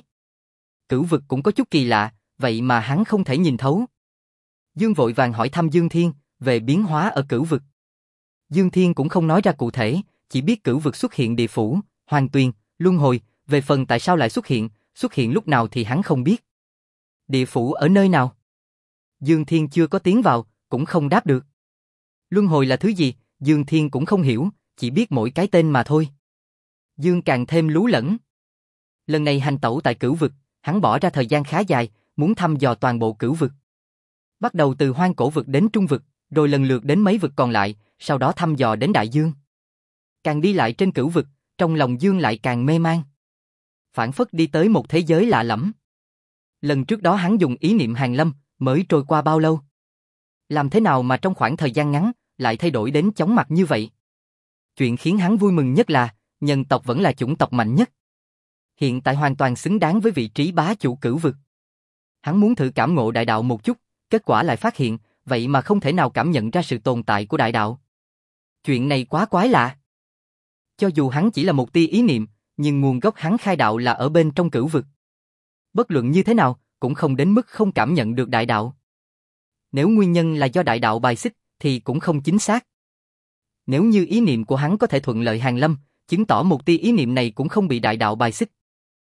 Cửu vực cũng có chút kỳ lạ, vậy mà hắn không thể nhìn thấu. Dương vội vàng hỏi thăm Dương Thiên, về biến hóa ở cửu vực. Dương Thiên cũng không nói ra cụ thể, chỉ biết cửu vực xuất hiện địa phủ, hoàng tuyền, luân hồi, về phần tại sao lại xuất hiện lúc nào thì hắn không biết. Địa phủ ở nơi nào? Dương Thiên chưa có tiến vào, cũng không đáp được. Luân hồi là thứ gì, Dương Thiên cũng không hiểu, chỉ biết mỗi cái tên mà thôi. Dương càng thêm lú lẫn. Lần này hành tẩu tại cửu vực, hắn bỏ ra thời gian khá dài, muốn thăm dò toàn bộ cửu vực. Bắt đầu từ hoang cổ vực đến trung vực, rồi lần lượt đến mấy vực còn lại, sau đó thăm dò đến đại dương. Càng đi lại trên cửu vực, trong lòng Dương lại càng mê man. Phảng phất đi tới một thế giới lạ lẫm. Lần trước đó hắn dùng ý niệm hàn lâm, mới trôi qua bao lâu? Làm thế nào mà trong khoảng thời gian ngắn, lại thay đổi đến chóng mặt như vậy? Chuyện khiến hắn vui mừng nhất là, nhân tộc vẫn là chủng tộc mạnh nhất. Hiện tại hoàn toàn xứng đáng với vị trí bá chủ cửu vực. Hắn muốn thử cảm ngộ đại đạo một chút, kết quả lại phát hiện, vậy mà không thể nào cảm nhận ra sự tồn tại của đại đạo. Chuyện này quá quái lạ. Cho dù hắn chỉ là một tia ý niệm, nhưng nguồn gốc hắn khai đạo là ở bên trong cửu vực. Bất luận như thế nào, cũng không đến mức không cảm nhận được đại đạo. Nếu nguyên nhân là do đại đạo bài xích, thì cũng không chính xác. Nếu như ý niệm của hắn có thể thuận lợi hàn lâm, chứng tỏ một tia ý niệm này cũng không bị đại đạo bài xích.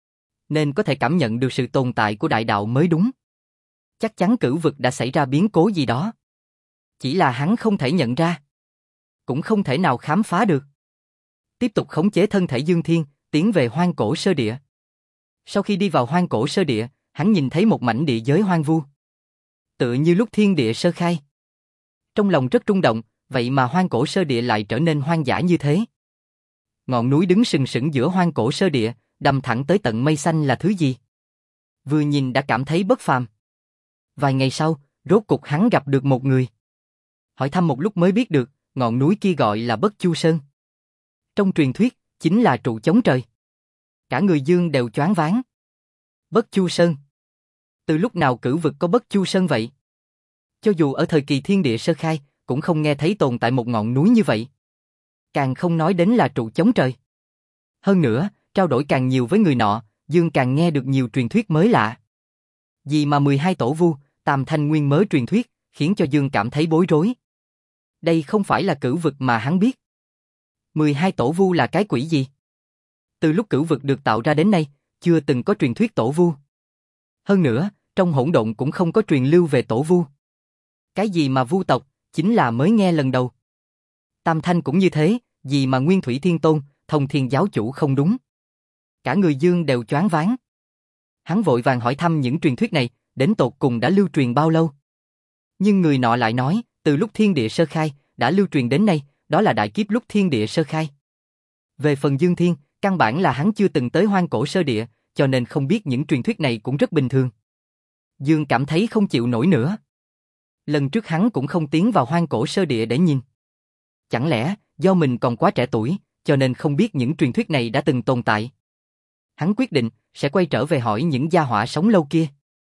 Nên có thể cảm nhận được sự tồn tại của đại đạo mới đúng. Chắc chắn cửu vực đã xảy ra biến cố gì đó. Chỉ là hắn không thể nhận ra. Cũng không thể nào khám phá được. Tiếp tục khống chế thân thể Dương Thiên, tiến về hoang cổ sơ địa. Sau khi đi vào hoang cổ sơ địa, hắn nhìn thấy một mảnh địa giới hoang vu. Tựa như lúc thiên địa sơ khai. Trong lòng rất rung động, vậy mà hoang cổ sơ địa lại trở nên hoang dã như thế. Ngọn núi đứng sừng sững giữa hoang cổ sơ địa, đâm thẳng tới tận mây xanh là thứ gì? Vừa nhìn đã cảm thấy bất phàm. Vài ngày sau, rốt cục hắn gặp được một người. Hỏi thăm một lúc mới biết được, ngọn núi kia gọi là Bất Chu Sơn. Trong truyền thuyết, chính là trụ chống trời. Cả người Dương đều choáng váng. Bất Chu Sơn. Từ lúc nào cửu vực có Bất Chu Sơn vậy? Cho dù ở thời kỳ thiên địa sơ khai, cũng không nghe thấy tồn tại một ngọn núi như vậy. Càng không nói đến là trụ chống trời. Hơn nữa, trao đổi càng nhiều với người nọ, Dương càng nghe được nhiều truyền thuyết mới lạ. Vì mà 12 tổ vu, tam thanh nguyên mớ truyền thuyết, khiến cho Dương cảm thấy bối rối. Đây không phải là cửu vực mà hắn biết. 12 tổ vu là cái quỷ gì? Từ lúc cửu vực được tạo ra đến nay, chưa từng có truyền thuyết tổ vu. Hơn nữa, trong hỗn độn cũng không có truyền lưu về tổ vu. Cái gì mà vu tộc, chính là mới nghe lần đầu. Tam thanh cũng như thế, gì mà Nguyên Thủy Thiên Tôn, Thông Thiên giáo chủ không đúng. Cả người Dương đều choáng váng. Hắn vội vàng hỏi thăm những truyền thuyết này, đến tột cùng đã lưu truyền bao lâu. Nhưng người nọ lại nói, từ lúc thiên địa sơ khai, đã lưu truyền đến nay, đó là đại kiếp lúc thiên địa sơ khai. Về phần Dương Thiên, căn bản là hắn chưa từng tới hoang cổ sơ địa, cho nên không biết những truyền thuyết này cũng rất bình thường. Dương cảm thấy không chịu nổi nữa. Lần trước hắn cũng không tiến vào hoang cổ sơ địa để nhìn. Chẳng lẽ, do mình còn quá trẻ tuổi, cho nên không biết những truyền thuyết này đã từng tồn tại. Hắn quyết định, sẽ quay trở về hỏi những gia hỏa sống lâu kia.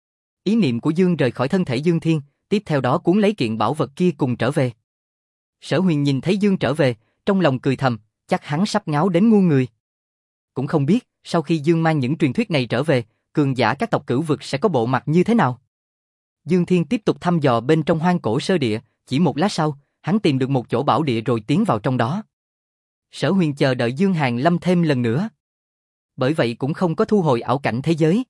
Ý niệm của Dương rời khỏi thân thể Dương Thiên, tiếp theo đó cuốn lấy kiện bảo vật kia cùng trở về. Sở Huyền nhìn thấy Dương trở về, trong lòng cười thầm, chắc hắn sắp ngáo đến ngu người. Cũng không biết, sau khi Dương mang những truyền thuyết này trở về, cường giả các tộc cửu vực sẽ có bộ mặt như thế nào. Dương Thiên tiếp tục thăm dò bên trong hoang cổ sơ địa, chỉ một lát sau, hắn tìm được một chỗ bảo địa rồi tiến vào trong đó. Sở Huyền chờ đợi Dương Hàn Lâm thêm lần nữa. Bởi vậy cũng không có thu hồi ảo cảnh thế giới.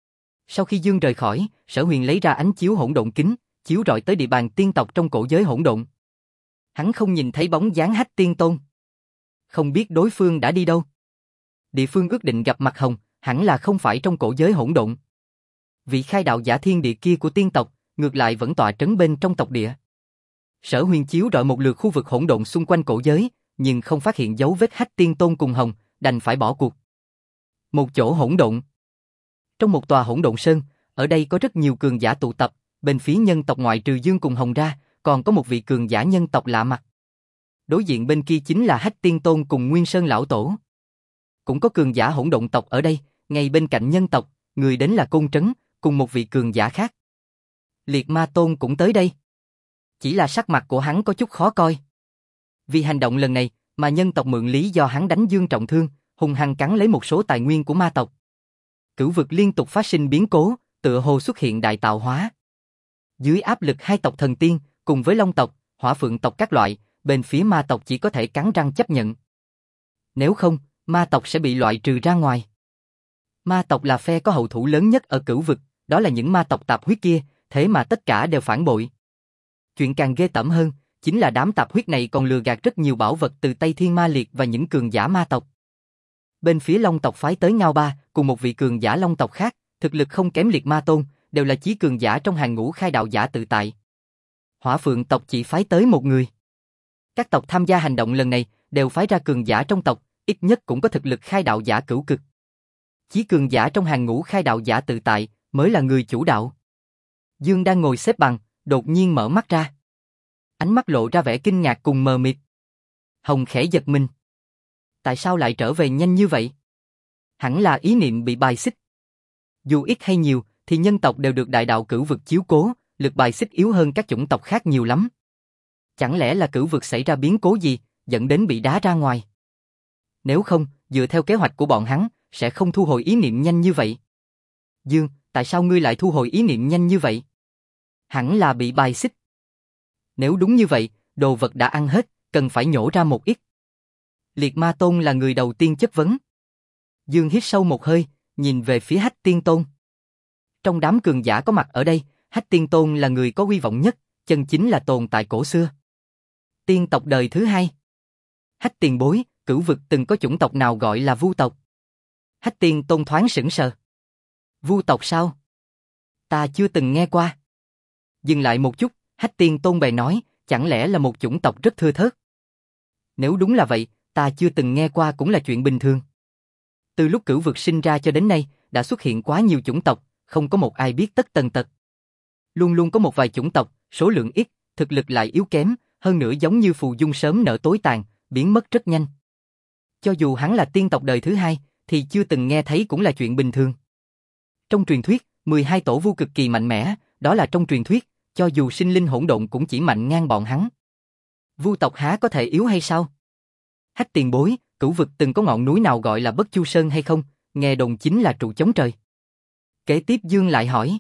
Sau khi Dương rời khỏi, Sở Huyền lấy ra ánh chiếu hỗn độn kính, chiếu rọi tới địa bàn tiên tộc trong cổ giới hỗn độn. Hắn không nhìn thấy bóng dáng Hách Tiên Tôn. Không biết đối phương đã đi đâu. Địa phương ước định gặp mặt Hồng, hẳn là không phải trong cổ giới hỗn độn. Vị khai đạo giả thiên địa kia của tiên tộc, ngược lại vẫn tọa trấn bên trong tộc địa. Sở Huyền chiếu rọi một lượt khu vực hỗn độn xung quanh cổ giới, nhưng không phát hiện dấu vết Hách Tiên Tôn cùng Hồng, đành phải bỏ cuộc. Một chỗ hỗn độn. Trong một tòa hỗn độn sơn, ở đây có rất nhiều cường giả tụ tập, bên phía nhân tộc ngoại trừ Dương cùng Hồng ra, còn có một vị cường giả nhân tộc lạ mặt. Đối diện bên kia chính là Hách Tiên Tôn cùng Nguyên Sơn lão tổ. Cũng có cường giả hỗn độn tộc ở đây, ngay bên cạnh nhân tộc, người đến là Côn Trấn, cùng một vị cường giả khác. Liệt Ma Tôn cũng tới đây. Chỉ là sắc mặt của hắn có chút khó coi. Vì hành động lần này, mà nhân tộc mượn lý do hắn đánh Dương trọng thương, hung hăng cắn lấy một số tài nguyên của ma tộc. Cửu vực liên tục phát sinh biến cố, tựa hồ xuất hiện đại tạo hóa. Dưới áp lực hai tộc thần tiên, cùng với Long tộc, Hỏa Phượng tộc các loại, bên phía ma tộc chỉ có thể cắn răng chấp nhận. Nếu không, ma tộc sẽ bị loại trừ ra ngoài. Ma tộc là phe có hậu thủ lớn nhất ở cửu vực, đó là những ma tộc tạp huyết kia, thế mà tất cả đều phản bội. Chuyện càng ghê tởm hơn, chính là đám tạp huyết này còn lừa gạt rất nhiều bảo vật từ tay Thiên Ma Liệt và những cường giả ma tộc. Bên phía Long tộc phái tới Ngao Ba, cùng một vị cường giả Long tộc khác, thực lực không kém Liệt Ma Tôn, đều là chí cường giả trong hàng ngũ khai đạo giả tự tại. Hỏa Phượng tộc chỉ phái tới một người. Các tộc tham gia hành động lần này đều phái ra cường giả trong tộc, ít nhất cũng có thực lực khai đạo giả cửu cực. Chí cường giả trong hàng ngũ khai đạo giả tự tại mới là người chủ đạo. Dương đang ngồi xếp bằng, đột nhiên mở mắt ra. Ánh mắt lộ ra vẻ kinh ngạc cùng mờ mịt. Hồng khẽ giật mình. Tại sao lại trở về nhanh như vậy? Hẳn là ý niệm bị bài xích. Dù ít hay nhiều, thì nhân tộc đều được đại đạo cửu vực chiếu cố, lực bài xích yếu hơn các chủng tộc khác nhiều lắm. Chẳng lẽ là cửu vực xảy ra biến cố gì, dẫn đến bị đá ra ngoài? Nếu không, dựa theo kế hoạch của bọn hắn, sẽ không thu hồi ý niệm nhanh như vậy. Dương, tại sao ngươi lại thu hồi ý niệm nhanh như vậy? Hẳn là bị bài xích. Nếu đúng như vậy, đồ vật đã ăn hết, cần phải nhổ ra một ít. Liệt Ma Tôn là người đầu tiên chất vấn. Dương hít sâu một hơi, nhìn về phía Hách Tiên Tôn. Trong đám cường giả có mặt ở đây, Hách Tiên Tôn là người có uy vọng nhất, chân chính là tồn tại cổ xưa. Tiên tộc đời thứ hai. Hách tiền bối, cửu vực từng có chủng tộc nào gọi là vu tộc? Hách Tiên Tôn thoáng sững sờ. Vu tộc sao? Ta chưa từng nghe qua. Dừng lại một chút, Hách Tiên Tôn bèn nói, chẳng lẽ là một chủng tộc rất thưa thớt? Nếu đúng là vậy, ta chưa từng nghe qua cũng là chuyện bình thường. Từ lúc Cửu Vực sinh ra cho đến nay, đã xuất hiện quá nhiều chủng tộc, không có một ai biết tất tần tật. Luôn luôn có một vài chủng tộc, số lượng ít, thực lực lại yếu kém, hơn nữa giống như phù dung sớm nở tối tàn, biến mất rất nhanh. Cho dù hắn là tiên tộc đời thứ hai, thì chưa từng nghe thấy cũng là chuyện bình thường. Trong truyền thuyết, 12 tổ vu cực kỳ mạnh mẽ, đó là trong truyền thuyết, cho dù sinh linh hỗn độn cũng chỉ mạnh ngang bọn hắn. Vu tộc há có thể yếu hay sao? Hách tiền bối, Cửu Vực từng có ngọn núi nào gọi là Bất Chu Sơn hay không? Nghe đồn chính là trụ chống trời. Kế tiếp Dương lại hỏi.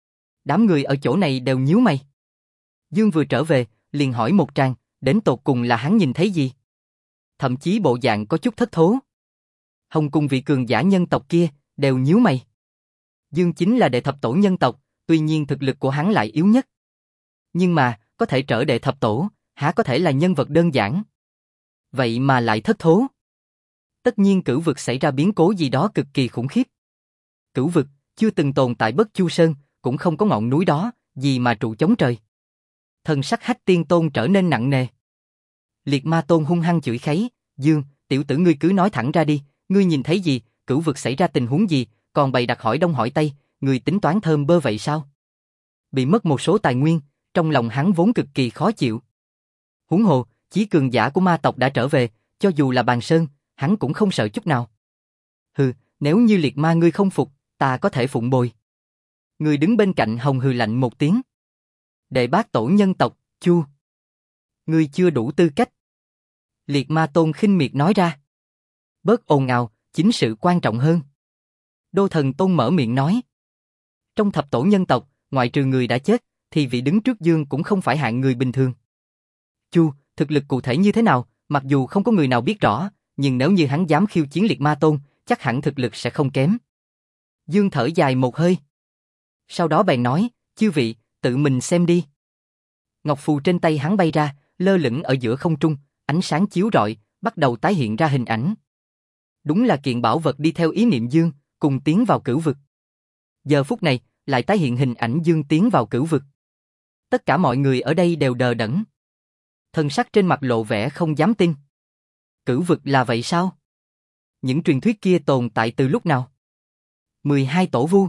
Đám người ở chỗ này đều nhíu mày. Dương vừa trở về, liền hỏi một tràng, đến tột cùng là hắn nhìn thấy gì? Thậm chí bộ dạng có chút thất thố. Hồng cùng vị cường giả nhân tộc kia, đều nhíu mày. Dương chính là đệ thập tổ nhân tộc, tuy nhiên thực lực của hắn lại yếu nhất. Nhưng mà, có thể trở đệ thập tổ, há có thể là nhân vật đơn giản. Vậy mà lại thất thố. Tất nhiên Cửu Vực xảy ra biến cố gì đó cực kỳ khủng khiếp. Cửu Vực, chưa từng tồn tại Bất Chu Sơn, cũng không có ngọn núi đó, gì mà trụ chống trời. Thần sắc Hách Tiên Tôn trở nên nặng nề. Liệt Ma Tôn hung hăng chửi khấy, Dương, tiểu tử ngươi cứ nói thẳng ra đi, ngươi nhìn thấy gì, Cửu Vực xảy ra tình huống gì, còn bày đặt hỏi đông hỏi tây, ngươi tính toán thơm bơ vậy sao? Bị mất một số tài nguyên, trong lòng hắn vốn cực kỳ khó chịu. Huống hồ, chí cường giả của ma tộc đã trở về, cho dù là Bàn Sơn, hắn cũng không sợ chút nào. Hừ, nếu như Liệt Ma ngươi không phục, ta có thể phụng bồi. Người đứng bên cạnh Hồng hừ lạnh một tiếng. Đệ bát tổ nhân tộc, Chu. Ngươi chưa đủ tư cách. Liệt Ma Tôn khinh miệt nói ra. Bớt ồn ào, chính sự quan trọng hơn. Đô Thần Tôn mở miệng nói. Trong thập tổ nhân tộc, ngoại trừ người đã chết, thì vị đứng trước Dương cũng không phải hạng người bình thường. Chu, thực lực cụ thể như thế nào, mặc dù không có người nào biết rõ, nhưng nếu như hắn dám khiêu chiến Liệt Ma Tôn, chắc hẳn thực lực sẽ không kém. Dương thở dài một hơi. Sau đó bèn nói, chư vị, tự mình xem đi. Ngọc phù trên tay hắn bay ra, lơ lửng ở giữa không trung, ánh sáng chiếu rọi, bắt đầu tái hiện ra hình ảnh. Đúng là kiện bảo vật đi theo ý niệm Dương, cùng tiến vào Cửu Vực. Giờ phút này, lại tái hiện hình ảnh Dương tiến vào Cửu Vực. Tất cả mọi người ở đây đều đờ đẫn. Thần sắc trên mặt lộ vẻ không dám tin. Cửu Vực là vậy sao? Những truyền thuyết kia tồn tại từ lúc nào? 12 tổ vu.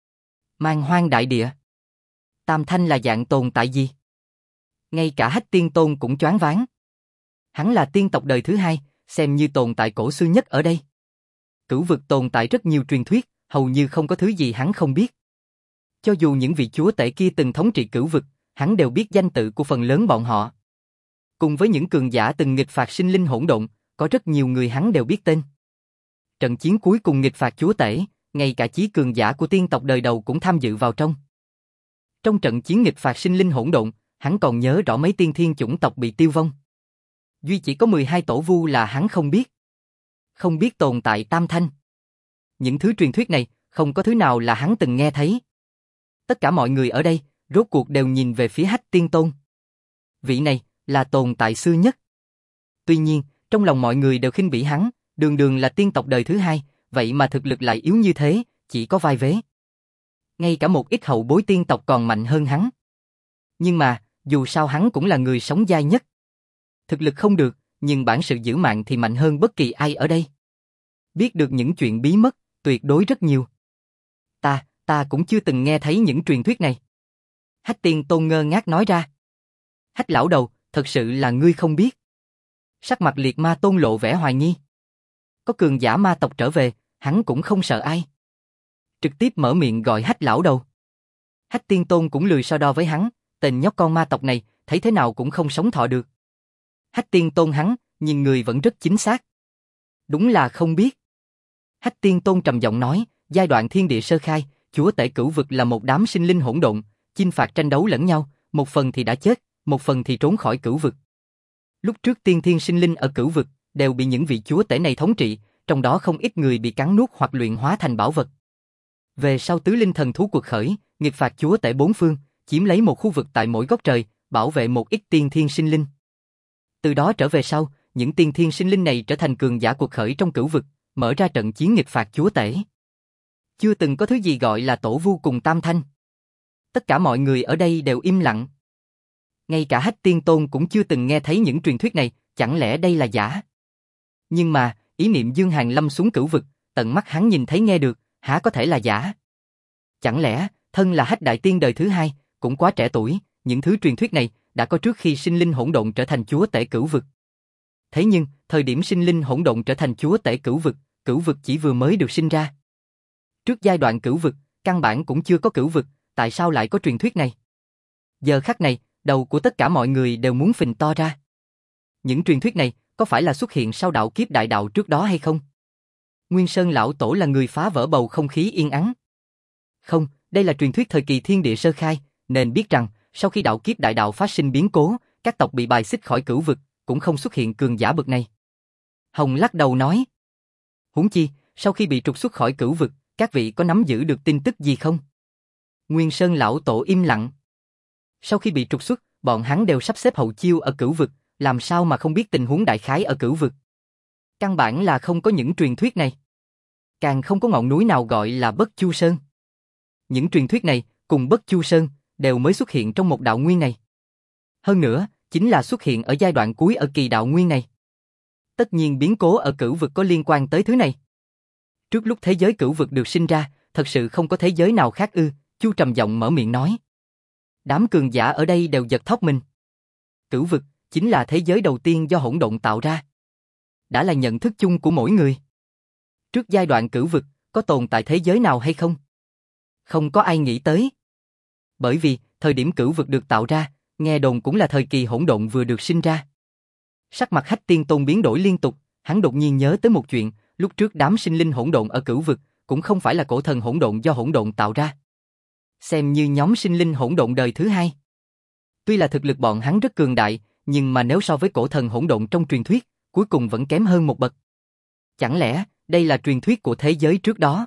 Man hoang đại địa. Tam Thanh là dạng tồn tại gì? Ngay cả Hách Tiên Tôn cũng choáng váng. Hắn là tiên tộc đời thứ hai, xem như tồn tại cổ xưa nhất ở đây. Cửu Vực tồn tại rất nhiều truyền thuyết, hầu như không có thứ gì hắn không biết. Cho dù những vị chúa tể kia từng thống trị Cửu Vực, hắn đều biết danh tự của phần lớn bọn họ. Cùng với những cường giả từng nghịch phạt sinh linh hỗn độn, có rất nhiều người hắn đều biết tên. Trận chiến cuối cùng nghịch phạt chúa tể, ngay cả chí cường giả của tiên tộc đời đầu cũng tham dự vào trong. Trong trận chiến nghịch phạt sinh linh hỗn độn, hắn còn nhớ rõ mấy tiên thiên chủng tộc bị tiêu vong. Duy chỉ có 12 tổ vu là hắn không biết. Không biết tồn tại Tam Thanh. Những thứ truyền thuyết này, không có thứ nào là hắn từng nghe thấy. Tất cả mọi người ở đây, rốt cuộc đều nhìn về phía Hách Tiên Tôn. Vị này, là tồn tại xưa nhất. Tuy nhiên, trong lòng mọi người đều khinh bỉ hắn, đường đường là tiên tộc đời thứ hai, vậy mà thực lực lại yếu như thế, chỉ có vai vế. Ngay cả một ít hậu bối tiên tộc còn mạnh hơn hắn. Nhưng mà, dù sao hắn cũng là người sống dai nhất. Thực lực không được, nhưng bản sự giữ mạng thì mạnh hơn bất kỳ ai ở đây. Biết được những chuyện bí mật, tuyệt đối rất nhiều. Ta cũng chưa từng nghe thấy những truyền thuyết này. Hách Tiên Tôn ngơ ngác nói ra. Hách lão đầu, thật sự là ngươi không biết. Sắc mặt Liệt Ma Tôn lộ vẻ hoài nghi. Có cường giả ma tộc trở về, hắn cũng không sợ ai. Trực tiếp mở miệng gọi Hách lão đầu. Hách Tiên Tôn cũng lười so đo với hắn, tên nhóc con ma tộc này, thấy thế nào cũng không sống thọ được. Hách Tiên Tôn hắn, nhìn người vẫn rất chính xác. Đúng là không biết. Hách Tiên Tôn trầm giọng nói, giai đoạn thiên địa sơ khai, chúa tể Cửu Vực là một đám sinh linh hỗn độn, chinh phạt tranh đấu lẫn nhau, một phần thì đã chết, một phần thì trốn khỏi Cửu Vực. Lúc trước tiên thiên sinh linh ở Cửu Vực đều bị những vị chúa tể này thống trị, trong đó không ít người bị cắn nuốt hoặc luyện hóa thành bảo vật. Về sau tứ linh thần thú quật khởi, nghịch phạt chúa tể bốn phương, chiếm lấy một khu vực tại mỗi góc trời, bảo vệ một ít tiên thiên sinh linh. Từ đó trở về sau, những tiên thiên sinh linh này trở thành cường giả quật khởi trong Cửu Vực, mở ra trận chiến nghịch phạt chúa tể. Chưa từng có thứ gì gọi là tổ vu cùng tam thanh. Tất cả mọi người ở đây đều im lặng. Ngay cả Hách Tiên Tôn cũng chưa từng nghe thấy những truyền thuyết này, chẳng lẽ đây là giả? Nhưng mà, ý niệm Dương Hàn Lâm xuống cửu vực, tận mắt hắn nhìn thấy nghe được, há có thể là giả? Chẳng lẽ, thân là Hách Đại Tiên đời thứ hai, cũng quá trẻ tuổi, những thứ truyền thuyết này đã có trước khi sinh linh hỗn độn trở thành chúa tể cửu vực. Thế nhưng, thời điểm sinh linh hỗn độn trở thành chúa tể cửu vực chỉ vừa mới được sinh ra. Trước giai đoạn cửu vực, căn bản cũng chưa có cửu vực, tại sao lại có truyền thuyết này? Giờ khắc này, đầu của tất cả mọi người đều muốn phình to ra. Những truyền thuyết này có phải là xuất hiện sau đạo kiếp đại đạo trước đó hay không? Nguyên Sơn lão tổ là người phá vỡ bầu không khí yên ắng. Không, đây là truyền thuyết thời kỳ thiên địa sơ khai, nên biết rằng sau khi đạo kiếp đại đạo phát sinh biến cố, các tộc bị bài xích khỏi cửu vực, cũng không xuất hiện cường giả bậc này. Hồng lắc đầu nói. Huống chi, sau khi bị trục xuất khỏi cửu vực, các vị có nắm giữ được tin tức gì không? Nguyên Sơn lão tổ im lặng. Sau khi bị trục xuất, bọn hắn đều sắp xếp hậu chiêu ở cửu vực, làm sao mà không biết tình huống đại khái ở cửu vực? Căn bản là không có những truyền thuyết này. Càng không có ngọn núi nào gọi là Bất Chu Sơn. Những truyền thuyết này, cùng Bất Chu Sơn, đều mới xuất hiện trong một đạo nguyên này. Hơn nữa, chính là xuất hiện ở giai đoạn cuối ở kỳ đạo nguyên này. Tất nhiên biến cố ở cửu vực có liên quan tới thứ này. Trước lúc thế giới cửu vực được sinh ra, thật sự không có thế giới nào khác ư? Chu trầm giọng mở miệng nói. Đám cường giả ở đây đều giật thót mình. Cửu vực chính là thế giới đầu tiên do hỗn độn tạo ra. Đã là nhận thức chung của mỗi người. Trước giai đoạn cửu vực, có tồn tại thế giới nào hay không? Không có ai nghĩ tới. Bởi vì, thời điểm cửu vực được tạo ra, nghe đồn cũng là thời kỳ hỗn độn vừa được sinh ra. Sắc mặt Hách Tiên Tôn biến đổi liên tục, hắn đột nhiên nhớ tới một chuyện, lúc trước đám sinh linh hỗn độn ở cửu vực, cũng không phải là cổ thần hỗn độn do hỗn độn tạo ra. Xem như nhóm sinh linh hỗn độn đời thứ hai. Tuy là thực lực bọn hắn rất cường đại, nhưng mà nếu so với cổ thần hỗn độn trong truyền thuyết, cuối cùng vẫn kém hơn một bậc. Chẳng lẽ, đây là truyền thuyết của thế giới trước đó?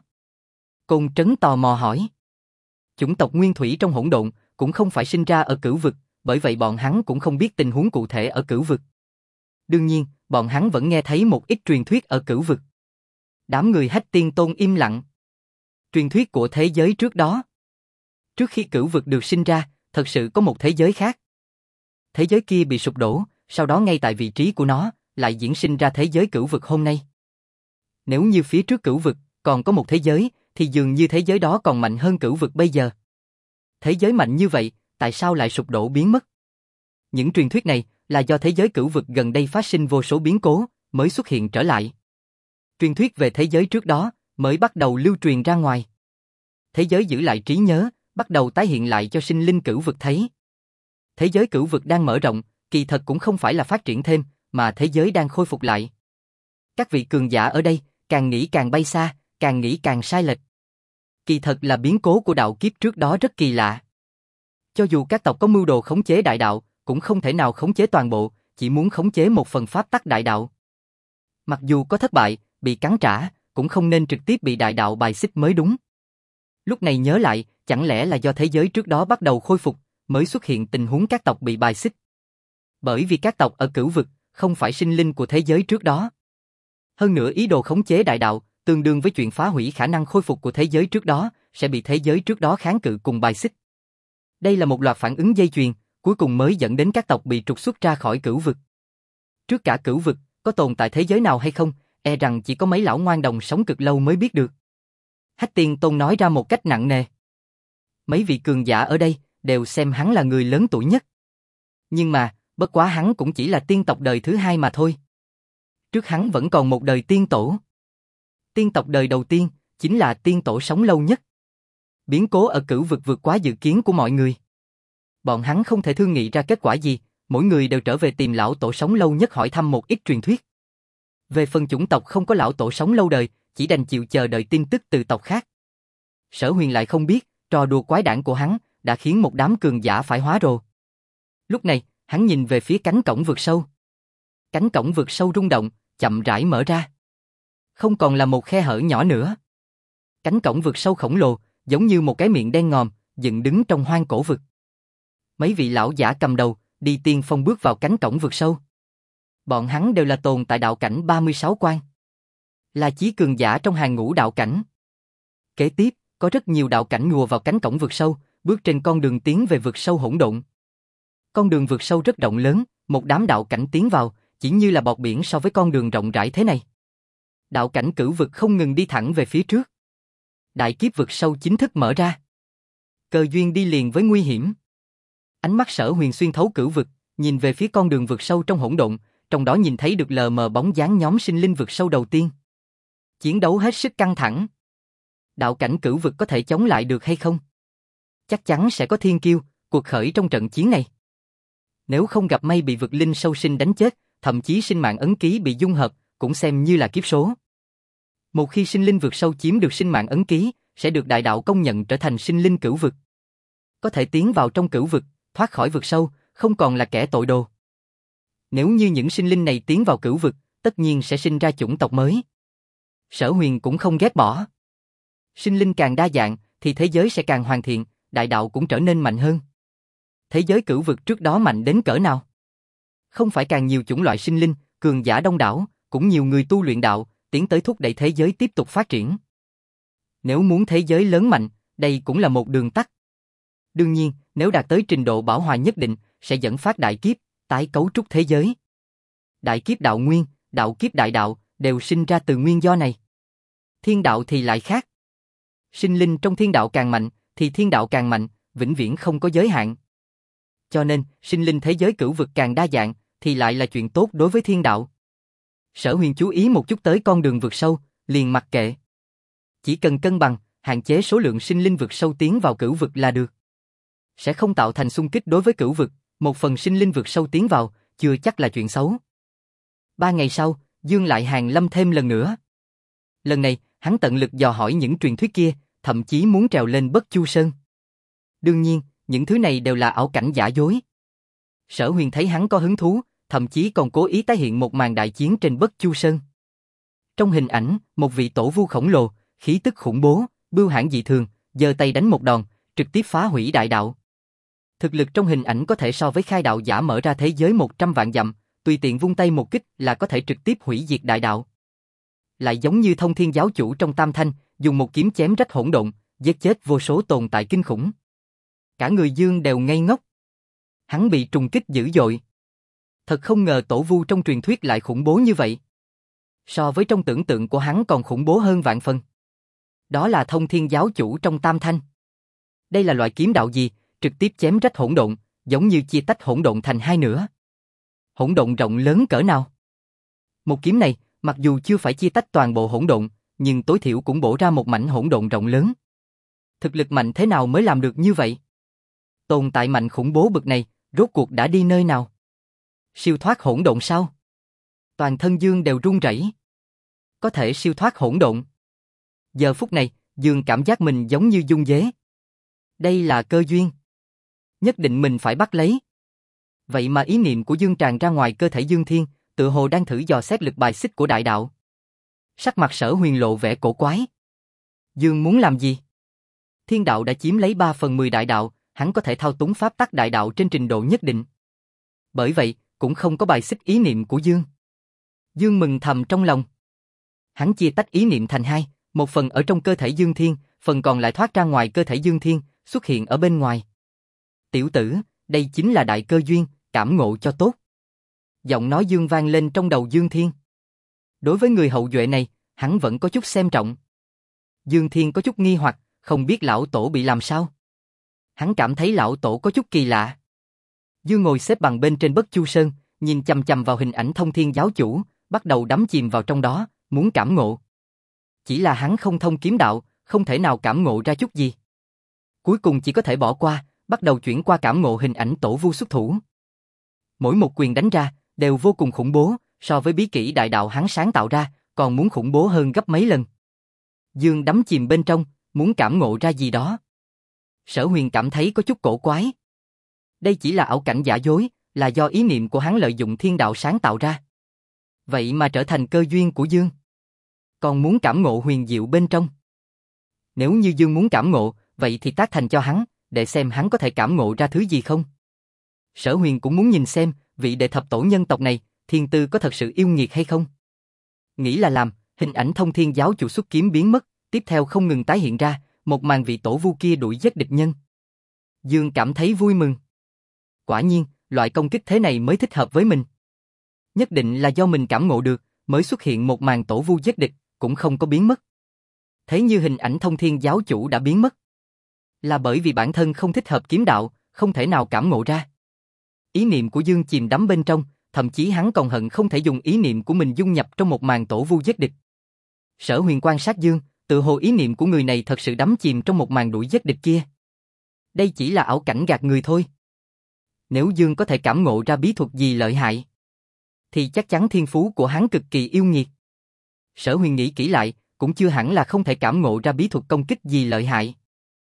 Côn Trấn tò mò hỏi. Chủng tộc nguyên thủy trong hỗn độn cũng không phải sinh ra ở cửu vực, bởi vậy bọn hắn cũng không biết tình huống cụ thể ở cửu vực. Đương nhiên, bọn hắn vẫn nghe thấy một ít truyền thuyết ở cửu vực. Đám người Hách Tiên Tôn im lặng. Truyền thuyết của thế giới trước đó. Trước khi cửu vực được sinh ra, thật sự có một thế giới khác. Thế giới kia bị sụp đổ, sau đó ngay tại vị trí của nó, lại diễn sinh ra thế giới cửu vực hôm nay. Nếu như phía trước cửu vực còn có một thế giới, thì dường như thế giới đó còn mạnh hơn cửu vực bây giờ. Thế giới mạnh như vậy, tại sao lại sụp đổ biến mất? Những truyền thuyết này là do thế giới cửu vực gần đây phát sinh vô số biến cố, mới xuất hiện trở lại. Truyền thuyết về thế giới trước đó, mới bắt đầu lưu truyền ra ngoài. Thế giới giữ lại trí nhớ, bắt đầu tái hiện lại cho sinh linh cửu vực thấy. Thế giới cửu vực đang mở rộng, kỳ thật cũng không phải là phát triển thêm, mà thế giới đang khôi phục lại. Các vị cường giả ở đây, càng nghĩ càng bay xa, càng nghĩ càng sai lệch. Kỳ thật là biến cố của đạo kiếp trước đó rất kỳ lạ. Cho dù các tộc có mưu đồ khống chế đại đạo, cũng không thể nào khống chế toàn bộ, chỉ muốn khống chế một phần pháp tắc đại đạo. Mặc dù có thất bại, bị cắn trả, cũng không nên trực tiếp bị đại đạo bài xích mới đúng. Lúc này nhớ lại, chẳng lẽ là do thế giới trước đó bắt đầu khôi phục, mới xuất hiện tình huống các tộc bị bài xích. Bởi vì các tộc ở cửu vực, không phải sinh linh của thế giới trước đó. Hơn nữa ý đồ khống chế đại đạo, tương đương với chuyện phá hủy khả năng khôi phục của thế giới trước đó, sẽ bị thế giới trước đó kháng cự cùng bài xích. Đây là một loạt phản ứng dây chuyền, cuối cùng mới dẫn đến các tộc bị trục xuất ra khỏi cửu vực. Trước cả cửu vực, có tồn tại thế giới nào hay không, e rằng chỉ có mấy lão ngoan đồng sống cực lâu mới biết được. Hách Tiên Tôn nói ra một cách nặng nề. Mấy vị cường giả ở đây, đều xem hắn là người lớn tuổi nhất. Nhưng mà, bất quá hắn cũng chỉ là tiên tộc đời thứ hai mà thôi. Trước hắn vẫn còn một đời tiên tổ. Tiên tộc đời đầu tiên, chính là tiên tổ sống lâu nhất. Biến cố ở cửu vực vượt quá dự kiến của mọi người. Bọn hắn không thể thương nghị ra kết quả gì, mỗi người đều trở về tìm lão tổ sống lâu nhất hỏi thăm một ít truyền thuyết. Về phần chủng tộc không có lão tổ sống lâu đời, chỉ đành chịu chờ đợi tin tức từ tộc khác. Sở Huyền lại không biết, trò đùa quái đản của hắn đã khiến một đám cường giả phải hóa rồ. Lúc này, hắn nhìn về phía cánh cổng vực sâu. Cánh cổng vực sâu rung động, chậm rãi mở ra. Không còn là một khe hở nhỏ nữa. Cánh cổng vực sâu khổng lồ, giống như một cái miệng đen ngòm, dựng đứng trong hoang cổ vực. Mấy vị lão giả cầm đầu, đi tiên phong bước vào cánh cổng vực sâu. Bọn hắn đều là tồn tại đạo cảnh 36 quan. là chí cường giả trong hàng ngũ đạo cảnh. Kế tiếp, có rất nhiều đạo cảnh nhùa vào cánh cổng vực sâu, bước trên con đường tiến về vực sâu hỗn độn. Con đường vực sâu rất rộng lớn, một đám đạo cảnh tiến vào, chỉ như là bọt biển so với con đường rộng rãi thế này. Đạo cảnh cửu vực không ngừng đi thẳng về phía trước. Đại kiếp vực sâu chính thức mở ra. Cơ duyên đi liền với nguy hiểm. Ánh mắt Sở Huyền xuyên thấu cửu vực, nhìn về phía con đường vực sâu trong hỗn độn, trong đó nhìn thấy được lờ mờ bóng dáng nhóm sinh linh vực sâu đầu tiên. Chiến đấu hết sức căng thẳng. Đạo cảnh cửu vực có thể chống lại được hay không? Chắc chắn sẽ có thiên kiêu, cuộc khởi trong trận chiến này. Nếu không gặp may bị vực linh sâu sinh đánh chết, thậm chí sinh mạng ấn ký bị dung hợp, cũng xem như là kiếp số. Một khi sinh linh vực sâu chiếm được sinh mạng ấn ký, sẽ được đại đạo công nhận trở thành sinh linh cửu vực. Có thể tiến vào trong cửu vực, thoát khỏi vực sâu, không còn là kẻ tội đồ. Nếu như những sinh linh này tiến vào cửu vực, tất nhiên sẽ sinh ra chủng tộc mới. Sở Huyền cũng không ghét bỏ. Sinh linh càng đa dạng, thì thế giới sẽ càng hoàn thiện, đại đạo cũng trở nên mạnh hơn. Thế giới cửu vực trước đó mạnh đến cỡ nào? Không phải càng nhiều chủng loại sinh linh, cường giả đông đảo, cũng nhiều người tu luyện đạo, tiến tới thúc đẩy thế giới tiếp tục phát triển. Nếu muốn thế giới lớn mạnh, đây cũng là một đường tắt. Đương nhiên, nếu đạt tới trình độ bảo hòa nhất định, sẽ dẫn phát đại kiếp, tái cấu trúc thế giới. Đại kiếp đạo nguyên, đạo kiếp đại đạo, đều sinh ra từ nguyên do này. Thiên đạo thì lại khác. Sinh linh trong thiên đạo càng mạnh, thì thiên đạo càng mạnh, vĩnh viễn không có giới hạn. Cho nên, sinh linh thế giới cửu vực càng đa dạng, thì lại là chuyện tốt đối với thiên đạo. Sở Huyền chú ý một chút tới con đường vực sâu, liền mặc kệ. Chỉ cần cân bằng, hạn chế số lượng sinh linh vực sâu tiến vào cửu vực là được. Sẽ không tạo thành xung kích đối với cửu vực, một phần sinh linh vực sâu tiến vào, chưa chắc là chuyện xấu. 3 ngày sau, Dương lại hàng lâm thêm lần nữa. Lần này, hắn tận lực dò hỏi những truyền thuyết kia, thậm chí muốn trèo lên Bất Chu Sơn. Đương nhiên, những thứ này đều là ảo cảnh giả dối. Sở Huyền thấy hắn có hứng thú, thậm chí còn cố ý tái hiện một màn đại chiến trên Bất Chu Sơn. Trong hình ảnh, một vị tổ vu khổng lồ, khí tức khủng bố, bưu hãn dị thường, giơ tay đánh một đòn, trực tiếp phá hủy đại đạo. Thực lực trong hình ảnh có thể so với khai đạo giả mở ra thế giới 100 vạn dặm, tùy tiện vung tay một kích là có thể trực tiếp hủy diệt đại đạo. Lại giống như Thông Thiên giáo chủ trong Tam Thanh, dùng một kiếm chém rách hỗn độn, giết chết vô số tồn tại kinh khủng. Cả người Dương đều ngây ngốc. Hắn bị trùng kích dữ dội. Thật không ngờ tổ vu trong truyền thuyết lại khủng bố như vậy. So với trong tưởng tượng của hắn còn khủng bố hơn vạn phần. Đó là Thông Thiên giáo chủ trong Tam Thanh. Đây là loại kiếm đạo gì, trực tiếp chém rách hỗn độn, giống như chia tách hỗn độn thành hai nửa. Hỗn độn rộng lớn cỡ nào? Một kiếm này, mặc dù chưa phải chia tách toàn bộ hỗn độn, nhưng tối thiểu cũng bổ ra một mảnh hỗn độn rộng lớn. Thực lực mạnh thế nào mới làm được như vậy? Tồn tại mạnh khủng bố bực này, rốt cuộc đã đi nơi nào? Siêu thoát hỗn độn sao? Toàn thân Dương đều run rẩy. Có thể siêu thoát hỗn độn. Giờ phút này, Dương cảm giác mình giống như dung dế. Đây là cơ duyên. Nhất định mình phải bắt lấy. Vậy mà ý niệm của Dương tràn ra ngoài cơ thể Dương Thiên, tựa hồ đang thử dò xét lực bài xích của đại đạo. Sắc mặt Sở Huyền lộ vẻ cổ quái. Dương muốn làm gì? Thiên đạo đã chiếm lấy 3/10 đại đạo, hắn có thể thao túng pháp tắc đại đạo trên trình độ nhất định. Bởi vậy, cũng không có bài xích ý niệm của Dương. Dương mừng thầm trong lòng. Hắn chia tách ý niệm thành hai, một phần ở trong cơ thể Dương Thiên, phần còn lại thoát ra ngoài cơ thể Dương Thiên, xuất hiện ở bên ngoài. Tiểu tử, đây chính là đại cơ duyên, cảm ngộ cho tốt. Giọng nói Dương vang lên trong đầu Dương Thiên. Đối với người hậu duệ này, hắn vẫn có chút xem trọng. Dương Thiên có chút nghi hoặc, không biết lão tổ bị làm sao. Hắn cảm thấy lão tổ có chút kỳ lạ. Dương ngồi xếp bằng bên trên Bất Chu Sơn, nhìn chằm chằm vào hình ảnh Thông Thiên giáo chủ, bắt đầu đắm chìm vào trong đó, muốn cảm ngộ. Chỉ là hắn không thông kiếm đạo, không thể nào cảm ngộ ra chút gì. Cuối cùng chỉ có thể bỏ qua, bắt đầu chuyển qua cảm ngộ hình ảnh tổ vu xuất thủ. Mỗi một quyền đánh ra, đều vô cùng khủng bố, so với bí kỹ đại đạo hắn sáng tạo ra, còn muốn khủng bố hơn gấp mấy lần. Dương đắm chìm bên trong, muốn cảm ngộ ra gì đó. Sở Huyền cảm thấy có chút cổ quái. Đây chỉ là ảo cảnh giả dối, là do ý niệm của hắn lợi dụng thiên đạo sáng tạo ra. Vậy mà trở thành cơ duyên của Dương. Còn muốn cảm ngộ huyền diệu bên trong. Nếu như Dương muốn cảm ngộ, vậy thì tác thành cho hắn, để xem hắn có thể cảm ngộ ra thứ gì không. Sở Huyền cũng muốn nhìn xem, vị đệ thập tổ nhân tộc này, thiên tư có thật sự yêu nghiệt hay không. Nghĩ là làm, Hình ảnh Thông Thiên giáo chủ xuất kiếm biến mất, tiếp theo không ngừng tái hiện ra, một màn vị tổ vu kia đuổi giết địch nhân. Dương cảm thấy vui mừng. Quả nhiên, loại công kích thế này mới thích hợp với mình. Nhất định là do mình cảm ngộ được, mới xuất hiện một màn tổ vu giết địch, cũng không có biến mất. Thế như hình ảnh Thông Thiên giáo chủ đã biến mất, là bởi vì bản thân không thích hợp kiếm đạo, không thể nào cảm ngộ ra. Ý niệm của Dương chìm đắm bên trong, thậm chí hắn còn hận không thể dùng ý niệm của mình dung nhập trong một màn tổ vu giết địch. Sở Huyền quan sát Dương, tự hồ ý niệm của người này thật sự đắm chìm trong một màn đuổi giết địch kia. Đây chỉ là ảo cảnh gạt người thôi. Nếu Dương có thể cảm ngộ ra bí thuật gì lợi hại, thì chắc chắn thiên phú của hắn cực kỳ yêu nghiệt. Sở Huyền nghĩ kỹ lại, cũng chưa hẳn là không thể cảm ngộ ra bí thuật công kích gì lợi hại.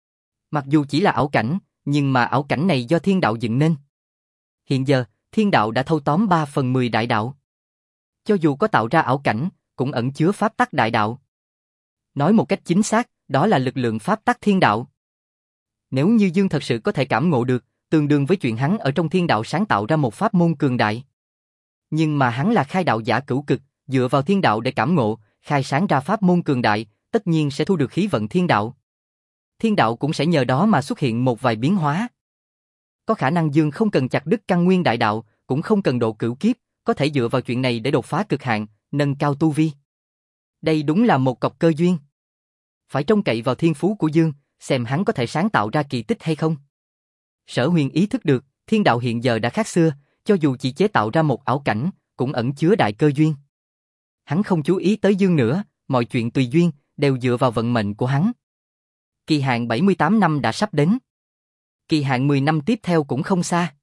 Mặc dù chỉ là ảo cảnh, nhưng mà ảo cảnh này do thiên đạo dựng nên. Hiện giờ, thiên đạo đã thâu tóm 3/10 đại đạo. Cho dù có tạo ra ảo cảnh, cũng ẩn chứa pháp tắc đại đạo. Nói một cách chính xác, đó là lực lượng pháp tắc thiên đạo. Nếu như Dương thật sự có thể cảm ngộ được, tương đương với chuyện hắn ở trong thiên đạo sáng tạo ra một pháp môn cường đại. Nhưng mà hắn là khai đạo giả cửu cực, dựa vào thiên đạo để cảm ngộ, khai sáng ra pháp môn cường đại, tất nhiên sẽ thu được khí vận thiên đạo. Thiên đạo cũng sẽ nhờ đó mà xuất hiện một vài biến hóa. Có khả năng Dương không cần chặt đứt căn nguyên đại đạo, cũng không cần độ cửu kiếp, có thể dựa vào chuyện này để đột phá cực hạn, nâng cao tu vi. Đây đúng là một cọc cơ duyên. Phải trông cậy vào thiên phú của Dương, xem hắn có thể sáng tạo ra kỳ tích hay không. Sở Huyền ý thức được, thiên đạo hiện giờ đã khác xưa, cho dù chỉ chế tạo ra một ảo cảnh, cũng ẩn chứa đại cơ duyên. Hắn không chú ý tới Dương nữa, mọi chuyện tùy duyên, đều dựa vào vận mệnh của hắn. Kỳ hạn 78 năm đã sắp đến. Kỳ hạn 10 năm tiếp theo cũng không xa.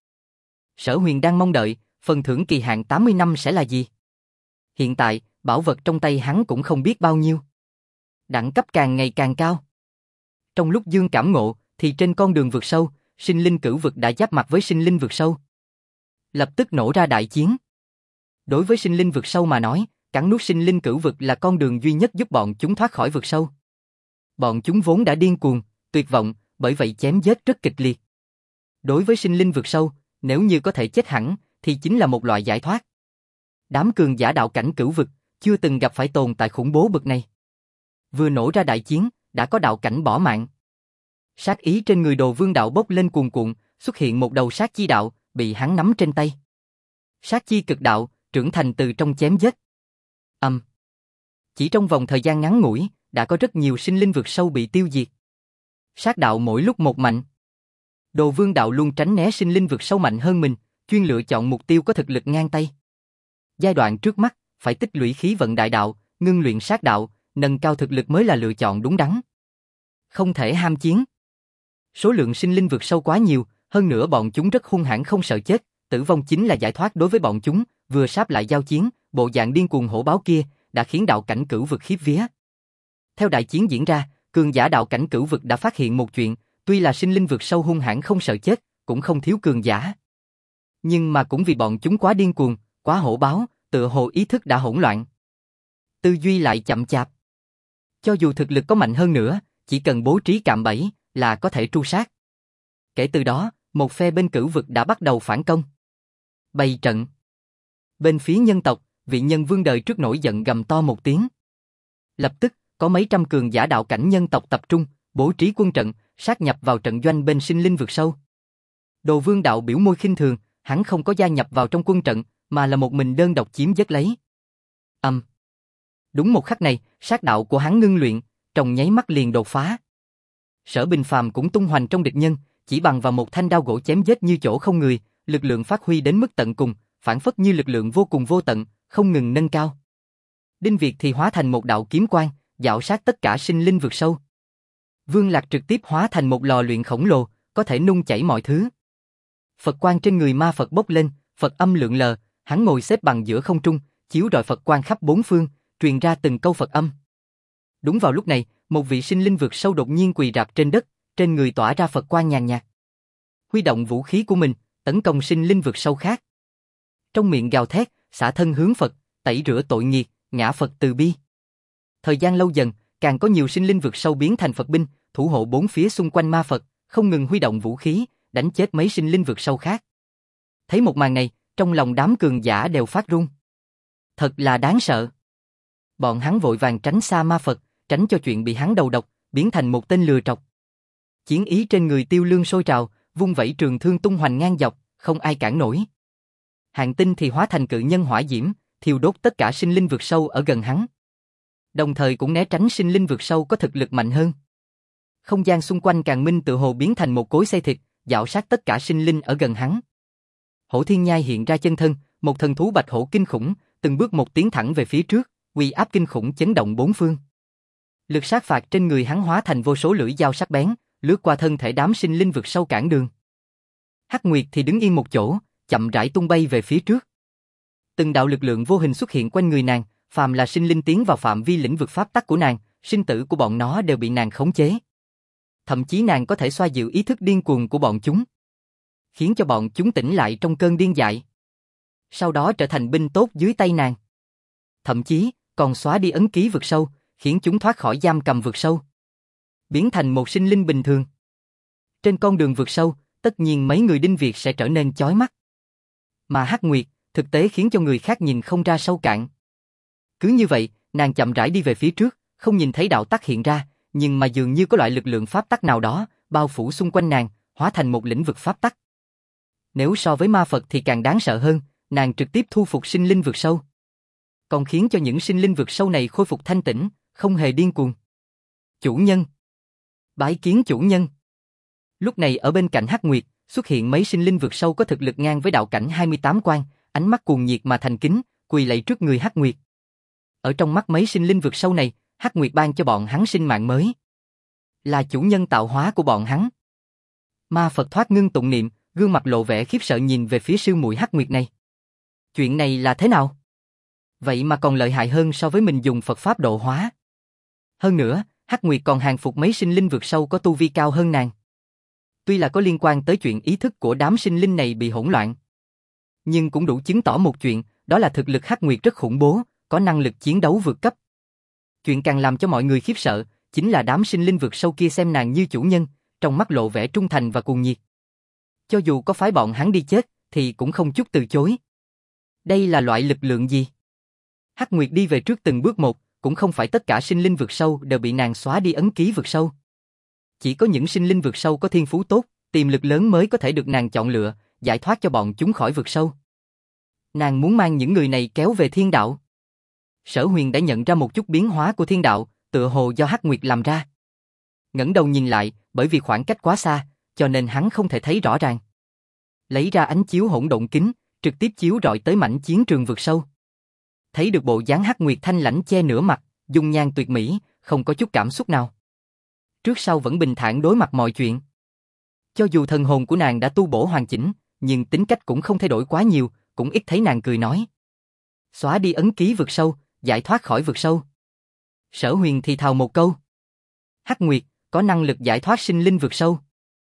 Sở Huyền đang mong đợi, phần thưởng kỳ hạn 80 năm sẽ là gì? Hiện tại, bảo vật trong tay hắn cũng không biết bao nhiêu. Đẳng cấp càng ngày càng cao. Trong lúc Dương cảm ngộ, thì trên con đường vượt sâu, sinh linh cửu vực đã giáp mặt với sinh linh vượt sâu. Lập tức nổ ra đại chiến. Đối với sinh linh vượt sâu mà nói, cắn nuốt sinh linh cửu vực là con đường duy nhất giúp bọn chúng thoát khỏi vực sâu. Bọn chúng vốn đã điên cuồng, tuyệt vọng, bởi vậy chém giết rất kịch liệt. Đối với sinh linh vượt sâu, nếu như có thể chết hẳn, thì chính là một loại giải thoát. Đám cường giả đạo cảnh cửu vực, chưa từng gặp phải tồn tại khủng bố bậc này. Vừa nổ ra đại chiến, đã có đạo cảnh bỏ mạng. Sát ý trên người Đồ Vương đạo bốc lên cuồn cuộn, xuất hiện một đầu sát chi đạo, bị hắn nắm trên tay. Sát chi cực đạo, trưởng thành từ trong chém giết. Chỉ trong vòng thời gian ngắn ngủi, đã có rất nhiều sinh linh vượt sâu bị tiêu diệt. Sát đạo mỗi lúc một mạnh. Đồ Vương đạo luôn tránh né sinh linh vượt sâu mạnh hơn mình, chuyên lựa chọn mục tiêu có thực lực ngang tay. Giai đoạn trước mắt, phải tích lũy khí vận đại đạo, ngưng luyện sát đạo, nâng cao thực lực mới là lựa chọn đúng đắn. Không thể ham chiến. Số lượng sinh linh vượt sâu quá nhiều, hơn nữa bọn chúng rất hung hãn không sợ chết, tử vong chính là giải thoát đối với bọn chúng, vừa sáp lại giao chiến, bộ dạng điên cuồng hổ báo kia, đã khiến đạo cảnh cửu vực khiếp vía. Theo đại chiến diễn ra, cường giả đạo cảnh cửu vực đã phát hiện một chuyện, tuy là sinh linh vượt sâu hung hãn không sợ chết, cũng không thiếu cường giả. Nhưng mà cũng vì bọn chúng quá điên cuồng, quá hổ báo, tựa hồ ý thức đã hỗn loạn. Tư duy lại chậm chạp. Cho dù thực lực có mạnh hơn nữa, chỉ cần bố trí cạm bẫy là có thể tru sát. Kể từ đó, một phe bên cửu vực đã bắt đầu phản công. Bày trận. Bên phía nhân tộc, vị nhân vương đời trước nổi giận gầm to một tiếng. Lập tức, có mấy trăm cường giả đạo cảnh nhân tộc tập trung, bố trí quân trận, sát nhập vào trận doanh bên sinh linh vực sâu. Đồ Vương đạo biểu môi khinh thường, hắn không có gia nhập vào trong quân trận, mà là một mình đơn độc chiếm giết lấy. Đúng một khắc này, sát đạo của hắn ngưng luyện, trong nháy mắt liền đột phá. Sở Bình Phàm cũng tung hoành trong địch nhân, chỉ bằng vào một thanh đao gỗ chém giết như chỗ không người, lực lượng phát huy đến mức tận cùng, phản phất như lực lượng vô cùng vô tận, không ngừng nâng cao. Đinh Việt thì hóa thành một đạo kiếm quang, dạo sát tất cả sinh linh vực sâu. Vương Lạc trực tiếp hóa thành một lò luyện khổng lồ, có thể nung chảy mọi thứ. Phật quang trên người ma Phật bốc lên, Phật âm lượn lờ, hắn ngồi xếp bằng giữa không trung, chiếu rọi Phật quang khắp bốn phương, truyền ra từng câu Phật âm. Đúng vào lúc này, một vị sinh linh vượt sâu đột nhiên quỳ rạp trên đất, trên người tỏa ra Phật quang nhàn nhạt. Huy động vũ khí của mình, tấn công sinh linh vượt sâu khác. Trong miệng gào thét, xả thân hướng Phật, tẩy rửa tội nghiệt, ngã Phật từ bi. Thời gian lâu dần, càng có nhiều sinh linh vượt sâu biến thành Phật binh, thủ hộ bốn phía xung quanh ma Phật, không ngừng huy động vũ khí, đánh chết mấy sinh linh vượt sâu khác. Thấy một màn này, trong lòng đám cường giả đều phát run. Thật là đáng sợ. Bọn hắn vội vàng tránh xa ma Phật, tránh cho chuyện bị hắn đầu độc, biến thành một tên lừa trọc. Chiến ý trên người Tiêu Lương sôi trào, vung vẩy trường thương tung hoành ngang dọc, không ai cản nổi. Hạng Tinh thì hóa thành cự nhân hỏa diễm, thiêu đốt tất cả sinh linh vực sâu ở gần hắn. Đồng thời cũng né tránh sinh linh vực sâu có thực lực mạnh hơn. Không gian xung quanh Càn Minh tự hồ biến thành một cối xay thịt, dạo sát tất cả sinh linh ở gần hắn. Hổ Thiên Nhai hiện ra chân thân, một thần thú bạch hổ kinh khủng, từng bước một tiến thẳng về phía trước, uy áp kinh khủng chấn động bốn phương. Lực sát phạt trên người hắn hóa thành vô số lưỡi dao sắc bén, lướt qua thân thể đám sinh linh vực sâu cản đường. Hắc Nguyệt thì đứng yên một chỗ, chậm rãi tung bay về phía trước. Từng đạo lực lượng vô hình xuất hiện quanh người nàng, phàm là sinh linh tiến vào phạm vi lĩnh vực pháp tắc của nàng, sinh tử của bọn nó đều bị nàng khống chế. Thậm chí nàng có thể xoa dịu ý thức điên cuồng của bọn chúng, khiến cho bọn chúng tỉnh lại trong cơn điên dại. Sau đó trở thành binh tốt dưới tay nàng. Thậm chí, còn xóa đi ấn ký vực sâu, khiến chúng thoát khỏi giam cầm vực sâu, biến thành một sinh linh bình thường. Trên con đường vực sâu, tất nhiên mấy người Đinh Việt sẽ trở nên chói mắt. Mà Hắc Nguyệt, thực tế khiến cho người khác nhìn không ra sâu cạn. Cứ như vậy, nàng chậm rãi đi về phía trước, không nhìn thấy đạo tắc hiện ra, nhưng mà dường như có loại lực lượng pháp tắc nào đó, bao phủ xung quanh nàng, hóa thành một lĩnh vực pháp tắc. Nếu so với ma Phật thì càng đáng sợ hơn, nàng trực tiếp thu phục sinh linh vực sâu. Còn khiến cho những sinh linh vực sâu này khôi phục thanh tĩnh, không hề điên cuồng. Chủ nhân. Bái kiến chủ nhân. Lúc này ở bên cạnh Hắc Nguyệt, xuất hiện mấy sinh linh vực sâu có thực lực ngang với đạo cảnh 28 quan, ánh mắt cuồng nhiệt mà thành kính, quỳ lạy trước người Hắc Nguyệt. Ở trong mắt mấy sinh linh vực sâu này, Hắc Nguyệt ban cho bọn hắn sinh mạng mới. Là chủ nhân tạo hóa của bọn hắn. Ma Phật thoát ngưng tụng niệm, gương mặt lộ vẻ khiếp sợ nhìn về phía sư muội Hắc Nguyệt này. Chuyện này là thế nào? Vậy mà còn lợi hại hơn so với mình dùng Phật Pháp độ hóa. Hơn nữa, Hắc Nguyệt còn hàng phục mấy sinh linh vực sâu có tu vi cao hơn nàng. Tuy là có liên quan tới chuyện ý thức của đám sinh linh này bị hỗn loạn, nhưng cũng đủ chứng tỏ một chuyện, đó là thực lực Hắc Nguyệt rất khủng bố, có năng lực chiến đấu vượt cấp. Chuyện càng làm cho mọi người khiếp sợ, chính là đám sinh linh vực sâu kia xem nàng như chủ nhân, trong mắt lộ vẻ trung thành và cuồng nhiệt. Cho dù có phái bọn hắn đi chết, thì cũng không chút từ chối. Đây là loại lực lượng gì? Hắc Nguyệt đi về trước từng bước một, cũng không phải tất cả sinh linh vực sâu đều bị nàng xóa đi ấn ký vực sâu. Chỉ có những sinh linh vực sâu có thiên phú tốt, tiềm lực lớn mới có thể được nàng chọn lựa, giải thoát cho bọn chúng khỏi vực sâu. Nàng muốn mang những người này kéo về thiên đạo. Sở Huyền đã nhận ra một chút biến hóa của thiên đạo, tựa hồ do Hắc Nguyệt làm ra. Ngẩng đầu nhìn lại, bởi vì khoảng cách quá xa, cho nên hắn không thể thấy rõ ràng. Lấy ra ánh chiếu hỗn độn kính, trực tiếp chiếu rọi tới mảnh chiến trường vực sâu. Thấy được bộ dáng Hắc Nguyệt thanh lãnh che nửa mặt, dung nhan tuyệt mỹ, không có chút cảm xúc nào. Trước sau vẫn bình thản đối mặt mọi chuyện. Cho dù thần hồn của nàng đã tu bổ hoàn chỉnh, nhưng tính cách cũng không thay đổi quá nhiều, cũng ít thấy nàng cười nói. Xóa đi ấn ký vực sâu, giải thoát khỏi vực sâu. Sở Huyền thì thào một câu. Hắc Nguyệt, có năng lực giải thoát sinh linh vực sâu.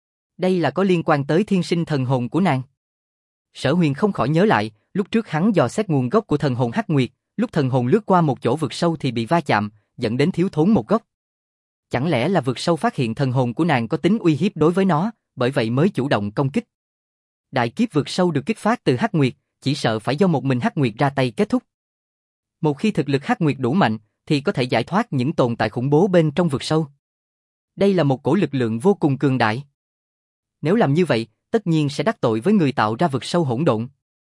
Đây là có liên quan tới thiên sinh thần hồn của nàng. Sở Huyền không khỏi nhớ lại, lúc trước hắn dò xét nguồn gốc của thần hồn Hắc Nguyệt, lúc thần hồn lướt qua một chỗ vực sâu thì bị va chạm, dẫn đến thiếu thốn một gốc. Chẳng lẽ là vực sâu phát hiện thần hồn của nàng có tính uy hiếp đối với nó, bởi vậy mới chủ động công kích. Đại kiếp vực sâu được kích phát từ Hắc Nguyệt, chỉ sợ phải do một mình Hắc Nguyệt ra tay kết thúc. Một khi thực lực Hắc Nguyệt đủ mạnh, thì có thể giải thoát những tồn tại khủng bố bên trong vực sâu. Đây là một cỗ lực lượng vô cùng cường đại. Nếu làm như vậy, tất nhiên sẽ đắc tội với người tạo ra vực sâu hỗn độn.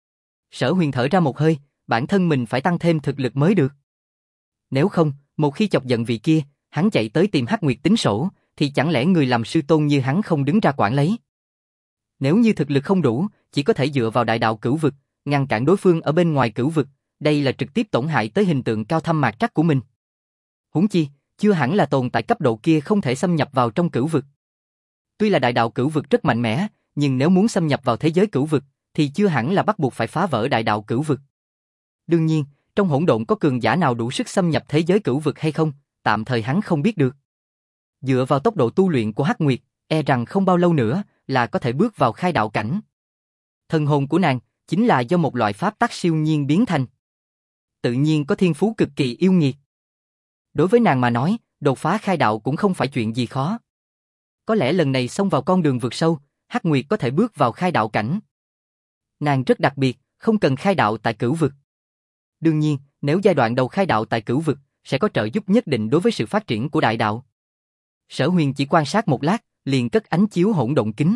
Sở Huyền thở ra một hơi, bản thân mình phải tăng thêm thực lực mới được. Nếu không, một khi chọc giận vị kia, hắn chạy tới tìm Hắc Nguyệt tính sổ, thì chẳng lẽ người làm sư tôn như hắn không đứng ra quản lấy? Nếu như thực lực không đủ, chỉ có thể dựa vào đại đạo cửu vực, ngăn cản đối phương ở bên ngoài cửu vực, đây là trực tiếp tổn hại tới hình tượng cao thâm mạc trắc của mình. Huống chi, chưa hẳn là tồn tại cấp độ kia không thể xâm nhập vào trong cửu vực. Tuy là đại đạo cửu vực rất mạnh mẽ, nhưng nếu muốn xâm nhập vào thế giới cửu vực, thì chưa hẳn là bắt buộc phải phá vỡ đại đạo cửu vực. Đương nhiên, trong hỗn độn có cường giả nào đủ sức xâm nhập thế giới cửu vực hay không, tạm thời hắn không biết được. Dựa vào tốc độ tu luyện của Hắc Nguyệt, e rằng không bao lâu nữa là có thể bước vào khai đạo cảnh. Thần hồn của nàng chính là do một loại pháp tắc siêu nhiên biến thành. Tự nhiên có thiên phú cực kỳ yêu nghiệt. Đối với nàng mà nói, đột phá khai đạo cũng không phải chuyện gì khó. Có lẽ lần này xông vào con đường vượt sâu, Hắc Nguyệt có thể bước vào khai đạo cảnh. Nàng rất đặc biệt, không cần khai đạo tại cửu vực. Đương nhiên, nếu giai đoạn đầu khai đạo tại cửu vực, sẽ có trợ giúp nhất định đối với sự phát triển của đại đạo. Sở Huyền chỉ quan sát một lát, liền cất ánh chiếu hỗn độn kính.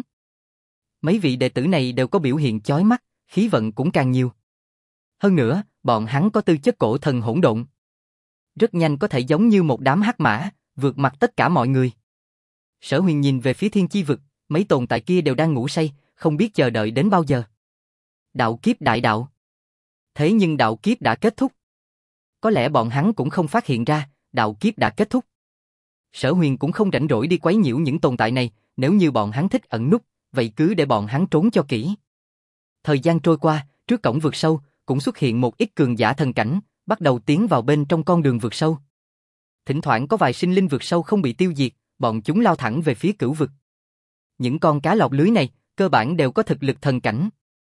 Mấy vị đệ tử này đều có biểu hiện chói mắt, khí vận cũng càng nhiều. Hơn nữa, bọn hắn có tư chất cổ thần hỗn độn. Rất nhanh có thể giống như một đám hắc mã, vượt mặt tất cả mọi người. Sở Huyền nhìn về phía thiên chi vực, mấy tồn tại kia đều đang ngủ say, không biết chờ đợi đến bao giờ. Đạo kiếp đại đạo. Thế nhưng đạo kiếp đã kết thúc. Có lẽ bọn hắn cũng không phát hiện ra, đạo kiếp đã kết thúc. Sở Huyền cũng không rảnh rỗi đi quấy nhiễu những tồn tại này, nếu như bọn hắn thích ẩn núp, vậy cứ để bọn hắn trốn cho kỹ. Thời gian trôi qua, trước cổng vực sâu, cũng xuất hiện một ít cường giả thần cảnh, bắt đầu tiến vào bên trong con đường vực sâu. Thỉnh thoảng có vài sinh linh vực sâu không bị tiêu diệt, bọn chúng lao thẳng về phía cửu vực. Những con cá lọt lưới này, cơ bản đều có thực lực thần cảnh.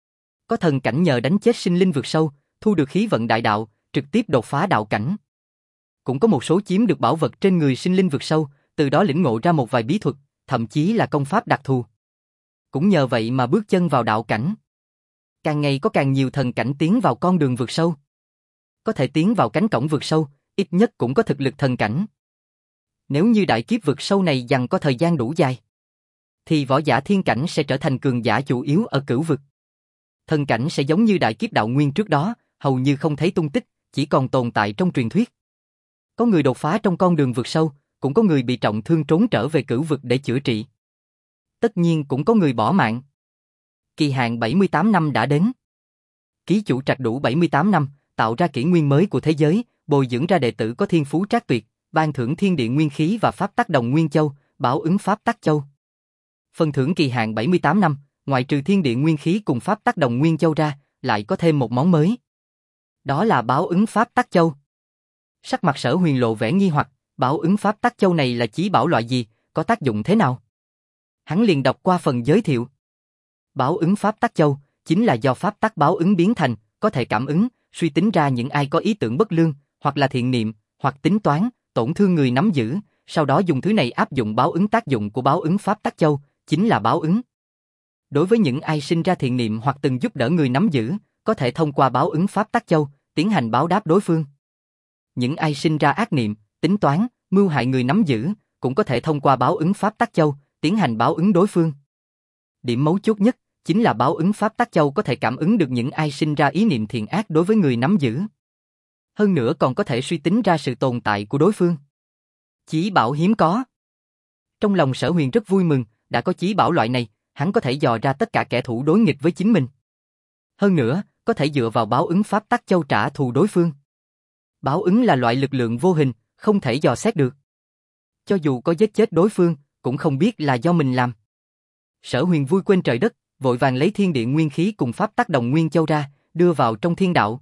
Có thần cảnh nhờ đánh chết sinh linh vực sâu, thu được khí vận đại đạo, trực tiếp đột phá đạo cảnh. Cũng có một số chiếm được bảo vật trên người sinh linh vực sâu, từ đó lĩnh ngộ ra một vài bí thuật, thậm chí là công pháp đặc thù. Cũng nhờ vậy mà bước chân vào đạo cảnh. Càng ngày có càng nhiều thần cảnh tiến vào con đường vực sâu. Có thể tiến vào cánh cổng vực sâu, ít nhất cũng có thực lực thần cảnh. Nếu như đại kiếp vực sâu này dằng có thời gian đủ dài, thì võ giả thiên cảnh sẽ trở thành cường giả chủ yếu ở cửu vực. Thần cảnh sẽ giống như đại kiếp đạo nguyên trước đó, hầu như không thấy tung tích, chỉ còn tồn tại trong truyền thuyết. Có người đột phá trong con đường vực sâu, cũng có người bị trọng thương trốn trở về cửu vực để chữa trị. Tất nhiên cũng có người bỏ mạng. Kỳ hạn 78 năm đã đến. Ký chủ trạch đủ 78 năm, tạo ra kỷ nguyên mới của thế giới, bồi dưỡng ra đệ tử có thiên phú trác tuyệt, ban thưởng thiên địa nguyên khí và pháp tắc đồng nguyên châu, bảo ứng pháp tắc châu. Phần thưởng kỳ hạn 78 năm, ngoại trừ thiên địa nguyên khí cùng pháp tắc đồng nguyên châu ra, lại có thêm một món mới. Đó là báo ứng pháp tắc châu. Sắc mặt Sở Huyền lộ vẻ nghi hoặc, bảo ứng pháp tắc châu này là chí bảo loại gì, có tác dụng thế nào? Hắn liền đọc qua phần giới thiệu. Báo ứng pháp tắc châu chính là do pháp tắc báo ứng biến thành, có thể cảm ứng, suy tính ra những ai có ý tưởng bất lương, hoặc là thiện niệm, hoặc tính toán, tổn thương người nắm giữ, sau đó dùng thứ này áp dụng báo ứng. Tác dụng của báo ứng pháp tắc châu chính là báo ứng. Đối với những ai sinh ra thiện niệm hoặc từng giúp đỡ người nắm giữ, có thể thông qua báo ứng pháp tắc châu tiến hành báo đáp đối phương. Những ai sinh ra ác niệm, tính toán, mưu hại người nắm giữ, cũng có thể thông qua báo ứng pháp tắc châu tiến hành báo ứng đối phương. Điểm mấu chốt nhất chính là báo ứng pháp tắc châu có thể cảm ứng được những ai sinh ra ý niệm thiện ác đối với người nắm giữ. Hơn nữa còn có thể suy tính ra sự tồn tại của đối phương. Chí bảo hiếm có. Trong lòng Sở Huyền rất vui mừng, đã có chí bảo loại này, hắn có thể dò ra tất cả kẻ thù đối nghịch với chính mình. Hơn nữa, có thể dựa vào báo ứng pháp tắc châu trả thù đối phương. Báo ứng là loại lực lượng vô hình, không thể dò xét được. Cho dù có giết chết đối phương, cũng không biết là do mình làm. Sở Huyền vui quên trời đất, vội vàng lấy thiên địa nguyên khí cùng pháp tắc đồng nguyên châu ra, đưa vào trong thiên đạo.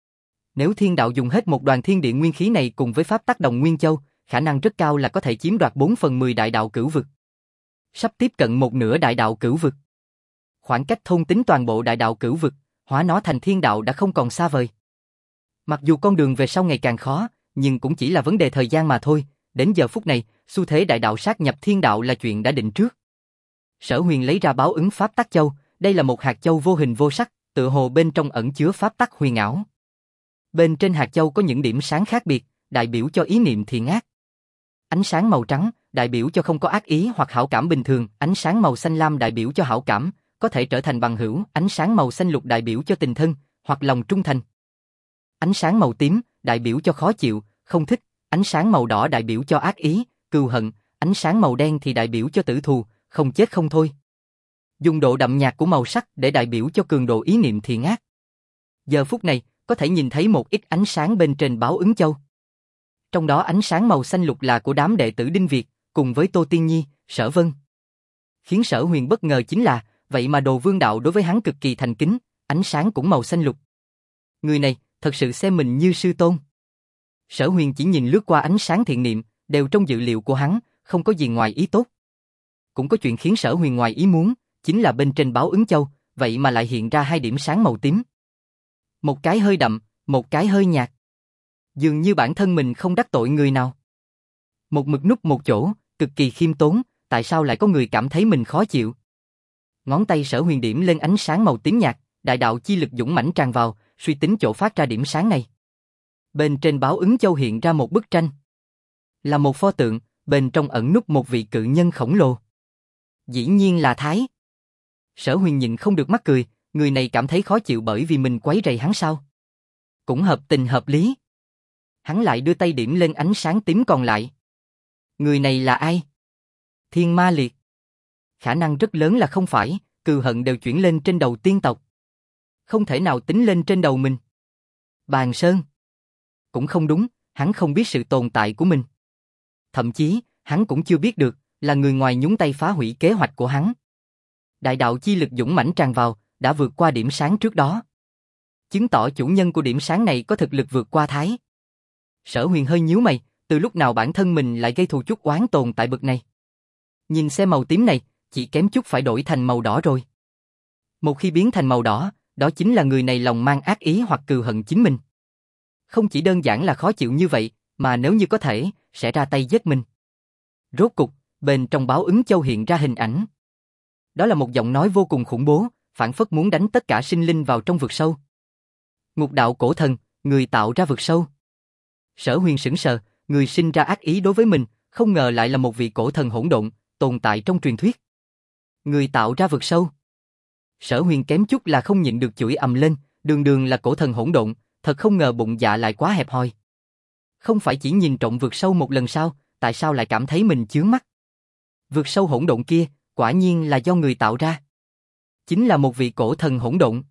Nếu thiên đạo dùng hết một đoàn thiên địa nguyên khí này cùng với pháp tắc đồng nguyên châu, khả năng rất cao là có thể chiếm đoạt 4/10 đại đạo cửu vực. Sắp tiếp cận một nửa đại đạo cửu vực. Khoảng cách thôn tính toàn bộ đại đạo cửu vực, hóa nó thành thiên đạo đã không còn xa vời. Mặc dù con đường về sau ngày càng khó, nhưng cũng chỉ là vấn đề thời gian mà thôi. Đến giờ phút này, xu thế đại đạo sát nhập thiên đạo là chuyện đã định trước. Sở Huyền lấy ra báo ứng pháp tắc châu, đây là một hạt châu vô hình vô sắc, tựa hồ bên trong ẩn chứa pháp tắc huyền ảo. Bên trên hạt châu có những điểm sáng khác biệt, đại biểu cho ý niệm thiện ác. Ánh sáng màu trắng đại biểu cho không có ác ý hoặc hảo cảm bình thường, ánh sáng màu xanh lam đại biểu cho hảo cảm, có thể trở thành bằng hữu, ánh sáng màu xanh lục đại biểu cho tình thân hoặc lòng trung thành. Ánh sáng màu tím đại biểu cho khó chịu, không thích, ánh sáng màu đỏ đại biểu cho ác ý, cừu hận, ánh sáng màu đen thì đại biểu cho tử thù, không chết không thôi. Dùng độ đậm nhạt của màu sắc để đại biểu cho cường độ ý niệm thiện ác. Giờ phút này, có thể nhìn thấy một ít ánh sáng bên trên báo ứng châu. Trong đó ánh sáng màu xanh lục là của đám đệ tử Đinh Việt, cùng với Tô Tiên Nhi, Sở Vân. Khiến Sở Huyền bất ngờ chính là, vậy mà Đồ Vương Đạo đối với hắn cực kỳ thành kính, ánh sáng cũng màu xanh lục. Người này, thật sự xem mình như sư tôn. Sở Huyền chỉ nhìn lướt qua ánh sáng thiện niệm, đều trong dự liệu của hắn, không có gì ngoài ý tốt. Cũng có chuyện khiến Sở Huyền ngoài ý muốn, chính là bên trên báo ứng châu, vậy mà lại hiện ra hai điểm sáng màu tím. Một cái hơi đậm, một cái hơi nhạt. Dường như bản thân mình không đắc tội người nào. Một mực núp một chỗ, cực kỳ khiêm tốn, tại sao lại có người cảm thấy mình khó chịu? Ngón tay Sở Huyền điểm lên ánh sáng màu tím nhạt, đại đạo chi lực dũng mãnh tràn vào, suy tính chỗ phát ra điểm sáng này. Bên trên báo ứng châu hiện ra một bức tranh. Là một pho tượng, bên trong ẩn núp một vị cự nhân khổng lồ. Dĩ nhiên là Thái. Sở Huyền nhịn không được mắc cười, người này cảm thấy khó chịu bởi vì mình quấy rầy hắn sao? Cũng hợp tình hợp lý. Hắn lại đưa tay điểm lên ánh sáng tím còn lại. Người này là ai? Thiên Ma Liệt. Khả năng rất lớn là không phải, cừu hận đều chuyển lên trên đầu tiên tộc. Không thể nào tính lên trên đầu mình. Bàn Sơn. Cũng không đúng, hắn không biết sự tồn tại của mình. Thậm chí, hắn cũng chưa biết được, là người ngoài nhúng tay phá hủy kế hoạch của hắn. Đại đạo chi lực dũng mãnh tràn vào, đã vượt qua điểm sáng trước đó. Chứng tỏ chủ nhân của điểm sáng này có thực lực vượt qua Thái. Sở Huyền hơi nhíu mày, từ lúc nào bản thân mình lại gây thù chuốc oán tồn tại bực này. Nhìn xem màu tím này, chỉ kém chút phải đổi thành màu đỏ rồi. Một khi biến thành màu đỏ, đó chính là người này lòng mang ác ý hoặc cừu hận chính mình. Không chỉ đơn giản là khó chịu như vậy, mà nếu như có thể, sẽ ra tay giết mình. Rốt cục, bên trong báo ứng châu hiện ra hình ảnh. Đó là một giọng nói vô cùng khủng bố, phảng phất muốn đánh tất cả sinh linh vào trong vực sâu. Ngục đạo cổ thần, người tạo ra vực sâu. Sở Huyền sững sờ, người sinh ra ác ý đối với mình, không ngờ lại là một vị cổ thần hỗn độn, tồn tại trong truyền thuyết. Người tạo ra vực sâu. Sở Huyền kém chút là không nhịn được chửi ầm lên, đường đường là cổ thần hỗn độn, thật không ngờ bụng dạ lại quá hẹp hòi. Không phải chỉ nhìn trộm vực sâu một lần sao, tại sao lại cảm thấy mình chướng mắt? Vực sâu hỗn độn kia, quả nhiên là do người tạo ra. Chính là một vị cổ thần hỗn độn.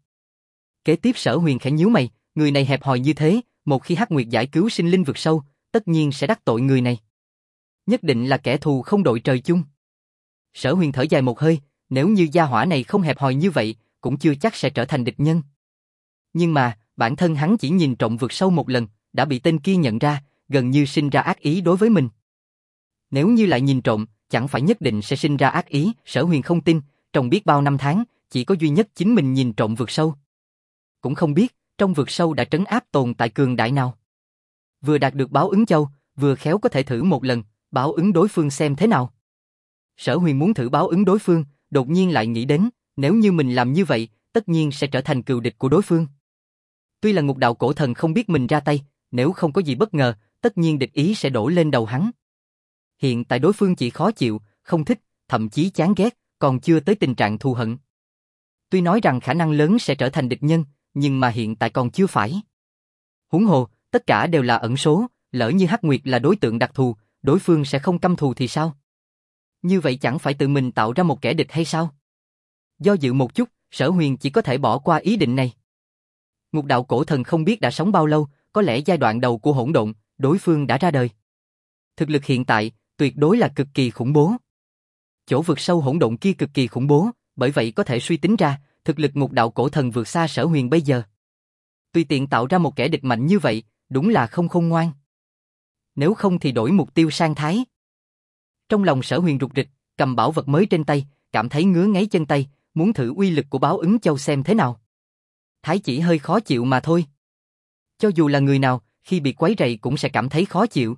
Kế tiếp Sở Huyền khẽ nhíu mày, người này hẹp hòi như thế, một khi Hắc Nguyệt giải cứu sinh linh vực sâu, tất nhiên sẽ đắc tội người này. Nhất định là kẻ thù không đội trời chung. Sở Huyền thở dài một hơi, nếu như gia hỏa này không hẹp hòi như vậy, cũng chưa chắc sẽ trở thành địch nhân. Nhưng mà, bản thân hắn chỉ nhìn trộm vực sâu một lần, đã bị tên kia nhận ra, gần như sinh ra ác ý đối với mình. Nếu như lại nhìn trộm, chẳng phải nhất định sẽ sinh ra ác ý, Sở Huyền không tin, trong biết bao năm tháng, chỉ có duy nhất chính mình nhìn trộm vực sâu. Cũng không biết, trong vực sâu đã trấn áp tồn tại cường đại nào. Vừa đạt được báo ứng châu, vừa khéo có thể thử một lần, báo ứng đối phương xem thế nào. Sở Huyền muốn thử báo ứng đối phương, đột nhiên lại nghĩ đến, nếu như mình làm như vậy, tất nhiên sẽ trở thành cừu địch của đối phương. Tuy là ngục đạo cổ thần không biết mình ra tay, nếu không có gì bất ngờ, tất nhiên địch ý sẽ đổ lên đầu hắn. Hiện tại đối phương chỉ khó chịu, không thích, thậm chí chán ghét, còn chưa tới tình trạng thù hận. Tuy nói rằng khả năng lớn sẽ trở thành địch nhân, nhưng mà hiện tại còn chưa phải. Huống hồ, tất cả đều là ẩn số, lỡ như Hắc Nguyệt là đối tượng đặc thù, đối phương sẽ không căm thù thì sao? Như vậy chẳng phải tự mình tạo ra một kẻ địch hay sao? Do dự một chút, Sở Huyền chỉ có thể bỏ qua ý định này. Ngục đạo cổ thần không biết đã sống bao lâu, có lẽ giai đoạn đầu của hỗn độn, đối phương đã ra đời. Thực lực hiện tại, tuyệt đối là cực kỳ khủng bố. Chỗ vực sâu hỗn độn kia cực kỳ khủng bố, bởi vậy có thể suy tính ra, thực lực ngục đạo cổ thần vượt xa Sở Huyền bây giờ. Tùy tiện tạo ra một kẻ địch mạnh như vậy, đúng là không khôn ngoan. Nếu không thì đổi mục tiêu sang Thái. Trong lòng Sở Huyền rục rịch, cầm bảo vật mới trên tay, cảm thấy ngứa ngáy chân tay, muốn thử uy lực của báo ứng châu xem thế nào. Thái chỉ hơi khó chịu mà thôi. Cho dù là người nào, khi bị quấy rầy cũng sẽ cảm thấy khó chịu.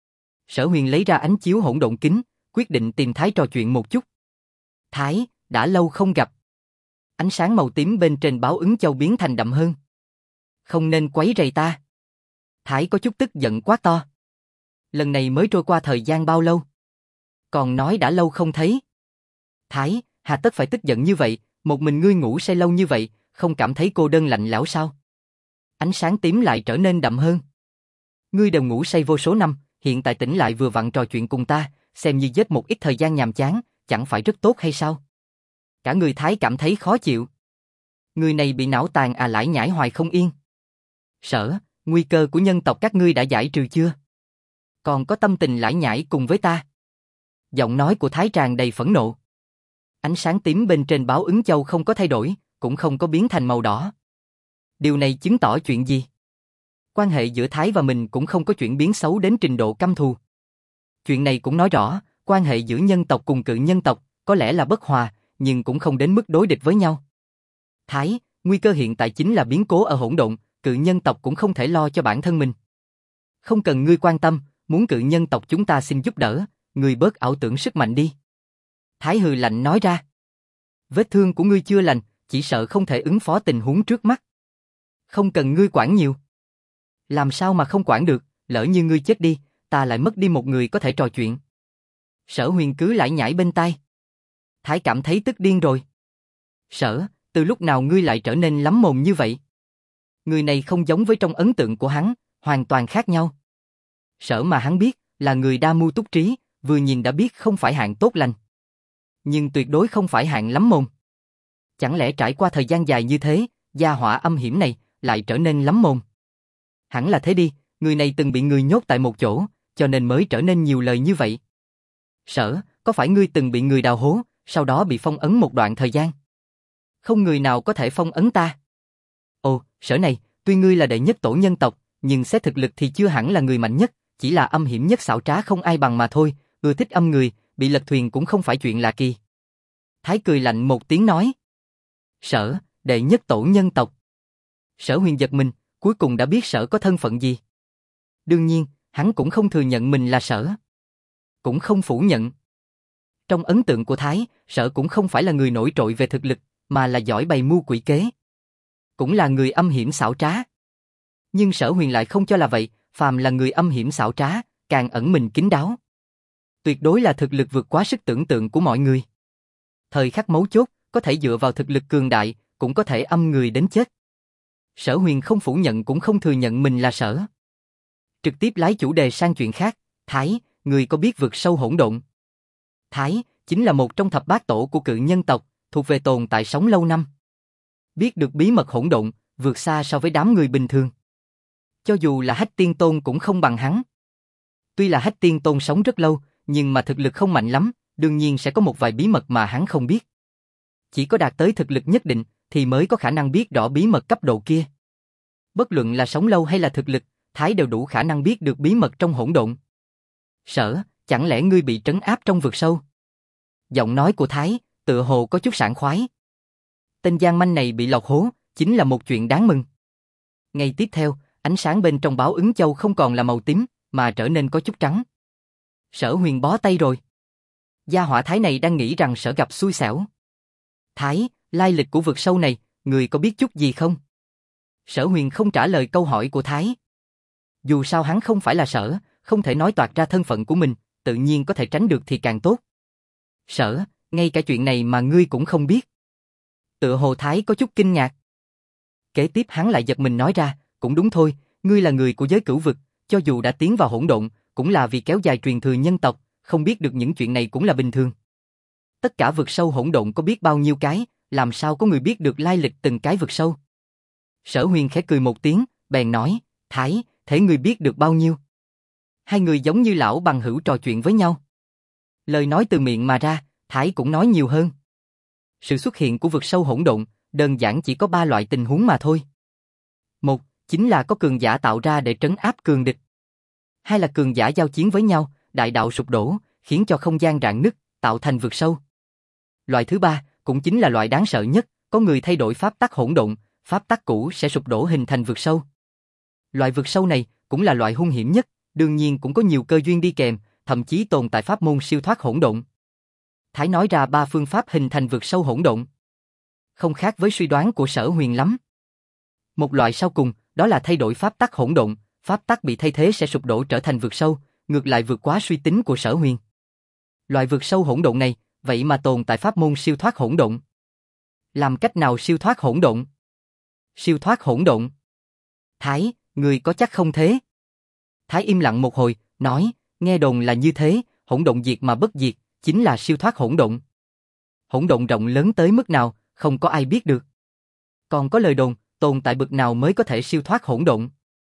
Sở Huyền lấy ra ánh chiếu hỗn độn kính, quyết định tìm Thái trò chuyện một chút. Thái, đã lâu không gặp. Ánh sáng màu tím bên trên báo ứng châu biến thành đậm hơn. Không nên quấy rầy ta. Thái có chút tức giận quát to. Lần này mới trôi qua thời gian bao lâu? Còn nói đã lâu không thấy. Thái, hà tất phải tức giận như vậy, một mình ngươi ngủ say lâu như vậy, không cảm thấy cô đơn lạnh lẽo sao? Ánh sáng tím lại trở nên đậm hơn. Ngươi đều ngủ say vô số năm, hiện tại tỉnh lại vừa vặn trò chuyện cùng ta, xem như giết một ít thời gian nhàm chán, chẳng phải rất tốt hay sao? Cả người Thái cảm thấy khó chịu. Người này bị não tàn à, lải nhải hoài không yên. Sở, nguy cơ của nhân tộc các ngươi đã giải trừ chưa? Còn có tâm tình lải nhải cùng với ta? Giọng nói của Thái tràn đầy phẫn nộ. Ánh sáng tím bên trên báo ứng châu không có thay đổi, cũng không có biến thành màu đỏ. Điều này chứng tỏ chuyện gì? Quan hệ giữa Thái và mình cũng không có chuyển biến xấu đến trình độ căm thù. Chuyện này cũng nói rõ, quan hệ giữa nhân tộc cùng cự nhân tộc có lẽ là bất hòa, nhưng cũng không đến mức đối địch với nhau. Thái, nguy cơ hiện tại chính là biến cố ở hỗn độn, cự nhân tộc cũng không thể lo cho bản thân mình. Không cần ngươi quan tâm, muốn cự nhân tộc chúng ta xin giúp đỡ, ngươi bớt ảo tưởng sức mạnh đi. Thái hừ lạnh nói ra. Vết thương của ngươi chưa lành, chỉ sợ không thể ứng phó tình huống trước mắt. Không cần ngươi quản nhiều. Làm sao mà không quản được, lỡ như ngươi chết đi, ta lại mất đi một người có thể trò chuyện. Sở Huyền cứ lải nhải bên tai. Thái cảm thấy tức điên rồi. Sở, từ lúc nào ngươi lại trở nên lắm mồm như vậy? Người này không giống với trong ấn tượng của hắn, hoàn toàn khác nhau. Sở mà hắn biết là người đa mưu túc trí, vừa nhìn đã biết không phải hạng tốt lành. Nhưng tuyệt đối không phải hạng lắm mồm. Chẳng lẽ trải qua thời gian dài như thế, gia hỏa âm hiểm này lại trở nên lắm mồm? Hẳn là thế đi, người này từng bị người nhốt tại một chỗ, cho nên mới trở nên nhiều lời như vậy. Sở, có phải ngươi từng bị người đào hố, sau đó bị phong ấn một đoạn thời gian? Không người nào có thể phong ấn ta. Ồ, Sở này, tuy ngươi là đệ nhất tổ nhân tộc, nhưng xét thực lực thì chưa hẳn là người mạnh nhất, chỉ là âm hiểm nhất xảo trá không ai bằng mà thôi, ưa thích âm người, bị lật thuyền cũng không phải chuyện lạ kỳ. Thái cười lạnh một tiếng nói. Sở, đệ nhất tổ nhân tộc. Sở Huyền giật mình, cuối cùng đã biết Sở có thân phận gì. Đương nhiên, hắn cũng không thừa nhận mình là Sở. Cũng không phủ nhận. Trong ấn tượng của Thái, Sở cũng không phải là người nổi trội về thực lực, mà là giỏi bày mưu quỷ kế. Cũng là người âm hiểm xảo trá. Nhưng Sở Huyền lại không cho là vậy, phàm là người âm hiểm xảo trá, càng ẩn mình kín đáo. Tuyệt đối là thực lực vượt quá sức tưởng tượng của mọi người. Thời khắc mấu chốt, có thể dựa vào thực lực cường đại, cũng có thể âm người đến chết. Sở Huyền không phủ nhận cũng không thừa nhận mình là Sở. Trực tiếp lái chủ đề sang chuyện khác. Thái, người có biết vực sâu hỗn độn? Thái, chính là một trong thập bát tổ của cự nhân tộc, thuộc về tồn tại sống lâu năm. Biết được bí mật hỗn độn, vượt xa so với đám người bình thường. Cho dù là Hách Tiên Tôn cũng không bằng hắn. Tuy là Hách Tiên Tôn sống rất lâu, nhưng mà thực lực không mạnh lắm, đương nhiên sẽ có một vài bí mật mà hắn không biết. Chỉ có đạt tới thực lực nhất định, thì mới có khả năng biết rõ bí mật cấp độ kia. Bất luận là sống lâu hay là thực lực, Thái đều đủ khả năng biết được bí mật trong hỗn độn. Sở, chẳng lẽ ngươi bị trấn áp trong vực sâu? Giọng nói của Thái, tựa hồ có chút sảng khoái. Tên gian manh này bị lọt hố, chính là một chuyện đáng mừng. Ngay tiếp theo, ánh sáng bên trong báo ứng châu không còn là màu tím, mà trở nên có chút trắng. Sở Huyền bó tay rồi. Gia hỏa Thái này đang nghĩ rằng Sở gặp xui xẻo. Thái, lai lịch của vực sâu này, người có biết chút gì không? Sở Huyền không trả lời câu hỏi của Thái. Dù sao hắn không phải là Sở, không thể nói toạc ra thân phận của mình, tự nhiên có thể tránh được thì càng tốt. Sở, ngay cả chuyện này mà ngươi cũng không biết. Tựa hồ Thái có chút kinh ngạc. Kế tiếp hắn lại giật mình nói ra, cũng đúng thôi, ngươi là người của giới cửu vực, cho dù đã tiến vào hỗn độn, cũng là vì kéo dài truyền thừa nhân tộc, không biết được những chuyện này cũng là bình thường. Tất cả vực sâu hỗn độn có biết bao nhiêu cái, làm sao có người biết được lai lịch từng cái vực sâu? Sở Huyền khẽ cười một tiếng, bèn nói, Thái, thế ngươi biết được bao nhiêu? Hai người giống như lão bằng hữu trò chuyện với nhau. Lời nói từ miệng mà ra, Thái cũng nói nhiều hơn. Sự xuất hiện của vực sâu hỗn độn, đơn giản chỉ có 3 loại tình huống mà thôi. Một, chính là có cường giả tạo ra để trấn áp cường địch. Hai là cường giả giao chiến với nhau, đại đạo sụp đổ, khiến cho không gian rạn nứt, tạo thành vực sâu. Loại thứ ba, cũng chính là loại đáng sợ nhất, có người thay đổi pháp tắc hỗn độn, pháp tắc cũ sẽ sụp đổ hình thành vực sâu. Loại vực sâu này cũng là loại hung hiểm nhất, đương nhiên cũng có nhiều cơ duyên đi kèm, thậm chí tồn tại pháp môn siêu thoát hỗn độn. Thái nói ra 3 phương pháp hình thành vực sâu hỗn độn. Không khác với suy đoán của Sở Huyền lắm. Một loại sau cùng, đó là thay đổi pháp tắc hỗn độn, pháp tắc bị thay thế sẽ sụp đổ trở thành vực sâu, ngược lại vượt quá suy tính của Sở Huyền. Loại vực sâu hỗn độn này, vậy mà tồn tại pháp môn siêu thoát hỗn độn. Làm cách nào siêu thoát hỗn độn? Siêu thoát hỗn độn? Thái, người có chắc không thế? Thái im lặng một hồi, nói, nghe đồn là như thế, hỗn độn diệt mà bất diệt, chính là siêu thoát hỗn độn. Hỗn độn rộng lớn tới mức nào, không có ai biết được. Còn có lời đồn, tồn tại bậc nào mới có thể siêu thoát hỗn độn?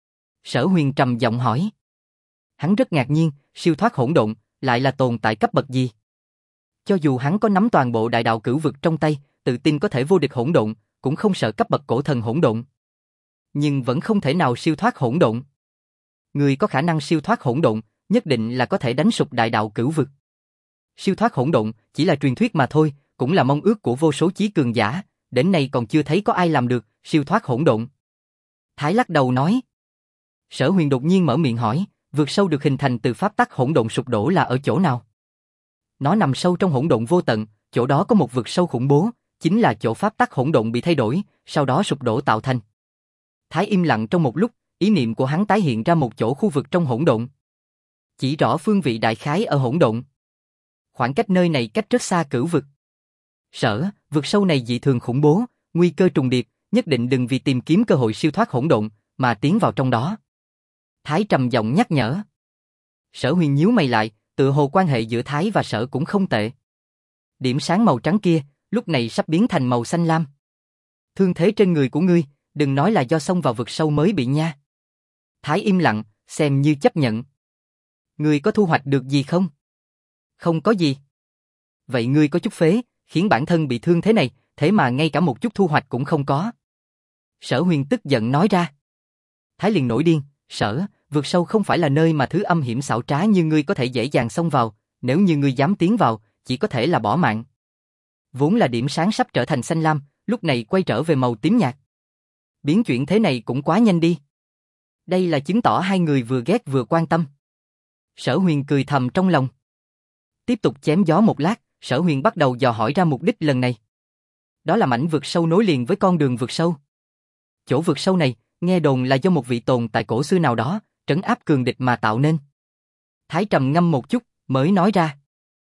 Sở Huyền trầm giọng hỏi. Hắn rất ngạc nhiên, siêu thoát hỗn độn, lại là tồn tại cấp bậc gì? Cho dù hắn có nắm toàn bộ đại đạo cửu vực trong tay, tự tin có thể vô địch hỗn độn, cũng không sợ cấp bậc cổ thần hỗn độn. Nhưng vẫn không thể nào siêu thoát hỗn độn. Người có khả năng siêu thoát hỗn độn, nhất định là có thể đánh sụp đại đạo cửu vực. Siêu thoát hỗn độn chỉ là truyền thuyết mà thôi, cũng là mong ước của vô số chí cường giả, đến nay còn chưa thấy có ai làm được siêu thoát hỗn độn. Thái lắc đầu nói. Sở Huyền đột nhiên mở miệng hỏi, vực sâu được hình thành từ pháp tắc hỗn độn sụp đổ là ở chỗ nào? Nó nằm sâu trong hỗn độn vô tận, chỗ đó có một vực sâu khủng bố, chính là chỗ pháp tắc hỗn độn bị thay đổi, sau đó sụp đổ tạo thành. Thái im lặng trong một lúc, ý niệm của hắn tái hiện ra một chỗ khu vực trong hỗn độn. Chỉ rõ phương vị đại khái ở hỗn độn. Khoảng cách nơi này cách rất xa cửu vực. Sở, vực sâu này dị thường khủng bố, nguy cơ trùng điệp, nhất định đừng vì tìm kiếm cơ hội siêu thoát hỗn độn mà tiến vào trong đó. Thái trầm giọng nhắc nhở. Sở Huyền nhíu mày lại, tựa hồ quan hệ giữa Thái và Sở cũng không tệ. Điểm sáng màu trắng kia, lúc này sắp biến thành màu xanh lam. Thương thế trên người của ngươi, đừng nói là do xông vào vực sâu mới bị nha. Thái im lặng, xem như chấp nhận. Ngươi có thu hoạch được gì không? Không có gì. Vậy ngươi có chút phế, khiến bản thân bị thương thế này, thế mà ngay cả một chút thu hoạch cũng không có. Sở Huyền tức giận nói ra. Thái liền nổi điên, Sở, vực sâu không phải là nơi mà thứ âm hiểm xảo trá như ngươi có thể dễ dàng xông vào, nếu như ngươi dám tiến vào, chỉ có thể là bỏ mạng. Vốn là điểm sáng sắp trở thành xanh lam, lúc này quay trở về màu tím nhạt. Biến chuyển thế này cũng quá nhanh đi. Đây là chứng tỏ hai người vừa ghét vừa quan tâm. Sở Huyền cười thầm trong lòng. Tiếp tục chém gió một lát, Sở Huyền bắt đầu dò hỏi ra mục đích lần này. Đó là mảnh vực sâu nối liền với con đường vực sâu. Chỗ vực sâu này, nghe đồn là do một vị tồn tại cổ xưa nào đó, trấn áp cường địch mà tạo nên. Thái trầm ngâm một chút, mới nói ra.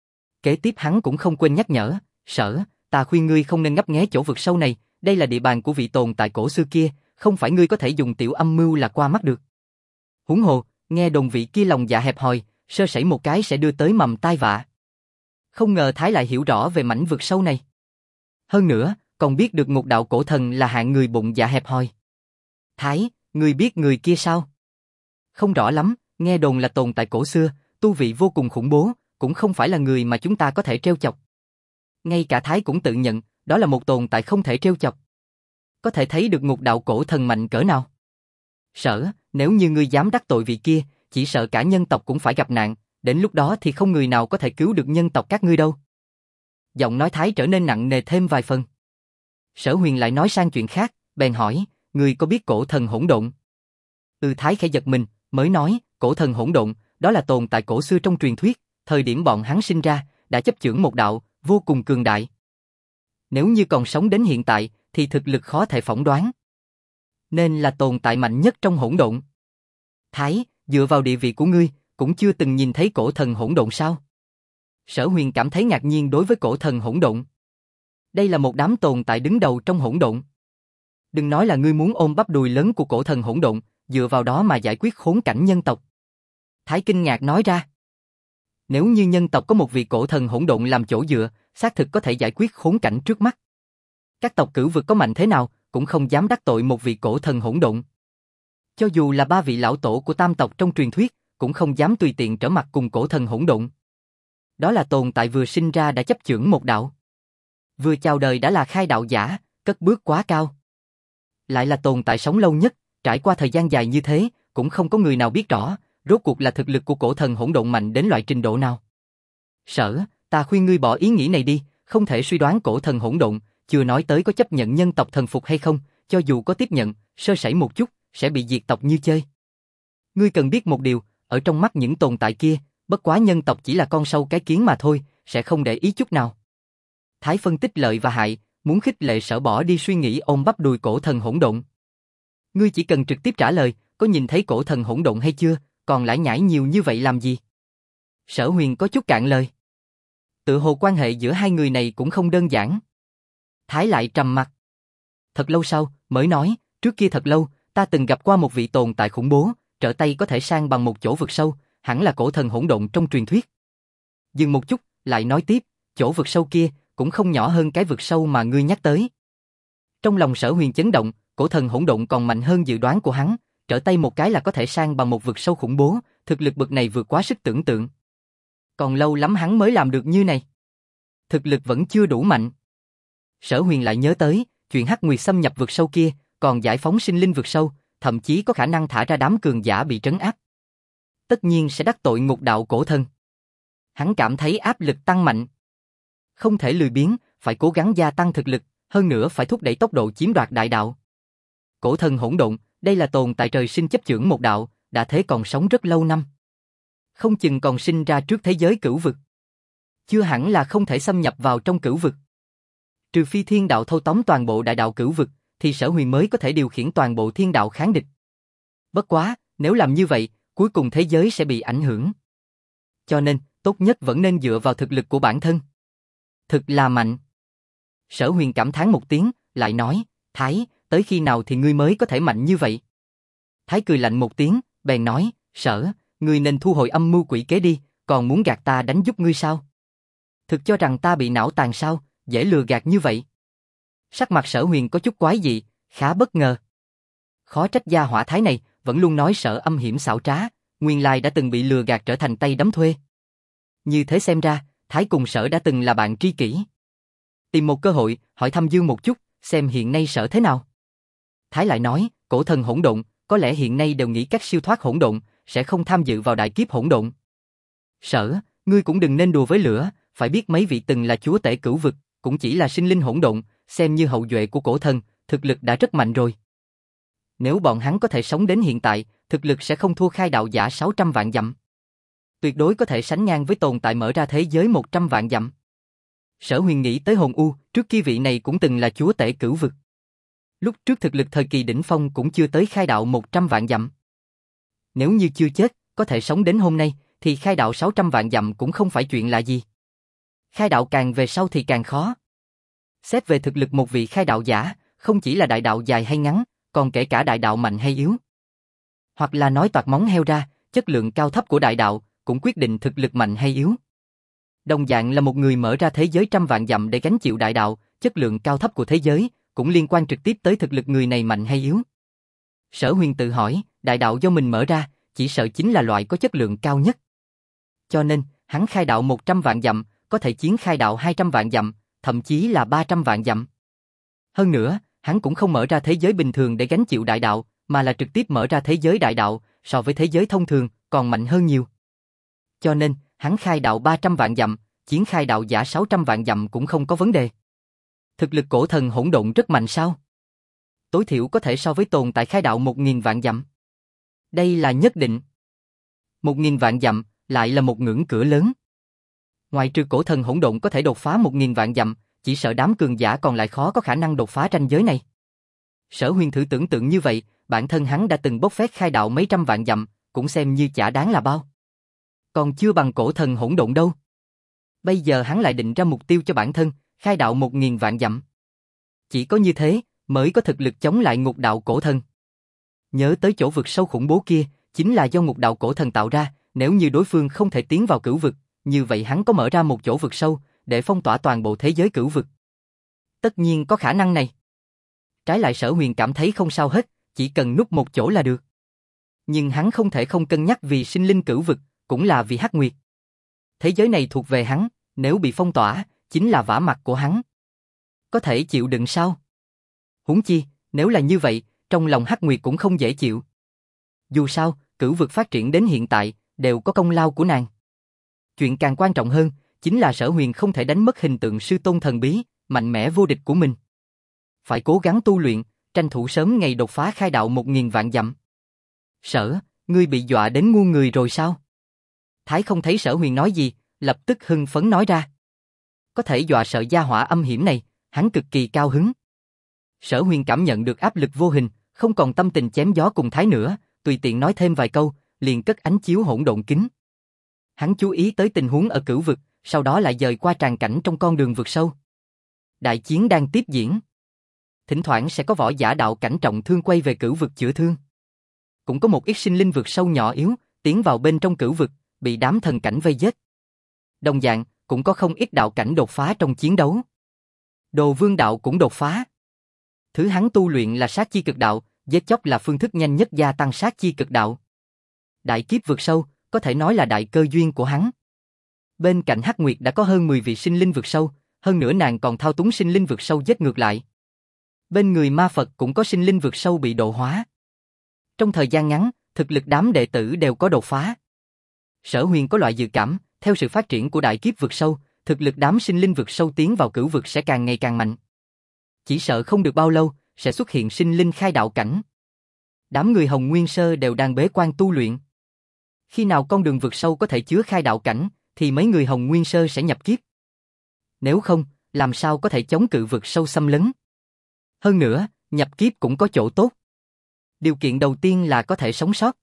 Kế tiếp hắn cũng không quên nhắc nhở, Sở, ta khuyên ngươi không nên ngấp nghé chỗ vực sâu này, đây là địa bàn của vị tồn tại cổ xưa kia, không phải ngươi có thể dùng tiểu âm mưu là qua mắt được. Huống hồ, nghe đồn vị kia lòng dạ hẹp hòi, sơ sẩy một cái sẽ đưa tới mầm tai vạ. Không ngờ Thái lại hiểu rõ về mảnh vực sâu này. Hơn nữa, còn biết được Ngục Đạo Cổ Thần là hạng người bụng dạ hẹp hòi. Thái, ngươi biết người kia sao? Không rõ lắm, nghe đồn là tồn tại cổ xưa, tu vị vô cùng khủng bố, cũng không phải là người mà chúng ta có thể trêu chọc. Ngay cả Thái cũng tự nhận, đó là một tồn tại không thể trêu chọc. Có thể thấy được Ngục Đạo Cổ Thần mạnh cỡ nào. Sở, nếu như ngươi dám đắc tội vị kia, chỉ sợ cả nhân tộc cũng phải gặp nạn, đến lúc đó thì không người nào có thể cứu được nhân tộc các ngươi đâu. Giọng nói Thái trở nên nặng nề thêm vài phần. Sở Huyền lại nói sang chuyện khác, bèn hỏi, ngươi có biết cổ thần hỗn độn? Thái khẽ giật mình, mới nói, cổ thần hỗn độn, đó là tồn tại cổ xưa trong truyền thuyết, thời điểm bọn hắn sinh ra, đã chấp chưởng một đạo, vô cùng cường đại. Nếu như còn sống đến hiện tại, thì thực lực khó thể phỏng đoán. Nên là tồn tại mạnh nhất trong hỗn độn. Thái, dựa vào địa vị của ngươi, cũng chưa từng nhìn thấy cổ thần hỗn độn sao? Sở Huyền cảm thấy ngạc nhiên đối với cổ thần hỗn độn. Đây là một đám tồn tại đứng đầu trong hỗn độn. Đừng nói là ngươi muốn ôm bắp đùi lớn của cổ thần hỗn độn, dựa vào đó mà giải quyết khốn cảnh nhân tộc. Thái kinh ngạc nói ra. Nếu như nhân tộc có một vị cổ thần hỗn độn làm chỗ dựa, xác thực có thể giải quyết khốn cảnh trước mắt. Các tộc cửu vực có mạnh thế nào, cũng không dám đắc tội một vị cổ thần hỗn độn. Cho dù là ba vị lão tổ của tam tộc trong truyền thuyết, cũng không dám tùy tiện trở mặt cùng cổ thần hỗn độn. Đó là tồn tại vừa sinh ra đã chấp chưởng một đạo. Vừa chào đời đã là khai đạo giả, cất bước quá cao. Lại là tồn tại sống lâu nhất, trải qua thời gian dài như thế, cũng không có người nào biết rõ, rốt cuộc là thực lực của cổ thần hỗn độn mạnh đến loại trình độ nào. Sở, ta khuyên ngươi bỏ ý nghĩ này đi, không thể suy đoán cổ thần hỗn độn, chưa nói tới có chấp nhận nhân tộc thần phục hay không, cho dù có tiếp nhận, sơ sẩy một chút, sẽ bị diệt tộc như chơi. Ngươi cần biết một điều, ở trong mắt những tồn tại kia, bất quá nhân tộc chỉ là con sâu cái kiến mà thôi, sẽ không để ý chút nào. Thái phân tích lợi và hại, muốn khích lệ Sở bỏ đi suy nghĩ ôm bắp đùi cổ thần hỗn độn. Ngươi chỉ cần trực tiếp trả lời, có nhìn thấy cổ thần hỗn độn hay chưa, còn lải nhải nhiều như vậy làm gì? Sở Huyền có chút cạn lời. Tự hồ quan hệ giữa hai người này cũng không đơn giản. Thái lại trầm mặt. Thật lâu sau, mới nói, trước kia thật lâu, ta từng gặp qua một vị tồn tại khủng bố, trở tay có thể sang bằng một chỗ vực sâu, hẳn là cổ thần hỗn độn trong truyền thuyết. Dừng một chút, lại nói tiếp, chỗ vực sâu kia cũng không nhỏ hơn cái vực sâu mà ngươi nhắc tới. Trong lòng Sở Huyền chấn động, cổ thần hỗn độn còn mạnh hơn dự đoán của hắn, trở tay một cái là có thể sang bằng một vực sâu khủng bố, thực lực bậc này vượt quá sức tưởng tượng. Còn lâu lắm hắn mới làm được như này. Thực lực vẫn chưa đủ mạnh. Sở Huyền lại nhớ tới, chuyện Hắc Nguyệt xâm nhập vực sâu kia, còn giải phóng sinh linh vực sâu, thậm chí có khả năng thả ra đám cường giả bị trấn áp. Tất nhiên sẽ đắc tội Ngục Đạo Cổ Thần. Hắn cảm thấy áp lực tăng mạnh. Không thể lười biếng, phải cố gắng gia tăng thực lực, hơn nữa phải thúc đẩy tốc độ chiếm đoạt đại đạo. Cổ thần hỗn độn, đây là tồn tại trời sinh chấp chưởng một đạo, đã thế còn sống rất lâu năm. Không chừng còn sinh ra trước thế giới cửu vực. Chưa hẳn là không thể xâm nhập vào trong cửu vực. Trừ phi thiên đạo thâu tóm toàn bộ đại đạo cửu vực, thì Sở Huyền mới có thể điều khiển toàn bộ thiên đạo kháng địch. Bất quá, nếu làm như vậy, cuối cùng thế giới sẽ bị ảnh hưởng. Cho nên, tốt nhất vẫn nên dựa vào thực lực của bản thân. Thực là mạnh. Sở Huyền cảm thán một tiếng, lại nói, Thái, tới khi nào thì ngươi mới có thể mạnh như vậy? Thái cười lạnh một tiếng, bèn nói, Sở, ngươi nên thu hồi âm mưu quỷ kế đi, còn muốn gạt ta đánh giúp ngươi sao? Thực cho rằng ta bị não tàn sao, dễ lừa gạt như vậy? Sắc mặt Sở Huyền có chút quái dị, khá bất ngờ. Khó trách gia hỏa Thái này, vẫn luôn nói Sở âm hiểm xảo trá, nguyên lai đã từng bị lừa gạt trở thành tay đấm thuê. Như thế xem ra, Thái cùng Sở đã từng là bạn tri kỷ. Tìm một cơ hội, hỏi thăm Dương một chút, xem hiện nay Sở thế nào. Thái lại nói, cổ thần hỗn độn, có lẽ hiện nay đều nghĩ cách siêu thoát hỗn độn, sẽ không tham dự vào đại kiếp hỗn độn. Sở, ngươi cũng đừng nên đùa với lửa, phải biết mấy vị từng là chúa tể cửu vực, cũng chỉ là sinh linh hỗn độn, xem như hậu duệ của cổ thần, thực lực đã rất mạnh rồi. Nếu bọn hắn có thể sống đến hiện tại, thực lực sẽ không thua khai đạo giả 600 vạn dặm. Tuyệt đối có thể sánh ngang với tồn tại mở ra thế giới 100 vạn dặm. Sở Huyền nghĩ tới Hồn U, trước kia vị này cũng từng là chúa tể cửu vực. Lúc trước thực lực thời kỳ đỉnh phong cũng chưa tới khai đạo 100 vạn dặm. Nếu như chưa chết, có thể sống đến hôm nay, thì khai đạo 600 vạn dặm cũng không phải chuyện lạ gì. Khai đạo càng về sau thì càng khó. Xét về thực lực một vị khai đạo giả, không chỉ là đại đạo dài hay ngắn, còn kể cả đại đạo mạnh hay yếu. Hoặc là nói toạc móng heo ra, chất lượng cao thấp của đại đạo cũng quyết định thực lực mạnh hay yếu. Đồng dạng là một người mở ra thế giới trăm vạn dặm để gánh chịu đại đạo, chất lượng cao thấp của thế giới cũng liên quan trực tiếp tới thực lực người này mạnh hay yếu. Sở Huyền tự hỏi, đại đạo do mình mở ra, chỉ sợ chính là loại có chất lượng cao nhất. Cho nên, hắn khai đạo 100 vạn dặm, có thể chiến khai đạo 200 vạn dặm, thậm chí là 300 vạn dặm. Hơn nữa, hắn cũng không mở ra thế giới bình thường để gánh chịu đại đạo, mà là trực tiếp mở ra thế giới đại đạo, so với thế giới thông thường, còn mạnh hơn nhiều. Cho nên, hắn khai đạo 300 vạn dặm, chiến khai đạo giả 600 vạn dặm cũng không có vấn đề. Thực lực cổ thần hỗn độn rất mạnh sao? Tối thiểu có thể so với tồn tại khai đạo 1000 vạn dặm. Đây là nhất định. 1000 vạn dặm, lại là một ngưỡng cửa lớn. Ngoài trừ cổ thần hỗn độn có thể đột phá 1000 vạn dặm, chỉ sợ đám cường giả còn lại khó có khả năng đột phá ranh giới này. Sở Huyền thử tưởng tượng như vậy, bản thân hắn đã từng bốc phét khai đạo mấy trăm vạn dặm, cũng xem như chả đáng là bao. Còn chưa bằng cổ thần hỗn độn đâu. Bây giờ hắn lại định ra mục tiêu cho bản thân, khai đạo 1000 vạn dặm. Chỉ có như thế, mới có thực lực chống lại ngục đạo cổ thần. Nhớ tới chỗ vực sâu khủng bố kia, chính là do ngục đạo cổ thần tạo ra, nếu như đối phương không thể tiến vào cửu vực, như vậy hắn có mở ra một chỗ vực sâu, để phong tỏa toàn bộ thế giới cửu vực. Tất nhiên có khả năng này. Trái lại Sở Huyền cảm thấy không sao hết, chỉ cần núp một chỗ là được. Nhưng hắn không thể không cân nhắc vì sinh linh cửu vực, cũng là vì Hắc Nguyệt. Thế giới này thuộc về hắn, nếu bị phong tỏa, chính là vả mặt của hắn. Có thể chịu đựng sao? Huống chi, nếu là như vậy, trong lòng Hắc Nguyệt cũng không dễ chịu. Dù sao, cửu vực phát triển đến hiện tại, đều có công lao của nàng. Chuyện càng quan trọng hơn, chính là Sở Huyền không thể đánh mất hình tượng sư tôn thần bí, mạnh mẽ vô địch của mình. Phải cố gắng tu luyện, tranh thủ sớm ngày đột phá khai đạo 1000 vạn dặm. Sở, ngươi bị dọa đến ngu người rồi sao? Thái không thấy Sở Huyền nói gì, lập tức hưng phấn nói ra. Có thể dọa sợ gia hỏa âm hiểm này, hắn cực kỳ cao hứng. Sở Huyền cảm nhận được áp lực vô hình, không còn tâm tình chém gió cùng Thái nữa, tùy tiện nói thêm vài câu, liền cất ánh chiếu hỗn độn kính. Hắn chú ý tới tình huống ở cửu vực, sau đó lại dời qua tràng cảnh trong con đường vượt sâu. Đại chiến đang tiếp diễn. Thỉnh thoảng sẽ có võ giả đạo cảnh trọng thương quay về cửu vực chữa thương. Cũng có một ít sinh linh vượt sâu nhỏ yếu, tiến vào bên trong cửu vực, bị đám thần cảnh vây giết. Đồng dạng, cũng có không ít đạo cảnh đột phá trong chiến đấu. Đồ Vương đạo cũng đột phá. Thứ hắn tu luyện là sát chi cực đạo, giết chóc là phương thức nhanh nhất gia tăng sát chi cực đạo. Đại kiếp vượt sâu, có thể nói là đại cơ duyên của hắn. Bên cạnh Hắc Nguyệt đã có hơn 10 vị sinh linh vượt sâu, hơn nữa nàng còn thao túng sinh linh vượt sâu giết ngược lại. Bên người ma Phật cũng có sinh linh vượt sâu bị độ hóa. Trong thời gian ngắn, thực lực đám đệ tử đều có đột phá. Sở Huyền có loại dự cảm, theo sự phát triển của đại kiếp vượt sâu, thực lực đám sinh linh vượt sâu tiến vào cửu vực sẽ càng ngày càng mạnh. Chỉ sợ không được bao lâu, sẽ xuất hiện sinh linh khai đạo cảnh. Đám người Hồng Nguyên Sơ đều đang bế quan tu luyện. Khi nào con đường vượt sâu có thể chứa khai đạo cảnh, thì mấy người Hồng Nguyên Sơ sẽ nhập kiếp. Nếu không, làm sao có thể chống cự vượt sâu xâm lấn? Hơn nữa, nhập kiếp cũng có chỗ tốt. Điều kiện đầu tiên là có thể sống sót.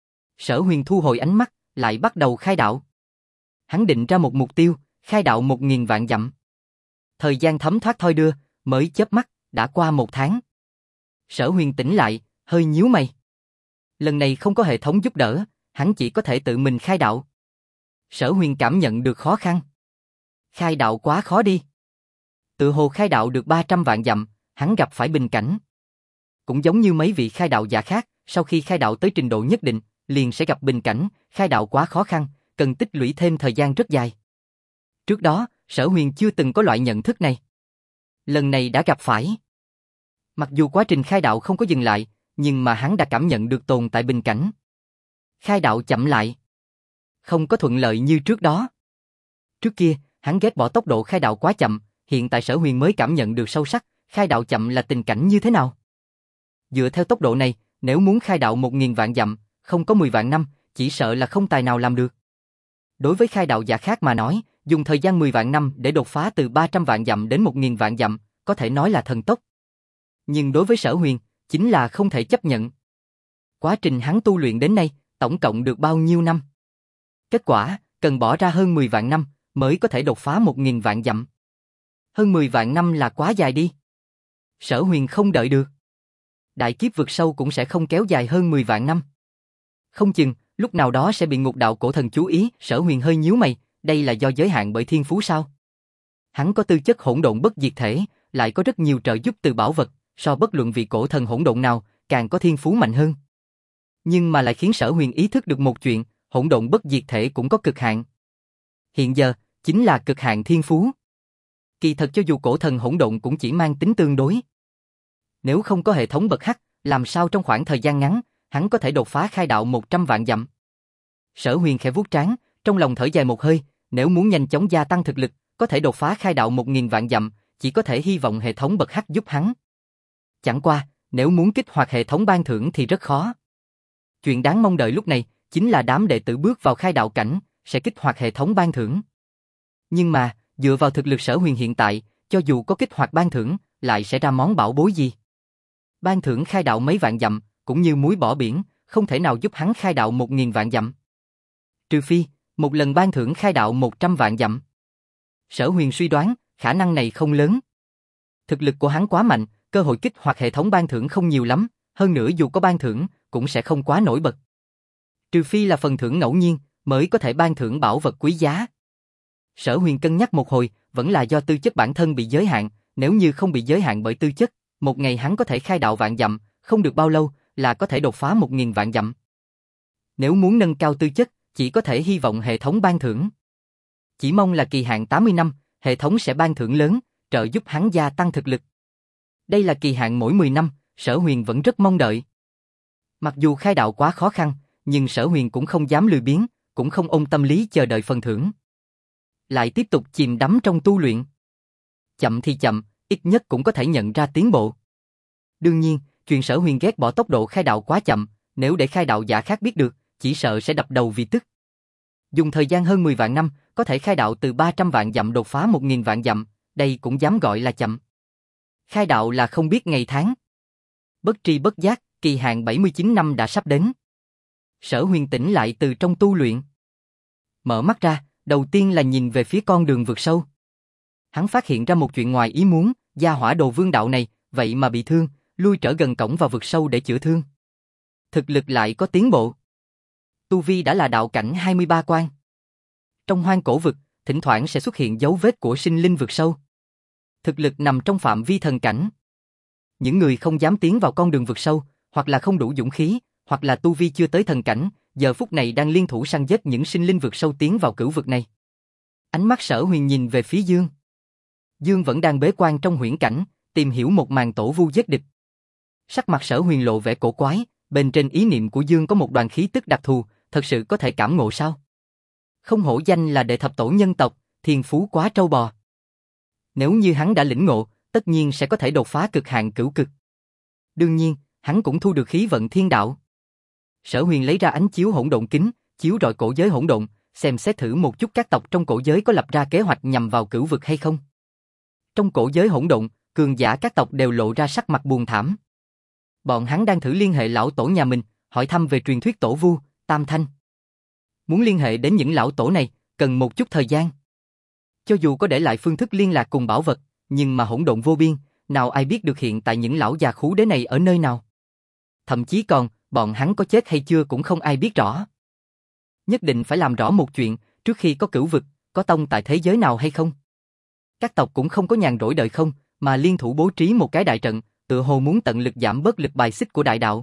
Sở Huyền thu hồi ánh mắt, lại bắt đầu khai đạo. Hắn định ra một mục tiêu, khai đạo 1000 vạn dặm. Thời gian thấm thoát thoi đưa, mới chớp mắt, đã qua 1 tháng. Sở Huyền tỉnh lại, hơi nhíu mày. Lần này không có hệ thống giúp đỡ, hắn chỉ có thể tự mình khai đạo. Sở Huyền cảm nhận được khó khăn. Khai đạo quá khó đi. Tự hồ khai đạo được 300 vạn dặm, hắn gặp phải bình cảnh. Cũng giống như mấy vị khai đạo giả khác, sau khi khai đạo tới trình độ nhất định, liền sẽ gặp bình cảnh, khai đạo quá khó khăn, cần tích lũy thêm thời gian rất dài. Trước đó, Sở Huyền chưa từng có loại nhận thức này. Lần này đã gặp phải. Mặc dù quá trình khai đạo không có dừng lại, nhưng mà hắn đã cảm nhận được tồn tại bình cảnh. Khai đạo chậm lại. Không có thuận lợi như trước đó. Trước kia, hắn ghét bỏ tốc độ khai đạo quá chậm, hiện tại Sở Huyền mới cảm nhận được sâu sắc, khai đạo chậm là tình cảnh như thế nào. Dựa theo tốc độ này, nếu muốn khai đạo 1000 vạn dặm, không có 10 vạn năm, chỉ sợ là không tài nào làm được. Đối với khai đạo giả khác mà nói, dùng thời gian 10 vạn năm để đột phá từ 300 vạn dặm đến 1000 vạn dặm, có thể nói là thần tốc. Nhưng đối với Sở Huyền, chính là không thể chấp nhận. Quá trình hắn tu luyện đến nay, tổng cộng được bao nhiêu năm? Kết quả, cần bỏ ra hơn 10 vạn năm, mới có thể đột phá 1000 vạn dặm. Hơn 10 vạn năm là quá dài đi. Sở Huyền không đợi được. Đại kiếp vực sâu cũng sẽ không kéo dài hơn 10 vạn năm. Không chừng, lúc nào đó sẽ bị ngục đạo cổ thần chú ý. Sở Huyền hơi nhíu mày, đây là do giới hạn bởi thiên phú sao? Hắn có tư chất hỗn độn bất diệt thể, lại có rất nhiều trợ giúp từ bảo vật, so bất luận vị cổ thần hỗn độn nào, càng có thiên phú mạnh hơn. Nhưng mà lại khiến Sở Huyền ý thức được một chuyện, hỗn độn bất diệt thể cũng có cực hạn. Hiện giờ, chính là cực hạn thiên phú. Kỳ thật cho dù cổ thần hỗn độn cũng chỉ mang tính tương đối. Nếu không có hệ thống bậc hắc, làm sao trong khoảng thời gian ngắn, hắn có thể đột phá khai đạo 100 vạn dặm. Sở Huyền khẽ vuốt trán, trong lòng thở dài một hơi, nếu muốn nhanh chóng gia tăng thực lực, có thể đột phá khai đạo 1000 vạn dặm, chỉ có thể hy vọng hệ thống bậc hắc giúp hắn. Chẳng qua, nếu muốn kích hoạt hệ thống ban thưởng thì rất khó. Chuyện đáng mong đợi lúc này, chính là đám đệ tử bước vào khai đạo cảnh, sẽ kích hoạt hệ thống ban thưởng. Nhưng mà, dựa vào thực lực Sở Huyền hiện tại, cho dù có kích hoạt ban thưởng, lại sẽ ra món bảo bối gì? Ban thưởng khai đạo mấy vạn dặm, cũng như muối bỏ biển, không thể nào giúp hắn khai đạo 1000 vạn dặm. Trừ phi, một lần ban thưởng khai đạo 100 vạn dặm. Sở Huyền suy đoán, khả năng này không lớn. Thực lực của hắn quá mạnh, cơ hội kích hoạt hệ thống ban thưởng không nhiều lắm, hơn nữa dù có ban thưởng, cũng sẽ không quá nổi bật. Trừ phi là phần thưởng ngẫu nhiên, mới có thể ban thưởng bảo vật quý giá. Sở Huyền cân nhắc một hồi, vẫn là do tư chất bản thân bị giới hạn, nếu như không bị giới hạn bởi tư chất, một ngày hắn có thể khai đạo vạn dặm, không được bao lâu là có thể đột phá 1000 vạn dặm. Nếu muốn nâng cao tư chất, chỉ có thể hy vọng hệ thống ban thưởng. Chỉ mong là kỳ hạn 80 năm, hệ thống sẽ ban thưởng lớn, trợ giúp hắn gia tăng thực lực. Đây là kỳ hạn mỗi 10 năm, Sở Huyền vẫn rất mong đợi. Mặc dù khai đạo quá khó khăn, nhưng Sở Huyền cũng không dám lười biếng, cũng không ôm tâm lý chờ đợi phần thưởng. Lại tiếp tục chìm đắm trong tu luyện. Chậm thì chậm, ít nhất cũng có thể nhận ra tiến bộ. Đương nhiên, chuyện Sở Huyền ghét bỏ tốc độ khai đạo quá chậm, nếu để khai đạo giả khác biết được, chỉ sợ sẽ đập đầu vì tức. Dùng thời gian hơn 10 vạn năm, có thể khai đạo từ 300 vạn dặm đột phá 1000 vạn dặm, đây cũng dám gọi là chậm. Khai đạo là không biết ngày tháng. Bất tri bất giác, kỳ hạn 79 năm đã sắp đến. Sở Huyền tỉnh lại từ trong tu luyện. Mở mắt ra, đầu tiên là nhìn về phía con đường vượt sâu. Hắn phát hiện ra một chuyện ngoài ý muốn, gia hỏa Đồ Vương đạo này, vậy mà bị thương, lui trở gần cổng vào vực sâu để chữa thương. Thực lực lại có tiến bộ. Tu vi đã là đạo cảnh 23 quan. Trong hoang cổ vực, thỉnh thoảng sẽ xuất hiện dấu vết của sinh linh vực sâu. Thực lực nằm trong phạm vi thần cảnh. Những người không dám tiến vào con đường vực sâu, hoặc là không đủ dũng khí, hoặc là tu vi chưa tới thần cảnh, giờ phút này đang liên thủ săn giết những sinh linh vực sâu tiến vào cửu vực này. Ánh mắt Sở Huyền nhìn về phía Dương. Dương vẫn đang bế quan trong huyễn cảnh, tìm hiểu một màn tổ vu giết địch. Sắc mặt Sở Huyền lộ vẻ cổ quái, bên trên ý niệm của Dương có một đoàn khí tức đặc thù, thật sự có thể cảm ngộ sao? Không hổ danh là đệ thập tổ nhân tộc, thiên phú quá trâu bò. Nếu như hắn đã lĩnh ngộ, tất nhiên sẽ có thể đột phá cực hạn cửu cực. Đương nhiên, hắn cũng thu được khí vận thiên đạo. Sở Huyền lấy ra ánh chiếu hỗn độn kính, chiếu rọi cổ giới hỗn độn, xem xét thử một chút các tộc trong cổ giới có lập ra kế hoạch nhằm vào cửu vực hay không. Trong cổ giới hỗn độn, cường giả các tộc đều lộ ra sắc mặt buồn thảm. Bọn hắn đang thử liên hệ lão tổ nhà mình, hỏi thăm về truyền thuyết tổ Vu, Tam Thanh. Muốn liên hệ đến những lão tổ này, cần một chút thời gian. Cho dù có để lại phương thức liên lạc cùng bảo vật, nhưng mà hỗn độn vô biên, nào ai biết được hiện tại những lão già khú đế này ở nơi nào. Thậm chí còn, bọn hắn có chết hay chưa cũng không ai biết rõ. Nhất định phải làm rõ một chuyện, trước khi có cửu vực, có tông tại thế giới nào hay không. Các tộc cũng không có nhàn rỗi đợi không, mà liên thủ bố trí một cái đại trận, tựa hồ muốn tận lực giảm bớt lực bài xích của đại đạo.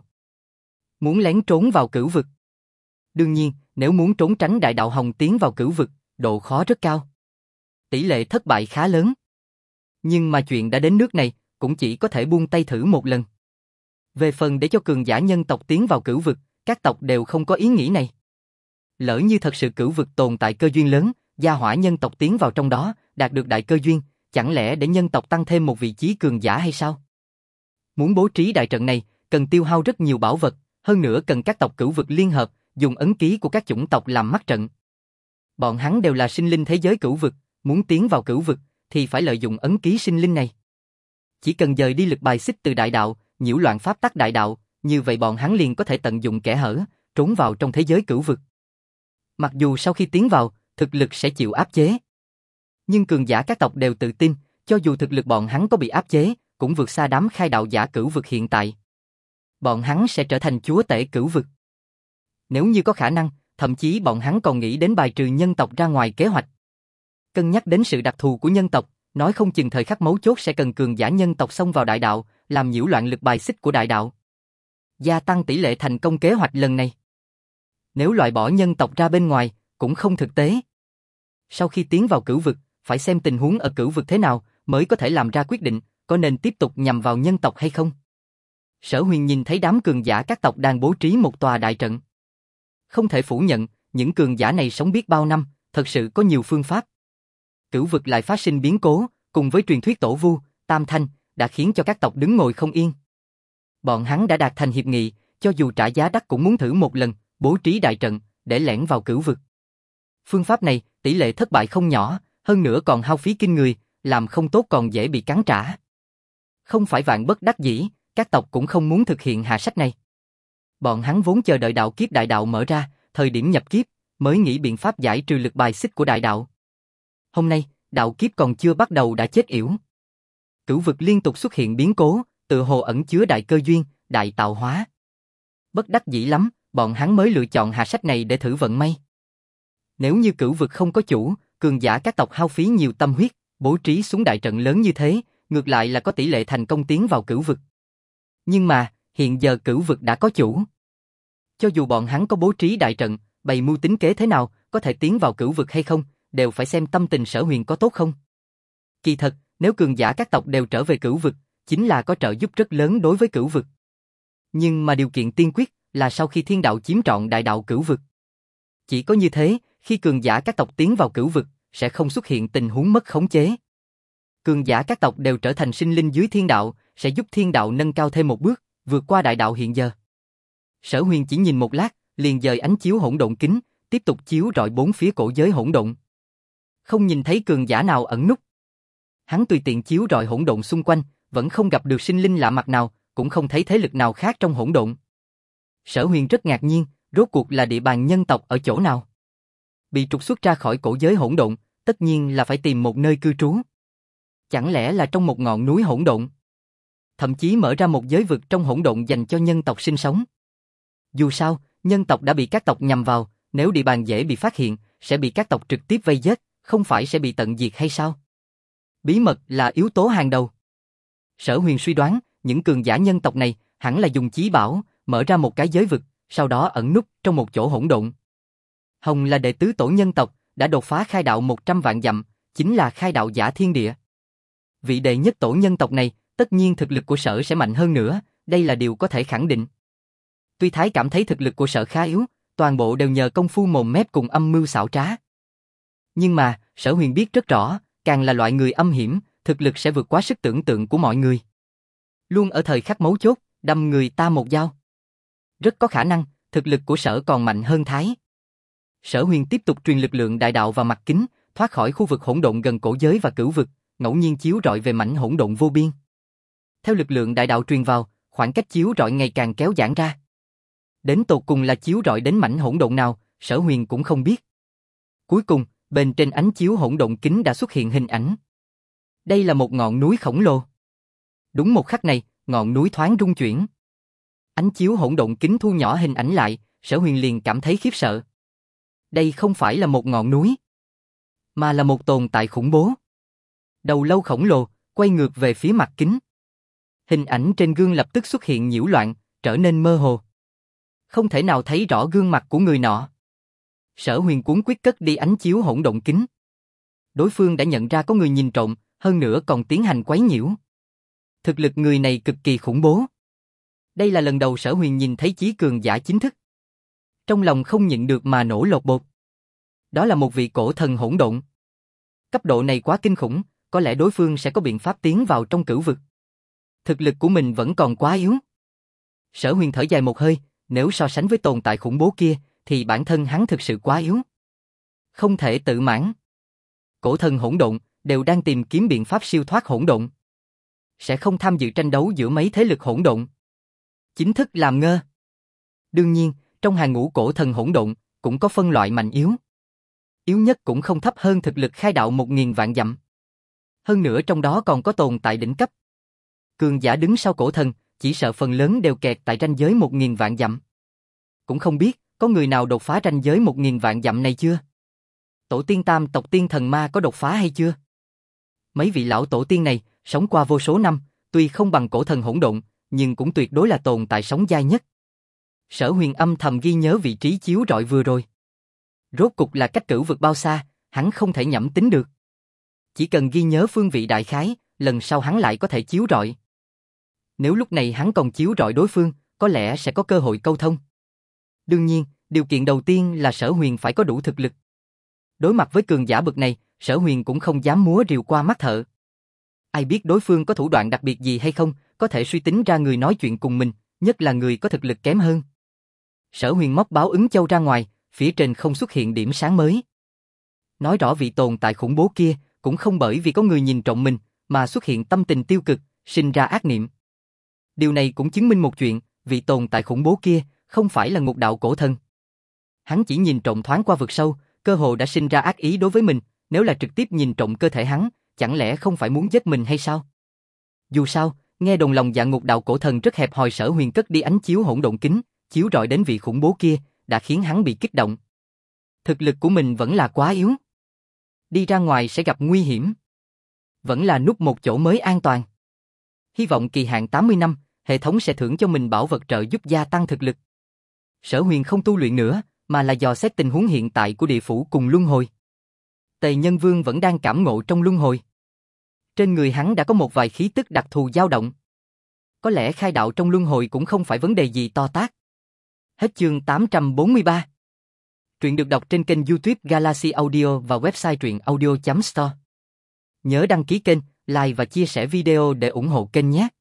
Muốn lén trốn vào cửu vực. Đương nhiên, nếu muốn trốn tránh đại đạo hồng tiến vào cửu vực, độ khó rất cao. Tỷ lệ thất bại khá lớn. Nhưng mà chuyện đã đến nước này, cũng chỉ có thể buông tay thử một lần. Về phần để cho cường giả nhân tộc tiến vào cửu vực, các tộc đều không có ý nghĩ này. Lỡ như thật sự cửu vực tồn tại cơ duyên lớn, gia hỏa nhân tộc tiến vào trong đó, đạt được đại cơ duyên, chẳng lẽ để nhân tộc tăng thêm một vị trí cường giả hay sao? Muốn bố trí đại trận này, cần tiêu hao rất nhiều bảo vật, hơn nữa cần các tộc cửu vực liên hợp, dùng ấn ký của các chủng tộc làm mắt trận. Bọn hắn đều là sinh linh thế giới cửu vực, muốn tiến vào cửu vực, thì phải lợi dụng ấn ký sinh linh này. Chỉ cần dời đi lực bài xích từ đại đạo, nhiễu loạn pháp tắc đại đạo, như vậy bọn hắn liền có thể tận dụng kẽ hở, trốn vào trong thế giới cửu vực. Mặc dù sau khi tiến vào, thực lực sẽ chịu áp chế. Nhưng cường giả các tộc đều tự tin, cho dù thực lực bọn hắn có bị áp chế, cũng vượt xa đám khai đạo giả cửu vực hiện tại. Bọn hắn sẽ trở thành chúa tể cửu vực. Nếu như có khả năng, thậm chí bọn hắn còn nghĩ đến bài trừ nhân tộc ra ngoài kế hoạch. Cân nhắc đến sự đặc thù của nhân tộc, nói không chừng thời khắc mấu chốt sẽ cần cường giả nhân tộc xông vào đại đạo, làm nhiễu loạn lực bài xích của đại đạo. Gia tăng tỷ lệ thành công kế hoạch lần này. Nếu loại bỏ nhân tộc ra bên ngoài, cũng không thực tế. Sau khi tiến vào cửu vực, phải xem tình huống ở cửu vực thế nào, mới có thể làm ra quyết định, có nên tiếp tục nhằm vào nhân tộc hay không. Sở Huyền nhìn thấy đám cường giả các tộc đang bố trí một tòa đại trận. Không thể phủ nhận, những cường giả này sống biết bao năm, thật sự có nhiều phương pháp. Cửu vực lại phát sinh biến cố, cùng với truyền thuyết tổ Vu, Tam Thanh, đã khiến cho các tộc đứng ngồi không yên. Bọn hắn đã đạt thành hiệp nghị, cho dù trả giá đắt cũng muốn thử một lần, bố trí đại trận, để lẻn vào cửu vực. Phương pháp này, tỷ lệ thất bại không nhỏ, hơn nữa còn hao phí kinh người, làm không tốt còn dễ bị cắn trả. Không phải vạn bất đắc dĩ, các tộc cũng không muốn thực hiện hạ sách này. Bọn hắn vốn chờ đợi đạo kiếp đại đạo mở ra, thời điểm nhập kiếp, mới nghĩ biện pháp giải trừ lực bài xích của đại đạo. Hôm nay, đạo kiếp còn chưa bắt đầu đã chết yểu. Cửu vực liên tục xuất hiện biến cố, tựa hồ ẩn chứa đại cơ duyên, đại tạo hóa. Bất đắc dĩ lắm, bọn hắn mới lựa chọn hạ sách này để thử vận may. Nếu như cửu vực không có chủ, cường giả các tộc hao phí nhiều tâm huyết, bố trí xuống đại trận lớn như thế, ngược lại là có tỷ lệ thành công tiến vào cửu vực. Nhưng mà, hiện giờ cửu vực đã có chủ. Cho dù bọn hắn có bố trí đại trận, bày mưu tính kế thế nào, có thể tiến vào cửu vực hay không, đều phải xem tâm tình Sở Huyền có tốt không. Kỳ thật, nếu cường giả các tộc đều trở về cửu vực, chính là có trợ giúp rất lớn đối với cửu vực. Nhưng mà điều kiện tiên quyết là sau khi thiên đạo chiếm trọn đại đạo cửu vực. Chỉ có như thế, khi cường giả các tộc tiến vào cửu vực, sẽ không xuất hiện tình huống mất khống chế. Cường giả các tộc đều trở thành sinh linh dưới thiên đạo, sẽ giúp thiên đạo nâng cao thêm một bước, vượt qua đại đạo hiện giờ. Sở Huyền chỉ nhìn một lát, liền dời ánh chiếu hỗn độn kính, tiếp tục chiếu rọi bốn phía cổ giới hỗn độn. Không nhìn thấy cường giả nào ẩn núp. Hắn tùy tiện chiếu rọi hỗn độn xung quanh, vẫn không gặp được sinh linh lạ mặt nào, cũng không thấy thế lực nào khác trong hỗn độn. Sở Huyền rất ngạc nhiên, rốt cuộc là địa bàn nhân tộc ở chỗ nào? Bị trục xuất ra khỏi cổ giới hỗn độn, tất nhiên là phải tìm một nơi cư trú. Chẳng lẽ là trong một ngọn núi hỗn độn? Thậm chí mở ra một giới vực trong hỗn độn dành cho nhân tộc sinh sống. Dù sao, nhân tộc đã bị các tộc nhằm vào, nếu địa bàn dễ bị phát hiện, sẽ bị các tộc trực tiếp vây giết, không phải sẽ bị tận diệt hay sao? Bí mật là yếu tố hàng đầu. Sở Huyền suy đoán, những cường giả nhân tộc này hẳn là dùng chí bảo, mở ra một cái giới vực, sau đó ẩn núp trong một chỗ hỗn độn. Hồng là đệ tứ tổ nhân tộc, đã đột phá khai đạo 100 vạn dặm, chính là khai đạo giả thiên địa. Vị đệ nhất tổ nhân tộc này, tất nhiên thực lực của Sở sẽ mạnh hơn nữa, đây là điều có thể khẳng định. Tuy Thái cảm thấy thực lực của Sở khá yếu, toàn bộ đều nhờ công phu mồm mép cùng âm mưu xảo trá. Nhưng mà, Sở Huyền biết rất rõ, càng là loại người âm hiểm, thực lực sẽ vượt quá sức tưởng tượng của mọi người. Luôn ở thời khắc mấu chốt, đâm người ta một dao. Rất có khả năng, thực lực của Sở còn mạnh hơn Thái. Sở Huyền tiếp tục truyền lực lượng đại đạo vào mặt kính, thoát khỏi khu vực hỗn độn gần cổ giới và cửu vực, ngẫu nhiên chiếu rọi về mảnh hỗn độn vô biên. Theo lực lượng đại đạo truyền vào, khoảng cách chiếu rọi ngày càng kéo giãn ra. Đến tột cùng là chiếu rọi đến mảnh hỗn độn nào, Sở Huyền cũng không biết. Cuối cùng, bên trên ánh chiếu hỗn độn kính đã xuất hiện hình ảnh. Đây là một ngọn núi khổng lồ. Đúng một khắc này, ngọn núi thoáng rung chuyển. Ánh chiếu hỗn độn kính thu nhỏ hình ảnh lại, Sở Huyền liền cảm thấy khiếp sợ. Đây không phải là một ngọn núi, mà là một tồn tại khủng bố. Đầu lâu khổng lồ, quay ngược về phía mặt kính. Hình ảnh trên gương lập tức xuất hiện nhiễu loạn, trở nên mơ hồ. Không thể nào thấy rõ gương mặt của người nọ. Sở Huyền cuống quyết cất đi ánh chiếu hỗn độn kính. Đối phương đã nhận ra có người nhìn trộm, hơn nữa còn tiến hành quấy nhiễu. Thực lực người này cực kỳ khủng bố. Đây là lần đầu Sở Huyền nhìn thấy chí cường giả chính thức. Trong lòng không nhịn được mà nổ lột bột. Đó là một vị cổ thần hỗn độn. Cấp độ này quá kinh khủng, có lẽ đối phương sẽ có biện pháp tiến vào trong cửu vực. Thực lực của mình vẫn còn quá yếu. Sở Huyền thở dài một hơi, nếu so sánh với tồn tại khủng bố kia, thì bản thân hắn thực sự quá yếu. Không thể tự mãn. Cổ thần hỗn độn đều đang tìm kiếm biện pháp siêu thoát hỗn độn. Sẽ không tham dự tranh đấu giữa mấy thế lực hỗn độn. Chính thức làm ngơ. Đương nhiên, trong hàng ngũ cổ thần hỗn độn, cũng có phân loại mạnh yếu. Yếu nhất cũng không thấp hơn thực lực khai đạo 1000 vạn dặm. Hơn nữa trong đó còn có tồn tại đỉnh cấp. Cường giả đứng sau cổ thần, chỉ sợ phần lớn đều kẹt tại ranh giới 1000 vạn dặm. Cũng không biết, có người nào đột phá ranh giới 1000 vạn dặm này chưa? Tổ tiên tam tộc tiên thần ma có đột phá hay chưa? Mấy vị lão tổ tiên này, sống qua vô số năm, tuy không bằng cổ thần hỗn độn, nhưng cũng tuyệt đối là tồn tại sống dai nhất. Sở Huyền âm thầm ghi nhớ vị trí chiếu rọi vừa rồi. Rốt cục là cách cửu vực bao xa, hắn không thể nhẩm tính được. Chỉ cần ghi nhớ phương vị đại khái, lần sau hắn lại có thể chiếu rọi. Nếu lúc này hắn còn chiếu rọi đối phương, có lẽ sẽ có cơ hội câu thông. Đương nhiên, điều kiện đầu tiên là Sở Huyền phải có đủ thực lực. Đối mặt với cường giả bậc này, Sở Huyền cũng không dám múa rìu qua mắt thợ. Ai biết đối phương có thủ đoạn đặc biệt gì hay không, có thể suy tính ra người nói chuyện cùng mình, nhất là người có thực lực kém hơn. Sở Huyền móc báo ứng châu ra ngoài, phía trên không xuất hiện điểm sáng mới. Nói rõ vị tồn tại khủng bố kia, cũng không bởi vì có người nhìn trộm mình, mà xuất hiện tâm tình tiêu cực, sinh ra ác niệm. Điều này cũng chứng minh một chuyện, vị tồn tại khủng bố kia, không phải là ngục đạo cổ thần. Hắn chỉ nhìn trộm thoáng qua vực sâu, cơ hồ đã sinh ra ác ý đối với mình, nếu là trực tiếp nhìn trộm cơ thể hắn, chẳng lẽ không phải muốn giết mình hay sao? Dù sao, nghe đồn lòng dạ ngục đạo cổ thần rất hẹp hòi. Sở Huyền cất đi ánh chiếu hỗn độn kính, chiếu rọi đến vị khủng bố kia, đã khiến hắn bị kích động. Thực lực của mình vẫn là quá yếu. Đi ra ngoài sẽ gặp nguy hiểm. Vẫn là núp một chỗ mới an toàn. Hy vọng kỳ hạn 80 năm, hệ thống sẽ thưởng cho mình bảo vật trợ giúp gia tăng thực lực. Sở Huyền không tu luyện nữa, mà là dò xét tình huống hiện tại của địa phủ cùng luân hồi. Tề Nhân Vương vẫn đang cảm ngộ trong luân hồi. Trên người hắn đã có một vài khí tức đặc thù dao động. Có lẽ khai đạo trong luân hồi cũng không phải vấn đề gì to tát. Hết chương 843. Truyện được đọc trên kênh YouTube Galaxy Audio và website truyện audio.store. Nhớ đăng ký kênh, like và chia sẻ video để ủng hộ kênh nhé.